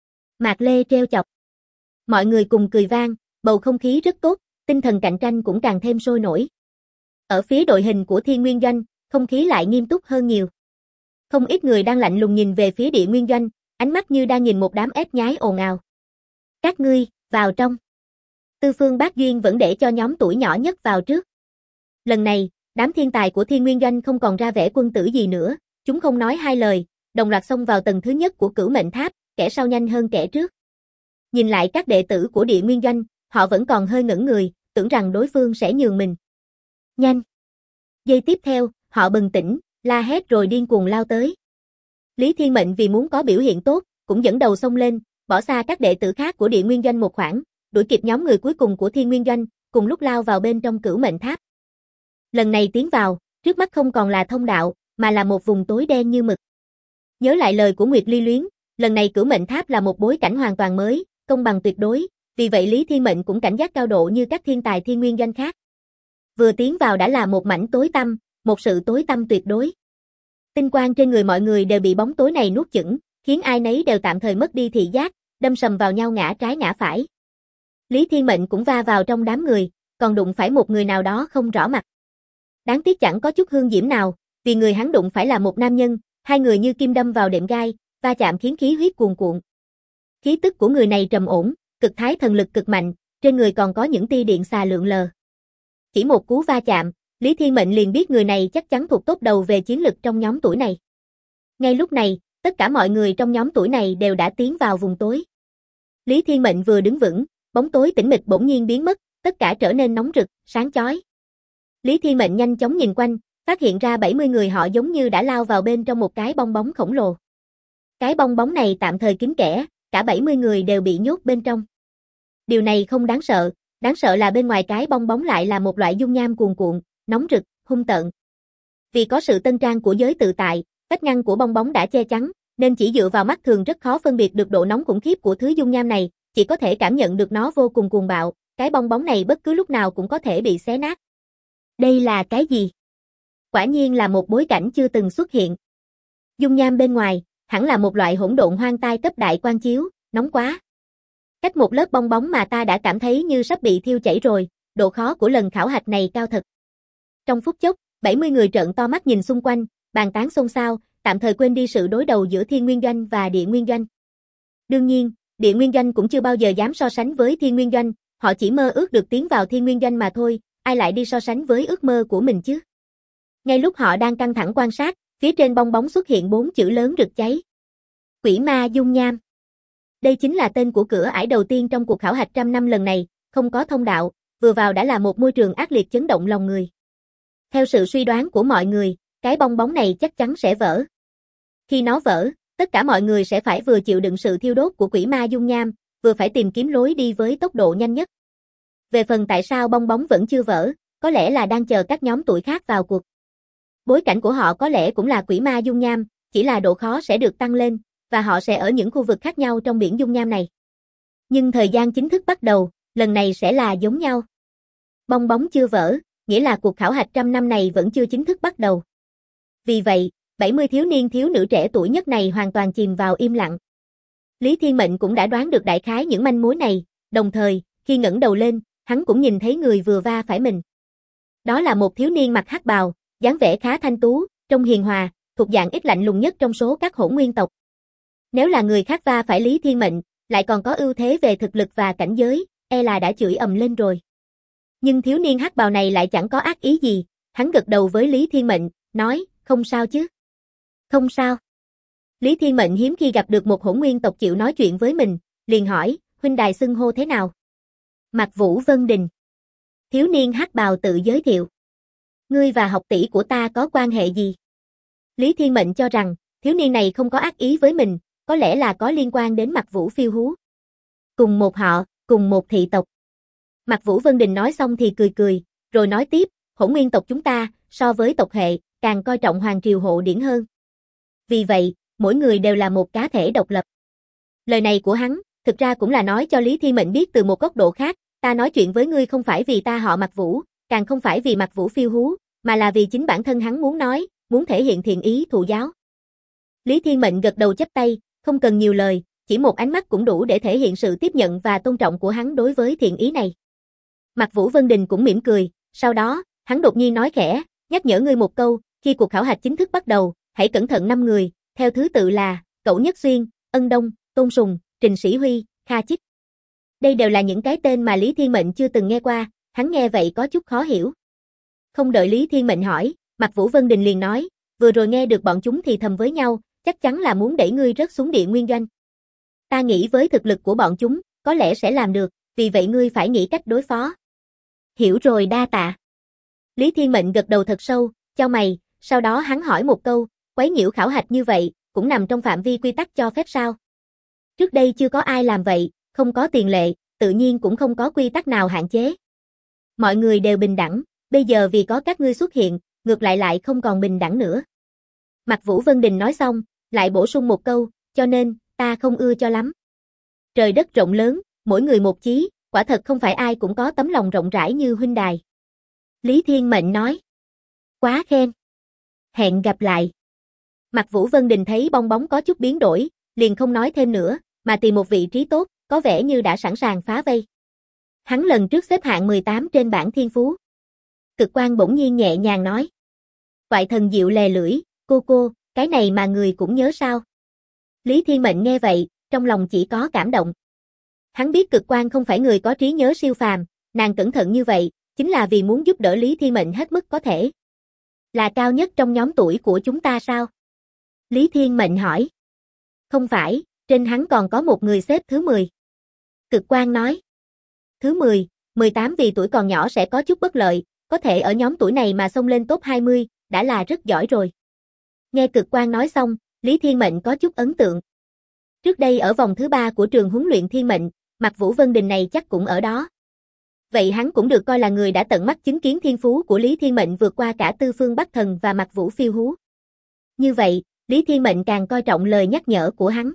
Mạc Lê trêu chọc. Mọi người cùng cười vang, bầu không khí rất tốt, tinh thần cạnh tranh cũng càng thêm sôi nổi. Ở phía đội hình của Thiên Nguyên Doanh, không khí lại nghiêm túc hơn nhiều. Không ít người đang lạnh lùng nhìn về phía Địa Nguyên Doanh, ánh mắt như đang nhìn một đám ép nhái ồn ào. Các ngươi, vào trong. Tư Phương Bác Duyên vẫn để cho nhóm tuổi nhỏ nhất vào trước. Lần này, đám thiên tài của Thiên Nguyên Doanh không còn ra vẻ quân tử gì nữa, chúng không nói hai lời, đồng loạt xông vào tầng thứ nhất của Cửu Mệnh Tháp, kẻ sau nhanh hơn kẻ trước. Nhìn lại các đệ tử của Địa Nguyên Doanh, họ vẫn còn hơi ngẩn người, tưởng rằng đối phương sẽ nhường mình. Nhanh! Giây tiếp theo, họ bừng tỉnh, la hét rồi điên cuồng lao tới. Lý Thiên Mệnh vì muốn có biểu hiện tốt, cũng dẫn đầu xông lên, bỏ xa các đệ tử khác của Địa Nguyên Doanh một khoảng, đuổi kịp nhóm người cuối cùng của Thiên Nguyên Doanh, cùng lúc lao vào bên trong Cửu Mệnh Tháp. Lần này tiến vào, trước mắt không còn là thông đạo, mà là một vùng tối đen như mực. Nhớ lại lời của Nguyệt Ly Luyến, lần này Cửu Mệnh Tháp là một bối cảnh hoàn toàn mới, công bằng tuyệt đối, vì vậy Lý Thiên Mệnh cũng cảnh giác cao độ như các thiên tài Thiên Nguyên Doanh khác. Vừa tiến vào đã là một mảnh tối tăm, một sự tối tăm tuyệt đối. Tinh quang trên người mọi người đều bị bóng tối này nuốt chửng, khiến ai nấy đều tạm thời mất đi thị giác, đâm sầm vào nhau ngã trái ngã phải. Lý Thiên Mệnh cũng va vào trong đám người, còn đụng phải một người nào đó không rõ mặt. Đáng tiếc chẳng có chút hương diễm nào, vì người hắn đụng phải là một nam nhân, hai người như kim đâm vào đệm gai, va chạm khiến khí huyết cuồn cuộn. Khí tức của người này trầm ổn, cực thái thần lực cực mạnh, trên người còn có những tia điện xà lượn lờ. Chỉ một cú va chạm, Lý Thiên Mệnh liền biết người này chắc chắn thuộc top đầu về chiến lực trong nhóm tuổi này. Ngay lúc này, tất cả mọi người trong nhóm tuổi này đều đã tiến vào vùng tối. Lý Thiên Mệnh vừa đứng vững, bóng tối tĩnh mịch bỗng nhiên biến mất, tất cả trở nên nóng rực, sáng chói. Lý Thiên Mệnh nhanh chóng nhìn quanh, phát hiện ra 70 người họ giống như đã lao vào bên trong một cái bong bóng khổng lồ. Cái bong bóng này tạm thời kín kẽ, cả 70 người đều bị nhốt bên trong. Điều này không đáng sợ là bên ngoài cái bong bóng lại là một loại dung nham cuồn cuộn, nóng rực, hung tợn. Vì có sự tân trang của giới tự tại, vách ngăn của bong bóng đã che chắn, nên chỉ dựa vào mắt thường rất khó phân biệt được độ nóng khủng khiếp của thứ dung nham này, chỉ có thể cảm nhận được nó vô cùng cuồng bạo, cái bong bóng này bất cứ lúc nào cũng có thể bị xé nát. Đây là cái gì? Quả nhiên là một bối cảnh chưa từng xuất hiện. Dung nham bên ngoài, hẳn là một loại hỗn độn hoang tai cấp đại quang chiếu, nóng quá. Cách một lớp bong bóng mà ta đã cảm thấy như sắp bị thiêu chảy rồi, độ khó của lần khảo hạch này cao thật. Trong phút chốc, 70 người trợn to mắt nhìn xung quanh, bàn tán xôn xao, tạm thời quên đi sự đối đầu giữa Thiên Nguyên Doanh và Địa Nguyên Doanh. Đương nhiên, Địa Nguyên Doanh cũng chưa bao giờ dám so sánh với Thiên Nguyên Doanh, họ chỉ mơ ước được tiến vào Thiên Nguyên Doanh mà thôi, ai lại đi so sánh với ước mơ của mình chứ. Ngay lúc họ đang căng thẳng quan sát, phía trên bong bóng xuất hiện 4 chữ lớn rực cháy. Quỷ ma dung nham. Đây chính là tên của cửa ải đầu tiên trong cuộc khảo hạch trăm năm lần này, không có thông đạo, vừa vào đã là một môi trường ác liệt chấn động lòng người. Theo sự suy đoán của mọi người, cái bong bóng này chắc chắn sẽ vỡ. Khi nó vỡ, tất cả mọi người sẽ phải vừa chịu đựng sự thiêu đốt của quỷ ma dung nham, vừa phải tìm kiếm lối đi với tốc độ nhanh nhất. Về phần tại sao bong bóng vẫn chưa vỡ, có lẽ là đang chờ các nhóm tuổi khác vào cuộc. Bối cảnh của họ có lẽ cũng là quỷ ma dung nham, chỉ là độ khó sẽ được tăng lên, và họ sẽ ở những khu vực khác nhau trong biển dung nham này. Nhưng thời gian chính thức bắt đầu, lần này sẽ là giống nhau. Bong bóng chưa vỡ, nghĩa là cuộc khảo hạch trăm năm này vẫn chưa chính thức bắt đầu. Vì vậy, 70 thiếu niên thiếu nữ trẻ tuổi nhất này hoàn toàn chìm vào im lặng. Lý Thiên Mệnh cũng đã đoán được đại khái những manh mối này, đồng thời, khi ngẩng đầu lên, hắn cũng nhìn thấy người vừa va phải mình. Đó là một thiếu niên mặc hắc bào, dáng vẻ khá thanh tú, trông hiền hòa, thuộc dạng ít lạnh lùng nhất trong số các hỗn nguyên tộc. Nếu là người khác va phải Lý Thiên Mệnh, lại còn có ưu thế về thực lực và cảnh giới, e là đã chửi ầm lên rồi. Nhưng thiếu niên hắc bào này lại chẳng có ác ý gì, hắn gật đầu với Lý Thiên Mệnh, nói, không sao chứ. Không sao. Lý Thiên Mệnh hiếm khi gặp được một hỗn nguyên tộc chịu nói chuyện với mình, liền hỏi, huynh đài xưng hô thế nào? Mạc Vũ Vân Đình. Thiếu niên hắc bào tự giới thiệu. Ngươi và học tỷ của ta có quan hệ gì? Lý Thiên Mệnh cho rằng, thiếu niên này không có ác ý với mình, có lẽ là có liên quan đến Mạc Vũ Phiêu Hú. Cùng một họ, cùng một thị tộc. Mạc Vũ Vân Đình nói xong thì cười cười, rồi nói tiếp, hỗn nguyên tộc chúng ta, so với tộc hệ, càng coi trọng hoàng triều hộ điển hơn. Vì vậy, mỗi người đều là một cá thể độc lập. Lời này của hắn, thực ra cũng là nói cho Lý Thiên Mệnh biết từ một góc độ khác, ta nói chuyện với ngươi không phải vì ta họ Mạc Vũ, càng không phải vì Mạc Vũ Phiêu Hú, mà là vì chính bản thân hắn muốn nói, muốn thể hiện thiện ý thụ giáo. Lý Thiên Mệnh gật đầu chắp tay, không cần nhiều lời, chỉ một ánh mắt cũng đủ để thể hiện sự tiếp nhận và tôn trọng của hắn đối với thiện ý này. Mạc Vũ Vân Đình cũng mỉm cười, sau đó, hắn đột nhiên nói khẽ, nhắc nhở ngươi một câu, khi cuộc khảo hạch chính thức bắt đầu, hãy cẩn thận 5 người, theo thứ tự là, Cẩu Nhất Xuyên, Ân Đông, Tôn Sùng, Trình Sĩ Huy, Kha Chích. Đây đều là những cái tên mà Lý Thiên Mệnh chưa từng nghe qua, hắn nghe vậy có chút khó hiểu. Không đợi Lý Thiên Mệnh hỏi, Mạc Vũ Vân Đình liền nói, vừa rồi nghe được bọn chúng thì thầm với nhau, chắc chắn là muốn đẩy ngươi rớt xuống Địa Nguyên Doanh. Ta nghĩ với thực lực của bọn chúng, có lẽ sẽ làm được, vì vậy ngươi phải nghĩ cách đối phó. Hiểu rồi đa tạ. Lý Thiên Mệnh gật đầu thật sâu, chau mày, sau đó hắn hỏi một câu, quấy nhiễu khảo hạch như vậy, cũng nằm trong phạm vi quy tắc cho phép sao? Trước đây chưa có ai làm vậy, không có tiền lệ, tự nhiên cũng không có quy tắc nào hạn chế. Mọi người đều bình đẳng, bây giờ vì có các ngươi xuất hiện, ngược lại không còn bình đẳng nữa. Mạc Vũ Vân Đình nói xong, lại bổ sung một câu, cho nên, ta không ưa cho lắm. Trời đất rộng lớn, mỗi người một chí, quả thật không phải ai cũng có tấm lòng rộng rãi như huynh đài. Lý Thiên Mệnh nói. Quá khen. Hẹn gặp lại. Mạc Vũ Vân Đình thấy bong bóng có chút biến đổi, liền không nói thêm nữa, mà tìm một vị trí tốt, có vẻ như đã sẵn sàng phá vây. Hắn lần trước xếp hạng 18 trên bảng thiên phú. Cực Quang bỗng nhiên nhẹ nhàng nói. Quại thần diệu lè lưỡi, cô, cái này mà người cũng nhớ sao? Lý Thiên Mệnh nghe vậy, trong lòng chỉ có cảm động. Hắn biết Cực Quang không phải người có trí nhớ siêu phàm, nàng cẩn thận như vậy, chính là vì muốn giúp đỡ Lý Thiên Mệnh hết mức có thể. Là cao nhất trong nhóm tuổi của chúng ta sao? Lý Thiên Mệnh hỏi. Không phải, trên hắn còn có một người xếp thứ 10. Cực Quang nói. Thứ 10, 18 vì tuổi còn nhỏ sẽ có chút bất lợi, có thể ở nhóm tuổi này mà xông lên top 20, đã là rất giỏi rồi. Nghe Cực Quang nói xong, Lý Thiên Mệnh có chút ấn tượng. Trước đây ở vòng thứ 3 của trường huấn luyện Thiên Mệnh, Mạc Vũ Vân Đình này chắc cũng ở đó. Vậy hắn cũng được coi là người đã tận mắt chứng kiến thiên phú của Lý Thiên Mệnh vượt qua cả Tư Phương Bắc Thần và Mạc Vũ Phiêu Hú. Như vậy, Lý Thiên Mệnh càng coi trọng lời nhắc nhở của hắn.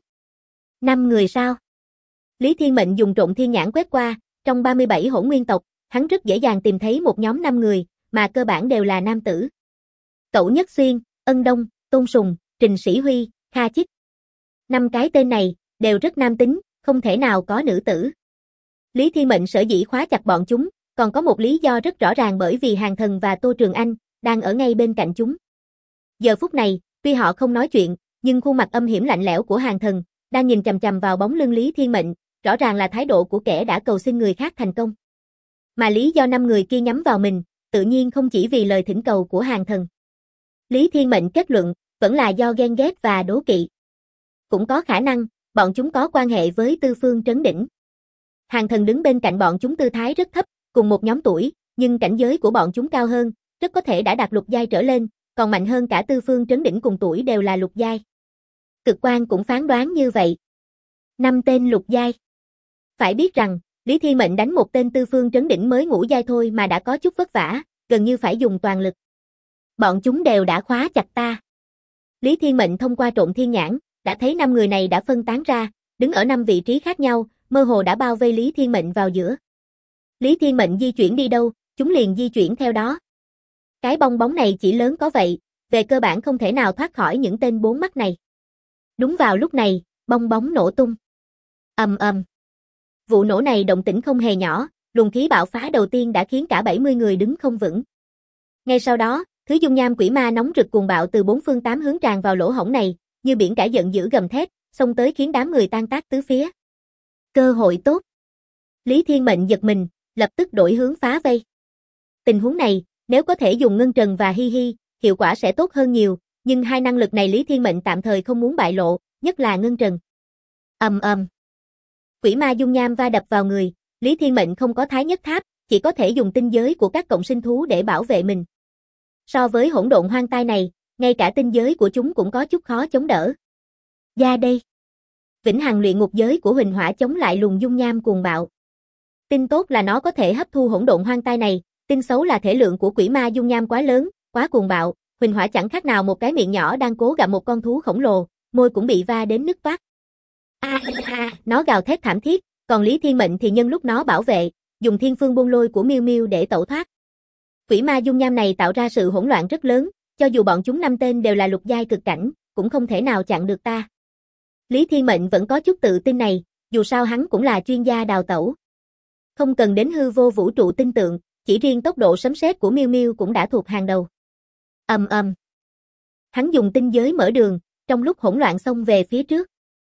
5 người sao? Lý Thiên Mệnh dùng trộn thiên nhãn quét qua, trong 37 hỗn nguyên tộc, hắn rất dễ dàng tìm thấy một nhóm 5 người, mà cơ bản đều là nam tử. Cẩu Nhất Xuyên, Ân Đông, Tôn Sùng, Trình Sĩ Huy, Kha Chích. 5 cái tên này, đều rất nam tính, không thể nào có nữ tử. Lý Thiên Mệnh sở dĩ khóa chặt bọn chúng, còn có một lý do rất rõ ràng bởi vì Hàn Thần và Tô Trường Anh, đang ở ngay bên cạnh chúng. Giờ phút này, tuy họ không nói chuyện, nhưng khuôn mặt âm hiểm lạnh lẽo của Hàn Thần, đang nhìn chằm chằm vào bóng lưng Lý Thiên Mệnh, rõ ràng là thái độ của kẻ đã cầu xin người khác thành công. Mà lý do 5 người kia nhắm vào mình, tự nhiên không chỉ vì lời thỉnh cầu của Hàn Thần. Lý Thiên Mệnh kết luận, vẫn là do ghen ghét và đố kỵ. Cũng có khả năng, bọn chúng có quan hệ với Tư Phương Trấn Đỉnh. Hàn Thần đứng bên cạnh bọn chúng tư thái rất thấp, cùng một nhóm tuổi, nhưng cảnh giới của bọn chúng cao hơn, rất có thể đã đạt lục giai trở lên, còn mạnh hơn cả Tư Phương Trấn Đỉnh cùng tuổi đều là lục giai. Cực Quan cũng phán đoán như vậy. 5 tên lục giai. Phải biết rằng, Lý Thiên Mệnh đánh một tên Tư Phương Trấn Đỉnh mới ngũ giai thôi mà đã có chút vất vả, gần như phải dùng toàn lực. Bọn chúng đều đã khóa chặt ta. Lý Thiên Mệnh thông qua trộn thiên nhãn, đã thấy 5 người này đã phân tán ra, đứng ở 5 vị trí khác nhau, mơ hồ đã bao vây Lý Thiên Mệnh vào giữa. Lý Thiên Mệnh di chuyển đi đâu, chúng liền di chuyển theo đó. Cái bong bóng này chỉ lớn có vậy, về cơ bản không thể nào thoát khỏi những tên bốn mắt này. Đúng vào lúc này, bong bóng nổ tung. Ầm ầm. Vụ nổ này động tĩnh không hề nhỏ, luồng khí bạo phá đầu tiên đã khiến cả 70 người đứng không vững. Ngay sau đó, thứ dung nham quỷ ma nóng rực cuồng bạo từ 4 phương 8 hướng tràn vào lỗ hổng này, như biển cả giận dữ gầm thét, xông tới khiến đám người tan tác tứ phía. Cơ hội tốt. Lý Thiên Mệnh giật mình, lập tức đổi hướng phá vây. Tình huống này, nếu có thể dùng Ngân Trần và Hi Hi, hiệu quả sẽ tốt hơn nhiều, nhưng hai năng lực này Lý Thiên Mệnh tạm thời không muốn bại lộ, nhất là Ngân Trần. Ầm ầm. Quỷ ma dung nham va đập vào người, Lý Thiên Mệnh không có Thái Nhất Tháp, chỉ có thể dùng tinh giới của các cộng sinh thú để bảo vệ mình. So với hỗn độn hoang tai này, ngay cả tinh giới của chúng cũng có chút khó chống đỡ. Ra đây. Vĩnh hằng luyện ngục giới của Huỳnh Hỏa chống lại luồng dung nham cuồng bạo. Tin tốt là nó có thể hấp thu hỗn độn hoang tai này, tin xấu là thể lượng của quỷ ma dung nham quá lớn, quá cuồng bạo, Huỳnh Hỏa chẳng khác nào một cái miệng nhỏ đang cố gặm một con thú khổng lồ, môi cũng bị va đến nứt toác. Nó gào thét thảm thiết, còn Lý Thiên Mệnh thì nhân lúc nó bảo vệ, dùng Thiên Phương Bôn Lôi của Miêu Miêu để tẩu thoát. Quỷ ma dung nham này tạo ra sự hỗn loạn rất lớn, cho dù bọn chúng 5 tên đều là lục giai cực cảnh, cũng không thể nào chặn được ta. Lý Thiên Mệnh vẫn có chút tự tin này, dù sao hắn cũng là chuyên gia đào tẩu. Không cần đến hư vô vũ trụ tinh tượng, chỉ riêng tốc độ sấm sét của Miêu Miêu cũng đã thuộc hàng đầu. Ầm ầm. Hắn dùng tinh giới mở đường, trong lúc hỗn loạn xông về phía trước.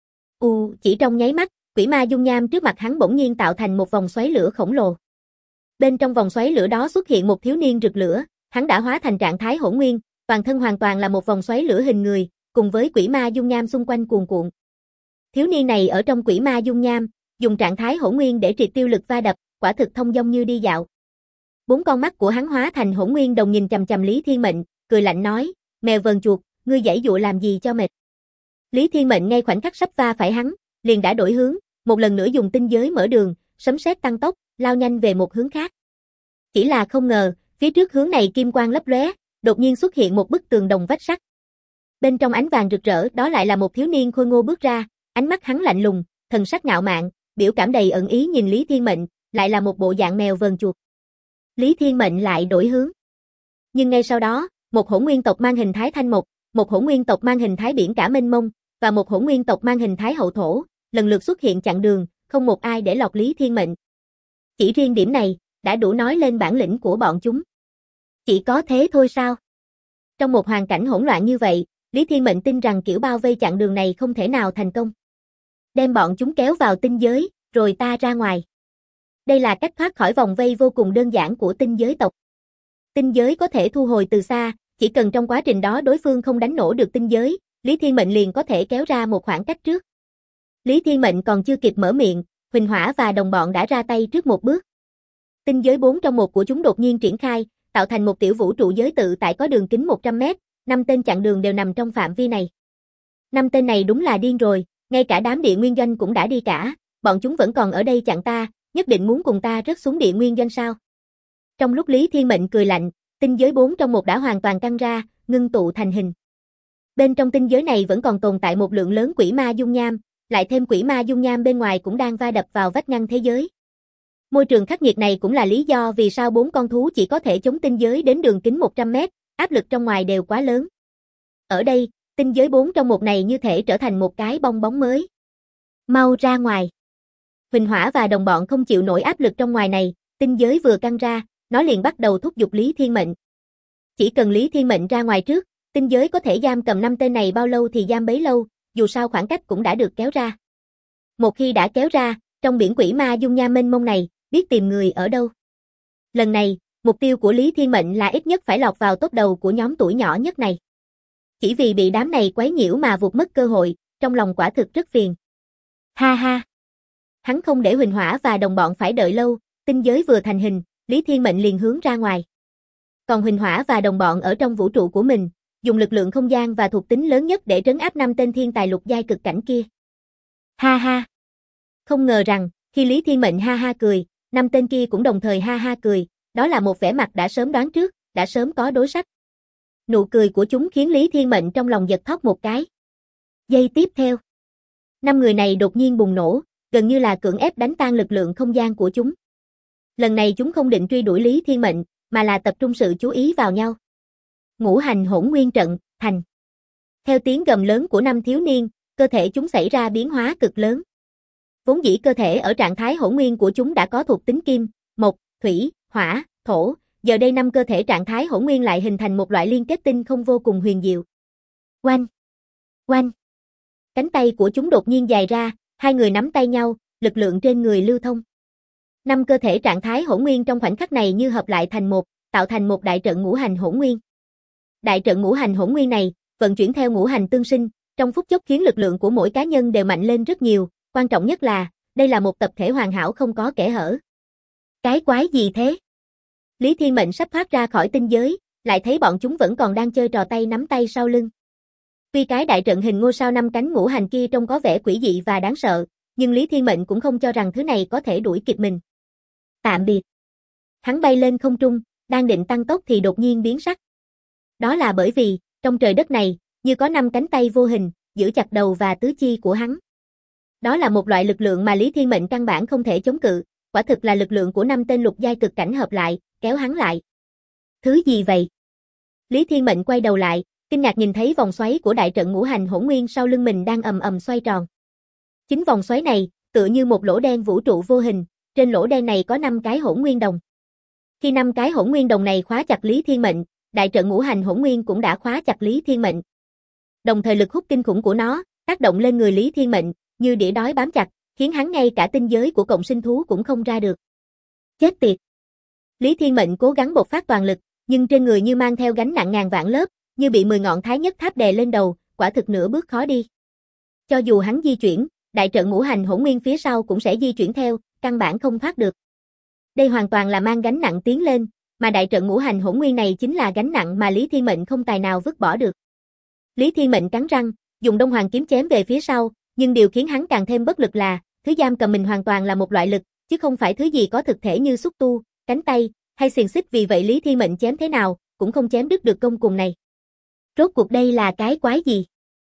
Chỉ trong nháy mắt, quỷ ma dung nham trước mặt hắn bỗng nhiên tạo thành một vòng xoáy lửa khổng lồ. Bên trong vòng xoáy lửa đó xuất hiện một thiếu niên rực lửa, hắn đã hóa thành trạng thái hỗn nguyên, toàn thân hoàn toàn là một vòng xoáy lửa hình người, cùng với quỷ ma dung nham xung quanh cuồn cuộn. Thiếu niên này ở trong quỷ ma dung nham, dùng trạng thái hỗn nguyên để triệt tiêu lực va đập, quả thực thông dong như đi dạo. 4 con mắt của hắn hóa thành hỗn nguyên đồng nhìn chằm chằm Lý Thiên Mệnh, cười lạnh nói, mèo vờn chuột, ngươi giãy dụa làm gì cho mệt. Lý Thiên Mệnh ngay khoảnh khắc sắp va phải hắn, liền đã đổi hướng, một lần nữa dùng tinh giới mở đường, sấm sét tăng tốc, lao nhanh về một hướng khác. Chỉ là không ngờ, phía trước hướng này kim quang lấp lóe, đột nhiên xuất hiện một bức tường đồng vách sắt. Bên trong ánh vàng rực rỡ, đó lại là một thiếu niên khôi ngô bước ra, ánh mắt hắn lạnh lùng, thần sắc ngạo mạn, biểu cảm đầy ẩn ý nhìn Lý Thiên Mệnh, lại là một bộ dạng mèo vờn chuột. Lý Thiên Mệnh lại đổi hướng. Nhưng ngay sau đó, một hỗn nguyên tộc mang hình thái thanh mộc, một hỗn nguyên tộc mang hình thái biển cả mênh mông, và một hỗn nguyên tộc mang hình thái hậu thổ, lần lượt xuất hiện chặn đường, không một ai để lọt Lý Thiên Mệnh. Chỉ riêng điểm này, đã đủ nói lên bản lĩnh của bọn chúng. Chỉ có thế thôi sao? Trong một hoàn cảnh hỗn loạn như vậy, Lý Thiên Mệnh tin rằng kiểu bao vây chặn đường này không thể nào thành công. Đem bọn chúng kéo vào tinh giới, rồi ta ra ngoài. Đây là cách thoát khỏi vòng vây vô cùng đơn giản của tinh giới tộc. Tinh giới có thể thu hồi từ xa, chỉ cần trong quá trình đó đối phương không đánh nổ được tinh giới, Lý Thiên Mệnh liền có thể kéo ra một khoảng cách trước. Lý Thiên Mệnh còn chưa kịp mở miệng, Huỳnh Hỏa và đồng bọn đã ra tay trước một bước. Tinh giới 4 trong 1 của chúng đột nhiên triển khai, tạo thành một tiểu vũ trụ giới tự tại có đường kính 100 mét, 5 tên chặn đường đều nằm trong phạm vi này. Năm tên này đúng là điên rồi, ngay cả đám địa nguyên doanh cũng đã đi cả, bọn chúng vẫn còn ở đây chặn ta, nhất định muốn cùng ta rớt xuống địa nguyên doanh sao? Trong lúc Lý Thiên Mệnh cười lạnh, tinh giới 4 trong một đã hoàn toàn căng ra, ngưng tụ thành hình. Bên trong tinh giới này vẫn còn tồn tại một lượng lớn quỷ ma dung nham, lại thêm quỷ ma dung nham bên ngoài cũng đang va đập vào vách ngăn thế giới. Môi trường khắc nghiệt này cũng là lý do vì sao 4 con thú chỉ có thể chống tinh giới đến đường kính 100 mét, áp lực trong ngoài đều quá lớn. Ở đây, tinh giới 4 trong một này như thể trở thành một cái bong bóng mới. Mau ra ngoài. Huỳnh Hỏa và đồng bọn không chịu nổi áp lực trong ngoài này, tinh giới vừa căng ra, nó liền bắt đầu thúc giục Lý Thiên Mệnh. Chỉ cần Lý Thiên Mệnh ra ngoài trước, tinh giới có thể giam cầm 5 tên này bao lâu thì giam bấy lâu, dù sao khoảng cách cũng đã được kéo ra. Một khi đã kéo ra, trong biển quỷ ma dung nham mênh mông này, biết tìm người ở đâu. Lần này, mục tiêu của Lý Thiên Mệnh là ít nhất phải lọt vào top đầu của nhóm tuổi nhỏ nhất này. Chỉ vì bị đám này quấy nhiễu mà vụt mất cơ hội, trong lòng quả thực rất phiền. Ha ha. Hắn không để Huỳnh Hỏa và đồng bọn phải đợi lâu, tinh giới vừa thành hình, Lý Thiên Mệnh liền hướng ra ngoài. Còn Huỳnh Hỏa và đồng bọn ở trong vũ trụ của mình, dùng lực lượng không gian và thuộc tính lớn nhất để trấn áp 5 tên thiên tài lục giai cực cảnh kia. Ha ha. Không ngờ rằng, khi Lý Thiên Mệnh ha ha cười, 5 tên kia cũng đồng thời ha ha cười, đó là một vẻ mặt đã sớm đoán trước, đã sớm có đối sách. Nụ cười của chúng khiến Lý Thiên Mệnh trong lòng giật thót một cái. Giây tiếp theo, 5 người này đột nhiên bùng nổ, gần như là cưỡng ép đánh tan lực lượng không gian của chúng. Lần này chúng không định truy đuổi Lý Thiên Mệnh, mà là tập trung sự chú ý vào nhau. Ngũ hành hỗn nguyên trận, thành. Theo tiếng gầm lớn của 5 thiếu niên, cơ thể chúng xảy ra biến hóa cực lớn. Vốn dĩ cơ thể ở trạng thái hỗn nguyên của chúng đã có thuộc tính kim, mộc, thủy, hỏa, thổ, giờ đây 5 cơ thể trạng thái hỗn nguyên lại hình thành một loại liên kết tinh không vô cùng huyền diệu. Oanh! Oanh! Cánh tay của chúng đột nhiên dài ra, hai người nắm tay nhau, lực lượng trên người lưu thông. 5 cơ thể trạng thái hỗn nguyên trong khoảnh khắc này như hợp lại thành một, tạo thành một đại trận ngũ hành hỗn nguyên. Đại trận ngũ hành hỗn nguyên này, vận chuyển theo ngũ hành tương sinh, trong phút chốc khiến lực lượng của mỗi cá nhân đều mạnh lên rất nhiều, quan trọng nhất là, đây là một tập thể hoàn hảo không có kẽ hở. Cái quái gì thế? Lý Thiên Mệnh sắp thoát ra khỏi tinh giới, lại thấy bọn chúng vẫn còn đang chơi trò tay nắm tay sau lưng. Tuy cái đại trận hình ngôi sao 5 cánh ngũ hành kia trông có vẻ quỷ dị và đáng sợ, nhưng Lý Thiên Mệnh cũng không cho rằng thứ này có thể đuổi kịp mình. Tạm biệt. Hắn bay lên không trung, đang định tăng tốc thì đột nhiên biến sắc. Đó là bởi vì, trong trời đất này, như có 5 cánh tay vô hình, giữ chặt đầu và tứ chi của hắn. Đó là một loại lực lượng mà Lý Thiên Mệnh căn bản không thể chống cự, quả thực là lực lượng của 5 tên lục giai cực cảnh hợp lại, kéo hắn lại. Thứ gì vậy? Lý Thiên Mệnh quay đầu lại, kinh ngạc nhìn thấy vòng xoáy của đại trận ngũ hành hỗn nguyên sau lưng mình đang ầm ầm xoay tròn. Chính vòng xoáy này, tựa như một lỗ đen vũ trụ vô hình, trên lỗ đen này có 5 cái hỗn nguyên đồng. Khi 5 cái hỗn nguyên đồng này khóa chặt Lý Thiên Mệnh, đại trận ngũ hành hỗn nguyên cũng đã khóa chặt Lý Thiên Mệnh. Đồng thời lực hút kinh khủng của nó, tác động lên người Lý Thiên Mệnh, như đĩa đói bám chặt, khiến hắn ngay cả tinh giới của cộng sinh thú cũng không ra được. Chết tiệt! Lý Thiên Mệnh cố gắng bộc phát toàn lực, nhưng trên người như mang theo gánh nặng ngàn vạn lớp, như bị 10 ngọn thái nhất tháp đè lên đầu, quả thực nửa bước khó đi. Cho dù hắn di chuyển, đại trận ngũ hành hỗn nguyên phía sau cũng sẽ di chuyển theo, căn bản không thoát được. Đây hoàn toàn là mang gánh nặng tiến lên, mà đại trận ngũ hành hỗn nguyên này chính là gánh nặng mà Lý Thiên Mệnh không tài nào vứt bỏ được. Lý Thiên Mệnh cắn răng, dùng Đông Hoàng kiếm chém về phía sau, nhưng điều khiến hắn càng thêm bất lực là, thứ giam cầm mình hoàn toàn là một loại lực, chứ không phải thứ gì có thực thể như xúc tu, cánh tay, hay xiềng xích, vì vậy Lý Thiên Mệnh chém thế nào, cũng không chém đứt được công cùng này. Rốt cuộc đây là cái quái gì?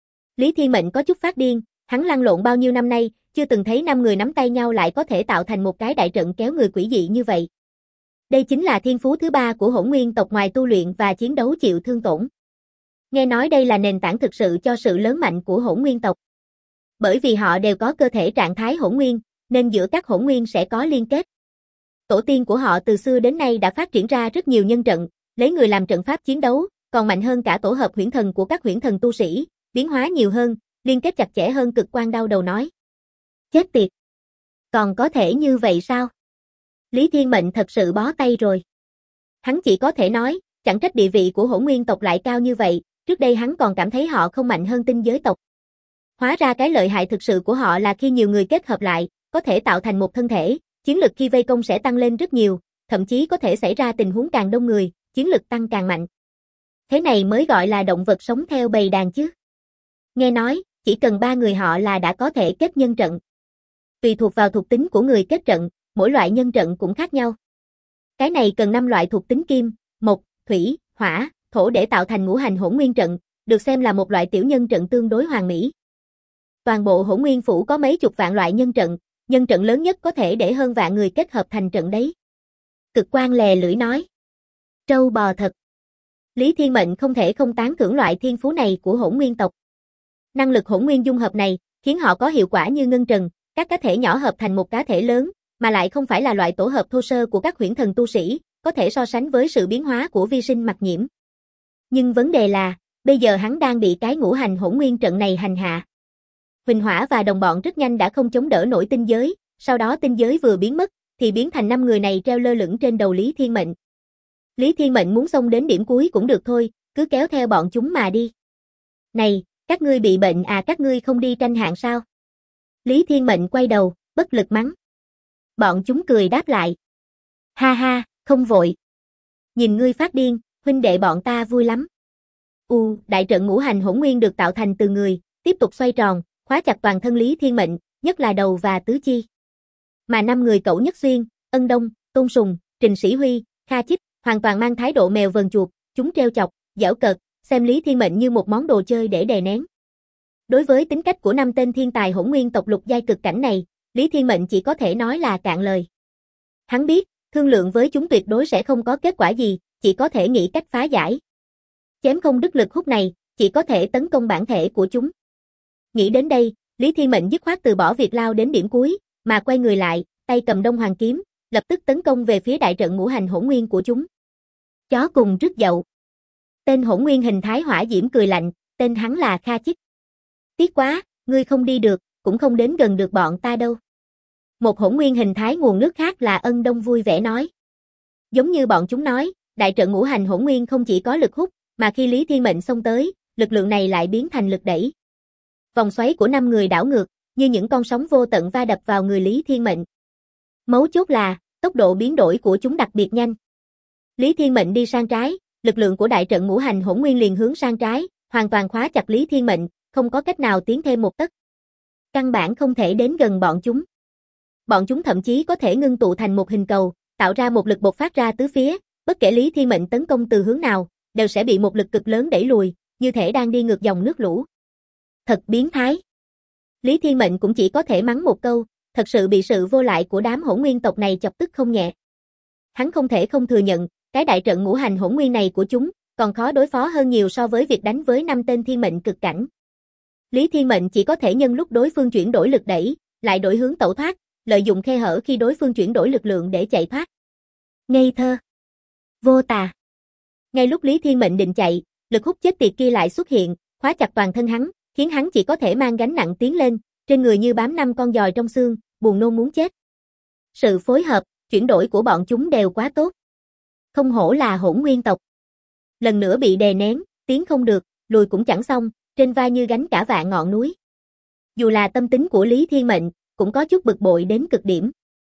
Lý Thiên Mệnh có chút phát điên, hắn lăn lộn bao nhiêu năm nay, chưa từng thấy 5 người nắm tay nhau lại có thể tạo thành một cái đại trận kéo người quỷ dị như vậy. Đây chính là thiên phú thứ 3 của hỗn nguyên tộc, ngoài tu luyện và chiến đấu chịu thương tổn. Nghe nói đây là nền tảng thực sự cho sự lớn mạnh của hỗn nguyên tộc. Bởi vì họ đều có cơ thể trạng thái hỗn nguyên, nên giữa các hỗn nguyên sẽ có liên kết. Tổ tiên của họ từ xưa đến nay đã phát triển ra rất nhiều nhân trận, lấy người làm trận pháp chiến đấu, còn mạnh hơn cả tổ hợp huyễn thần của các huyễn thần tu sĩ, biến hóa nhiều hơn, liên kết chặt chẽ hơn. Cực Quan đau đầu nói. Chết tiệt! Còn có thể như vậy sao? Lý Thiên Mệnh thật sự bó tay rồi. Hắn chỉ có thể nói, chẳng trách địa vị của hỗn nguyên tộc lại cao như vậy, trước đây hắn còn cảm thấy họ không mạnh hơn tinh giới tộc. Hóa ra cái lợi hại thực sự của họ là khi nhiều người kết hợp lại, có thể tạo thành một thân thể, chiến lực khi vây công sẽ tăng lên rất nhiều, thậm chí có thể xảy ra tình huống càng đông người, chiến lực tăng càng mạnh. Thế này mới gọi là động vật sống theo bầy đàn chứ. Nghe nói, chỉ cần 3 người họ là đã có thể kết nhân trận. Tùy thuộc vào thuộc tính của người kết trận, mỗi loại nhân trận cũng khác nhau. Cái này cần 5 loại thuộc tính kim, mộc, thủy, hỏa, thổ để tạo thành ngũ hành hỗn nguyên trận, được xem là một loại tiểu nhân trận tương đối hoàn mỹ. Toàn bộ Hỗn Nguyên phủ có mấy chục vạn loại nhân trận lớn nhất có thể để hơn vạn người kết hợp thành trận đấy. Cực Quang lè lưỡi nói. Trâu bò thật. Lý Thiên Mệnh không thể không tán thưởng loại thiên phú này của Hỗn Nguyên tộc. Năng lực hỗn nguyên dung hợp này, khiến họ có hiệu quả như ngân trần, các cá thể nhỏ hợp thành một cá thể lớn, mà lại không phải là loại tổ hợp thô sơ của các huyễn thần tu sĩ, có thể so sánh với sự biến hóa của vi sinh mặc nhiễm. Nhưng vấn đề là, bây giờ hắn đang bị cái ngũ hành hỗn nguyên trận này hành hạ. Huỳnh Hỏa và đồng bọn rất nhanh đã không chống đỡ nổi tinh giới, sau đó tinh giới vừa biến mất, thì biến thành 5 người này treo lơ lửng trên đầu Lý Thiên Mệnh. Lý Thiên Mệnh muốn xông đến điểm cuối cũng được thôi, cứ kéo theo bọn chúng mà đi. Này, các ngươi bị bệnh à, các ngươi không đi tranh hạng sao? Lý Thiên Mệnh quay đầu, bất lực mắng. Bọn chúng cười đáp lại. Ha ha, không vội. Nhìn ngươi phát điên, huynh đệ bọn ta vui lắm. Đại trận ngũ hành hỗn nguyên được tạo thành từ người, tiếp tục xoay tròn, khóa chặt toàn thân Lý Thiên Mệnh, nhất là đầu và tứ chi. Mà 5 người Cẩu Nhất Xuyên, Ân Đông, Tôn Sùng, Trình Sĩ Huy, Kha Chích, hoàn toàn mang thái độ mèo vờn chuột, chúng trêu chọc, giễu cợt, xem Lý Thiên Mệnh như một món đồ chơi để đè nén. Đối với tính cách của 5 tên thiên tài hỗn nguyên tộc lục giai cực cảnh này, Lý Thiên Mệnh chỉ có thể nói là cạn lời. Hắn biết, thương lượng với chúng tuyệt đối sẽ không có kết quả gì, chỉ có thể nghĩ cách phá giải. Chém không đứt lực hút này, chỉ có thể tấn công bản thể của chúng. Nghĩ đến đây, Lý Thiên Mệnh dứt khoát từ bỏ việc lao đến điểm cuối, mà quay người lại, tay cầm Đông Hoàng kiếm, lập tức tấn công về phía đại trận ngũ hành hỗn nguyên của chúng. Chó cùng rứt dậu. Tên hỗn nguyên hình thái hỏa diễm cười lạnh, tên hắn là Kha Chích. Tiếc quá, ngươi không đi được, cũng không đến gần được bọn ta đâu. Một hỗn nguyên hình thái nguồn nước khác là Ân Đông vui vẻ nói. Giống như bọn chúng nói, đại trận ngũ hành hỗn nguyên không chỉ có lực hút, mà khi Lý Thiên Mệnh xông tới, lực lượng này lại biến thành lực đẩy. Vòng xoáy của 5 người đảo ngược, như những con sóng vô tận va đập vào người Lý Thiên Mệnh. Mấu chốt là, tốc độ biến đổi của chúng đặc biệt nhanh. Lý Thiên Mệnh đi sang trái, lực lượng của đại trận ngũ hành hỗn nguyên liền hướng sang trái, hoàn toàn khóa chặt Lý Thiên Mệnh, không có cách nào tiến thêm một tấc. Căn bản không thể đến gần bọn chúng. Bọn chúng thậm chí có thể ngưng tụ thành một hình cầu, tạo ra một lực bộc phát ra tứ phía, bất kể Lý Thiên Mệnh tấn công từ hướng nào, đều sẽ bị một lực cực lớn đẩy lùi, như thể đang đi ngược dòng nước lũ. Thật biến thái. Lý Thiên Mệnh cũng chỉ có thể mắng một câu, thật sự bị sự vô lại của đám hỗn nguyên tộc này chọc tức không nhẹ. Hắn không thể không thừa nhận, cái đại trận ngũ hành hỗn nguyên này của chúng, còn khó đối phó hơn nhiều so với việc đánh với 5 tên thiên mệnh cực cảnh. Lý Thiên Mệnh chỉ có thể nhân lúc đối phương chuyển đổi lực đẩy, lại đổi hướng tẩu thoát, lợi dụng khe hở khi đối phương chuyển đổi lực lượng để chạy thoát. Ngây thơ. Vô tà. Ngay lúc Lý Thiên Mệnh định chạy, lực hút chết tiệt kia lại xuất hiện, khóa chặt toàn thân hắn, khiến hắn chỉ có thể mang gánh nặng tiến lên, trên người như bám 5 con giòi trong xương, buồn nôn muốn chết. Sự phối hợp, chuyển đổi của bọn chúng đều quá tốt. Không hổ là hỗn nguyên tộc. Lần nữa bị đè nén, tiến không được, lùi cũng chẳng xong, trên vai như gánh cả vạn ngọn núi. Dù là tâm tính của Lý Thiên Mệnh, cũng có chút bực bội đến cực điểm.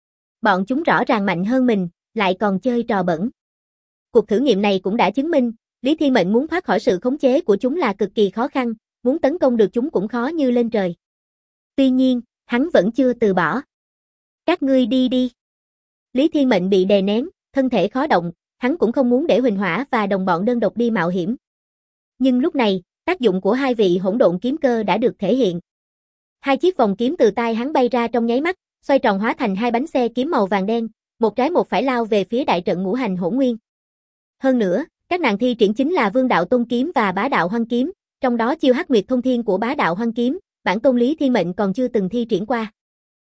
Bọn chúng rõ ràng mạnh hơn mình, lại còn chơi trò bẩn. Cuộc thử nghiệm này cũng đã chứng minh, Lý Thiên Mệnh muốn thoát khỏi sự khống chế của chúng là cực kỳ khó khăn, muốn tấn công được chúng cũng khó như lên trời. Tuy nhiên, hắn vẫn chưa từ bỏ. Các ngươi đi đi. Lý Thiên Mệnh bị đè nén, thân thể khó động, hắn cũng không muốn để Huỳnh Hỏa và đồng bọn đơn độc đi mạo hiểm. Nhưng lúc này, tác dụng của 2 vị hỗn độn kiếm cơ đã được thể hiện. 2 chiếc vòng kiếm từ tay hắn bay ra trong nháy mắt, xoay tròn hóa thành 2 bánh xe kiếm màu vàng đen, một trái một phải lao về phía đại trận ngũ hành hỗn nguyên. Hơn nữa, các nàng thi triển chính là Vương Đạo Tôn kiếm và Bá Đạo Hoăng kiếm, trong đó chiêu Hắc Nguyệt Thông Thiên của Bá Đạo Hoăng kiếm, bản tôn Lý Thiên Mệnh còn chưa từng thi triển qua.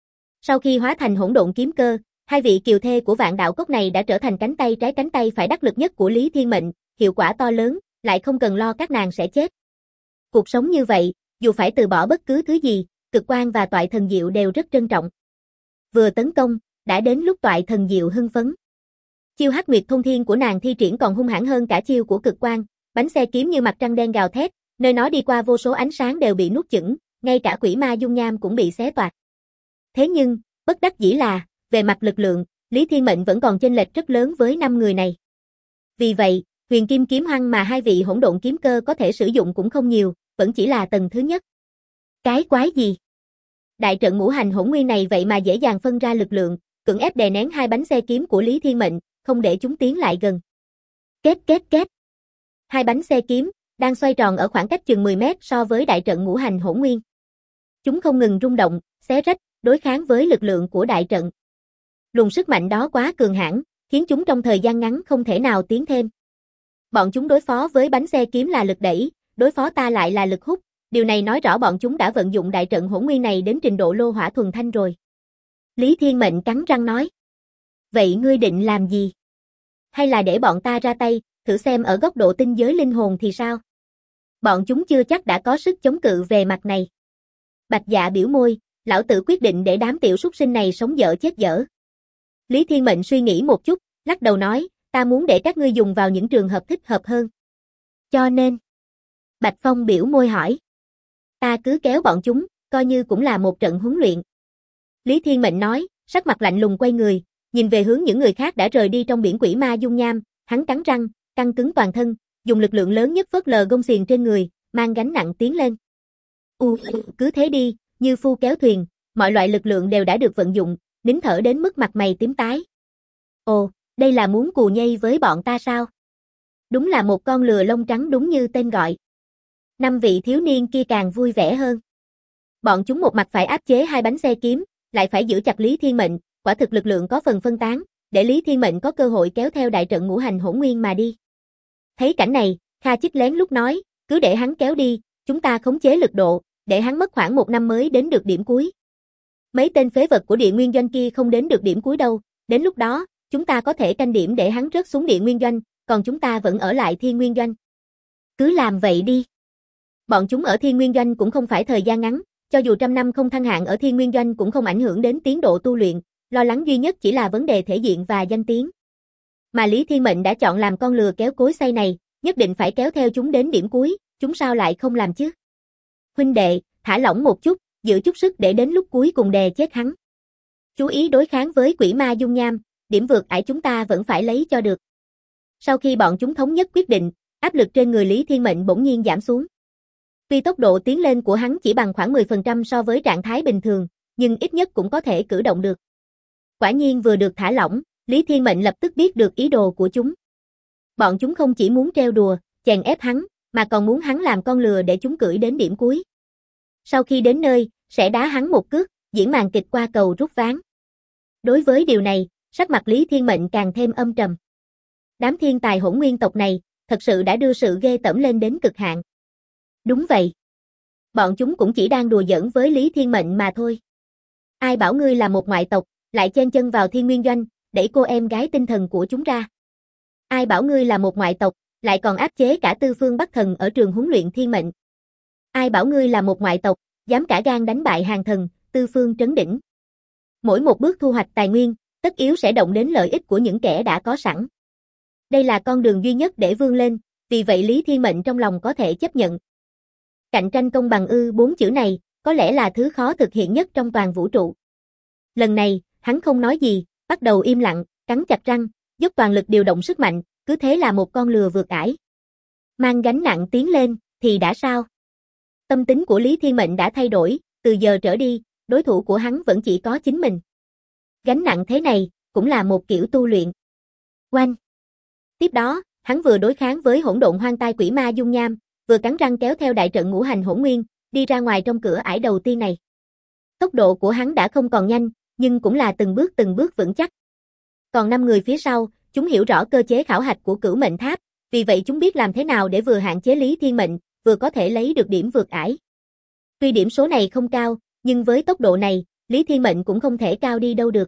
Sau khi hóa thành hỗn độn kiếm cơ, 2 vị kiều thê của Vạn Đạo Cốc này đã trở thành cánh tay trái cánh tay phải đắc lực nhất của Lý Thiên Mệnh, hiệu quả to lớn, lại không cần lo các nàng sẽ chết. Cuộc sống như vậy, dù phải từ bỏ bất cứ thứ gì, Cực Quang và Toại Thần Diệu đều rất trân trọng. Vừa tấn công, đã đến lúc Toại Thần Diệu hưng phấn. Chiêu Hắc Nguyệt Thông Thiên của nàng thi triển còn hung hãn hơn cả chiêu của Cực Quang, bánh xe kiếm như mặt trăng đen gào thét, nơi nó đi qua vô số ánh sáng đều bị nuốt chửng, ngay cả quỷ ma dung nham cũng bị xé toạc. Thế nhưng, bất đắc dĩ là, về mặt lực lượng, Lý Thiên Mệnh vẫn còn chênh lệch rất lớn với 5 người này. Vì vậy, Huyền Kim kiếm hăng mà 2 vị hỗn độn kiếm cơ có thể sử dụng cũng không nhiều, vẫn chỉ là tầng thứ nhất. Cái quái gì? Đại trận ngũ hành hỗn nguyên này vậy mà dễ dàng phân ra lực lượng, cưỡng ép đè nén hai bánh xe kiếm của Lý Thiên Mệnh, không để chúng tiến lại gần. Két két két. Hai bánh xe kiếm đang xoay tròn ở khoảng cách chừng 10 mét so với đại trận ngũ hành hỗn nguyên. Chúng không ngừng rung động, xé rách, đối kháng với lực lượng của đại trận. Luồng sức mạnh đó quá cường hãn, khiến chúng trong thời gian ngắn không thể nào tiến thêm. Bọn chúng đối phó với bánh xe kiếm là lực đẩy, đối phó ta lại là lực hút, điều này nói rõ bọn chúng đã vận dụng đại trận hỗn nguyên này đến trình độ lô hỏa thuần thanh rồi. Lý Thiên Mệnh cắn răng nói. Vậy ngươi định làm gì? Hay là để bọn ta ra tay, thử xem ở góc độ tinh giới linh hồn thì sao? Bọn chúng chưa chắc đã có sức chống cự về mặt này. Bạch Dạ biểu môi, lão tử quyết định để đám tiểu súc sinh này sống dở chết dở. Lý Thiên Mệnh suy nghĩ một chút, lắc đầu nói, ta muốn để các ngươi dùng vào những trường hợp thích hợp hơn. Cho nên, Bạch Phong biểu môi hỏi. Ta cứ kéo bọn chúng, coi như cũng là một trận huấn luyện. Lý Thiên Mệnh nói, sắc mặt lạnh lùng quay người, nhìn về hướng những người khác đã rời đi trong biển quỷ ma dung nham, hắn cắn răng, căng cứng toàn thân, dùng lực lượng lớn nhất phớt lờ gông xiềng trên người, mang gánh nặng tiến lên. Cứ thế đi, như phu kéo thuyền, mọi loại lực lượng đều đã được vận dụng, nín thở đến mức mặt mày tím tái. Ồ, đây là muốn cù nhây với bọn ta sao? Đúng là một con lừa lông trắng đúng như tên gọi. 5 vị thiếu niên kia càng vui vẻ hơn. Bọn chúng một mặt phải áp chế hai bánh xe kiếm, lại phải giữ chặt Lý Thiên Mệnh, quả thực lực lượng có phần phân tán, để Lý Thiên Mệnh có cơ hội kéo theo đại trận ngũ hành hỗn nguyên mà đi. Thấy cảnh này, Kha Chích lén lúc nói, cứ để hắn kéo đi, chúng ta khống chế lực độ, để hắn mất khoảng 1 năm mới đến được điểm cuối. Mấy tên phế vật của Địa Nguyên Doanh kia không đến được điểm cuối đâu, đến lúc đó, chúng ta có thể canh điểm để hắn rớt xuống Địa Nguyên Doanh, còn chúng ta vẫn ở lại Thiên Nguyên Doanh. Cứ làm vậy đi. Bọn chúng ở Thiên Nguyên Doanh cũng không phải thời gian ngắn, cho dù 100 năm không thăng hạng ở Thiên Nguyên Doanh cũng không ảnh hưởng đến tiến độ tu luyện, lo lắng duy nhất chỉ là vấn đề thể diện và danh tiếng. Mà Lý Thiên Mệnh đã chọn làm con lừa kéo cối xay này, nhất định phải kéo theo chúng đến điểm cuối, chúng sao lại không làm chứ? Huynh đệ, thả lỏng một chút, giữ chút sức để đến lúc cuối cùng đè chết hắn. Chú ý đối kháng với quỷ ma dung nham, điểm vượt ải chúng ta vẫn phải lấy cho được. Sau khi bọn chúng thống nhất quyết định, áp lực trên người Lý Thiên Mệnh bỗng nhiên giảm xuống. Tuy tốc độ tiến lên của hắn chỉ bằng khoảng 10% so với trạng thái bình thường, nhưng ít nhất cũng có thể cử động được. Quả nhiên vừa được thả lỏng, Lý Thiên Mệnh lập tức biết được ý đồ của chúng. Bọn chúng không chỉ muốn trêu đùa, chèn ép hắn, mà còn muốn hắn làm con lừa để chúng cưỡi đến điểm cuối. Sau khi đến nơi, sẽ đá hắn một cước, diễn màn kịch qua cầu rút ván. Đối với điều này, sắc mặt Lý Thiên Mệnh càng thêm âm trầm. Đám thiên tài hỗn nguyên tộc này, thật sự đã đưa sự ghê tởm lên đến cực hạn. Đúng vậy. Bọn chúng cũng chỉ đang đùa giỡn với Lý Thiên Mệnh mà thôi. Ai bảo ngươi là một ngoại tộc, lại chen chân vào Thiên Nguyên Doanh, đẩy cô em gái tinh thần của chúng ra. Ai bảo ngươi là một ngoại tộc, lại còn áp chế cả Tư Phương Bắc Thần ở trường huấn luyện thiên mệnh. Ai bảo ngươi là một ngoại tộc, dám cả gan đánh bại hàng thần, Tư Phương Trấn Đỉnh. Mỗi một bước thu hoạch tài nguyên, tất yếu sẽ động đến lợi ích của những kẻ đã có sẵn. Đây là con đường duy nhất để vươn lên, vì vậy Lý Thiên Mệnh trong lòng có thể chấp nhận. Cạnh tranh công bằng 4 chữ này, có lẽ là thứ khó thực hiện nhất trong toàn vũ trụ. Lần này, hắn không nói gì, bắt đầu im lặng, cắn chặt răng, dốc toàn lực điều động sức mạnh, cứ thế là một con lừa vượt ải. Mang gánh nặng tiến lên, thì đã sao? Tâm tính của Lý Thiên Mệnh đã thay đổi, từ giờ trở đi, đối thủ của hắn vẫn chỉ có chính mình. Gánh nặng thế này, cũng là một kiểu tu luyện. Oanh! Tiếp đó, hắn vừa đối kháng với hỗn độn hoang tai quỷ ma dung nham, vừa cắn răng kéo theo đại trận ngũ hành hỗn nguyên, đi ra ngoài trong cửa ải đầu tiên này. Tốc độ của hắn đã không còn nhanh, nhưng cũng là từng bước vững chắc. Còn 5 người phía sau, chúng hiểu rõ cơ chế khảo hạch của Cửu Mệnh Tháp, vì vậy chúng biết làm thế nào để vừa hạn chế Lý Thiên Mệnh, vừa có thể lấy được điểm vượt ải. Tuy điểm số này không cao, nhưng với tốc độ này, Lý Thiên Mệnh cũng không thể cao đi đâu được.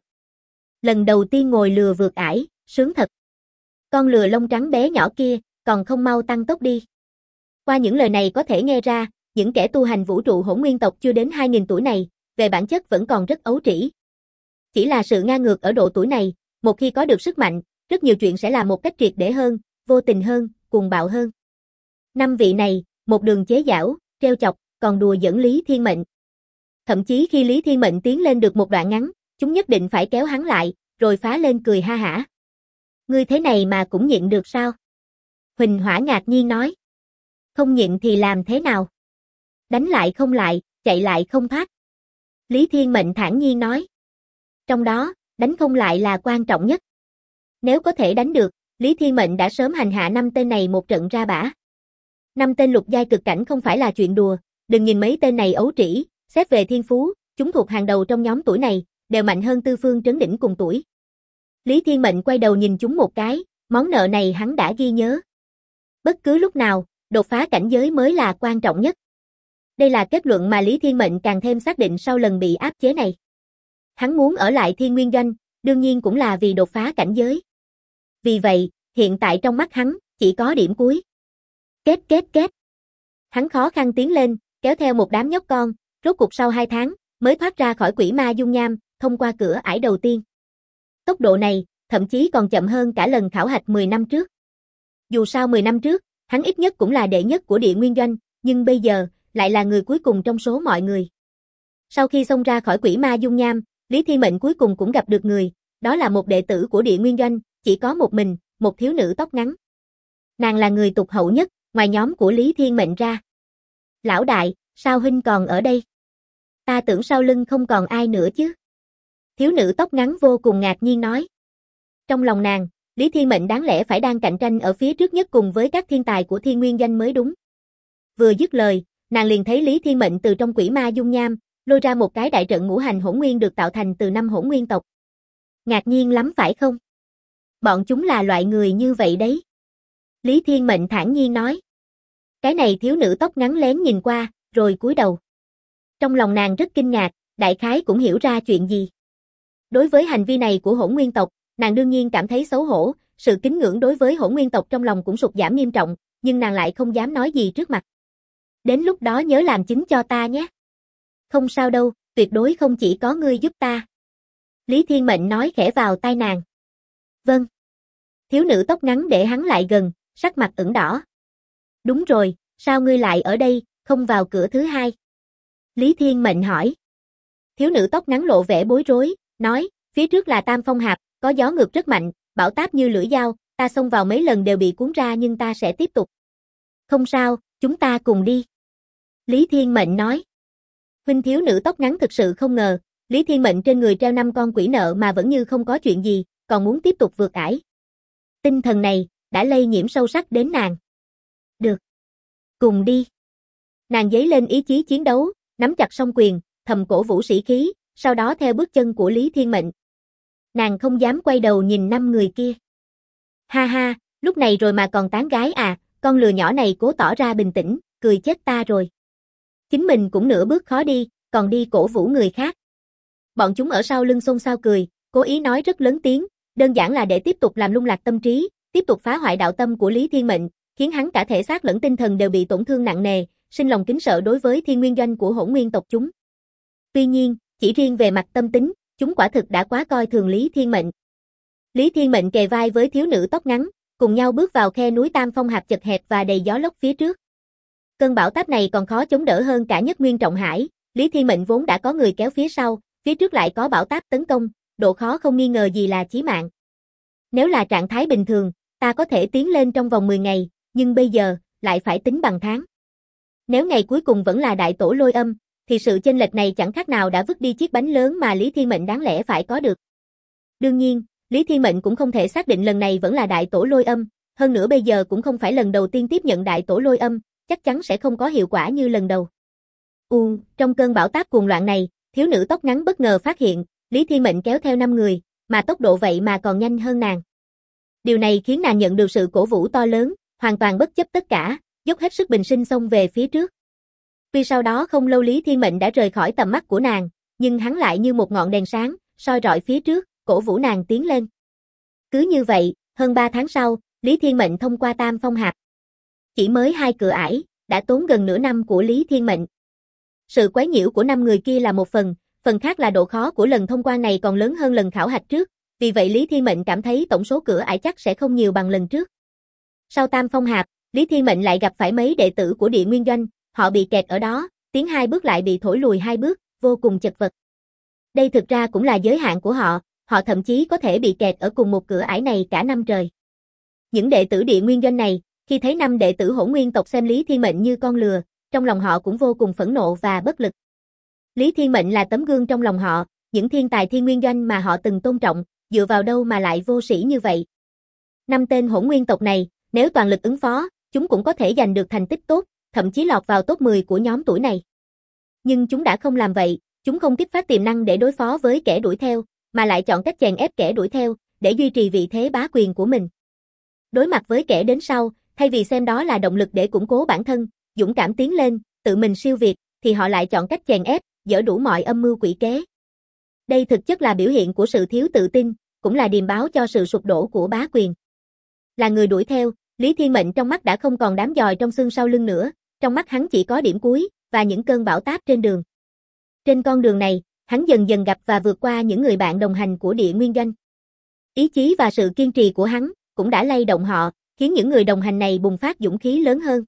Lần đầu tiên ngồi lừa vượt ải, sướng thật. Con lừa lông trắng bé nhỏ kia, còn không mau tăng tốc đi. Qua những lời này có thể nghe ra, những kẻ tu hành vũ trụ hỗn nguyên tộc chưa đến 2.000 tuổi này, về bản chất vẫn còn rất ấu trĩ. Chỉ là sự ngang ngược ở độ tuổi này, một khi có được sức mạnh, rất nhiều chuyện sẽ làm một cách triệt để hơn, vô tình hơn, cuồng bạo hơn. 5 vị này, một đường chế giễu, trêu chọc, còn đùa giỡn Lý Thiên Mệnh. Thậm chí khi Lý Thiên Mệnh tiến lên được một đoạn ngắn, chúng nhất định phải kéo hắn lại, rồi phá lên cười ha hả. Ngươi thế này mà cũng nhịn được sao? Huỳnh Hỏa ngạc nhiên nói. Không nhịn thì làm thế nào? Đánh lại không lại, chạy lại không thoát. Lý Thiên Mệnh thản nhiên nói. Trong đó, đánh không lại là quan trọng nhất. Nếu có thể đánh được, Lý Thiên Mệnh đã sớm hành hạ 5 tên này một trận ra bả. 5 tên lục giai cực cảnh không phải là chuyện đùa, đừng nhìn mấy tên này ấu trĩ, xét về thiên phú, chúng thuộc hàng đầu trong nhóm tuổi này, đều mạnh hơn Tư Phương Trấn Đỉnh cùng tuổi. Lý Thiên Mệnh quay đầu nhìn chúng một cái, món nợ này hắn đã ghi nhớ. Bất cứ lúc nào, đột phá cảnh giới mới là quan trọng nhất. Đây là kết luận mà Lý Thiên Mệnh càng thêm xác định sau lần bị áp chế này. Hắn muốn ở lại Thiên Nguyên Doanh, đương nhiên cũng là vì đột phá cảnh giới. Vì vậy, hiện tại trong mắt hắn, chỉ có điểm cuối. Kết. Hắn khó khăn tiến lên, kéo theo một đám nhóc con, rốt cuộc sau 2 tháng, mới thoát ra khỏi quỷ ma dung nham, thông qua cửa ải đầu tiên. Tốc độ này, thậm chí còn chậm hơn cả lần khảo hạch 10 năm trước. Dù sao 10 năm trước, hắn ít nhất cũng là đệ nhất của Địa Nguyên Doanh, nhưng bây giờ, lại là người cuối cùng trong số mọi người. Sau khi xông ra khỏi quỷ ma dung nham, Lý Thiên Mệnh cuối cùng cũng gặp được người, đó là một đệ tử của Địa Nguyên Doanh, chỉ có một mình, một thiếu nữ tóc ngắn. Nàng là người tụt hậu nhất, ngoài nhóm của Lý Thiên Mệnh ra. Lão đại, sao huynh còn ở đây? Ta tưởng sau lưng không còn ai nữa chứ. Thiếu nữ tóc ngắn vô cùng ngạc nhiên nói. Trong lòng nàng, Lý Thiên Mệnh đáng lẽ phải đang cạnh tranh ở phía trước nhất cùng với các thiên tài của Thiên Nguyên Doanh mới đúng. Vừa dứt lời, nàng liền thấy Lý Thiên Mệnh từ trong quỷ ma dung nham, lôi ra một cái đại trận ngũ hành hỗn nguyên được tạo thành từ 5 hỗn nguyên tộc. Ngạc nhiên lắm phải không? Bọn chúng là loại người như vậy đấy. Lý Thiên Mệnh thản nhiên nói. Cái này thiếu nữ tóc ngắn lén nhìn qua, rồi cúi đầu. Trong lòng nàng rất kinh ngạc, đại khái cũng hiểu ra chuyện gì. Đối với hành vi này của hỗn nguyên tộc, nàng đương nhiên cảm thấy xấu hổ, sự kính ngưỡng đối với hỗn nguyên tộc trong lòng cũng sụt giảm nghiêm trọng, nhưng nàng lại không dám nói gì trước mặt. Đến lúc đó nhớ làm chứng cho ta nhé. Không sao đâu, tuyệt đối không chỉ có ngươi giúp ta. Lý Thiên Mệnh nói khẽ vào tai nàng. Vâng. Thiếu nữ tóc ngắn để hắn lại gần, sắc mặt ửng đỏ. Đúng rồi, sao ngươi lại ở đây, không vào cửa thứ 2? Lý Thiên Mệnh hỏi. Thiếu nữ tóc ngắn lộ vẻ bối rối, nói, phía trước là Tam Phong Hạp, có gió ngược rất mạnh, bão táp như lưỡi dao, ta xông vào mấy lần đều bị cuốn ra nhưng ta sẽ tiếp tục. Không sao, chúng ta cùng đi. Lý Thiên Mệnh nói. Huynh thiếu nữ tóc ngắn thực sự không ngờ, Lý Thiên Mệnh trên người treo 5 con quỷ nợ mà vẫn như không có chuyện gì, còn muốn tiếp tục vượt ải. Tinh thần này, đã lây nhiễm sâu sắc đến nàng. Được. Cùng đi. Nàng dấy lên ý chí chiến đấu, nắm chặt song quyền, thầm cổ vũ sĩ khí, sau đó theo bước chân của Lý Thiên Mệnh. Nàng không dám quay đầu nhìn 5 người kia. Ha ha, lúc này rồi mà còn tán gái à, con lừa nhỏ này cố tỏ ra bình tĩnh, cười chết ta rồi. Chính mình cũng nửa bước khó đi, còn đi cổ vũ người khác. Bọn chúng ở sau lưng xôn xao cười, cố ý nói rất lớn tiếng, đơn giản là để tiếp tục làm lung lạc tâm trí, tiếp tục phá hoại đạo tâm của Lý Thiên Mệnh, khiến hắn cả thể xác lẫn tinh thần đều bị tổn thương nặng nề, sinh lòng kính sợ đối với Thiên Nguyên Doanh của hỗn nguyên tộc chúng. Tuy nhiên, chỉ riêng về mặt tâm tính, chúng quả thực đã quá coi thường Lý Thiên Mệnh. Lý Thiên Mệnh kề vai với thiếu nữ tóc ngắn, cùng nhau bước vào khe núi Tam Phong Hạp chật hẹp và đầy gió lốc phía trước. Cơn bão táp này còn khó chống đỡ hơn cả Nhất Nguyên Trọng Hải, Lý Thiên Mệnh vốn đã có người kéo phía sau, phía trước lại có bão táp tấn công, độ khó không nghi ngờ gì là chí mạng. Nếu là trạng thái bình thường, ta có thể tiến lên trong vòng 10 ngày, nhưng bây giờ, lại phải tính bằng tháng. Nếu ngày cuối cùng vẫn là đại tổ lôi âm, thì sự chênh lệch này chẳng khác nào đã vứt đi chiếc bánh lớn mà Lý Thiên Mệnh đáng lẽ phải có được. Đương nhiên, Lý Thiên Mệnh cũng không thể xác định lần này vẫn là đại tổ lôi âm, hơn nữa bây giờ cũng không phải lần đầu tiên tiếp nhận đại tổ lôi âm, chắc chắn sẽ không có hiệu quả như lần đầu. Trong cơn bão táp cuồng loạn này, thiếu nữ tóc ngắn bất ngờ phát hiện, Lý Thiên Mệnh kéo theo 5 người, mà tốc độ vậy mà còn nhanh hơn nàng. Điều này khiến nàng nhận được sự cổ vũ to lớn, hoàn toàn bất chấp tất cả, dốc hết sức bình sinh xông về phía trước. Tuy sau đó không lâu Lý Thiên Mệnh đã rời khỏi tầm mắt của nàng, nhưng hắn lại như một ngọn đèn sáng, soi rọi phía trước, cổ vũ nàng tiến lên. Cứ như vậy, hơn 3 tháng sau, Lý Thiên Mệnh thông qua Tam Phong Hạp. Chỉ mới 2 cửa ải, đã tốn gần nửa năm của Lý Thiên Mệnh. Sự quấy nhiễu của 5 người kia là một phần khác là độ khó của lần thông quan này còn lớn hơn lần khảo hạch trước, vì vậy Lý Thiên Mệnh cảm thấy tổng số cửa ải chắc sẽ không nhiều bằng lần trước. Sau Tam Phong Hạp, Lý Thiên Mệnh lại gặp phải mấy đệ tử của Địa Nguyên Doanh, họ bị kẹt ở đó, tiến 2 bước lại bị thổi lùi 2 bước, vô cùng chật vật. Đây thực ra cũng là giới hạn của họ, họ thậm chí có thể bị kẹt ở cùng một cửa ải này cả năm trời. Những đệ tử Địa Nguyên Doanh này, khi thấy 5 đệ tử hỗn nguyên tộc xem Lý Thiên Mệnh như con lừa, trong lòng họ cũng vô cùng phẫn nộ và bất lực. Lý Thiên Mệnh là tấm gương trong lòng họ, những thiên tài Thiên Nguyên Doanh mà họ từng tôn trọng, dựa vào đâu mà lại vô sĩ như vậy. 5 tên hỗn nguyên tộc này, nếu toàn lực ứng phó, chúng cũng có thể giành được thành tích tốt, thậm chí lọt vào top 10 của nhóm tuổi này. Nhưng chúng đã không làm vậy, chúng không kích phát tiềm năng để đối phó với kẻ đuổi theo, mà lại chọn cách chèn ép kẻ đuổi theo, để duy trì vị thế bá quyền của mình. Đối mặt với kẻ đến sau, thay vì xem đó là động lực để củng cố bản thân, dũng cảm tiến lên, tự mình siêu việt, thì họ lại chọn cách chèn ép, dở đủ mọi âm mưu quỷ kế. Đây thực chất là biểu hiện của sự thiếu tự tin, cũng là điềm báo cho sự sụp đổ của bá quyền. Là người đuổi theo, Lý Thiên Mệnh trong mắt đã không còn đám giòi trong xương sau lưng nữa, trong mắt hắn chỉ có điểm cuối, và những cơn bão táp trên đường. Trên con đường này, hắn dần dần gặp và vượt qua những người bạn đồng hành của Địa Nguyên Doanh. Ý chí và sự kiên trì của hắn, cũng đã lay động họ, khiến những người đồng hành này bùng phát dũng khí lớn hơn.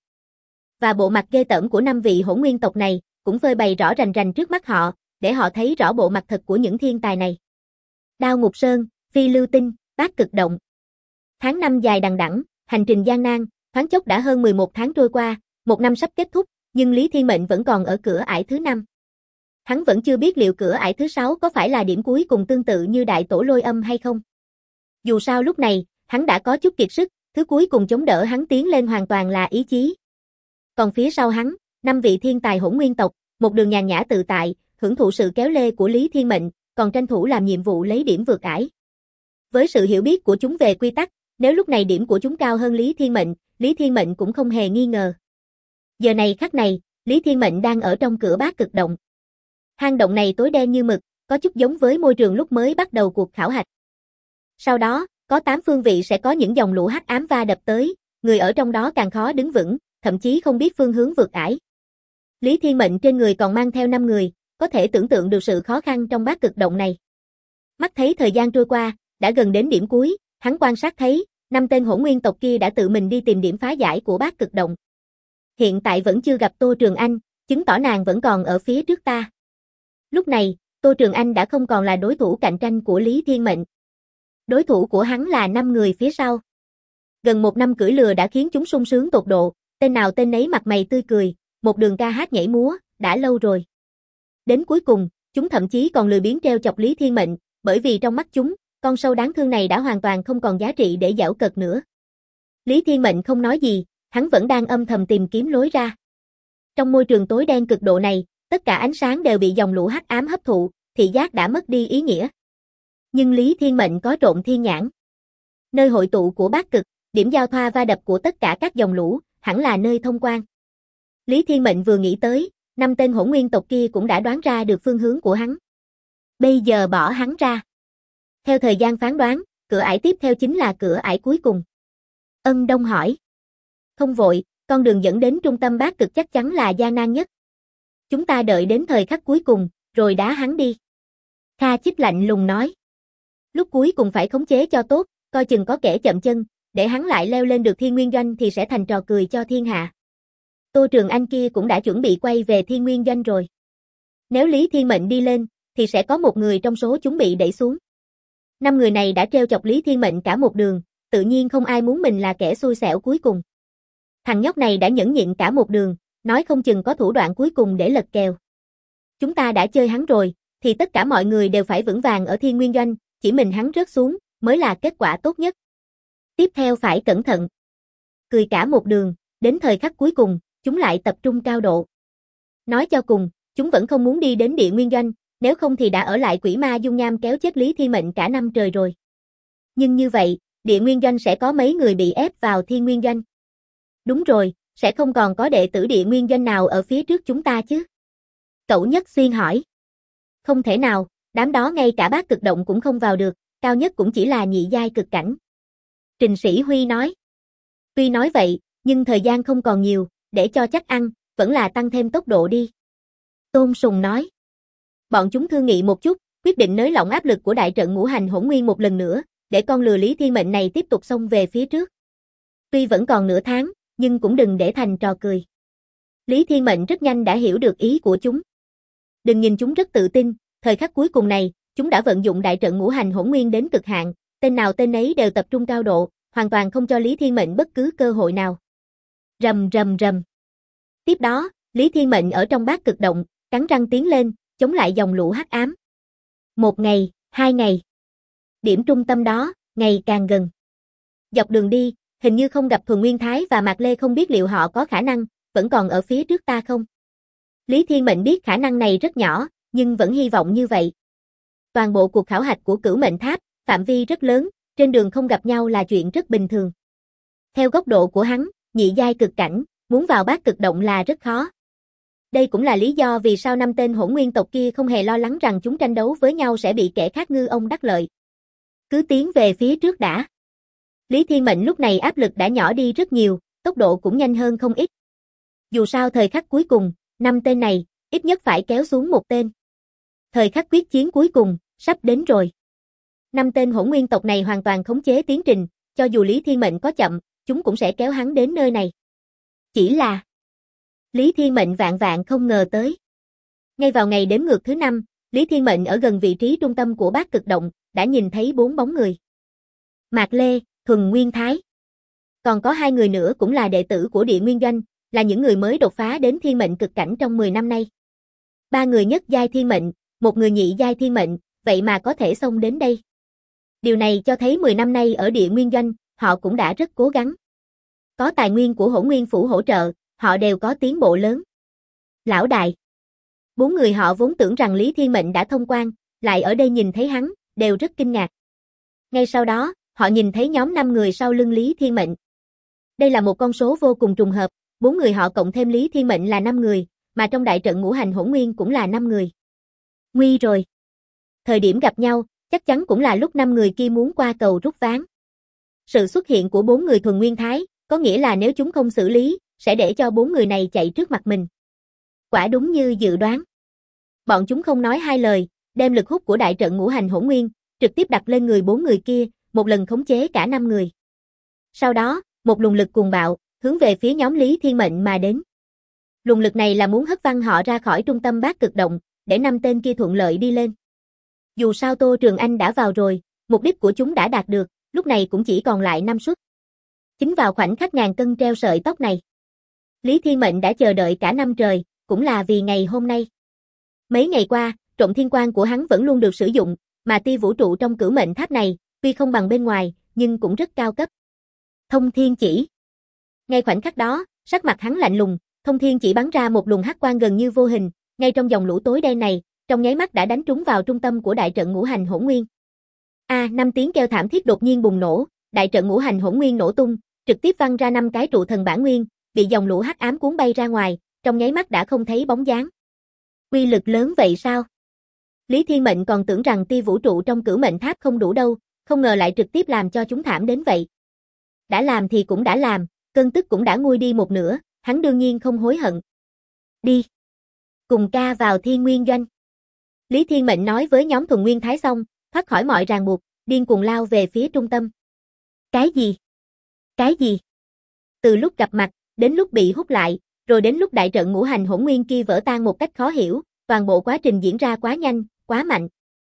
Và bộ mặt ghê tởm của 5 vị hỗn nguyên tộc này, cũng phơi bày rõ rành rành trước mắt họ, để họ thấy rõ bộ mặt thật của những thiên tài này. Đao Ngục Sơn, Phi Lưu Tinh, Bát Cực Động. Tháng 5 dài đằng đẵng, hành trình gian nan, thoáng chốc đã hơn 11 tháng trôi qua, một năm sắp kết thúc, nhưng Lý Thiên Mệnh vẫn còn ở cửa ải thứ 5. Hắn vẫn chưa biết liệu cửa ải thứ 6 có phải là điểm cuối cùng tương tự như Đại Tổ Lôi Âm hay không. Dù sao lúc này, hắn đã có chút kiệt sức, thứ cuối cùng chống đỡ hắn tiến lên hoàn toàn là ý chí. Còn phía sau hắn, 5 vị thiên tài hỗn nguyên tộc, một đường nhàn nhã tự tại, hưởng thụ sự kéo lê của Lý Thiên Mệnh, còn tranh thủ làm nhiệm vụ lấy điểm vượt ải. Với sự hiểu biết của chúng về quy tắc, nếu lúc này điểm của chúng cao hơn Lý Thiên Mệnh cũng không hề nghi ngờ. Giờ này khắc này, Lý Thiên Mệnh đang ở trong cửa Bát Cực Động. Hang động này tối đen như mực, có chút giống với môi trường lúc mới bắt đầu cuộc khảo hạch. Sau đó, có 8 phương vị sẽ có những dòng lũ hắc ám va đập tới, người ở trong đó càng khó đứng vững, thậm chí không biết phương hướng vượt ải. Lý Thiên Mệnh trên người còn mang theo 5 người, có thể tưởng tượng được sự khó khăn trong Bát Cực Động này. Mắt thấy thời gian trôi qua, đã gần đến điểm cuối, hắn quan sát thấy, 5 tên hỗn nguyên tộc kia đã tự mình đi tìm điểm phá giải của Bát Cực Động. Hiện tại vẫn chưa gặp Tô Trường Anh, chứng tỏ nàng vẫn còn ở phía trước ta. Lúc này, Tô Trường Anh đã không còn là đối thủ cạnh tranh của Lý Thiên Mệnh. Đối thủ của hắn là 5 người phía sau. Gần 1 năm cưỡi lừa đã khiến chúng sung sướng tột độ, tên nào tên nấy mặt mày tươi cười, một đường ca hát nhảy múa, đã lâu rồi. Đến cuối cùng, chúng thậm chí còn lười biếng trêu chọc Lý Thiên Mệnh, bởi vì trong mắt chúng, con sâu đáng thương này đã hoàn toàn không còn giá trị để giễu cợt nữa. Lý Thiên Mệnh không nói gì, hắn vẫn đang âm thầm tìm kiếm lối ra. Trong môi trường tối đen cực độ này, tất cả ánh sáng đều bị dòng lũ hắc ám hấp thụ, thị giác đã mất đi ý nghĩa. Nhưng Lý Thiên Mệnh có trộn thiên nhãn. Nơi hội tụ của Bát Cực, điểm giao thoa va đập của tất cả các dòng lũ, hẳn là nơi thông quan. Lý Thiên Mệnh vừa nghĩ tới, 5 tên hỗn nguyên tộc kia cũng đã đoán ra được phương hướng của hắn. Bây giờ bỏ hắn ra. Theo thời gian phán đoán, cửa ải tiếp theo chính là cửa ải cuối cùng. Ân Đông hỏi. Không vội, con đường dẫn đến trung tâm Bát Cực chắc chắn là gian nan nhất. Chúng ta đợi đến thời khắc cuối cùng, rồi đá hắn đi. Kha Chích lạnh lùng nói. Lúc cuối cùng phải khống chế cho tốt, coi chừng có kẻ chậm chân, để hắn lại leo lên được Thiên Nguyên Doanh thì sẽ thành trò cười cho thiên hạ. Tô Trường Anh kia cũng đã chuẩn bị quay về Thiên Nguyên Doanh rồi. Nếu Lý Thiên Mệnh đi lên, thì sẽ có một người trong số chúng bị đẩy xuống. 5 người này đã trêu chọc Lý Thiên Mệnh cả một đường, tự nhiên không ai muốn mình là kẻ xui xẻo cuối cùng. Thằng nhóc này đã nhẫn nhịn cả một đường, nói không chừng có thủ đoạn cuối cùng để lật kèo. Chúng ta đã chơi hắn rồi, thì tất cả mọi người đều phải vững vàng ở Thiên Nguyên Doanh, chỉ mình hắn rớt xuống, mới là kết quả tốt nhất. Tiếp theo phải cẩn thận. Cười cả một đường, đến thời khắc cuối cùng, chúng lại tập trung cao độ. Nói cho cùng, chúng vẫn không muốn đi đến Địa Nguyên Doanh, nếu không thì đã ở lại Quỷ Ma Dung Nham kéo chết Lý Thiên Mệnh cả năm trời rồi. Nhưng như vậy, Địa Nguyên Doanh sẽ có mấy người bị ép vào Thiên Nguyên Doanh. Đúng rồi, sẽ không còn có đệ tử Địa Nguyên Doanh nào ở phía trước chúng ta chứ? Cẩu Nhất Xuyên hỏi. Không thể nào, đám đó ngay cả Bát Cực Động cũng không vào được, cao nhất cũng chỉ là nhị giai cực cảnh. Trình Sĩ Huy nói. Tuy nói vậy, nhưng thời gian không còn nhiều, để cho chắc ăn, vẫn là tăng thêm tốc độ đi. Tôn Sùng nói. Bọn chúng thương nghị một chút, quyết định nới lỏng áp lực của đại trận ngũ hành hỗn nguyên một lần nữa, để con lừa Lý Thiên Mệnh này tiếp tục xông về phía trước. Tuy vẫn còn nửa tháng, nhưng cũng đừng để thành trò cười. Lý Thiên Mệnh rất nhanh đã hiểu được ý của chúng. Đừng nhìn chúng rất tự tin, thời khắc cuối cùng này, chúng đã vận dụng đại trận ngũ hành hỗn nguyên đến cực hạn, tên nào tên ấy đều tập trung cao độ, hoàn toàn không cho Lý Thiên Mệnh bất cứ cơ hội nào. Rầm rầm rầm. Tiếp đó, Lý Thiên Mệnh ở trong Bát Cực Động, cắn răng tiến lên, chống lại dòng lũ hắc ám. Một ngày, 2 ngày. Điểm trung tâm đó, ngày càng gần. Dọc đường đi, hình như không gặp Thuần Nguyên Thái và Mạc Lê, không biết liệu họ có khả năng vẫn còn ở phía trước ta không? Lý Thiên Mệnh biết khả năng này rất nhỏ, nhưng vẫn hy vọng như vậy. Toàn bộ cuộc khảo hạch của Cửu Mệnh Tháp, phạm vi rất lớn, trên đường không gặp nhau là chuyện rất bình thường. Theo góc độ của hắn, nhị giai cực cảnh, muốn vào bát cực động là rất khó. Đây cũng là lý do vì sao 5 tên hỗn nguyên tộc kia không hề lo lắng rằng chúng tranh đấu với nhau sẽ bị kẻ khác ngư ông đắc lợi. Cứ tiến về phía trước đã. Lý Thiên Mệnh lúc này áp lực đã nhỏ đi rất nhiều, tốc độ cũng nhanh hơn không ít. Dù sao thời khắc cuối cùng, 5 tên này, ít nhất phải kéo xuống một tên. Thời khắc quyết chiến cuối cùng, sắp đến rồi. 5 tên hỗn nguyên tộc này hoàn toàn khống chế tiến trình, cho dù Lý Thiên Mệnh có chậm, chúng cũng sẽ kéo hắn đến nơi này. Chỉ là Lý Thiên Mệnh vạn vạn không ngờ tới. Ngay vào ngày đếm ngược thứ 5, Lý Thiên Mệnh ở gần vị trí trung tâm của bát cực động, đã nhìn thấy 4 bóng người. Mạc Lê, Thuần Nguyên Thái. Còn có 2 người nữa cũng là đệ tử của Địa Nguyên Doanh, là những người mới đột phá đến thiên mệnh cực cảnh trong 10 năm nay. 3 người nhất giai thiên mệnh, 1 người nhị giai thiên mệnh, vậy mà có thể xông đến đây. Điều này cho thấy 10 năm nay ở Địa Nguyên Doanh, họ cũng đã rất cố gắng. Có tài nguyên của Hỗn Nguyên Phủ hỗ trợ, họ đều có tiến bộ lớn. Lão đại. 4 người họ vốn tưởng rằng Lý Thiên Mệnh đã thông quan, lại ở đây nhìn thấy hắn, đều rất kinh ngạc. Ngay sau đó, họ nhìn thấy nhóm 5 người sau lưng Lý Thiên Mệnh. Đây là một con số vô cùng trùng hợp, 4 người họ cộng thêm Lý Thiên Mệnh là 5 người, mà trong đại trận ngũ hành hỗn nguyên cũng là 5 người. Nguy rồi. Thời điểm gặp nhau, chắc chắn cũng là lúc 5 người kia muốn qua cầu rút ván. Sự xuất hiện của 4 người Thuần Nguyên Thái, có nghĩa là nếu chúng không xử lý, sẽ để cho 4 người này chạy trước mặt mình. Quả đúng như dự đoán. Bọn chúng không nói hai lời, đem lực hút của đại trận ngũ hành hỗn nguyên, trực tiếp đặt lên người 4 người kia, một lần khống chế cả 5 người. Sau đó, một luồng lực cuồng bạo, hướng về phía nhóm Lý Thiên Mệnh mà đến. Luồng lực này là muốn hất văng họ ra khỏi trung tâm bát cực động, để 5 tên kia thuận lợi đi lên. Dù sao Tô Trường Anh đã vào rồi, mục đích của chúng đã đạt được, lúc này cũng chỉ còn lại 5 suất. Chính vào khoảnh khắc ngàn cân treo sợi tóc này, Lý Thiên Mệnh đã chờ đợi cả năm trời, cũng là vì ngày hôm nay. Mấy ngày qua, Trộm Thiên Quang của hắn vẫn luôn được sử dụng, mà tia vũ trụ trong Cửu Mệnh Tháp này, tuy không bằng bên ngoài, nhưng cũng rất cao cấp. Thông Thiên Chỉ. Ngay khoảnh khắc đó, sắc mặt hắn lạnh lùng, Thông Thiên Chỉ bắn ra một luồng hắc quang gần như vô hình, ngay trong dòng lũ tối đen này, trong nháy mắt đã đánh trúng vào trung tâm của đại trận ngũ hành hỗn nguyên. 5 tiếng kêu thảm thiết đột nhiên bùng nổ, đại trận ngũ hành hỗn nguyên nổ tung, trực tiếp văng ra 5 cái trụ thần bản nguyên, bị dòng lũ hắc ám cuốn bay ra ngoài, trong nháy mắt đã không thấy bóng dáng. Uy lực lớn vậy sao? Lý Thiên Mệnh còn tưởng rằng tia vũ trụ trong Cửu Mệnh Tháp không đủ đâu, không ngờ lại trực tiếp làm cho chúng thảm đến vậy. Đã làm thì cũng đã làm, cơn tức cũng đã nguôi đi một nửa, hắn đương nhiên không hối hận. Đi. Cùng ca vào Thiên Nguyên Doanh. Lý Thiên Mệnh nói với nhóm Thuần Nguyên Thái xong, thoát khỏi mọi ràng buộc, điên cuồng lao về phía trung tâm. Cái gì? Cái gì? Từ lúc gặp mặt, đến lúc bị hút lại, rồi đến lúc đại trận ngũ hành hỗn nguyên kia vỡ tan một cách khó hiểu, toàn bộ quá trình diễn ra quá nhanh, quá mạnh.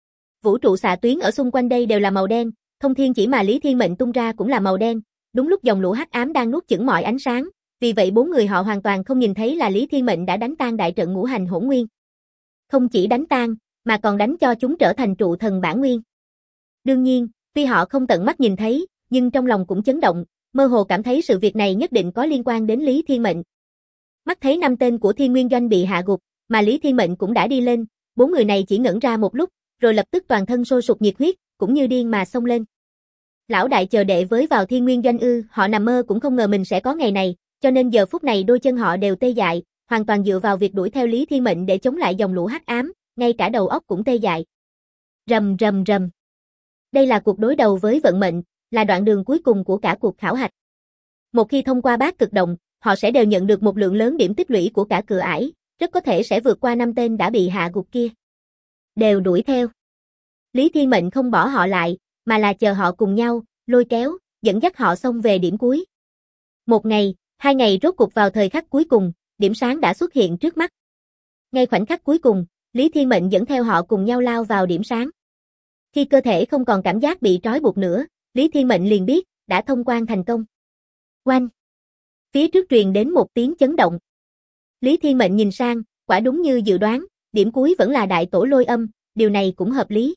Vũ trụ xạ tuyến ở xung quanh đây đều là màu đen, thông thiên chỉ mà Lý Thiên Mệnh tung ra cũng là màu đen, đúng lúc dòng lũ hắc ám đang nuốt chửng mọi ánh sáng, vì vậy 4 người họ hoàn toàn không nhìn thấy là Lý Thiên Mệnh đã đánh tan đại trận ngũ hành hỗn nguyên. Không chỉ đánh tan, mà còn đánh cho chúng trở thành trụ thần bản nguyên. Đương nhiên, tuy họ không tận mắt nhìn thấy, nhưng trong lòng cũng chấn động, mơ hồ cảm thấy sự việc này nhất định có liên quan đến Lý Thiên Mệnh. Mắt thấy 5 tên của Thiên Nguyên Doanh bị hạ gục, mà Lý Thiên Mệnh cũng đã đi lên, 4 người này chỉ ngẩn ra một lúc, rồi lập tức toàn thân sôi sục nhiệt huyết, cũng như điên mà xông lên. Lão đại chờ đệ với vào Thiên Nguyên Doanh ư? Họ nằm mơ cũng không ngờ mình sẽ có ngày này, cho nên giờ phút này đôi chân họ đều tê dại, hoàn toàn dựa vào việc đuổi theo Lý Thiên Mệnh để chống lại dòng lũ hắc ám, ngay cả đầu óc cũng tê dại. Rầm rầm rầm. Đây là cuộc đối đầu với vận mệnh, là đoạn đường cuối cùng của cả cuộc khảo hạch. Một khi thông qua bát cực động, họ sẽ đều nhận được một lượng lớn điểm tích lũy của cả cửa ải, rất có thể sẽ vượt qua 5 tên đã bị hạ gục kia. Đều đuổi theo. Lý Thiên Mệnh không bỏ họ lại, mà là chờ họ cùng nhau, lôi kéo, dẫn dắt họ xông về điểm cuối. 1 ngày, 2 ngày rốt cục vào thời khắc cuối cùng, điểm sáng đã xuất hiện trước mắt. Ngay khoảnh khắc cuối cùng, Lý Thiên Mệnh dẫn theo họ cùng nhau lao vào điểm sáng. Khi cơ thể không còn cảm giác bị trói buộc nữa, Lý Thiên Mệnh liền biết, đã thông quan thành công. Oanh! Phía trước truyền đến một tiếng chấn động. Lý Thiên Mệnh nhìn sang, quả đúng như dự đoán, điểm cuối vẫn là đại tổ lôi âm, điều này cũng hợp lý.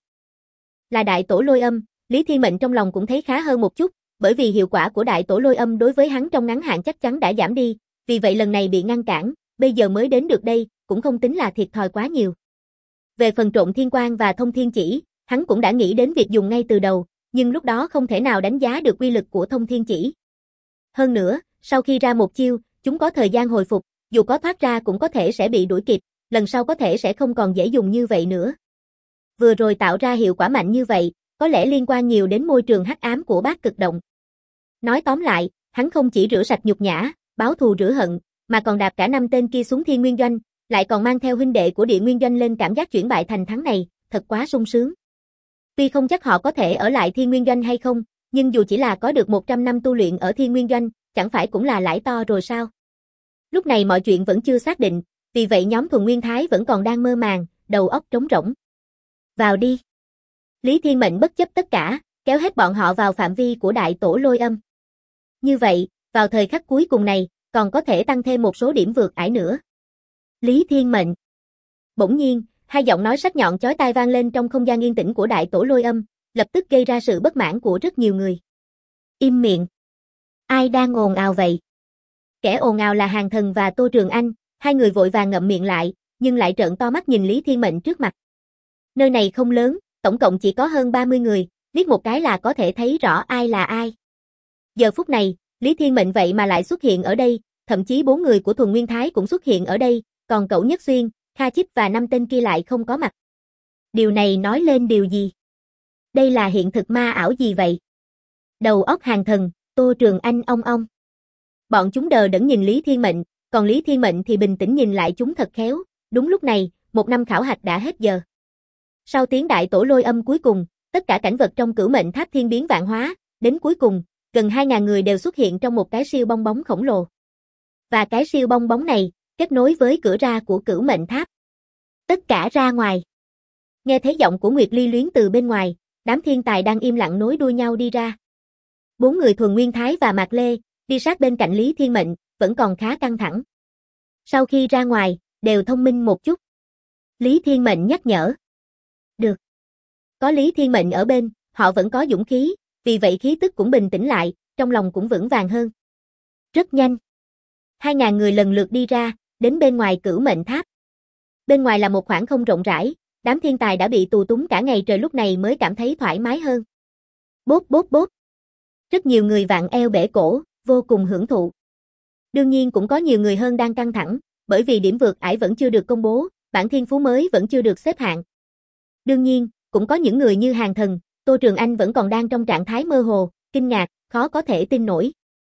Là đại tổ lôi âm, Lý Thiên Mệnh trong lòng cũng thấy khá hơn một chút, bởi vì hiệu quả của đại tổ lôi âm đối với hắn trong ngắn hạn chắc chắn đã giảm đi, vì vậy lần này bị ngăn cản, bây giờ mới đến được đây, cũng không tính là thiệt thòi quá nhiều. Về phần trộn thiên quang và thông thiên chỉ, hắn cũng đã nghĩ đến việc dùng ngay từ đầu, nhưng lúc đó không thể nào đánh giá được uy lực của thông thiên chỉ. Hơn nữa, sau khi ra một chiêu, chúng có thời gian hồi phục, dù có thoát ra cũng có thể sẽ bị đuổi kịp, lần sau có thể sẽ không còn dễ dùng như vậy nữa. Vừa rồi tạo ra hiệu quả mạnh như vậy, có lẽ liên quan nhiều đến môi trường hắc ám của Bát Cực Động. Nói tóm lại, hắn không chỉ rửa sạch nhục nhã, báo thù rửa hận, mà còn đạp cả 5 tên kia xuống Thiên Nguyên Doanh, lại còn mang theo huynh đệ của Địa Nguyên Doanh lên, cảm giác chuyển bại thành thắng này, thật quá sung sướng. Tuy không chắc họ có thể ở lại Thiên Nguyên Doanh hay không, nhưng dù chỉ là có được 100 năm tu luyện ở Thiên Nguyên Doanh, chẳng phải cũng là lãi to rồi sao? Lúc này mọi chuyện vẫn chưa xác định, vì vậy nhóm Thuần Nguyên Thái vẫn còn đang mơ màng, đầu óc trống rỗng. Vào đi. Lý Thiên Mệnh bất chấp tất cả, kéo hết bọn họ vào phạm vi của đại tổ lôi âm. Như vậy, vào thời khắc cuối cùng này, còn có thể tăng thêm một số điểm vượt ải nữa. Lý Thiên Mệnh. Bỗng nhiên, hai giọng nói sắc nhọn chói tai vang lên trong không gian yên tĩnh của đại tổ lôi âm, lập tức gây ra sự bất mãn của rất nhiều người. Im miệng. Ai đang ồn ào vậy? Kẻ ồn ào là Hàn Thần và Tô Trường Anh, hai người vội vàng ngậm miệng lại, nhưng lại trợn to mắt nhìn Lý Thiên Mệnh trước mặt. Nơi này không lớn, tổng cộng chỉ có hơn 30 người, liếc một cái là có thể thấy rõ ai là ai. Giờ phút này, Lý Thiên Mệnh vậy mà lại xuất hiện ở đây, thậm chí 4 người của Thuần Nguyên Thái cũng xuất hiện ở đây, còn cậu Nhất Xuyên, Kha Chích và 5 tên kia lại không có mặt. Điều này nói lên điều gì? Đây là hiện thực ma ảo gì vậy? Đầu óc Hàn Thần, Tô Trường Anh ong ong. Bọn chúng đờ đẫn nhìn Lý Thiên Mệnh, còn Lý Thiên Mệnh thì bình tĩnh nhìn lại chúng thật khéo. Đúng lúc này, một năm khảo hạch đã hết giờ. Sau tiếng đại tổ lôi âm cuối cùng, tất cả cảnh vật trong Cửu Mệnh Tháp thiên biến vạn hóa, đến cuối cùng, gần 2.000 người đều xuất hiện trong một cái siêu bong bóng khổng lồ. Và cái siêu bong bóng này, kết nối với cửa ra của Cửu Mệnh Tháp. Tất cả ra ngoài. Nghe thấy giọng của Nguyệt Ly Luyến từ bên ngoài, đám thiên tài đang im lặng nối đuôi nhau đi ra. 4 người Thuần Nguyên Thái và Mạc Lê, đi sát bên cạnh Lý Thiên Mệnh, vẫn còn khá căng thẳng. Sau khi ra ngoài, đều thông minh một chút. Lý Thiên Mệnh nhắc nhở. Được. Có Lý Thiên Mệnh ở bên, họ vẫn có dũng khí, vì vậy khí tức cũng bình tĩnh lại, trong lòng cũng vững vàng hơn. Rất nhanh. 2.000 người lần lượt đi ra, đến bên ngoài Cửu Mệnh Tháp. Bên ngoài là một khoảng không rộng rãi, đám thiên tài đã bị tù túng cả ngày trời lúc này mới cảm thấy thoải mái hơn. Bốp bốp bốp. Rất nhiều người vặn eo bẻ cổ, vô cùng hưởng thụ. Đương nhiên cũng có nhiều người hơn đang căng thẳng, bởi vì điểm vượt ải vẫn chưa được công bố, bảng thiên phú mới vẫn chưa được xếp hạng. Đương nhiên, cũng có những người như Hàn Thần, Tô Trường Anh vẫn còn đang trong trạng thái mơ hồ, kinh ngạc, khó có thể tin nổi.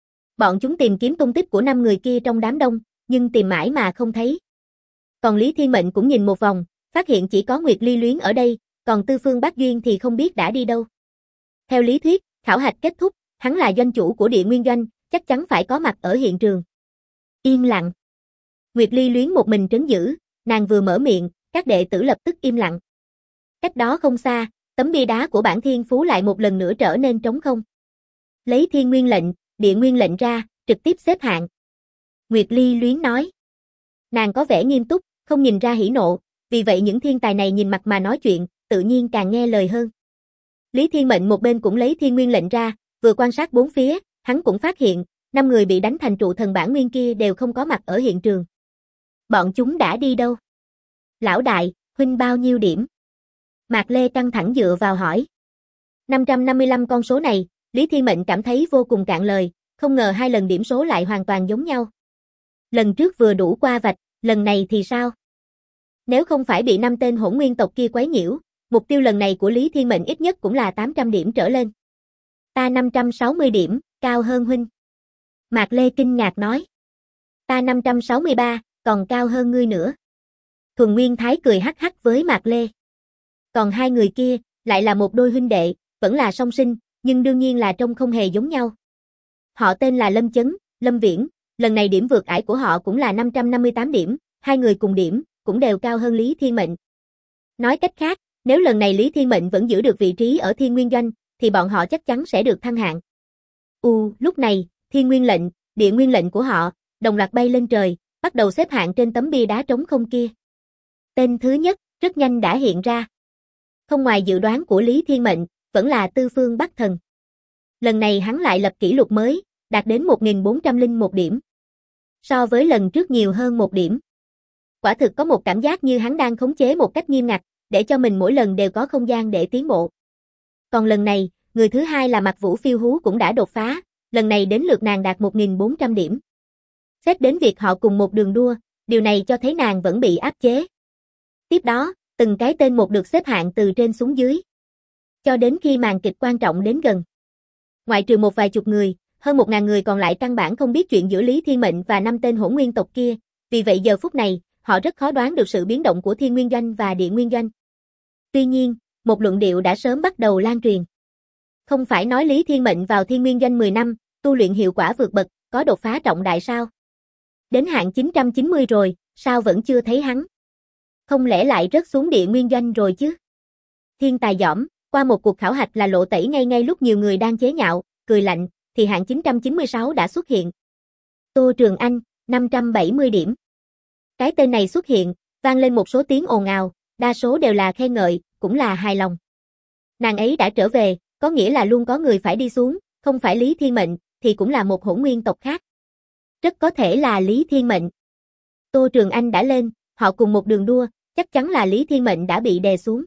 Bọn chúng tìm kiếm tung tích của 5 người kia trong đám đông, nhưng tìm mãi mà không thấy. Còn Lý Thiên Mệnh cũng nhìn một vòng, phát hiện chỉ có Nguyệt Ly Luyến ở đây, còn Tư Phương Bác Duyên thì không biết đã đi đâu. Theo lý thuyết, khảo hạch kết thúc, hắn là doanh chủ của Địa Nguyên Doanh, chắc chắn phải có mặt ở hiện trường. Yên lặng. Nguyệt Ly Luyến một mình trấn giữ, nàng vừa mở miệng, các đệ tử lập tức im lặng. Cách đó không xa, tấm bia đá của bản thiên phú lại một lần nữa trở nên trống không. Lấy Thiên Nguyên lệnh, Địa Nguyên lệnh ra, trực tiếp xếp hạng. Nguyệt Ly Luyến nói. Nàng có vẻ nghiêm túc, không nhìn ra hỉ nộ, vì vậy những thiên tài này nhìn mặt mà nói chuyện, tự nhiên càng nghe lời hơn. Lý Thiên Mệnh một bên cũng lấy Thiên Nguyên lệnh ra, vừa quan sát bốn phía, hắn cũng phát hiện, 5 người bị đánh thành trụ thần bản nguyên kia đều không có mặt ở hiện trường. Bọn chúng đã đi đâu? Lão đại, huynh bao nhiêu điểm? Mạc Lê căng thẳng dựa vào hỏi. 555 con số này, Lý Thiên Mệnh cảm thấy vô cùng cạn lời, không ngờ 2 lần điểm số lại hoàn toàn giống nhau. Lần trước vừa đủ qua vạch, lần này thì sao? Nếu không phải bị 5 tên hỗn nguyên tộc kia quấy nhiễu, mục tiêu lần này của Lý Thiên Mệnh ít nhất cũng là 800 điểm trở lên. Ta 560 điểm, cao hơn huynh. Mạc Lê kinh ngạc nói. Ta 563, còn cao hơn ngươi nữa. Thuần Nguyên Thái cười hắc hắc với Mạc Lê. Còn 2 người kia, lại là một đôi huynh đệ, vẫn là song sinh, nhưng đương nhiên là trông không hề giống nhau. Họ tên là Lâm Chấn, Lâm Viễn, lần này điểm vượt ải của họ cũng là 558 điểm, 2 người cùng điểm, cũng đều cao hơn Lý Thiên Mệnh. Nói cách khác, nếu lần này Lý Thiên Mệnh vẫn giữ được vị trí ở Thiên Nguyên Doanh, thì bọn họ chắc chắn sẽ được thăng hạng. Lúc này, Thiên Nguyên lệnh, Địa Nguyên lệnh của họ, đồng loạt bay lên trời, bắt đầu xếp hạng trên tấm bia đá trống không kia. Tên thứ nhất, rất nhanh đã hiện ra. Không ngoài dự đoán của Lý Thiên Mệnh, vẫn là Tư Phương Bắc Thần. Lần này hắn lại lập kỷ lục mới, đạt đến 1401 điểm. So với lần trước nhiều hơn 1 điểm. Quả thực có một cảm giác như hắn đang khống chế một cách nghiêm ngặt, để cho mình mỗi lần đều có không gian để tiến bộ. Còn lần này, người thứ hai là Mạc Vũ Phiêu Hú cũng đã đột phá, lần này đến lượt nàng đạt 1400 điểm. Xét đến việc họ cùng một đường đua, điều này cho thấy nàng vẫn bị áp chế. Tiếp đó, từng cái tên một được xếp hạng từ trên xuống dưới. Cho đến khi màn kịch quan trọng đến gần. Ngoại trừ một vài chục người, hơn 1000 người còn lại căn bản không biết chuyện giữa Lý Thiên Mệnh và 5 tên hỗn nguyên tộc kia, vì vậy giờ phút này, họ rất khó đoán được sự biến động của Thiên Nguyên Doanh và Địa Nguyên Doanh. Tuy nhiên, một luận điệu đã sớm bắt đầu lan truyền. Không phải nói Lý Thiên Mệnh vào Thiên Nguyên Doanh 10 năm, tu luyện hiệu quả vượt bậc, có đột phá trọng đại sao? Đến hạng 990 rồi, sao vẫn chưa thấy hắn? Không lẽ lại rớt xuống Địa Nguyên Doanh rồi chứ? Thiên tài giỏm, qua một cuộc khảo hạch là lộ tẩy ngay lúc nhiều người đang chế nhạo, cười lạnh, thì hạng 996 đã xuất hiện. Tô Trường Anh, 570 điểm. Cái tên này xuất hiện, vang lên một số tiếng ồn ào, đa số đều là khen ngợi, cũng là hài lòng. Nàng ấy đã trở về, có nghĩa là luôn có người phải đi xuống, không phải Lý Thiên Mệnh, thì cũng là một hỗn nguyên tộc khác. Rất có thể là Lý Thiên Mệnh. Tô Trường Anh đã lên, họ cùng một đường đua, chắc chắn là Lý Thiên Mệnh đã bị đè xuống.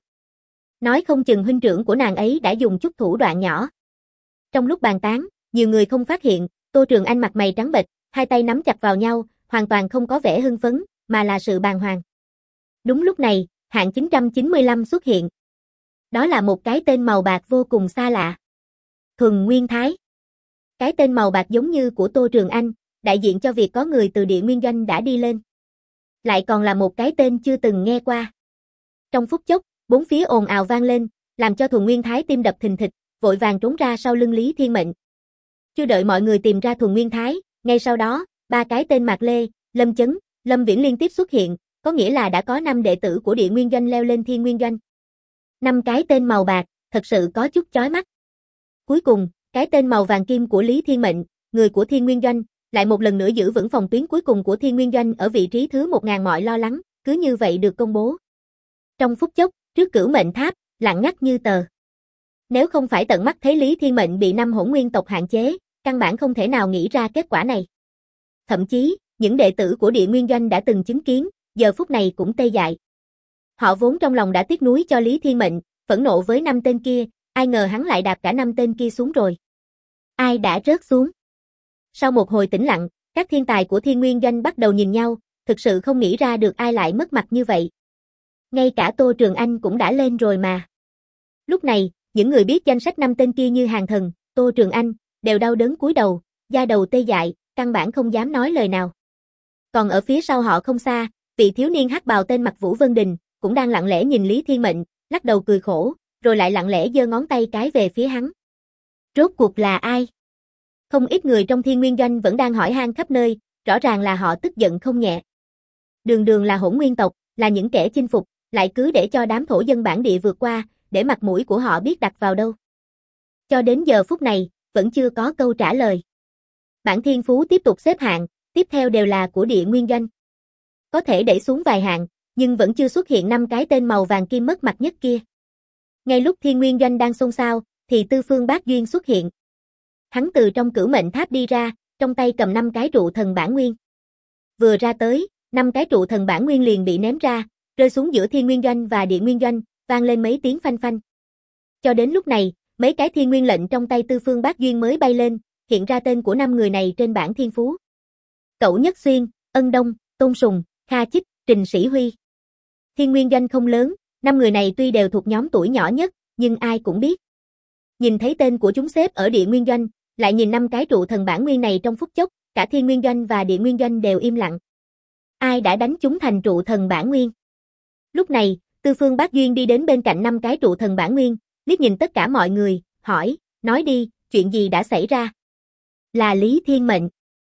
Nói không chừng huynh trưởng của nàng ấy đã dùng chút thủ đoạn nhỏ. Trong lúc bàn tán, nhiều người không phát hiện, Tô Trường Anh mặt mày trắng bệch, hai tay nắm chặt vào nhau, hoàn toàn không có vẻ hưng phấn, mà là sự bàng hoàng. Đúng lúc này, hạng 995 xuất hiện. Đó là một cái tên màu bạc vô cùng xa lạ. Thuần Nguyên Thái. Cái tên màu bạc giống như của Tô Trường Anh, đại diện cho việc có người từ Địa Nguyên Doanh đã đi lên. Lại còn là một cái tên chưa từng nghe qua. Trong phút chốc, bốn phía ồn ào vang lên, làm cho Thuần Nguyên Thái tim đập thình thịch, vội vàng trốn ra sau lưng Lý Thiên Mệnh. Chưa đợi mọi người tìm ra Thuần Nguyên Thái, ngay sau đó, ba cái tên Mạc Lê, Lâm Chấn, Lâm Viễn liên tiếp xuất hiện, có nghĩa là đã có 5 đệ tử của Địa Nguyên Doanh leo lên Thiên Nguyên Doanh. 5 cái tên màu bạc, thật sự có chút chói mắt. Cuối cùng, cái tên màu vàng kim của Lý Thiên Mệnh, người của Thiên Nguyên Doanh, lại một lần nữa giữ vững phòng tuyến cuối cùng của Thiên Nguyên Doanh ở vị trí thứ 1000 mọi lo lắng, cứ như vậy được công bố. Trong phút chốc, trước Cửu Mệnh Tháp, lặng ngắt như tờ. Nếu không phải tận mắt thấy Lý Thiên Mệnh bị 5 hỗn nguyên tộc hạn chế, căn bản không thể nào nghĩ ra kết quả này. Thậm chí, những đệ tử của Địa Nguyên Doanh đã từng chứng kiến, giờ phút này cũng tê dại. Họ vốn trong lòng đã tiếc nuối cho Lý Thiên Mệnh, phẫn nộ với 5 tên kia, ai ngờ hắn lại đạp cả 5 tên kia xuống rồi. Ai đã rớt xuống? Sau một hồi tĩnh lặng, các thiên tài của Thiên Nguyên Doanh bắt đầu nhìn nhau, thực sự không nghĩ ra được ai lại mất mặt như vậy. Ngay cả Tô Trường Anh cũng đã lên rồi mà. Lúc này, những người biết danh sách 5 tên kia như hàng thần, Tô Trường Anh, đều đau đớn cúi đầu, da đầu tê dại, căn bản không dám nói lời nào. Còn ở phía sau họ không xa, vị thiếu niên hắc bào tên Mạc Vũ Vân Đình, cũng đang lặng lẽ nhìn Lý Thiên Mệnh, lắc đầu cười khổ, rồi lại lặng lẽ giơ ngón tay cái về phía hắn. Rốt cuộc là ai? Không ít người trong Thiên Nguyên Doanh vẫn đang hỏi han khắp nơi, rõ ràng là họ tức giận không nhẹ. Đường đường là hỗn nguyên tộc, là những kẻ chinh phục, lại cứ để cho đám thổ dân bản địa vượt qua, để mặt mũi của họ biết đặt vào đâu. Cho đến giờ phút này, vẫn chưa có câu trả lời. Bảng thiên phú tiếp tục xếp hạng, tiếp theo đều là của Địa Nguyên Doanh. Có thể đẩy xuống vài hạng, nhưng vẫn chưa xuất hiện 5 cái tên màu vàng kim mất mặt nhất kia. Ngay lúc Thiên Nguyên Doanh đang xôn xao, thì Tư Phương Bác Duyên xuất hiện. Hắn từ trong Cửu Mệnh Tháp đi ra, trong tay cầm 5 cái trụ thần bản nguyên. Vừa ra tới, 5 cái trụ thần bản nguyên liền bị ném ra, rơi xuống giữa Thiên Nguyên Doanh và Địa Nguyên Doanh, vang lên mấy tiếng phanh phanh. Cho đến lúc này, mấy cái thiên nguyên lệnh trong tay Tư Phương Bác Duyên mới bay lên, hiện ra tên của 5 người này trên bảng thiên phú. Cẩu Nhất Xuyên, Ân Đông, Tôn Sùng, Kha Chích, Trình Sĩ Huy. Thiên Nguyên Doanh không lớn, 5 người này tuy đều thuộc nhóm tuổi nhỏ nhất, nhưng ai cũng biết. Nhìn thấy tên của chúng xếp ở Địa Nguyên Doanh, lại nhìn 5 cái trụ thần bản nguyên này trong phút chốc, cả Thiên Nguyên Doanh và Địa Nguyên Doanh đều im lặng. Ai đã đánh chúng thành trụ thần bản nguyên? Lúc này, Tư Phương Bác Duyên đi đến bên cạnh 5 cái trụ thần bản nguyên, liếc nhìn tất cả mọi người, hỏi, nói đi, chuyện gì đã xảy ra? Là Lý Thiên Mệnh.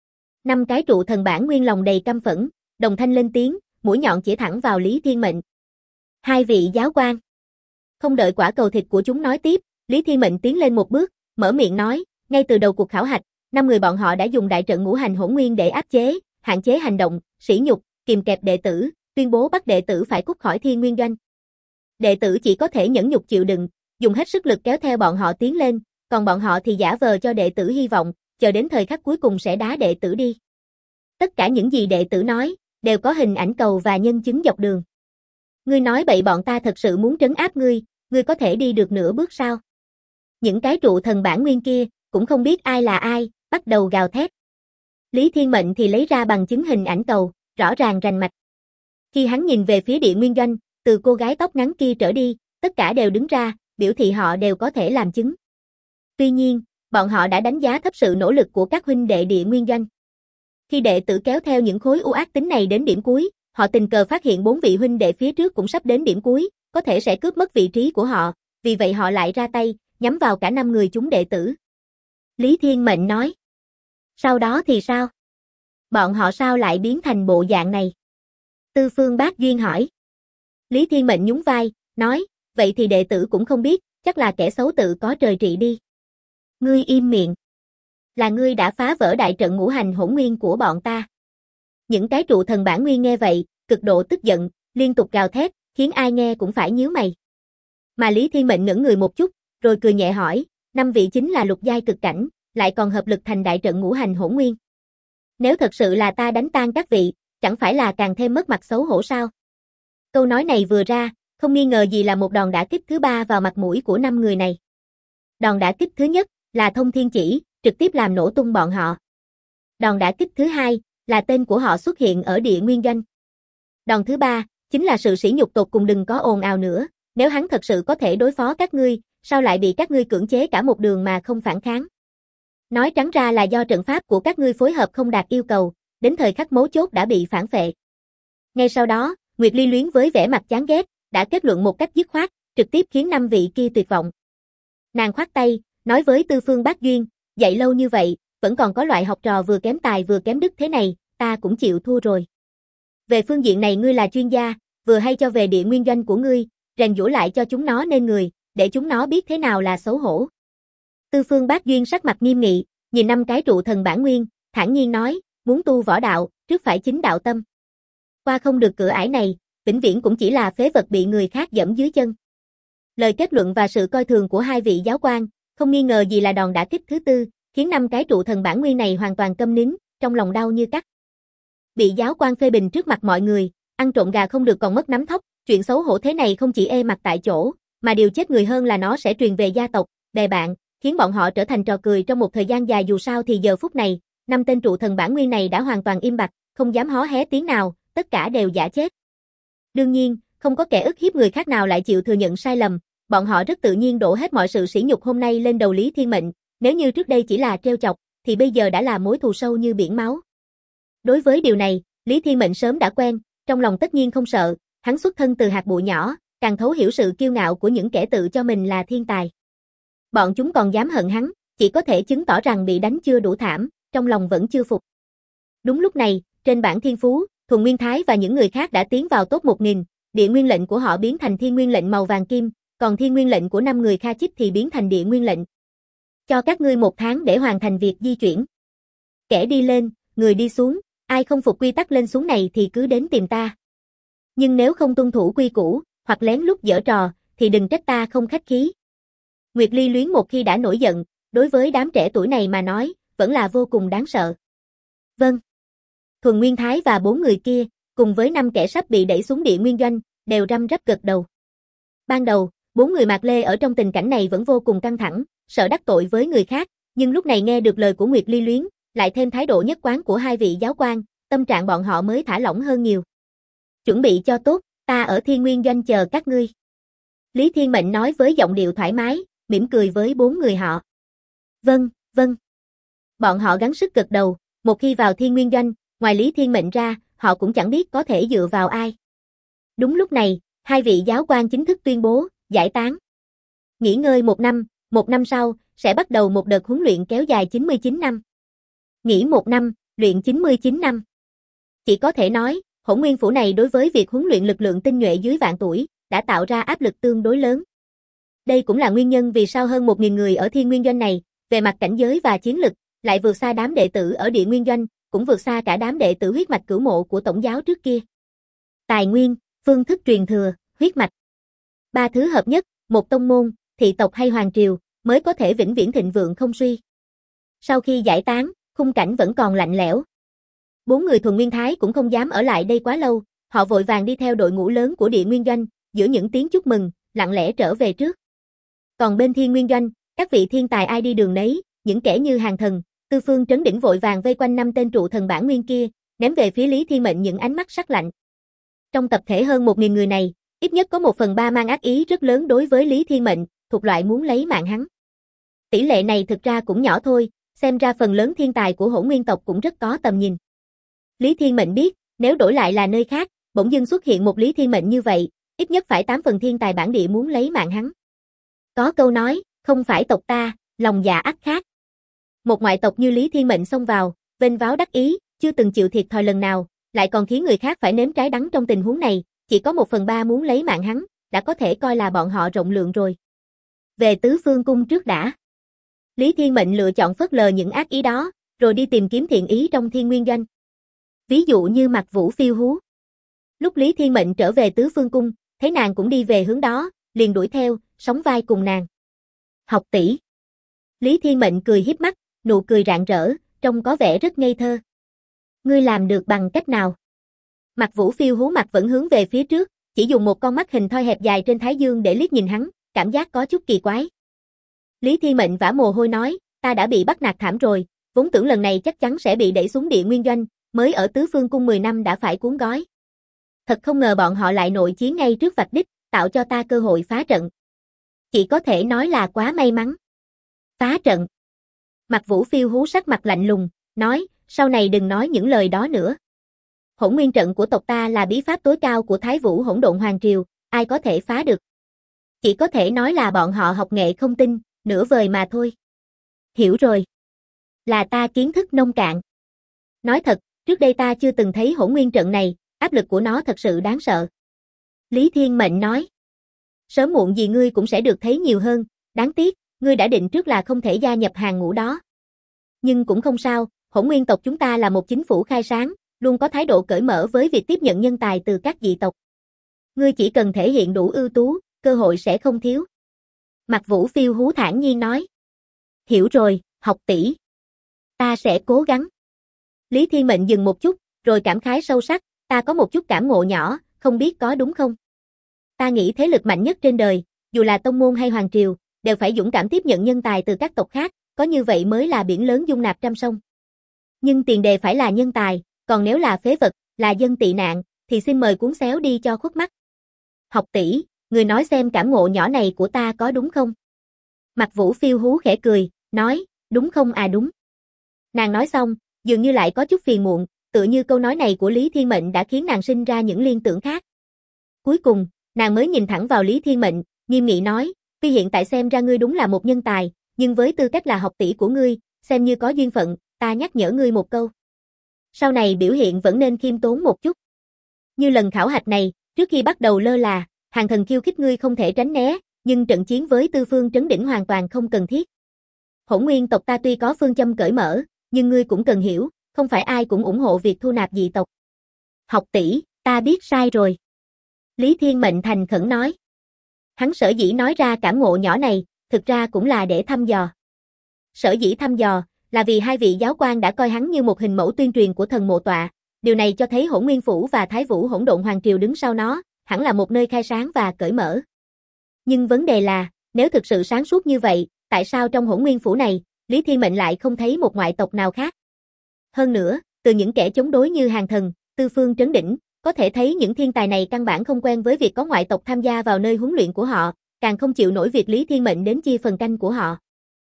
5 cái trụ thần bản nguyên lòng đầy căm phẫn, đồng thanh lên tiếng, mũi nhọn chỉ thẳng vào Lý Thiên Mệnh. Hai vị giáo quan. Không đợi quả cầu thịt của chúng nói tiếp, Lý Thiên Mệnh tiến lên một bước, mở miệng nói, ngay từ đầu cuộc khảo hạch, 5 người bọn họ đã dùng đại trận ngũ hành hỗn nguyên để áp chế, hạn chế hành động, sỉ nhục, kìm kẹp đệ tử, tuyên bố bắt đệ tử phải cút khỏi Thiên Nguyên Doanh. Đệ tử chỉ có thể nhẫn nhục chịu đựng, dùng hết sức lực kéo theo bọn họ tiến lên, còn bọn họ thì giả vờ cho đệ tử hy vọng, chờ đến thời khắc cuối cùng sẽ đá đệ tử đi. Tất cả những gì đệ tử nói, đều có hình ảnh cầu và nhân chứng dọc đường. Ngươi nói bậy, bọn ta thật sự muốn trấn áp ngươi có thể đi được nửa bước sao? Những cái trụ thần bản nguyên kia, cũng không biết ai là ai, bắt đầu gào thét. Lý Thiên Mệnh thì lấy ra bằng chứng hình ảnh cầu, rõ ràng rành mạch. Khi hắn nhìn về phía Địa Nguyên Doanh, từ cô gái tóc ngắn kia trở đi, tất cả đều đứng ra, biểu thị họ đều có thể làm chứng. Tuy nhiên, bọn họ đã đánh giá thấp sự nỗ lực của các huynh đệ Địa Nguyên Doanh. Khi đệ tử kéo theo những khối u ác tính này đến điểm cuối, họ tình cờ phát hiện 4 vị huynh đệ phía trước cũng sắp đến điểm cuối, có thể sẽ cướp mất vị trí của họ, vì vậy họ lại ra tay, nhắm vào cả 5 người chúng đệ tử. Lý Thiên Mệnh nói. Sau đó thì sao? Bọn họ sao lại biến thành bộ dạng này? Tư Phương Bác Duyên hỏi. Lý Thiên Mệnh nhún vai, nói, vậy thì đệ tử cũng không biết, chắc là kẻ xấu tự có trời trị đi. Ngươi im miệng. Là ngươi đã phá vỡ đại trận ngũ hành hỗn nguyên của bọn ta. Những cái trụ thần bản nguyên nghe vậy, cực độ tức giận, liên tục gào thét, khiến ai nghe cũng phải nhíu mày. Mà Lý Thiên Mệnh ngẩn người một chút, rồi cười nhẹ hỏi, 5 vị chính là lục giai cực cảnh, lại còn hợp lực thành đại trận ngũ hành hỗn nguyên. Nếu thật sự là ta đánh tan các vị, chẳng phải là càng thêm mất mặt xấu hổ sao? Câu nói này vừa ra, không nghi ngờ gì là một đòn đả kích thứ 3 vào mặt mũi của 5 người này. Đòn đả kích thứ nhất là thông thiên chỉ, trực tiếp làm nổ tung bọn họ. Đòn đả kích thứ 2 là tên của họ xuất hiện ở Địa Nguyên Doanh. Đòn thứ 3 chính là sự sỉ nhục tột cùng. Đừng có ồn ào nữa, nếu hắn thật sự có thể đối phó các ngươi, sao lại bị các ngươi cưỡng chế cả một đường mà không phản kháng? Nói trắng ra là do trận pháp của các ngươi phối hợp không đạt yêu cầu, đến thời khắc mấu chốt đã bị phản phệ. Ngay sau đó, Nguyệt Ly Luyến với vẻ mặt chán ghét, đã kết luận một cách dứt khoát, trực tiếp khiến 5 vị kia tuyệt vọng. Nàng khoát tay, nói với Tư Phương Bác Duyên, dạy lâu như vậy, vẫn còn có loại học trò vừa kém tài vừa kém đức thế này, ta cũng chịu thua rồi. Về phương diện này ngươi là chuyên gia, vừa hay cho về Địa Nguyên Doanh của ngươi, rèn giũa lại cho chúng nó nên người, để chúng nó biết thế nào là xấu hổ. Tư Phương Bác Duyên sắc mặt nghiêm nghị, nhìn 5 cái trụ thần bản nguyên, thản nhiên nói, muốn tu võ đạo, trước phải chính đạo tâm. Qua không được cửa ải này, vĩnh viễn cũng chỉ là phế vật bị người khác giẫm dưới chân. Lời kết luận và sự coi thường của 2 vị giáo quan, không nghi ngờ gì là đòn đả kích thứ 4, khiến 5 cái trụ thần bản nguyên này hoàn toàn câm nín, trong lòng đau như cắt. Bị giáo quan phê bình trước mặt mọi người, ăn trộm gà không được còn mất nắm thóc, chuyện xấu hổ thế này không chỉ ê mặt tại chỗ, mà điều chết người hơn là nó sẽ truyền về gia tộc, bè bạn, khiến bọn họ trở thành trò cười trong một thời gian dài. Dù sao thì giờ phút này, 5 tên trụ thần bản nguyên này đã hoàn toàn im bặt, không dám hó hé tiếng nào, tất cả đều giả chết. Đương nhiên, không có kẻ ức hiếp người khác nào lại chịu thừa nhận sai lầm, bọn họ rất tự nhiên đổ hết mọi sự sỉ nhục hôm nay lên đầu Lý Thiên Mệnh, nếu như trước đây chỉ là trêu chọc, thì bây giờ đã là mối thù sâu như biển máu. Đối với điều này, Lý Thiên Mệnh sớm đã quen, trong lòng tất nhiên không sợ, hắn xuất thân từ hạt bụi nhỏ, càng thấu hiểu sự kiêu ngạo của những kẻ tự cho mình là thiên tài. Bọn chúng còn dám hận hắn, chỉ có thể chứng tỏ rằng bị đánh chưa đủ thảm, trong lòng vẫn chưa phục. Đúng lúc này, trên bảng thiên phú, Thuần Nguyên Thái và những người khác đã tiến vào top 1000, địa nguyên lệnh của họ biến thành thiên nguyên lệnh màu vàng kim, còn thiên nguyên lệnh của 5 người Kha Chích thì biến thành địa nguyên lệnh. Cho các ngươi 1 tháng để hoàn thành việc di chuyển. Kẻ đi lên, người đi xuống, ai không phục quy tắc lên xuống này thì cứ đến tìm ta. Nhưng nếu không tuân thủ quy củ, hoặc lén lút giở trò, thì đừng trách ta không khách khí. Nguyệt Ly Luyến một khi đã nổi giận, đối với đám trẻ tuổi này mà nói, vẫn là vô cùng đáng sợ. Vâng. Thuần Nguyên Thái và 4 người kia, cùng với 5 kẻ sắp bị đẩy xuống Địa Nguyên Doanh, đều răm rắp gật đầu. Ban đầu, 4 người Mạc Lê ở trong tình cảnh này vẫn vô cùng căng thẳng, sợ đắc tội với người khác, nhưng lúc này nghe được lời của Nguyệt Ly Luyến, lại thêm thái độ nhất quán của 2 vị giáo quan, tâm trạng bọn họ mới thả lỏng hơn nhiều. Chuẩn bị cho tốt, ta ở Thiên Nguyên Doanh chờ các ngươi. Lý Thiên Mệnh nói với giọng điệu thoải mái, mỉm cười với 4 người họ. Vâng, vâng. Bọn họ gắng sức gật đầu, một khi vào Thiên Nguyên Doanh, ngoài Lý Thiên Mệnh ra, họ cũng chẳng biết có thể dựa vào ai. Đúng lúc này, 2 vị giáo quan chính thức tuyên bố, giải tán. Nghỉ ngơi 1 năm sau, sẽ bắt đầu một đợt huấn luyện kéo dài 99 năm. Nghỉ 1 năm, luyện 99 năm. Chỉ có thể nói, Hỗn Nguyên Phủ này đối với việc huấn luyện lực lượng tinh nhuệ dưới vạn tuổi, đã tạo ra áp lực tương đối lớn. Đây cũng là nguyên nhân vì sao hơn 1000 người ở Thiên Nguyên Doanh này, về mặt cảnh giới và chiến lực, lại vượt xa đám đệ tử ở Địa Nguyên Doanh, cũng vượt xa cả đám đệ tử huyết mạch cửu mộ của tổng giáo trước kia. tài nguyên, phương thức truyền thừa, huyết mạch. Ba thứ hợp nhất, một tông môn, thị tộc hay hoàng triều, mới có thể vĩnh viễn thịnh vượng không suy. Sau khi giải tán, khung cảnh vẫn còn lạnh lẽo. Bốn người Thuần Nguyên Thái cũng không dám ở lại đây quá lâu, họ vội vàng đi theo đội ngũ lớn của Địa Nguyên Doanh, giữa những tiếng chúc mừng, lặng lẽ trở về trước. Còn bên Thiên Nguyên Doanh, các vị thiên tài ai đi đường nấy, những kẻ như Hàng Thần, Tư Phương Trấn Đỉnh vội vàng vây quanh 5 tên trụ thần bản nguyên kia, ném về phía Lý Thiên Mệnh những ánh mắt sắc lạnh. Trong tập thể hơn 1000 người này, ít nhất có 1/3 mang ác ý rất lớn đối với Lý Thiên Mệnh, thuộc loại muốn lấy mạng hắn. Tỷ lệ này thực ra cũng nhỏ thôi, xem ra phần lớn thiên tài của Hỗn Nguyên tộc cũng rất có tầm nhìn. Lý Thiên Mệnh biết, nếu đổi lại là nơi khác, bỗng dưng xuất hiện một Lý Thiên Mệnh như vậy, ít nhất phải 8 phần thiên tài bản địa muốn lấy mạng hắn. Có câu nói, không phải tộc ta, lòng dạ ắt khác. Một ngoại tộc như Lý Thiên Mệnh xông vào, vênh váo đắc ý, chưa từng chịu thiệt thòi lần nào, lại còn khiến người khác phải nếm trái đắng trong tình huống này, chỉ có 1/3 muốn lấy mạng hắn, đã có thể coi là bọn họ rộng lượng rồi. Về Tứ Phương Cung trước đã. Lý Thiên Mệnh lựa chọn phớt lờ những ác ý đó, rồi đi tìm kiếm thiện ý trong Thiên Nguyên Doanh. Ví dụ như Mạc Vũ phiêu hú. Lúc Lý Thiên Mệnh trở về Tứ Phương Cung, thấy nàng cũng đi về hướng đó, liền đuổi theo, sóng vai cùng nàng. Học tỷ. Lý Thiên Mệnh cười hiếp mắt, nụ cười rạng rỡ, trông có vẻ rất ngây thơ. Ngươi làm được bằng cách nào? Mạc Vũ phiêu hú mặt vẫn hướng về phía trước, chỉ dùng một con mắt hình thoi hẹp dài trên thái dương để liếc nhìn hắn, cảm giác có chút kỳ quái. Lý Thiên Mệnh vã mồ hôi nói, ta đã bị bắt nạt thảm rồi, vốn tưởng lần này chắc chắn sẽ bị đẩy xuống Địa Nguyên Doanh, mới ở Tứ Phương Cung 10 năm đã phải cuốn gói. Thật không ngờ bọn họ lại nội chiến ngay trước vạch đích, tạo cho ta cơ hội phá trận. Chỉ có thể nói là quá may mắn. Phá trận. Mạc Vũ phiêu hú sắc mặt lạnh lùng, nói, sau này đừng nói những lời đó nữa. Hỗn Nguyên trận của tộc ta là bí pháp tối cao của Thái Vũ Hỗn Độn Hoàng Triều, ai có thể phá được. Chỉ có thể nói là bọn họ học nghệ không tinh, nửa vời mà thôi. Hiểu rồi. Là ta kiến thức nông cạn. Nói thật, trước đây ta chưa từng thấy Hỗn Nguyên trận này, áp lực của nó thật sự đáng sợ. Lý Thiên Mệnh nói. Sớm muộn gì ngươi cũng sẽ được thấy nhiều hơn, đáng tiếc, ngươi đã định trước là không thể gia nhập hàng ngũ đó. Nhưng cũng không sao, Hỗn Nguyên tộc chúng ta là một chính phủ khai sáng, luôn có thái độ cởi mở với việc tiếp nhận nhân tài từ các dị tộc. Ngươi chỉ cần thể hiện đủ ưu tú, cơ hội sẽ không thiếu. Mạc Vũ phiêu hú thản nhiên nói. Hiểu rồi, học tỷ. Ta sẽ cố gắng. Lý Thiên Mệnh dừng một chút, rồi cảm khái sâu sắc, ta có một chút cảm ngộ nhỏ, không biết có đúng không? Ta nghĩ thế lực mạnh nhất trên đời, dù là tông môn hay hoàng triều, đều phải dũng cảm tiếp nhận nhân tài từ các tộc khác, có như vậy mới là biển lớn dung nạp trăm sông. Nhưng tiền đề phải là nhân tài, còn nếu là phế vật, là dân tị nạn, thì xin mời cuốn xéo đi cho khuất mắt. Học tỷ, người nói xem cảm ngộ nhỏ này của ta có đúng không? Mạc Vũ phiêu hú khẽ cười, nói, đúng không à đúng. Nàng nói xong, dường như lại có chút phiền muộn, tựa như câu nói này của Lý Thiên Mệnh đã khiến nàng sinh ra những liên tưởng khác. Cuối cùng, nàng mới nhìn thẳng vào Lý Thiên Mệnh, nghiêm nghị nói, tuy hiện tại xem ra ngươi đúng là một nhân tài, nhưng với tư cách là học tỷ của ngươi, xem như có duyên phận, ta nhắc nhở ngươi một câu. Sau này biểu hiện vẫn nên khiêm tốn một chút. Như lần khảo hạch này, trước khi bắt đầu lơ là, Hàng Thần khiêu khích ngươi không thể tránh né, nhưng trận chiến với Tư Phương Trấn Đỉnh hoàn toàn không cần thiết. Hỗn Nguyên tộc ta tuy có phương châm cởi mở, nhưng ngươi cũng cần hiểu, không phải ai cũng ủng hộ việc thu nạp dị tộc. Học tỷ, ta biết sai rồi. Lý Thiên Mệnh thành khẩn nói. Hắn sở dĩ nói ra cảm ngộ nhỏ này, thực ra cũng là để thăm dò. Sở dĩ thăm dò, là vì hai vị giáo quan đã coi hắn như một hình mẫu tuyên truyền của thần mộ tọa, điều này cho thấy Hỗn Nguyên Phủ và Thái Vũ Hỗn Độn Hoàng Triều đứng sau nó, hẳn là một nơi khai sáng và cởi mở. Nhưng vấn đề là, nếu thực sự sáng suốt như vậy, tại sao trong Hỗn Nguyên Phủ này, Lý Thiên Mệnh lại không thấy một ngoại tộc nào khác? Hơn nữa, từ những kẻ chống đối như Hàng Thần, Tư Phương Trấn Đỉnh, có thể thấy những thiên tài này căn bản không quen với việc có ngoại tộc tham gia vào nơi huấn luyện của họ, càng không chịu nổi việc Lý Thiên Mệnh đến chia phần canh của họ.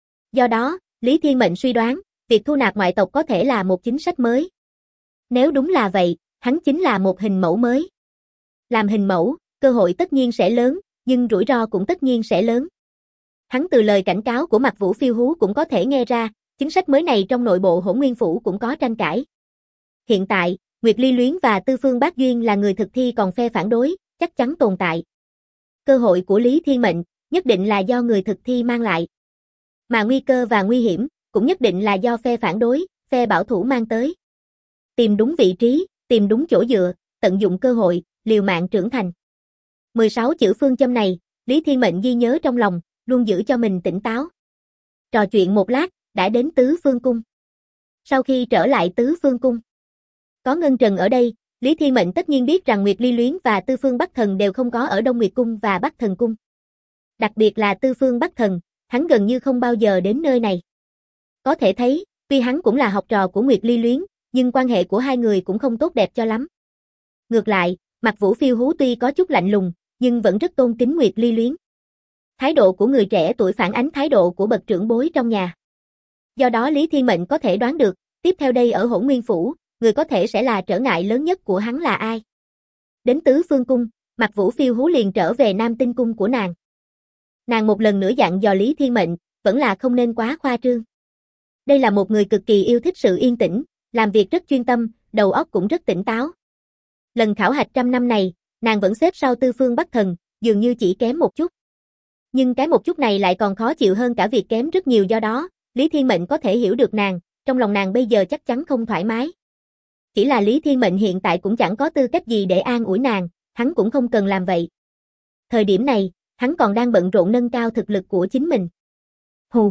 Do đó, Lý Thiên Mệnh suy đoán, việc thu nạp ngoại tộc có thể là một chính sách mới. Nếu đúng là vậy, hắn chính là một hình mẫu mới. Làm hình mẫu, cơ hội tất nhiên sẽ lớn, nhưng rủi ro cũng tất nhiên sẽ lớn. Hắn từ lời cảnh cáo của Mạc Vũ phiêu hú cũng có thể nghe ra, chính sách mới này trong nội bộ Hỗn Nguyên Phủ cũng có tranh cãi. Hiện tại, Nguyệt Ly Luyến và Tư Phương Bác Duyên là người thực thi còn phe phản đối, chắc chắn tồn tại. Cơ hội của Lý Thiên Mệnh, nhất định là do người thực thi mang lại. Mà nguy cơ và nguy hiểm, cũng nhất định là do phe phản đối, phe bảo thủ mang tới. Tìm đúng vị trí, tìm đúng chỗ dựa, tận dụng cơ hội, liều mạng trưởng thành. 16 chữ phương châm này, Lý Thiên Mệnh ghi nhớ trong lòng, luôn giữ cho mình tỉnh táo. Trò chuyện một lát, đã đến Tứ Phương Cung. Sau khi trở lại Tứ Phương Cung, có Ngân Trần ở đây, Lý Thiên Mệnh tất nhiên biết rằng Nguyệt Ly Luyến và Tư Phương Bắc Thần đều không có ở Đông Nguyệt Cung và Bắc Thần Cung. Đặc biệt là Tư Phương Bắc Thần, hắn gần như không bao giờ đến nơi này. Có thể thấy, tuy hắn cũng là học trò của Nguyệt Ly Luyến, nhưng quan hệ của hai người cũng không tốt đẹp cho lắm. Ngược lại, Mạc Vũ Phiêu Hú tuy có chút lạnh lùng, nhưng vẫn rất tôn kính Nguyệt Ly Luyến. Thái độ của người trẻ tuổi phản ánh thái độ của bậc trưởng bối trong nhà. Do đó Lý Thiên Mệnh có thể đoán được, tiếp theo đây ở Hỗn Nguyên Phủ, người có thể sẽ là trở ngại lớn nhất của hắn là ai. Đến Tứ Phương Cung, Mạc Vũ Phiêu Hú liền trở về Nam Tinh Cung của nàng. Nàng một lần nữa dặn dò Lý Thiên Mệnh, vẫn là không nên quá khoa trương. Đây là một người cực kỳ yêu thích sự yên tĩnh, làm việc rất chuyên tâm, đầu óc cũng rất tỉnh táo. Lần khảo hạch 100 năm này, nàng vẫn xếp sau Tư Phương Bắc Thần, dường như chỉ kém một chút. Nhưng cái một chút này lại còn khó chịu hơn cả việc kém rất nhiều, do đó, Lý Thiên Mệnh có thể hiểu được nàng, trong lòng nàng bây giờ chắc chắn không thoải mái. Chỉ là Lý Thiên Mệnh hiện tại cũng chẳng có tư cách gì để an ủi nàng, hắn cũng không cần làm vậy. Thời điểm này, hắn còn đang bận rộn nâng cao thực lực của chính mình. Hù.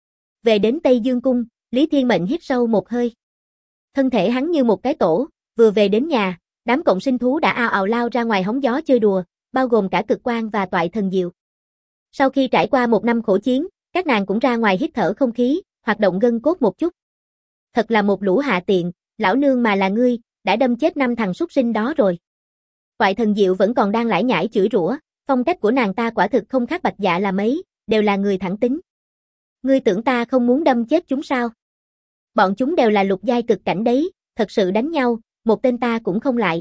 Về đến Tây Dương Cung, Lý Thiên Mệnh hít sâu một hơi. Thân thể hắn như một cái tổ, vừa về đến nhà, đám cộng sinh thú đã ào ào lao ra ngoài hóng gió chơi đùa, bao gồm cả Cực Quang và Toại Thần Diệu. Sau khi trải qua một năm khổ chiến, các nàng cũng ra ngoài hít thở không khí, hoạt động gân cốt một chút. Thật là một lũ hạ tiện, lão nương mà là ngươi, đã đâm chết 5 thằng súc sinh đó rồi. Toại Thần Diệu vẫn còn đang lải nhải chửi rủa, phong cách của nàng ta quả thực không khác Bạch Dạ là mấy, đều là người thẳng tính. Ngươi tưởng ta không muốn đâm chết chúng sao? Bọn chúng đều là lục giai cực cảnh đấy, thật sự đánh nhau, một tên ta cũng không lại.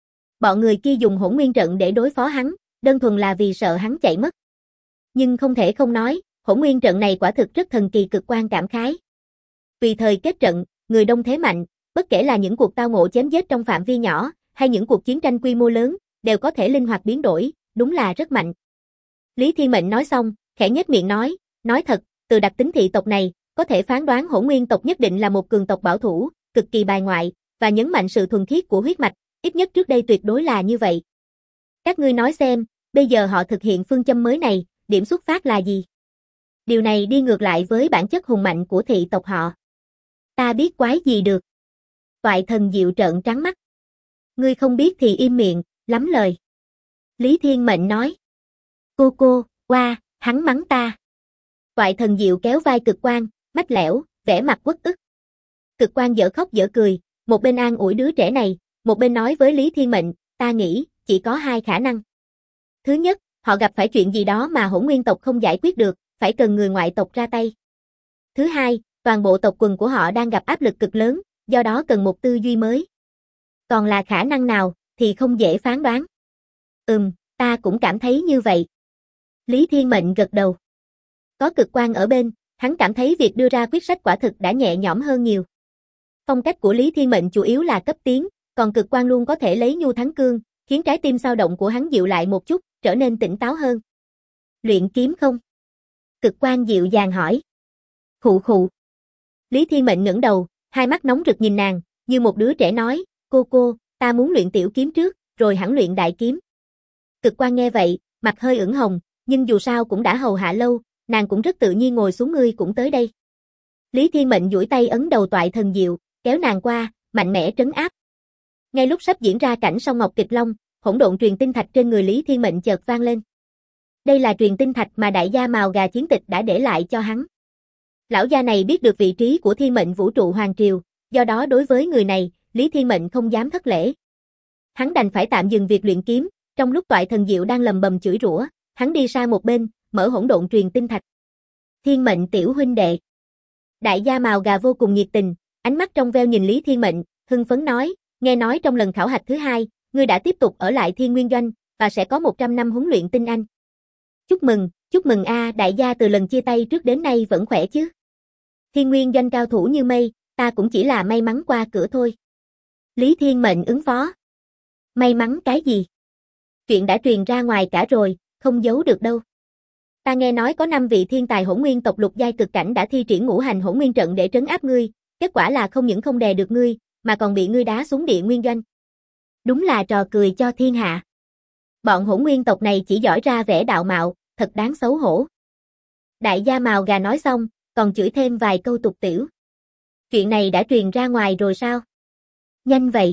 Bọn người kia dùng Hỗn Nguyên trận để đối phó hắn, đơn thuần là vì sợ hắn chạy mất. Nhưng không thể không nói, Hỗn Nguyên trận này quả thực rất thần kỳ. Cực Quang cảm khái. Tùy thời kết trận, người đông thế mạnh, bất kể là những cuộc tao ngộ chém giết trong phạm vi nhỏ, hay những cuộc chiến tranh quy mô lớn, đều có thể linh hoạt biến đổi, đúng là rất mạnh. Lý Thiên Mệnh nói xong, khẽ nhếch miệng nói thật, từ đặc tính thị tộc này, có thể phán đoán Hỗn Nguyên tộc nhất định là một cường tộc bảo thủ, cực kỳ bài ngoại, và nhấn mạnh sự thuần khiết của huyết mạch, ít nhất trước đây tuyệt đối là như vậy. Các ngươi nói xem, bây giờ họ thực hiện phương châm mới này, điểm xuất phát là gì? Điều này đi ngược lại với bản chất hùng mạnh của thị tộc họ. Ta biết quái gì được. Toại Thần Diệu trợn trắng mắt. Ngươi không biết thì im miệng, lắm lời. Lý Thiên Mệnh nói. Cô, hắn mắng ta. Toại Thần Diệu kéo vai Cực Quang, mách lẻo, vẻ mặt uất ức. Cực Quang dở khóc dở cười, một bên an ủi đứa trẻ này, một bên nói với Lý Thiên Mệnh, ta nghĩ, chỉ có 2 khả năng. Thứ nhất, họ gặp phải chuyện gì đó mà Hỗn Nguyên tộc không giải quyết được, phải cần người ngoại tộc ra tay. Thứ hai, toàn bộ tộc quần của họ đang gặp áp lực cực lớn, do đó cần một tư duy mới. Còn là khả năng nào, thì không dễ phán đoán. Ta cũng cảm thấy như vậy. Lý Thiên Mệnh gật đầu. Có Cực Quang ở bên, hắn cảm thấy việc đưa ra quyết sách quả thực đã nhẹ nhõm hơn nhiều. Phong cách của Lý Thiên Mệnh chủ yếu là cấp tiến, còn Cực Quang luôn có thể lấy nhu thắng cương, khiến trái tim dao động của hắn dịu lại một chút, trở nên tỉnh táo hơn. Luyện kiếm không? Cực Quang dịu dàng hỏi. Khụ. Lý Thiên Mệnh ngẩng đầu, hai mắt nóng rực nhìn nàng, như một đứa trẻ nói, cô, ta muốn luyện tiểu kiếm trước, rồi hẳn luyện đại kiếm. Cực Quang nghe vậy, mặt hơi ửng hồng, nhưng dù sao cũng đã hầu hạ lâu, nàng cũng rất tự nhiên ngồi xuống. Ngươi cũng tới đây. Lý Thiên Mệnh duỗi tay ấn đầu Toại Thần Diệu, kéo nàng qua, mạnh mẽ trấn áp. Ngay lúc sắp diễn ra cảnh Song Ngọc Kịch Long, hỗn độn truyền tinh thạch trên người Lý Thiên Mệnh chợt vang lên. Đây là truyền tinh thạch mà đại gia Mào Gà Chiến Tịch đã để lại cho hắn. Lão gia này biết được vị trí của Thiên Mệnh Vũ Trụ Hoàng Triều, do đó đối với người này, Lý Thiên Mệnh không dám thất lễ. Hắn đành phải tạm dừng việc luyện kiếm, trong lúc Toại Thần Diệu đang lầm bầm chửi rủa, hắn đi sang một bên, mở hỗn độn truyền tinh thạch. Thiên Mệnh tiểu huynh đệ. Đại gia Mào Gà vô cùng nhiệt tình, ánh mắt trong veo nhìn Lý Thiên Mệnh, hưng phấn nói, nghe nói trong lần khảo hạch thứ 2, ngươi đã tiếp tục ở lại Thiên Nguyên Doanh, và sẽ có 100 năm huấn luyện tinh anh. Chúc mừng đại gia, từ lần chia tay trước đến nay vẫn khỏe chứ? Thiên Nguyên Doanh cao thủ như mây, ta cũng chỉ là may mắn qua cửa thôi. Lý Thiên Mệnh ứng phó. May mắn cái gì? Chuyện đã truyền ra ngoài cả rồi, không giấu được đâu. Ta nghe nói có 5 vị thiên tài Hỗn Nguyên tộc lục giai cực cảnh đã thi triển ngũ hành Hỗn Nguyên trận để trấn áp ngươi, kết quả là không những không đè được ngươi, mà còn bị ngươi đá xuống Địa Nguyên Doanh. Đúng là trò cười cho thiên hạ. Bọn hỗn nguyên tộc này chỉ giỏi ra vẻ đạo mạo, thật đáng xấu hổ. Đại gia Mào Gà nói xong, còn chửi thêm vài câu tục tĩu. Chuyện này đã truyền ra ngoài rồi sao? Nhanh vậy.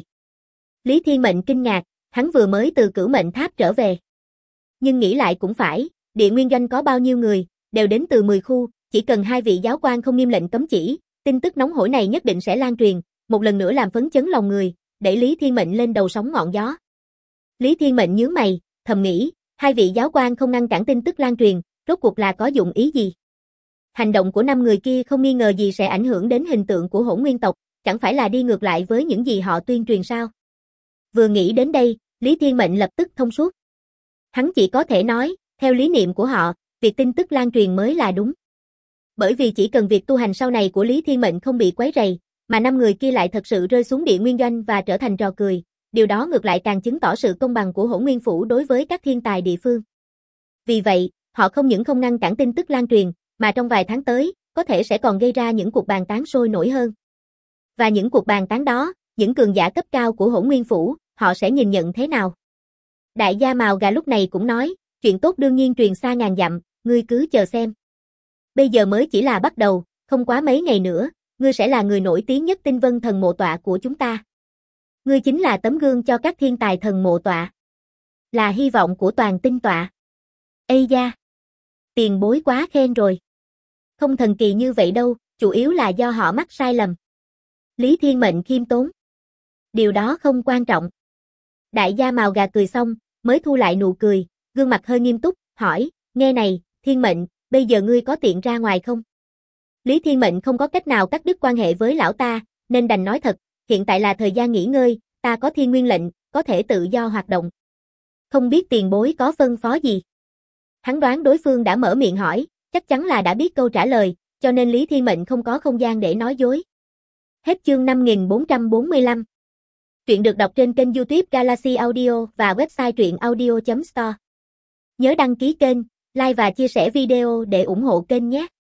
Lý Thiên Mệnh kinh ngạc, hắn vừa mới từ Cửu Mệnh Tháp trở về. Nhưng nghĩ lại cũng phải, Địa Nguyên Doanh có bao nhiêu người, đều đến từ 10 khu, chỉ cần 2 vị giáo quan không nghiêm lệnh cấm chỉ, tin tức nóng hổi này nhất định sẽ lan truyền, một lần nữa làm phấn chấn lòng người, đẩy Lý Thiên Mệnh lên đầu sóng ngọn gió. Lý Thiên Mệnh nhướng mày, thầm nghĩ, 2 vị giáo quan không ngăn cản tin tức lan truyền, rốt cuộc là có dụng ý gì? Hành động của 5 người kia không nghi ngờ gì sẽ ảnh hưởng đến hình tượng của hỗn nguyên tộc, chẳng phải là đi ngược lại với những gì họ tuyên truyền sao? Vừa nghĩ đến đây, Lý Thiên Mệnh lập tức thông suốt. Hắn chỉ có thể nói, theo lý niệm của họ, việc tin tức lan truyền mới là đúng. Bởi vì chỉ cần việc tu hành sau này của Lý Thiên Mệnh không bị quấy rầy, mà 5 người kia lại thật sự rơi xuống Địa Nguyên Doanh và trở thành trò cười, điều đó ngược lại càng chứng tỏ sự công bằng của Hỗn Nguyên Phủ đối với các thiên tài địa phương. Vì vậy, họ không những không ngăn cản tin tức lan truyền, mà trong vài tháng tới, có thể sẽ còn gây ra những cuộc bàn tán sôi nổi hơn. Và những cuộc bàn tán đó, những cường giả cấp cao của Hỗn Nguyên Phủ, họ sẽ nhìn nhận thế nào? Đại gia Mào Gà lúc này cũng nói, chuyện tốt đương nhiên truyền xa ngàn dặm, ngươi cứ chờ xem. Bây giờ mới chỉ là bắt đầu, không quá mấy ngày nữa, ngươi sẽ là người nổi tiếng nhất Tinh Vân Thần Mộ Tọa của chúng ta. Ngươi chính là tấm gương cho các thiên tài thần mộ tọa. Là hy vọng của toàn tinh tọa. Ây da! Tiền bối quá khen rồi. Không thần kỳ như vậy đâu, chủ yếu là do họ mắc sai lầm. Lý Thiên Mệnh khiêm tốn. Điều đó không quan trọng. Đại gia Mào Gà cười xong, mới thu lại nụ cười, gương mặt hơi nghiêm túc, hỏi, nghe này, Thiên Mệnh, bây giờ ngươi có tiện ra ngoài không? Lý Thiên Mệnh không có cách nào cắt đứt quan hệ với lão ta, nên đành nói thật, hiện tại là thời gian nghỉ ngơi, ta có thiên nguyên lệnh, có thể tự do hoạt động. Không biết tiền bối có phân phó gì? Hắn đoán đối phương đã mở miệng hỏi, chắc chắn là đã biết câu trả lời, cho nên Lý Thiên Mệnh không có không gian để nói dối. Hết chương 5445. Truyện được đọc trên kênh YouTube Galaxy Audio và website truyệnaudio.store. Nhớ đăng ký kênh, like và chia sẻ video để ủng hộ kênh nhé.